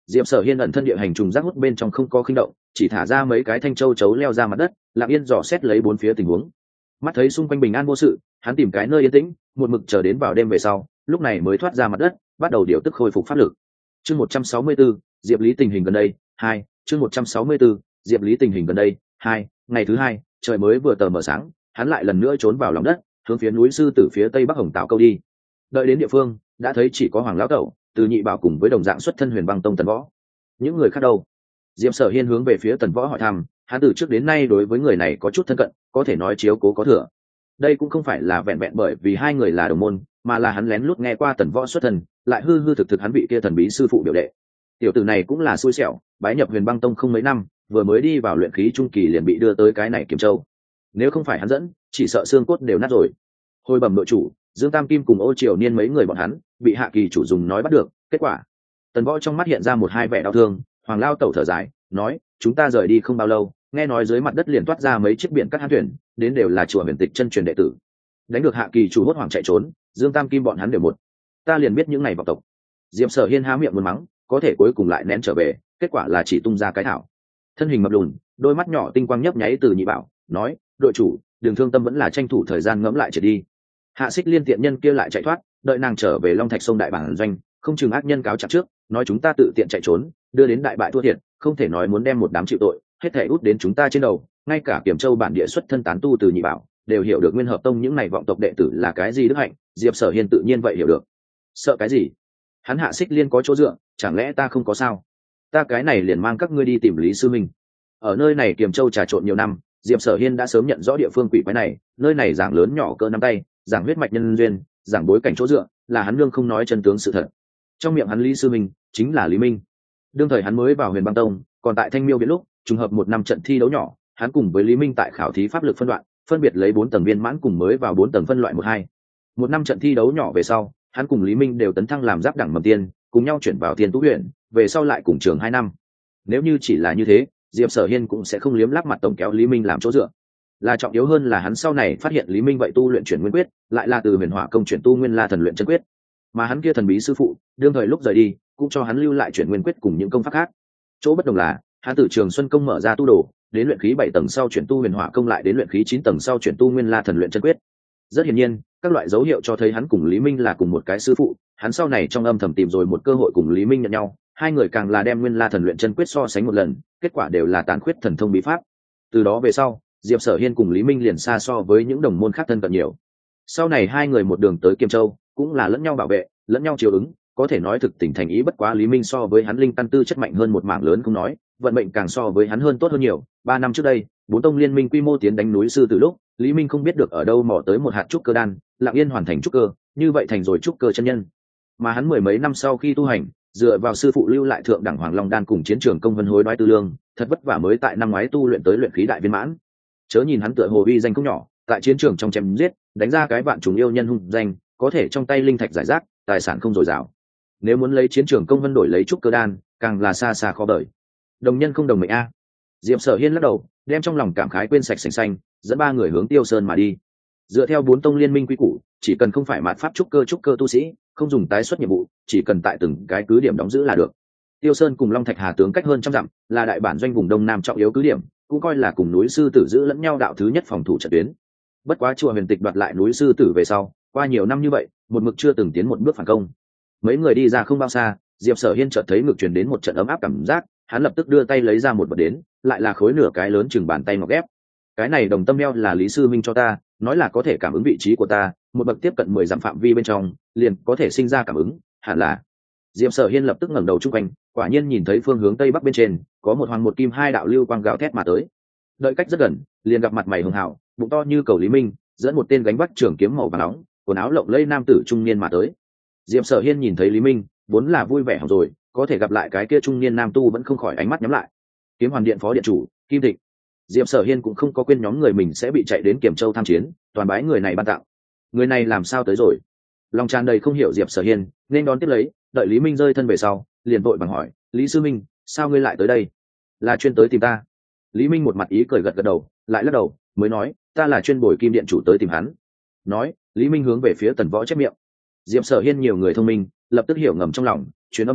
Diệp Sở Hiên ẩn thân địa hành trùng giác hút bên trong không có khinh động, chỉ thả ra mấy cái thanh châu chấu leo ra mặt đất, lặng yên dò xét lấy bốn phía tình huống. Mắt thấy xung quanh bình an vô sự, hắn tìm cái nơi yên tĩnh, một mực chờ đến vào đêm về sau, lúc này mới thoát ra mặt đất, bắt đầu điều tức khôi phục pháp lực. Chương 164, Diệp Lý tình hình gần đây, 2, chương 164, Diệp Lý tình hình gần đây, 2, ngày thứ hai, trời mới vừa tờ mờ sáng, hắn lại lần nữa trốn vào lòng đất, hướng phía núi sư tử phía tây bắc Hồng Tạo câu đi. Đợi đến địa phương, đã thấy chỉ có Hoàng lão tẩu, Từ Nhị Bảo cùng với đồng dạng xuất thân Huyền Băng Tông Tần Võ. Những người khác đâu? Diệp Sở Hiên hướng về phía Tần Võ hỏi thăm, hắn từ trước đến nay đối với người này có chút thân cận, có thể nói chiếu cố có thừa. Đây cũng không phải là vẹn vẹn bởi vì hai người là đồng môn, mà là hắn lén lút nghe qua Tần Võ xuất thân, lại hư hư thực thực hắn vị kia thần bí sư phụ biểu đệ. Tiểu tử này cũng là xui xẻo, bái nhập Huyền Băng Tông không mấy năm, vừa mới đi vào luyện khí trung kỳ liền bị đưa tới cái này Kiếm Châu. Nếu không phải hắn dẫn, chỉ sợ xương cốt đều nát rồi. Hồi bẩm đội chủ, Dương Tam Kim cùng Ô Triều Niên mấy người bọn hắn bị Hạ Kỳ chủ dùng nói bắt được, kết quả. Tần Võ trong mắt hiện ra một hai vẻ đau thương, Hoàng lao tẩu thở dài, nói, chúng ta rời đi không bao lâu, nghe nói dưới mặt đất liền toát ra mấy chiếc biển cắt hãn thuyền, đến đều là chùa Huyền Tịch chân truyền đệ tử. Đánh được Hạ Kỳ chủ hốt hoảng chạy trốn, Dương Tam Kim bọn hắn đều một. Ta liền biết những này vọng tộc. Diệp Sở Hiên há miệng muốn mắng, có thể cuối cùng lại nén trở về, kết quả là chỉ tung ra cái thảo. Thân hình mập lùn, đôi mắt nhỏ tinh quang nhấp nháy Từ Nhị Bảo, nói, đội chủ, Đường Thương Tâm vẫn là tranh thủ thời gian ngẫm lại trở đi. Hạ Xích Liên tiện nhân kia lại chạy thoát, đợi nàng trở về Long Thạch Sông đại bản doanh, không chừng ác nhân cáo trạng trước, nói chúng ta tự tiện chạy trốn, đưa đến đại bại thua thiệt, không thể nói muốn đem một đám chịu tội, hết thảy út đến chúng ta trên đầu, ngay cả Kiểm Châu bản địa xuất thân tán tu Từ Nhị Bảo, đều hiểu được Nguyên Hợp Tông những này vọng tộc đệ tử là cái gì đức hạnh, Diệp Sở Hiên tự nhiên vậy hiểu được. Sợ cái gì? Hắn Hạ Xích Liên có chỗ dựa, chẳng lẽ ta không có sao? Ta cái này liền mang các ngươi đi tìm Lý sư minh. Ở nơi này Kiềm Châu trà trộn nhiều năm, Diệp Sở Hiên đã sớm nhận rõ địa phương quỷ quái này, nơi này giảng lớn nhỏ cỡ nắm tay, giảng huyết mạch nhân duyên, giảng bối cảnh chỗ dựa, là hắn lương không nói chân tướng sự thật. Trong miệng hắn Lý sư minh chính là Lý Minh. Đương thời hắn mới vào Huyền Băng Tông, còn tại Thanh Miêu Viện lúc, trùng hợp một năm trận thi đấu nhỏ, hắn cùng với Lý Minh tại khảo thí pháp lực phân đoạn, phân biệt lấy 4 tầng viên mãn cùng mới vào 4 tầng phân loại 1-2. Một năm trận thi đấu nhỏ về sau, hắn cùng Lý Minh đều tấn thăng làm giáp đẳng mầm tiên, cùng nhau chuyển vào Tiên Tú Huyện, về sau lại cùng trường 2 năm. Nếu như chỉ là như thế, Diệp Sở Hiên cũng sẽ không liếm láp mặt tổng kéo Lý Minh làm chỗ dựa. Là trọng yếu hơn là hắn sau này phát hiện Lý Minh vậy tu luyện chuyển nguyên quyết, lại là từ Huyền Hỏa công chuyển tu Nguyên La thần luyện chân quyết. Mà hắn kia thần bí sư phụ, đương thời lúc rời đi, cũng cho hắn lưu lại chuyển nguyên quyết cùng những công pháp khác. Chỗ bất đồng là, hắn từ Trường Xuân công mở ra tu đồ, đến luyện khí 7 tầng sau chuyển tu Huyền Hỏa công lại đến luyện khí 9 tầng sau chuyển tu Nguyên La thần luyện chân quyết. Rất hiển nhiên, các loại dấu hiệu cho thấy hắn cùng Lý Minh là cùng một cái sư phụ, hắn sau này trong âm thầm tìm rồi một cơ hội cùng Lý Minh nhận nhau, hai người càng là đem Nguyên La thần luyện chân quyết so sánh một lần, kết quả đều là tàn khuyết thần thông bí pháp. Từ đó về sau, Diệp Sở Hiên cùng Lý Minh liền xa so với những đồng môn khác thân cận nhiều. Sau này hai người một đường tới Kiềm Châu, cũng là lẫn nhau bảo vệ, lẫn nhau chiều ứng, có thể nói thực tình thành ý, bất quá Lý Minh so với hắn linh căn tư chất mạnh hơn một mảng lớn không nói, vận mệnh càng so với hắn hơn tốt hơn nhiều. 3 năm trước đây, 4 tông liên minh quy mô tiến đánh núi sư từ lúc, Lý Minh không biết được ở đâu mò tới một hạt trúc cơ đan, lặng yên hoàn thành trúc cơ, như vậy thành rồi trúc cơ chân nhân. Mà hắn 10 mấy năm sau khi tu hành, dựa vào sư phụ lưu lại thượng đẳng Hoàng Long đan cùng chiến trường công vân hối đoái tư lương, thật vất vả mới tại năm ngoái tu luyện tới luyện khí đại viên mãn. Chớ nhìn hắn tựa hồ uy danh không nhỏ, tại chiến trường trong chém giết, đánh ra cái vạn trùng yêu nhân hung danh, có thể trong tay linh thạch giải rác, tài sản không dồi dào. Nếu muốn lấy chiến trường công vân đổi lấy trúc cơ đan, càng là xa xa khó đợi. Đồng nhân không đồng mệnh a. Diệp Sở Hiên lắc đầu, đem trong lòng cảm khái quên sạch sành xanh, dẫn 3 người hướng Tiêu Sơn mà đi. Dựa theo 4 tông liên minh quy củ, chỉ cần không phải mạt pháp trúc cơ tu sĩ, không dùng tái xuất nhiệm vụ, chỉ cần tại từng cái cứ điểm đóng giữ là được. Tiêu Sơn cùng Long Thạch Hà tướng cách hơn trăm dặm, là đại bản doanh vùng đông nam trọng yếu cứ điểm, cũng coi là cùng núi sư tử giữ lẫn nhau đạo thứ nhất phòng thủ trận tuyến. Bất quá chùa Huyền Tịch đoạt lại núi sư tử về sau, qua nhiều năm như vậy, một mực chưa từng tiến một bước phản công. Mấy người đi ra không bao xa, Diệp Sở Hiên chợt thấy ngực truyền đến một trận ấm áp cảm giác, hắn lập tức đưa tay lấy ra một vật đến, lại là khối nửa cái lớn chừng bàn tay ngọc ghép. Cái này đồng tâm eo là Lý sư minh cho ta, nói là có thể cảm ứng vị trí của ta, một bậc tiếp cận 10 dặm phạm vi bên trong, liền có thể sinh ra cảm ứng, hẳn là. Diệp Sở Hiên lập tức ngẩng đầu chung quanh, quả nhiên nhìn thấy phương hướng tây bắc bên trên, có một hoàng một kim hai đạo lưu quang gào thét mà tới. Đợi cách rất gần, liền gặp mặt mày hường hảo, bụng to như cầu Lý Minh, dẫn một tên gánh vác trường kiếm màu vàng nóng, quần áo lộng lẫy nam tử trung niên mà tới. Diệp Sở Hiên nhìn thấy Lý Minh, vốn là vui vẻ hỏng rồi, có thể gặp lại cái kia trung niên nam tu vẫn không khỏi ánh mắt nhắm lại. Kiếm Hoàn Điện phó điện chủ Kim Thịnh. Diệp Sở Hiên cũng không có quên nhóm người mình sẽ bị chạy đến Kiểm Châu tham chiến, toàn bái người này ban tặng. Người này làm sao tới rồi? Lòng tràn đầy không hiểu Diệp Sở Hiên, nên đón tiếp lấy, đợi Lý Minh rơi thân về sau, liền vội bằng hỏi, Lý sư minh, sao ngươi lại tới đây? Là chuyên tới tìm ta? Lý Minh một mặt ý cười gật gật đầu, lại lắc đầu, mới nói, ta là chuyên bồi Kim điện chủ tới tìm hắn. Nói, Lý Minh hướng về phía Tần Võ chép miệng. Diệp Sở Hiên nhiều người thông minh, lập tức hiểu ngầm trong lòng, truyền âm nói,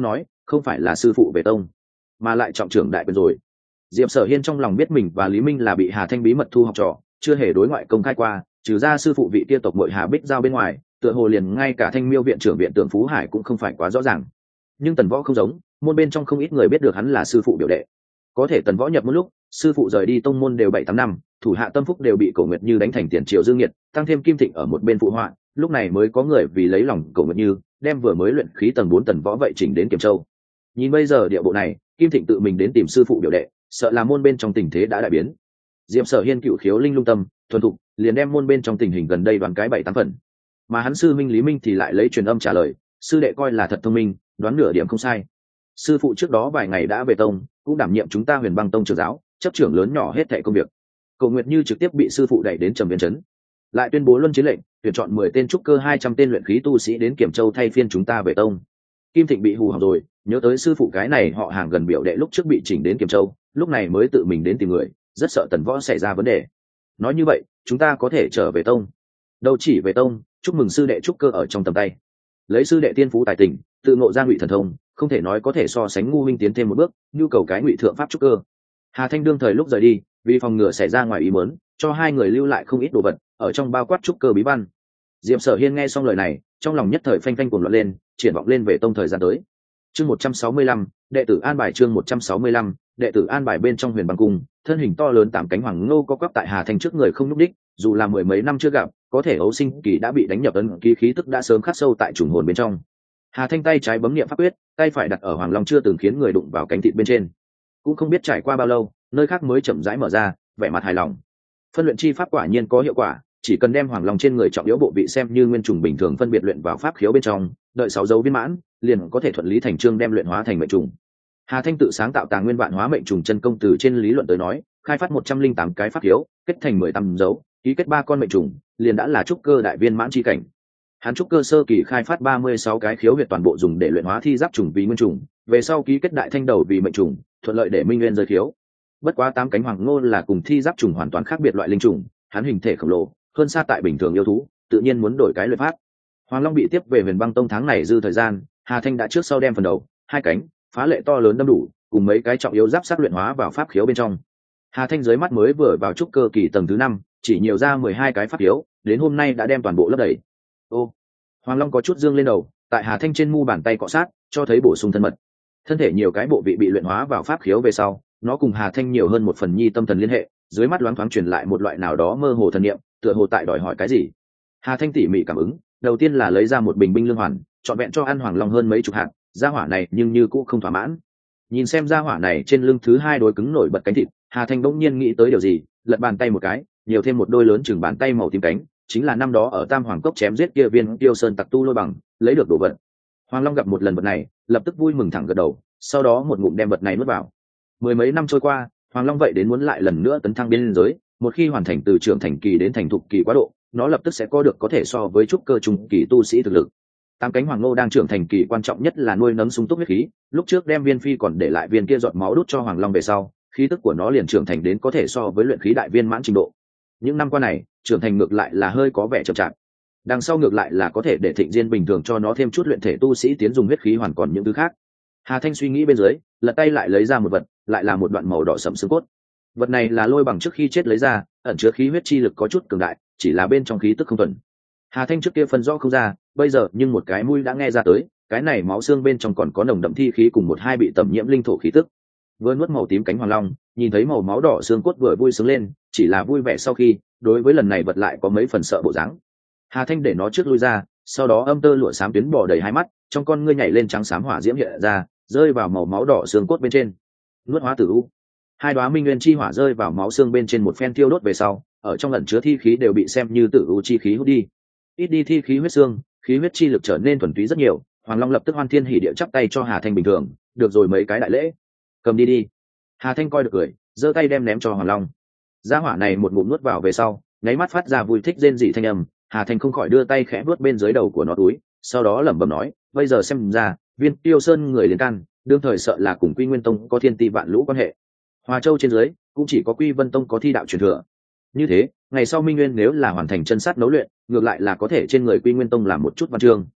không phải là sư phụ về tông mà lại trọng trưởng đại quyền rồi. Diệp Sở Hiên trong lòng biết mình và Lý Minh là bị Hà Thanh bí mật thu học trò, chưa hề đối ngoại công khai qua, trừ ra sư phụ vị kia tộc muội Hà Bích Giao bên ngoài, tựa hồ liền ngay cả Thanh Miêu viện trưởng viện tưởng Phú Hải cũng không phải quá rõ ràng. Nhưng Tần Võ không giống, môn bên trong không ít người biết được hắn là sư phụ biểu đệ. Có thể Tần Võ nhập một lúc, sư phụ rời đi tông môn đều 7-8 năm, thủ hạ tâm phúc đều bị Cổ Nguyệt Như đánh thành tiền triệu dương nghiệt, tăng thêm Kim Thịnh ở một bên phụ họa, lúc này mới có người vì lấy lòng Cổ Nguyệt Như, đem vừa mới luyện khí tầng 4 Tần Võ vậy chỉnh đến Kiểm Châu. Nhìn bây giờ địa bộ này, Kim Thịnh tự mình đến tìm sư phụ biểu đệ, sợ là môn bên trong tình thế đã đại biến. Diệp Sở Hiên cựu khiếu linh lung tâm thuần thục, liền đem môn bên trong tình hình gần đây đoán cái 7-8 phần. Mà hắn sư minh Lý Minh thì lại lấy truyền âm trả lời, sư đệ coi là thật thông minh, đoán nửa điểm không sai. Sư phụ trước đó vài ngày đã về tông, cũng đảm nhiệm chúng ta Huyền Băng tông trưởng giáo, chấp trưởng lớn nhỏ hết thảy công việc. Cổ Nguyệt Như trực tiếp bị sư phụ đẩy đến Trầm Viên trấn, lại tuyên bố luân chiến lệnh, tuyển chọn 10 tên trúc cơ 200 tên luyện khí tu sĩ đến Kiểm Châu thay phiên chúng ta về tông. Kim Thịnh bị hù hỏng rồi, nhớ tới sư phụ cái này họ hàng gần biểu đệ lúc trước bị chỉnh đến Kiểm Châu, lúc này mới tự mình đến tìm người, rất sợ Tần Võ xảy ra vấn đề. Nói như vậy, chúng ta có thể trở về tông. Đâu chỉ về tông, chúc mừng sư đệ trúc cơ ở trong tầm tay. Lấy sư đệ tiên phú tài tình, tự ngộ ra ngụy thần thông, không thể nói có thể so sánh ngu minh tiến thêm một bước, nhu cầu cái ngụy thượng pháp trúc cơ. Hà Thanh đương thời lúc rời đi, vì phòng ngừa xảy ra ngoài ý muốn, cho hai người lưu lại không ít đồ vật, ở trong bao quát trúc cơ bí văn. Diệp Sở Hiên nghe xong lời này, trong lòng nhất thời phanh phanh cuồng loạn lên, triển vọng lên về tông thời gian tới. Chương 165, đệ tử an bài chương 165, đệ tử an bài bên trong Huyền Băng cung, thân hình to lớn 8 cánh hoàng ngô có quắp tại Hà Thanh trước người không lúc đích, dù là mười mấy năm chưa gặp, có thể ấu sinh kỳ đã bị đánh nhập ấn ký khí tức đã sớm khắc sâu tại trùng hồn bên trong. Hà Thanh tay trái bấm niệm pháp quyết, tay phải đặt ở hoàng long chưa từng khiến người đụng vào cánh thịt bên trên. Cũng không biết trải qua bao lâu, nơi khác mới chậm rãi mở ra, vẻ mặt hài lòng. Phân luyện chi pháp quả nhiên có hiệu quả, chỉ cần đem hoàng long trên người trọng yếu bộ vị xem như nguyên trùng bình thường phân biệt luyện vào pháp khiếu bên trong, đợi 6 dấu viên mãn, liền có thể thuận lý thành chương đem luyện hóa thành mệnh trùng. Hà Thanh tự sáng tạo tàng nguyên vạn hóa mệnh trùng chân công, từ trên lý luận tới nói, khai phát 108 cái pháp khiếu, kết thành 18 dấu, ký kết 3 con mệnh trùng, liền đã là trúc cơ đại viên mãn chi cảnh. Hắn trúc cơ sơ kỳ khai phát 36 cái khiếu huyệt toàn bộ dùng để luyện hóa thi giáp trùng vì nguyên trùng, về sau ký kết đại thanh đầu vì mệnh trùng, thuận lợi để minh nguyên rơi khiếu. Bất quá 8 cánh hoàng ngô là cùng thi giáp trùng hoàn toàn khác biệt loại linh trùng, hắn hình thể khổng lồ, hơn xa tại bình thường yêu thú, tự nhiên muốn đổi cái luyện pháp. Hoàng Long bị tiếp về Huyền Băng tông tháng này dư thời gian, Hà Thanh đã trước sau đem phần đầu, 2 cánh, phá lệ to lớn đâm đủ, cùng mấy cái trọng yếu giáp sắc luyện hóa vào pháp khiếu bên trong. Hà Thanh dưới mắt mới vừa vào trúc cơ kỳ tầng thứ 5, chỉ nhiều ra 12 cái pháp khiếu, đến hôm nay đã đem toàn bộ lấp đầy. Ô, Hoàng Long có chút dương lên đầu, tại Hà Thanh trên mu bàn tay cọ sát, cho thấy bổ sung thân mật. Thân thể nhiều cái bộ vị bị luyện hóa vào pháp khiếu về sau, nó cùng Hà Thanh nhiều hơn một phần nhi tâm thần liên hệ, dưới mắt loáng thoáng truyền lại một loại nào đó mơ hồ thần niệm, tựa hồ tại đòi hỏi cái gì. Hà Thanh tỉ mỉ cảm ứng, đầu tiên là lấy ra một bình binh lương hoàn, trọn vẹn cho ăn Hoàng Long hơn mấy chục hạt, gia hỏa này nhưng như cũng không thỏa mãn. Nhìn xem gia hỏa này trên lưng thứ 2 đối cứng nổi bật cánh thịt, Hà Thanh bỗng nhiên nghĩ tới điều gì, lật bàn tay một cái, nhiều thêm một đôi lớn chừng bàn tay màu tím cánh, chính là năm đó ở Tam Hoàng cốc chém giết kia viên Tiêu Sơn tặc tu lôi bằng, lấy được đồ vật. Hoàng Long gặp một lần vật này, lập tức vui mừng thẳng gật đầu, sau đó một ngụm đem vật này nuốt vào. Mười mấy năm trôi qua, Hoàng Long vậy đến muốn lại lần nữa tấn thăng biên giới, một khi hoàn thành từ trưởng thành kỳ đến thành thục kỳ quá độ, nó lập tức sẽ có thể so với trúc cơ trung kỳ tu sĩ thực lực. 8 cánh hoàng ngô đang trưởng thành kỳ, quan trọng nhất là nuôi nấng sung túc huyết khí, lúc trước đem viên phi còn để lại viên kia giọt máu đút cho Hoàng Long về sau, khí tức của nó liền trưởng thành đến có thể so với luyện khí đại viên mãn trình độ. Những năm qua này, trưởng thành ngược lại là hơi có vẻ chậm chạp. Đằng sau ngược lại là có thể để Thịnh Diên bình thường cho nó thêm chút luyện thể tu sĩ tiến dùng huyết khí hoàn còn những thứ khác. Hà Thanh suy nghĩ bên dưới, lật tay lại lấy ra một vật, lại là một đoạn màu đỏ sẫm xương cốt. Vật này là lôi bằng trước khi chết lấy ra, ẩn chứa khí huyết chi lực có chút cường đại, chỉ là bên trong khí tức không thuần. Hà Thanh trước kia phân rõ không ra, bây giờ nhưng một cái mũi đã nghe ra tới, cái này máu xương bên trong còn có nồng đậm thi khí cùng một hai bị tẩm nhiễm linh thổ khí tức. Vừa nuốt màu tím cánh hoàng long, nhìn thấy màu máu đỏ xương cốt vừa vui sướng lên, chỉ là vui vẻ sau khi, đối với lần này vật lại có mấy phần sợ bộ dáng. Hà Thanh để nó trước lui ra, sau đó âm tơ lụa xám tuyến bò đầy hai mắt, trong con ngươi nhảy lên trắng xám hỏa diễm hiện ra, rơi vào màu máu đỏ xương cốt bên trên. Nuốt hóa tử u. 2 đóa minh nguyên chi hỏa rơi vào máu xương bên trên một phen thiêu đốt về sau, ở trong ẩn chứa thi khí đều bị xem như tử u chi khí hút đi. Ít đi thi khí huyết xương, khí huyết chi lực trở nên thuần túy rất nhiều. Hoàng Long lập tức hoan thiên hỉ địa chắp tay cho Hà Thanh bình thường, được rồi mấy cái đại lễ, cầm đi đi. Hà Thanh coi được cười, giơ tay đem ném cho Hoàng Long. Gia hỏa này một ngụm nuốt vào về sau, nháy mắt phát ra vui thích rên rỉ thanh âm. Hà Thanh không khỏi đưa tay khẽ vuốt bên dưới đầu của nó túi, sau đó lẩm bẩm nói, bây giờ xem ra, viên Tiêu Sơn người liền can, đương thời sợ là cùng Quy Nguyên Tông có thiên ti vạn lũ quan hệ. Hòa Châu trên dưới cũng chỉ có Quy Vân Tông có thi đạo truyền thừa. Như thế, ngày sau Minh Nguyên nếu là hoàn thành chân sát nấu luyện, ngược lại là có thể trên người Quy Nguyên Tông làm một chút văn chương.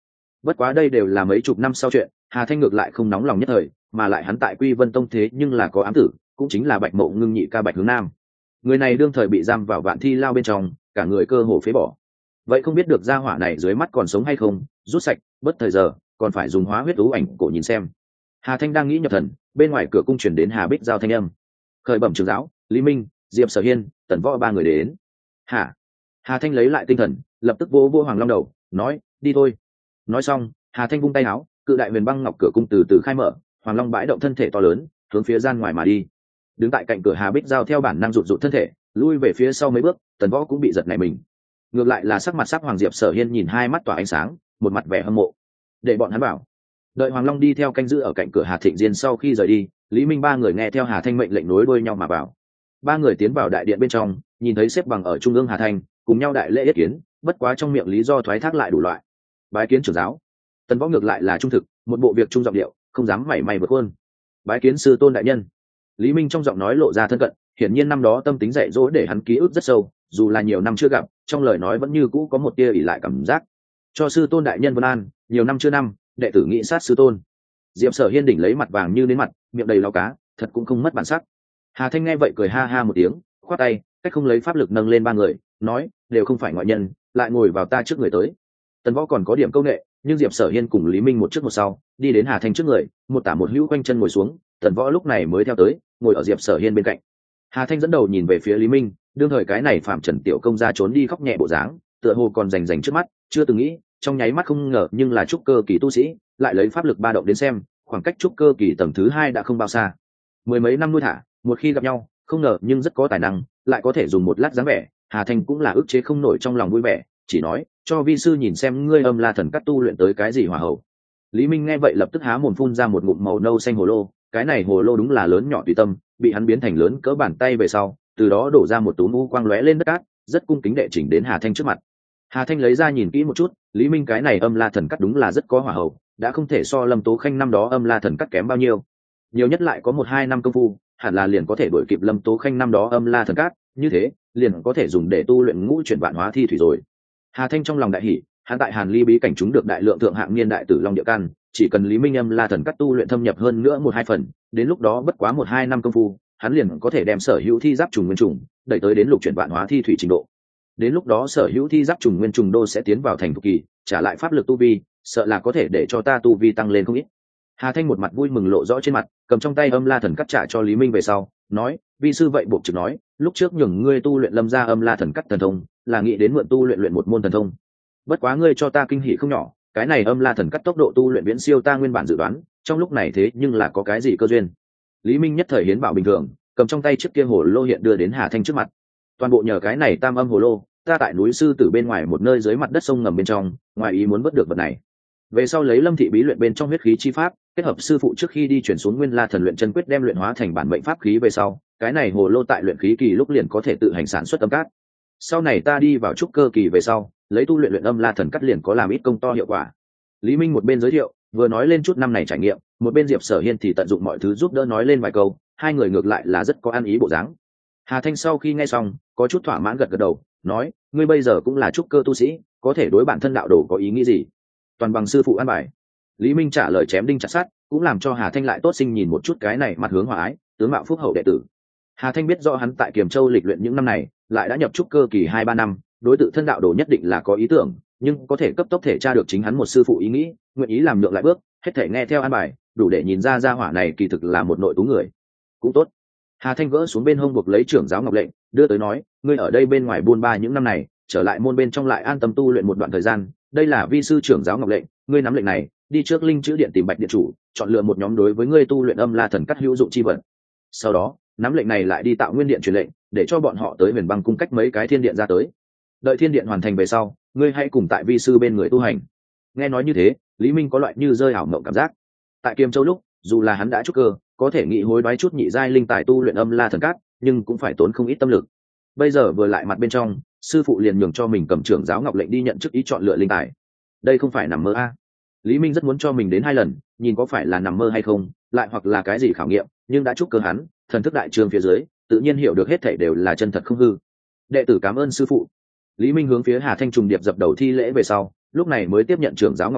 Bất quá đây đều là mấy chục năm sau chuyện, Hà Thanh ngược lại không nóng lòng nhất thời, mà lại hắn tại Quy Vân Tông thế nhưng là có ám tử, cũng chính là Bạch Mộ Ngưng nhị ca Bạch Hướng Nam. Người này đương thời bị giam vào Vạn Thi Lao bên trong, cả người cơ hồ phế bỏ. Vậy không biết được gia hỏa này dưới mắt còn sống hay không, rút sạch, bất thời giờ, còn phải dùng hóa huyết ú ảnh cổ nhìn xem. Hà Thanh đang nghĩ nhập thần, bên ngoài cửa cung truyền đến Hà Bích giao thanh âm. Khởi bẩm trưởng giáo, Lý Minh, Diệp Sở Hiên, Tần Võ ba người đến. Hả? Hà Thanh lấy lại tinh thần, lập tức vỗ vỗ Hoàng Long đầu, nói, đi thôi. Nói xong, Hà Thanh vung tay áo, cự đại huyền băng ngọc cửa cung từ từ khai mở, Hoàng Long bãi động thân thể to lớn, hướng phía gian ngoài mà đi. Đứng tại cạnh cửa Hà Bích giao theo bản năng rụt rụt thân thể, lui về phía sau mấy bước, Tần Võ cũng bị giật nảy mình. Ngược lại là sắc mặt sắc Hoàng Diệp Sở Hiên nhìn hai mắt tỏa ánh sáng, một mặt vẻ hâm mộ. Để bọn hắn bảo. Đợi Hoàng Long đi theo canh giữ ở cạnh cửa Hà Thịnh Diên sau khi rời đi, Lý Minh ba người nghe theo Hà Thanh mệnh lệnh nối đuôi nhau mà vào. Ba người tiến vào đại điện bên trong, nhìn thấy xếp bằng ở trung ương Hà Thanh, cùng nhau đại lễ yết kiến, bất quá trong miệng lý do thoái thác lại đủ loại. Bái kiến trưởng giáo. Tần Võ ngược lại là trung thực, một bộ việc trung giọng điệu, không dám mảy may vượt khuôn. Bái kiến sư tôn đại nhân. Lý Minh trong giọng nói lộ ra thân cận, hiển nhiên năm đó tâm tính dạy dỗ để hắn ký ức rất sâu, dù là nhiều năm chưa gặp, trong lời nói vẫn như cũ có một tia ỷ lại cảm giác. Cho sư tôn đại nhân vân an, nhiều năm chưa năm, đệ tử nghị sát sư tôn. Diệp Sở Hiên đỉnh lấy mặt vàng như nến mặt, miệng đầy lao cá, thật cũng không mất bản sắc. Hà Thanh nghe vậy cười ha ha một tiếng, khoát tay, cách không lấy pháp lực nâng lên ba người, nói, đều không phải ngoại nhân, lại ngồi vào ta trước người tới. Tần Võ còn có điểm công nghệ, nhưng Diệp Sở Hiên cùng Lý Minh một trước một sau, đi đến Hà Thanh trước người, một tả một hữu quanh chân ngồi xuống, Tần Võ lúc này mới theo tới, ngồi ở Diệp Sở Hiên bên cạnh. Hà Thanh dẫn đầu nhìn về phía Lý Minh, đương thời cái này phạm trần tiểu công gia trốn đi khóc nhẹ bộ dáng, tựa hồ còn rành rành trước mắt, chưa từng nghĩ, trong nháy mắt không ngờ nhưng là trúc cơ kỳ tu sĩ, lại lấy pháp lực ba động đến xem, khoảng cách trúc cơ kỳ tầng thứ 2 đã không bao xa. Mười mấy năm nuôi thả, một khi gặp nhau, không ngờ nhưng rất có tài năng, lại có thể dùng một lát dáng vẻ, Hà Thanh cũng là ức chế không nổi trong lòng vui vẻ, chỉ nói, cho vi sư nhìn xem ngươi âm la thần cắt tu luyện tới cái gì hỏa hậu. Lý Minh nghe vậy lập tức há mồm phun ra một ngụm màu nâu xanh hồ lô, cái này hồ lô đúng là lớn nhỏ tùy tâm, bị hắn biến thành lớn cỡ bàn tay về sau, từ đó đổ ra một túm u quang lóe lên đất cát, rất cung kính đệ chỉnh đến Hà Thanh trước mặt. Hà Thanh lấy ra nhìn kỹ một chút, Lý Minh cái này âm la thần cắt đúng là rất có hỏa hậu, đã không thể so Lâm Tố Khanh năm đó âm la thần cắt kém bao nhiêu, nhiều nhất lại có 1-2 năm công phu, hẳn là liền có thể đuổi kịp Lâm Tố Khanh năm đó âm la thần cát, như thế, liền có thể dùng để tu luyện ngũ chuyển vạn hóa thi thủy rồi. Hà Thanh trong lòng đại hỉ, hắn tại Hàn Ly bí cảnh chúng được đại lượng thượng hạng niên đại tử long địa căn, chỉ cần Lý Minh âm la thần cắt tu luyện thâm nhập hơn nữa 1-2 phần, đến lúc đó bất quá 1-2 năm công phu, hắn liền có thể đem sở hữu thi giáp trùng nguyên trùng đẩy tới đến lục chuyển vạn hóa thi thủy trình độ. Đến lúc đó sở hữu thi giáp trùng nguyên trùng đô sẽ tiến vào thành thục kỳ, trả lại pháp lực tu vi, sợ là có thể để cho ta tu vi tăng lên không ít. Hà Thanh một mặt vui mừng lộ rõ trên mặt, cầm trong tay âm la thần cắt trả cho Lý Minh về sau, nói, vi sư vậy buộc trực nói, lúc trước nhường ngươi tu luyện lâm gia âm la thần cắt thần thông, là nghĩ đến mượn tu luyện một môn thần thông. Bất quá ngươi cho ta kinh hỉ không nhỏ, cái này âm la thần cắt tốc độ tu luyện viễn siêu ta nguyên bản dự đoán, trong lúc này thế nhưng là có cái gì cơ duyên. Lý Minh nhất thời hiến bảo bình thường, cầm trong tay chiếc kia hồ lô hiện đưa đến Hà Thanh trước mặt. Toàn bộ nhờ cái này tam âm hồ lô, ta tại núi sư tử bên ngoài một nơi dưới mặt đất sông ngầm bên trong, ngoài ý muốn vớt được vật này. Về sau lấy Lâm thị bí luyện bên trong huyết khí chi pháp, kết hợp sư phụ trước khi đi chuyển xuống nguyên la thần luyện chân quyết đem luyện hóa thành bản mệnh pháp khí về sau, cái này hồ lô tại luyện khí kỳ lúc liền có thể tự hành sản xuất âm cát. Sau này ta đi vào trúc cơ kỳ về sau, lấy tu luyện âm la thần cắt liền có làm ít công to hiệu quả. Lý Minh một bên giới thiệu, vừa nói lên chút năm này trải nghiệm, một bên Diệp Sở Hiên thì tận dụng mọi thứ giúp đỡ nói lên vài câu, hai người ngược lại là rất có ăn ý bộ dáng. Hà Thanh sau khi nghe xong, có chút thỏa mãn gật gật đầu, nói, ngươi bây giờ cũng là trúc cơ tu sĩ, có thể đối bản thân đạo đồ có ý nghĩ gì? Toàn bằng sư phụ an bài. Lý Minh trả lời chém đinh chặt sắt, cũng làm cho Hà Thanh lại tốt sinh nhìn một chút cái này mặt hướng hòa ái, tướng mạo phúc hậu đệ tử. Hà Thanh biết rõ hắn tại Kiềm Châu lịch luyện những năm này, lại đã nhập trúc cơ kỳ 2-3 năm, đối tự thân đạo đồ nhất định là có ý tưởng, nhưng có thể cấp tốc thể tra được chính hắn một sư phụ ý nghĩ, nguyện ý làm nhượng lại bước, hết thể nghe theo an bài, đủ để nhìn ra gia hỏa này kỳ thực là một nội tú người. Cũng tốt. Hà Thanh gỡ xuống bên hông buộc lấy trưởng giáo ngọc lệnh, đưa tới nói, ngươi ở đây bên ngoài buôn ba những năm này, trở lại môn bên trong lại an tâm tu luyện một đoạn thời gian, đây là vi sư trưởng giáo ngọc lệnh, ngươi nắm lệnh này, đi trước linh chữ điện tìm Bạch điện chủ, chọn lựa một nhóm đối với ngươi tu luyện âm la thần cắt hữu dụng chi vật. Sau đó, nắm lệnh này lại đi tạo nguyên điện truyền lệnh, để cho bọn họ tới Huyền Băng cung cách mấy cái thiên điện ra tới. Đợi thiên điện hoàn thành về sau, ngươi hãy cùng tại vi sư bên người tu hành. Nghe nói như thế, Lý Minh có loại như rơi ảo mộng cảm giác. Tại Kiềm Châu lúc, dù là hắn đã trúc cơ, có thể nghĩ hối đoái chút nhị giai linh tài tu luyện âm la thần cát, nhưng cũng phải tốn không ít tâm lực. Bây giờ vừa lại mặt bên trong, sư phụ liền nhường cho mình cầm trưởng giáo ngọc lệnh đi nhận chức ý chọn lựa linh tài. Đây không phải nằm mơ a. Lý Minh rất muốn cho mình đến 2 lần, nhìn có phải là nằm mơ hay không, lại hoặc là cái gì khảo nghiệm, nhưng đã trúc cơ hắn, thần thức đại trường phía dưới, tự nhiên hiểu được hết thảy đều là chân thật không hư. Đệ tử cảm ơn sư phụ. Lý Minh hướng phía Hà Thanh trùng điệp dập đầu thi lễ về sau, lúc này mới tiếp nhận trưởng giáo ngọc lệnh,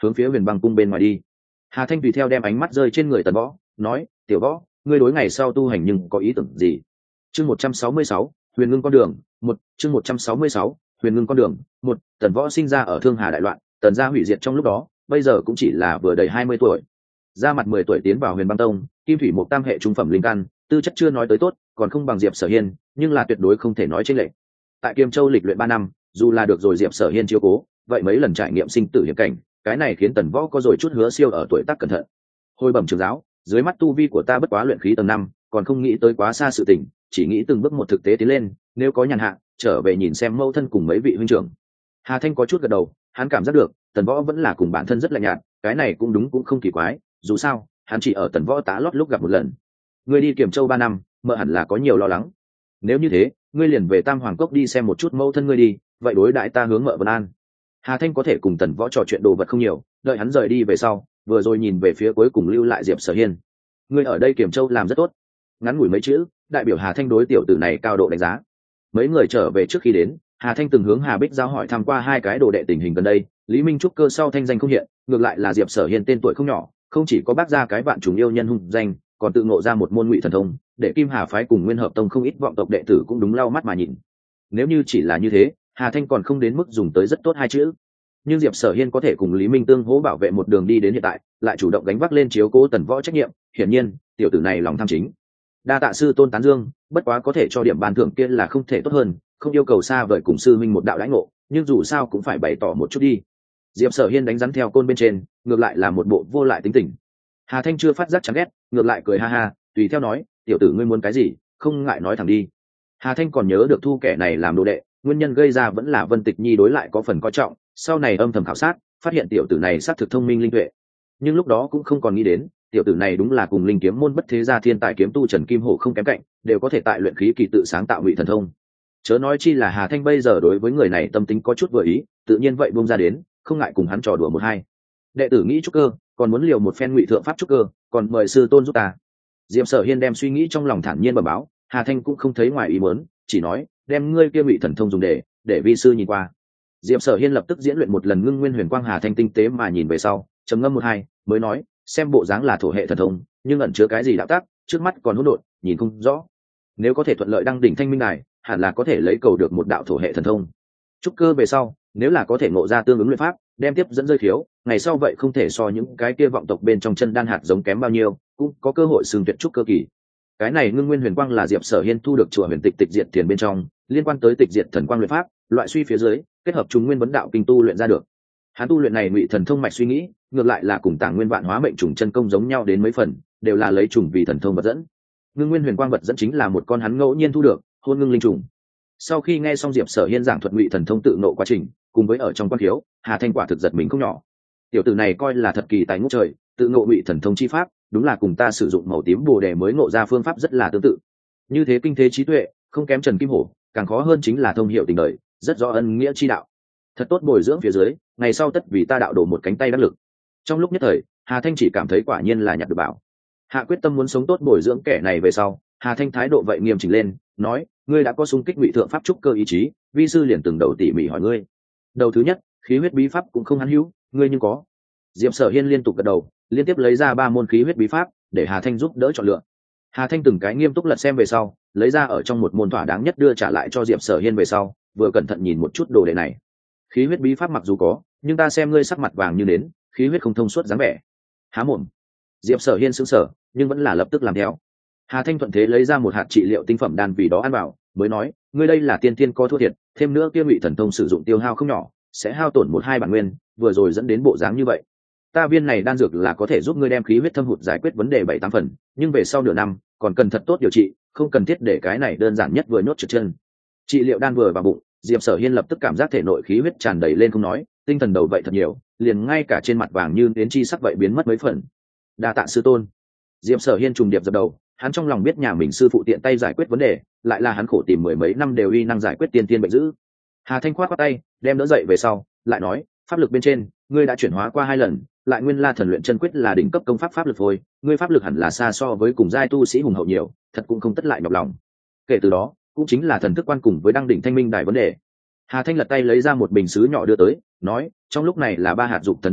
hướng phía huyền băng cung bên ngoài đi. Hà Thanh tùy theo đem ánh mắt rơi trên người Tần Võ, nói: tiểu Võ, ngươi đối ngày sau tu hành nhưng có ý tưởng gì? Chương 166, huyền ngưng con đường. Chương 166, huyền ngưng con đường. Tần Võ sinh ra ở Thương Hà đại loạn, Tần gia hủy diệt trong lúc đó, bây giờ cũng chỉ là vừa đầy 20 tuổi. Ra mặt 10 tuổi tiến vào Huyền Băng Tông, Kim Thủy một tam hệ trung phẩm linh căn, tư chất chưa nói tới tốt, còn không bằng Diệp Sở Hiên, nhưng là tuyệt đối không thể nói chênh lệch. Tại Kiêm Châu lịch luyện 3 năm, dù là được rồi Diệp Sở Hiên chiếu cố, vậy mấy lần trải nghiệm sinh tử hiểm cảnh, cái này khiến Tần Võ có rồi chút hứa siêu ở tuổi tác cẩn thận. Hồi bẩm trưởng giáo, dưới mắt tu vi của ta bất quá luyện khí tầng 5, còn không nghĩ tới quá xa sự tình, chỉ nghĩ từng bước một thực tế tiến lên, nếu có nhàn hạ, trở về nhìn xem mẫu thân cùng mấy vị huynh trưởng. Hà Thanh có chút gật đầu, hắn cảm giác được Tần Võ vẫn là cùng bản thân rất lạnh nhạt, cái này cũng đúng cũng không kỳ quái, dù sao hắn chỉ ở Tần Võ tá lót lúc gặp một lần. Ngươi đi Kiểm Châu 3 năm, mợ hẳn là có nhiều lo lắng. Nếu như thế, ngươi liền về Tam Hoàng Cốc đi xem một chút mẫu thân ngươi đi, vậy đối đại ta hướng mợ Vân An. Hà Thanh có thể cùng Tần Võ trò chuyện đồ vật không nhiều, đợi hắn rời đi về sau, vừa rồi nhìn về phía cuối cùng lưu lại Diệp Sở Hiên. Ngươi ở đây Kiểm Châu làm rất tốt. Ngắn ngủi mấy chữ, đại biểu Hà Thanh đối tiểu tử này cao độ đánh giá. Mấy người trở về trước khi đến, Hà Thanh từng hướng Hà Bích Giao hỏi thăm qua hai cái đồ đệ tình hình gần đây. Lý Minh trúc cơ sau thanh danh không hiện, ngược lại là Diệp Sở Hiên tên tuổi không nhỏ, không chỉ có bác ra cái vạn trùng yêu nhân hung danh, còn tự ngộ ra một môn ngụy thần thông, để Kim Hà phái cùng Nguyên Hợp Tông không ít vọng tộc đệ tử cũng đúng lau mắt mà nhìn. Nếu như chỉ là như thế, Hà Thanh còn không đến mức dùng tới rất tốt hai chữ. Nhưng Diệp Sở Hiên có thể cùng Lý Minh tương hỗ bảo vệ một đường đi đến hiện tại, lại chủ động gánh vác lên chiếu cố Tần Võ trách nhiệm, hiển nhiên, tiểu tử này lòng tham chính. Đa tạ sư tôn tán dương, bất quá có thể cho điểm ban thưởng kia là không thể tốt hơn, không yêu cầu xa vời cùng sư minh một đạo lãnh ngộ, nhưng dù sao cũng phải bày tỏ một chút đi. Diệp Sở Hiên đánh rắn theo côn bên trên, ngược lại là một bộ vô lại tính tình. Hà Thanh chưa phát giác chán ghét, ngược lại cười ha ha, tùy theo nói, tiểu tử ngươi muốn cái gì, không ngại nói thẳng đi. Hà Thanh còn nhớ được thu kẻ này làm đồ đệ, nguyên nhân gây ra vẫn là Vân Tịch Nhi đối lại có phần coi trọng, sau này âm thầm khảo sát, phát hiện tiểu tử này xác thực thông minh linh tuệ, nhưng lúc đó cũng không còn nghĩ đến, tiểu tử này đúng là cùng linh kiếm môn bất thế gia thiên tài kiếm tu Trần Kim Hổ không kém cạnh, đều có thể tại luyện khí kỳ tự sáng tạo ngụy thần thông. Chớ nói chi là Hà Thanh bây giờ đối với người này tâm tính có chút vừa ý, tự nhiên vậy buông ra đến, không ngại cùng hắn trò đùa một hai. Đệ tử nghĩ trúc cơ, còn muốn liều một phen ngụy thượng pháp trúc cơ, còn mời sư tôn giúp ta. Diệp Sở Hiên đem suy nghĩ trong lòng thản nhiên bẩm báo, Hà Thanh cũng không thấy ngoài ý muốn, chỉ nói, đem ngươi kia ngụy thần thông dùng để vi sư nhìn qua. Diệp Sở Hiên lập tức diễn luyện một lần ngưng nguyên huyền quang. Hà Thanh tinh tế mà nhìn về sau, trầm ngâm một hai, mới nói, xem bộ dáng là thổ hệ thần thông, nhưng ẩn chứa cái gì đạo tác, trước mắt còn hỗn độn, nhìn không rõ. Nếu có thể thuận lợi đăng đỉnh Thanh Minh Đài, hẳn là có thể lấy cầu được một đạo thổ hệ thần thông. Trúc cơ về sau, nếu là có thể ngộ ra tương ứng luyện pháp, đem tiếp dẫn rơi thiếu, ngày sau vậy không thể so những cái kia vọng tộc bên trong chân đan hạt giống kém bao nhiêu, cũng có cơ hội xưng tuyệt trúc cơ kỳ. Cái này ngưng nguyên huyền quang là Diệp Sở Hiên thu được chùa Huyền Tịch Tịch Diệt Tiền bên trong, liên quan tới tịch diệt thần quang luyện pháp, loại suy phía dưới, kết hợp chúng nguyên vấn đạo kinh tu luyện ra được. Hắn tu luyện này ngụy thần thông mạch suy nghĩ, ngược lại là cùng Tàng Nguyên Vạn Hóa mệnh trùng chân công giống nhau đến mấy phần, đều là lấy trùng vì thần thông vật dẫn. Ngưng nguyên huyền quang vật dẫn chính là một con hắn ngẫu nhiên thu được, hôn ngưng linh trùng. Sau khi nghe xong Diệp Sở Hiên giảng thuật ngụy thần thông tự nộ quá trình, cùng với ở trong quan thiếu, Hà Thanh quả thực giật mình không nhỏ. Tiểu tử này coi là thật kỳ tài ngút trời, tự ngộ ngụy thần thông chi pháp, đúng là cùng ta sử dụng màu tím bồ đề mới ngộ ra phương pháp rất là tương tự. Như thế kinh thế trí tuệ, không kém Trần Kim Hổ, càng khó hơn chính là thông hiểu tình đời, rất rõ ân nghĩa chi đạo. Thật tốt bồi dưỡng phía dưới, ngày sau tất vì ta đạo đổ một cánh tay đắc lực. Trong lúc nhất thời, Hà Thanh chỉ cảm thấy quả nhiên là nhặt được bảo. Hạ quyết tâm muốn sống tốt bồi dưỡng kẻ này về sau, Hà Thanh thái độ vậy nghiêm chỉnh lên, nói, ngươi đã có xung kích ngụy thượng pháp trúc cơ ý chí, vi sư liền từng đầu tỉ mỉ hỏi ngươi. Đầu thứ nhất, khí huyết bí pháp cũng không hắn hữu, ngươi nhưng có. Diệp Sở Hiên liên tục gật đầu, liên tiếp lấy ra 3 môn khí huyết bí pháp để Hà Thanh giúp đỡ chọn lựa. Hà Thanh từng cái nghiêm túc lật xem về sau, lấy ra ở trong một môn thỏa đáng nhất đưa trả lại cho Diệp Sở Hiên về sau, vừa cẩn thận nhìn một chút đồ đệ này. Khí huyết bí pháp mặc dù có, nhưng ta xem ngươi sắc mặt vàng như nến, khí huyết không thông suốt dáng vẻ. Há mồm. Diệp Sở Hiên sững sờ, nhưng vẫn là lập tức làm theo. Hà Thanh thuận thế lấy ra một hạt trị liệu tinh phẩm đan vì đó ăn vào, mới nói, ngươi đây là tiên tiên có thua thiệt, thêm nữa kia ngụy thần thông sử dụng tiêu hao không nhỏ, sẽ hao tổn 1-2 bản nguyên, vừa rồi dẫn đến bộ dáng như vậy. Ta viên này đan dược là có thể giúp ngươi đem khí huyết thâm hụt giải quyết vấn đề 7-8 phần, nhưng về sau nửa năm, còn cần thật tốt điều trị, không cần thiết để cái này đơn giản nhất vừa nhốt trượt chân. Trị liệu đan vừa vào bụng, Diệp Sở Hiên lập tức cảm giác thể nội khí huyết tràn đầy lên không nói, tinh thần đầu vậy thật nhiều, liền ngay cả trên mặt vàng như đến chi sắc vậy biến mất mấy phần. Đa tạ sư tôn. Diệp Sở Hiên trùng điệp dập đầu, hắn trong lòng biết nhà mình sư phụ tiện tay giải quyết vấn đề, lại là hắn khổ tìm 10 mấy năm đều uy năng giải quyết tiên tiên bệnh dữ. Hà Thanh khoát qua tay, đem đỡ dậy về sau, lại nói, pháp lực bên trên, ngươi đã chuyển hóa qua 2 lần, lại nguyên la thần luyện chân quyết là đỉnh cấp công pháp pháp lực thôi, ngươi pháp lực hẳn là xa so với cùng giai tu sĩ hùng hậu nhiều, thật cũng không tất lại nhọc lòng. Kể từ đó, cũng chính là thần thức quan cùng với đăng đỉnh thanh minh đài vấn đề. Hà Thanh lật tay lấy ra một bình sứ nhỏ đưa tới, nói, trong lúc này là 3 hạt dục thần đan,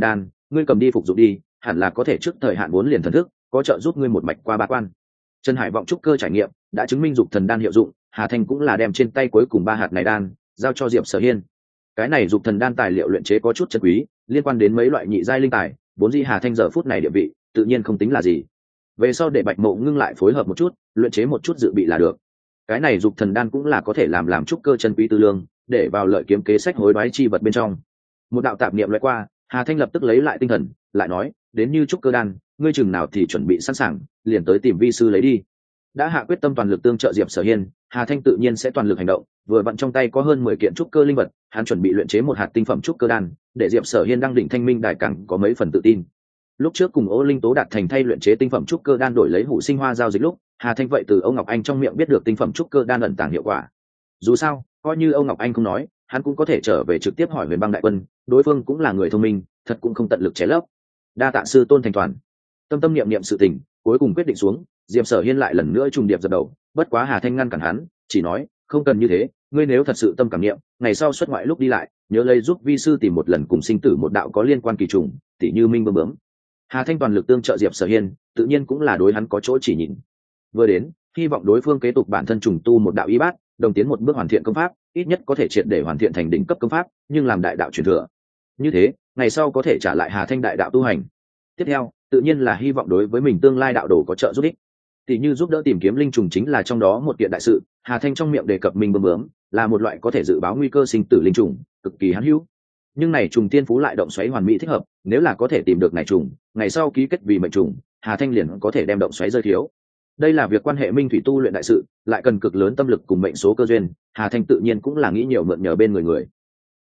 ngươi cầm đi phục dụng đi, hẳn là có thể trước thời hạn 4 liền thần thức, có trợ giúp ngươi một mạch qua 3 quan. Trần Hải vọng trúc cơ trải nghiệm đã chứng minh dục thần đan hiệu dụng, Hà Thanh cũng là đem trên tay cuối cùng 3 hạt này đan giao cho Diệp Sở Hiên. Cái này dục thần đan tài liệu luyện chế có chút chân quý, liên quan đến mấy loại nhị giai linh tài, vốn dĩ Hà Thanh giờ phút này địa vị tự nhiên không tính là gì. Về sau để Bạch Mộ ngưng lại phối hợp một chút, luyện chế một chút dự bị là được. Cái này dục thần đan cũng là có thể làm trúc cơ chân quý tư lương, để vào lợi kiếm kế sách hối đoái chi vật bên trong. Một đạo tạp niệm lướt qua, Hà Thanh lập tức lấy lại tinh thần, lại nói, đến như trúc cơ đan, ngươi chừng nào thì chuẩn bị sẵn sàng, liền tới tìm vi sư lấy đi. Đã hạ quyết tâm toàn lực tương trợ Diệp Sở Hiên, Hà Thanh tự nhiên sẽ toàn lực hành động, vừa vặn trong tay có hơn 10 kiện trúc cơ linh vật, hắn chuẩn bị luyện chế một hạt tinh phẩm trúc cơ đan, để Diệp Sở Hiên đăng đỉnh thanh minh đại càng có mấy phần tự tin. Lúc trước cùng Ô Linh Tố đạt thành thay luyện chế tinh phẩm trúc cơ đan đổi lấy hủ sinh hoa giao dịch lúc, Hà Thanh vậy từ Âu Ngọc Anh trong miệng biết được tinh phẩm trúc cơ đan ẩn tàng hiệu quả. Dù sao, coi như Âu Ngọc Anh không nói, hắn cũng có thể trở về trực tiếp hỏi Huyền Băng đại quân, đối phương cũng là người thông minh, thật cũng không tận lực chế lấp. Đa tạ sư tôn thành toàn. Tâm tâm niệm niệm sự tình, cuối cùng quyết định xuống, Diệp Sở Hiên lại lần nữa trùng điệp dập đầu, bất quá Hà Thanh ngăn cản hắn, chỉ nói, không cần như thế, ngươi nếu thật sự tâm cảm niệm, ngày sau xuất ngoại lúc đi lại, nhớ lấy giúp vi sư tìm một lần cùng sinh tử một đạo có liên quan kỳ trùng, tỉ như minh bướm bướm. Hà Thanh toàn lực tương trợ Diệp Sở Hiên, tự nhiên cũng là đối hắn có chỗ chỉ nhìn. Vừa đến, hy vọng đối phương kế tục bản thân trùng tu một đạo y bát, đồng tiến một bước hoàn thiện công pháp, ít nhất có thể triệt để hoàn thiện thành đỉnh cấp công pháp, nhưng làm đại đạo truyền thừa. Như thế, ngày sau có thể trả lại Hà Thanh đại đạo tu hành. Tiếp theo, tự nhiên là hy vọng đối với mình tương lai đạo đồ có trợ giúp ích. Tỷ như giúp đỡ tìm kiếm linh trùng chính là trong đó một kiện đại sự, Hà Thanh trong miệng đề cập minh bướm bướm, là một loại có thể dự báo nguy cơ sinh tử linh trùng, cực kỳ hiếm hữu. Nhưng này trùng tiên phú lại động xoáy hoàn mỹ thích hợp, nếu là có thể tìm được này trùng, ngày sau ký kết vì mệnh trùng, Hà Thanh liền có thể đem động xoáy rơi thiếu. Đây là việc quan hệ minh thủy tu luyện đại sự, lại cần cực lớn tâm lực cùng mệnh số cơ duyên, Hà Thanh tự nhiên cũng là nghĩ nhiều mượn nhờ bên người người.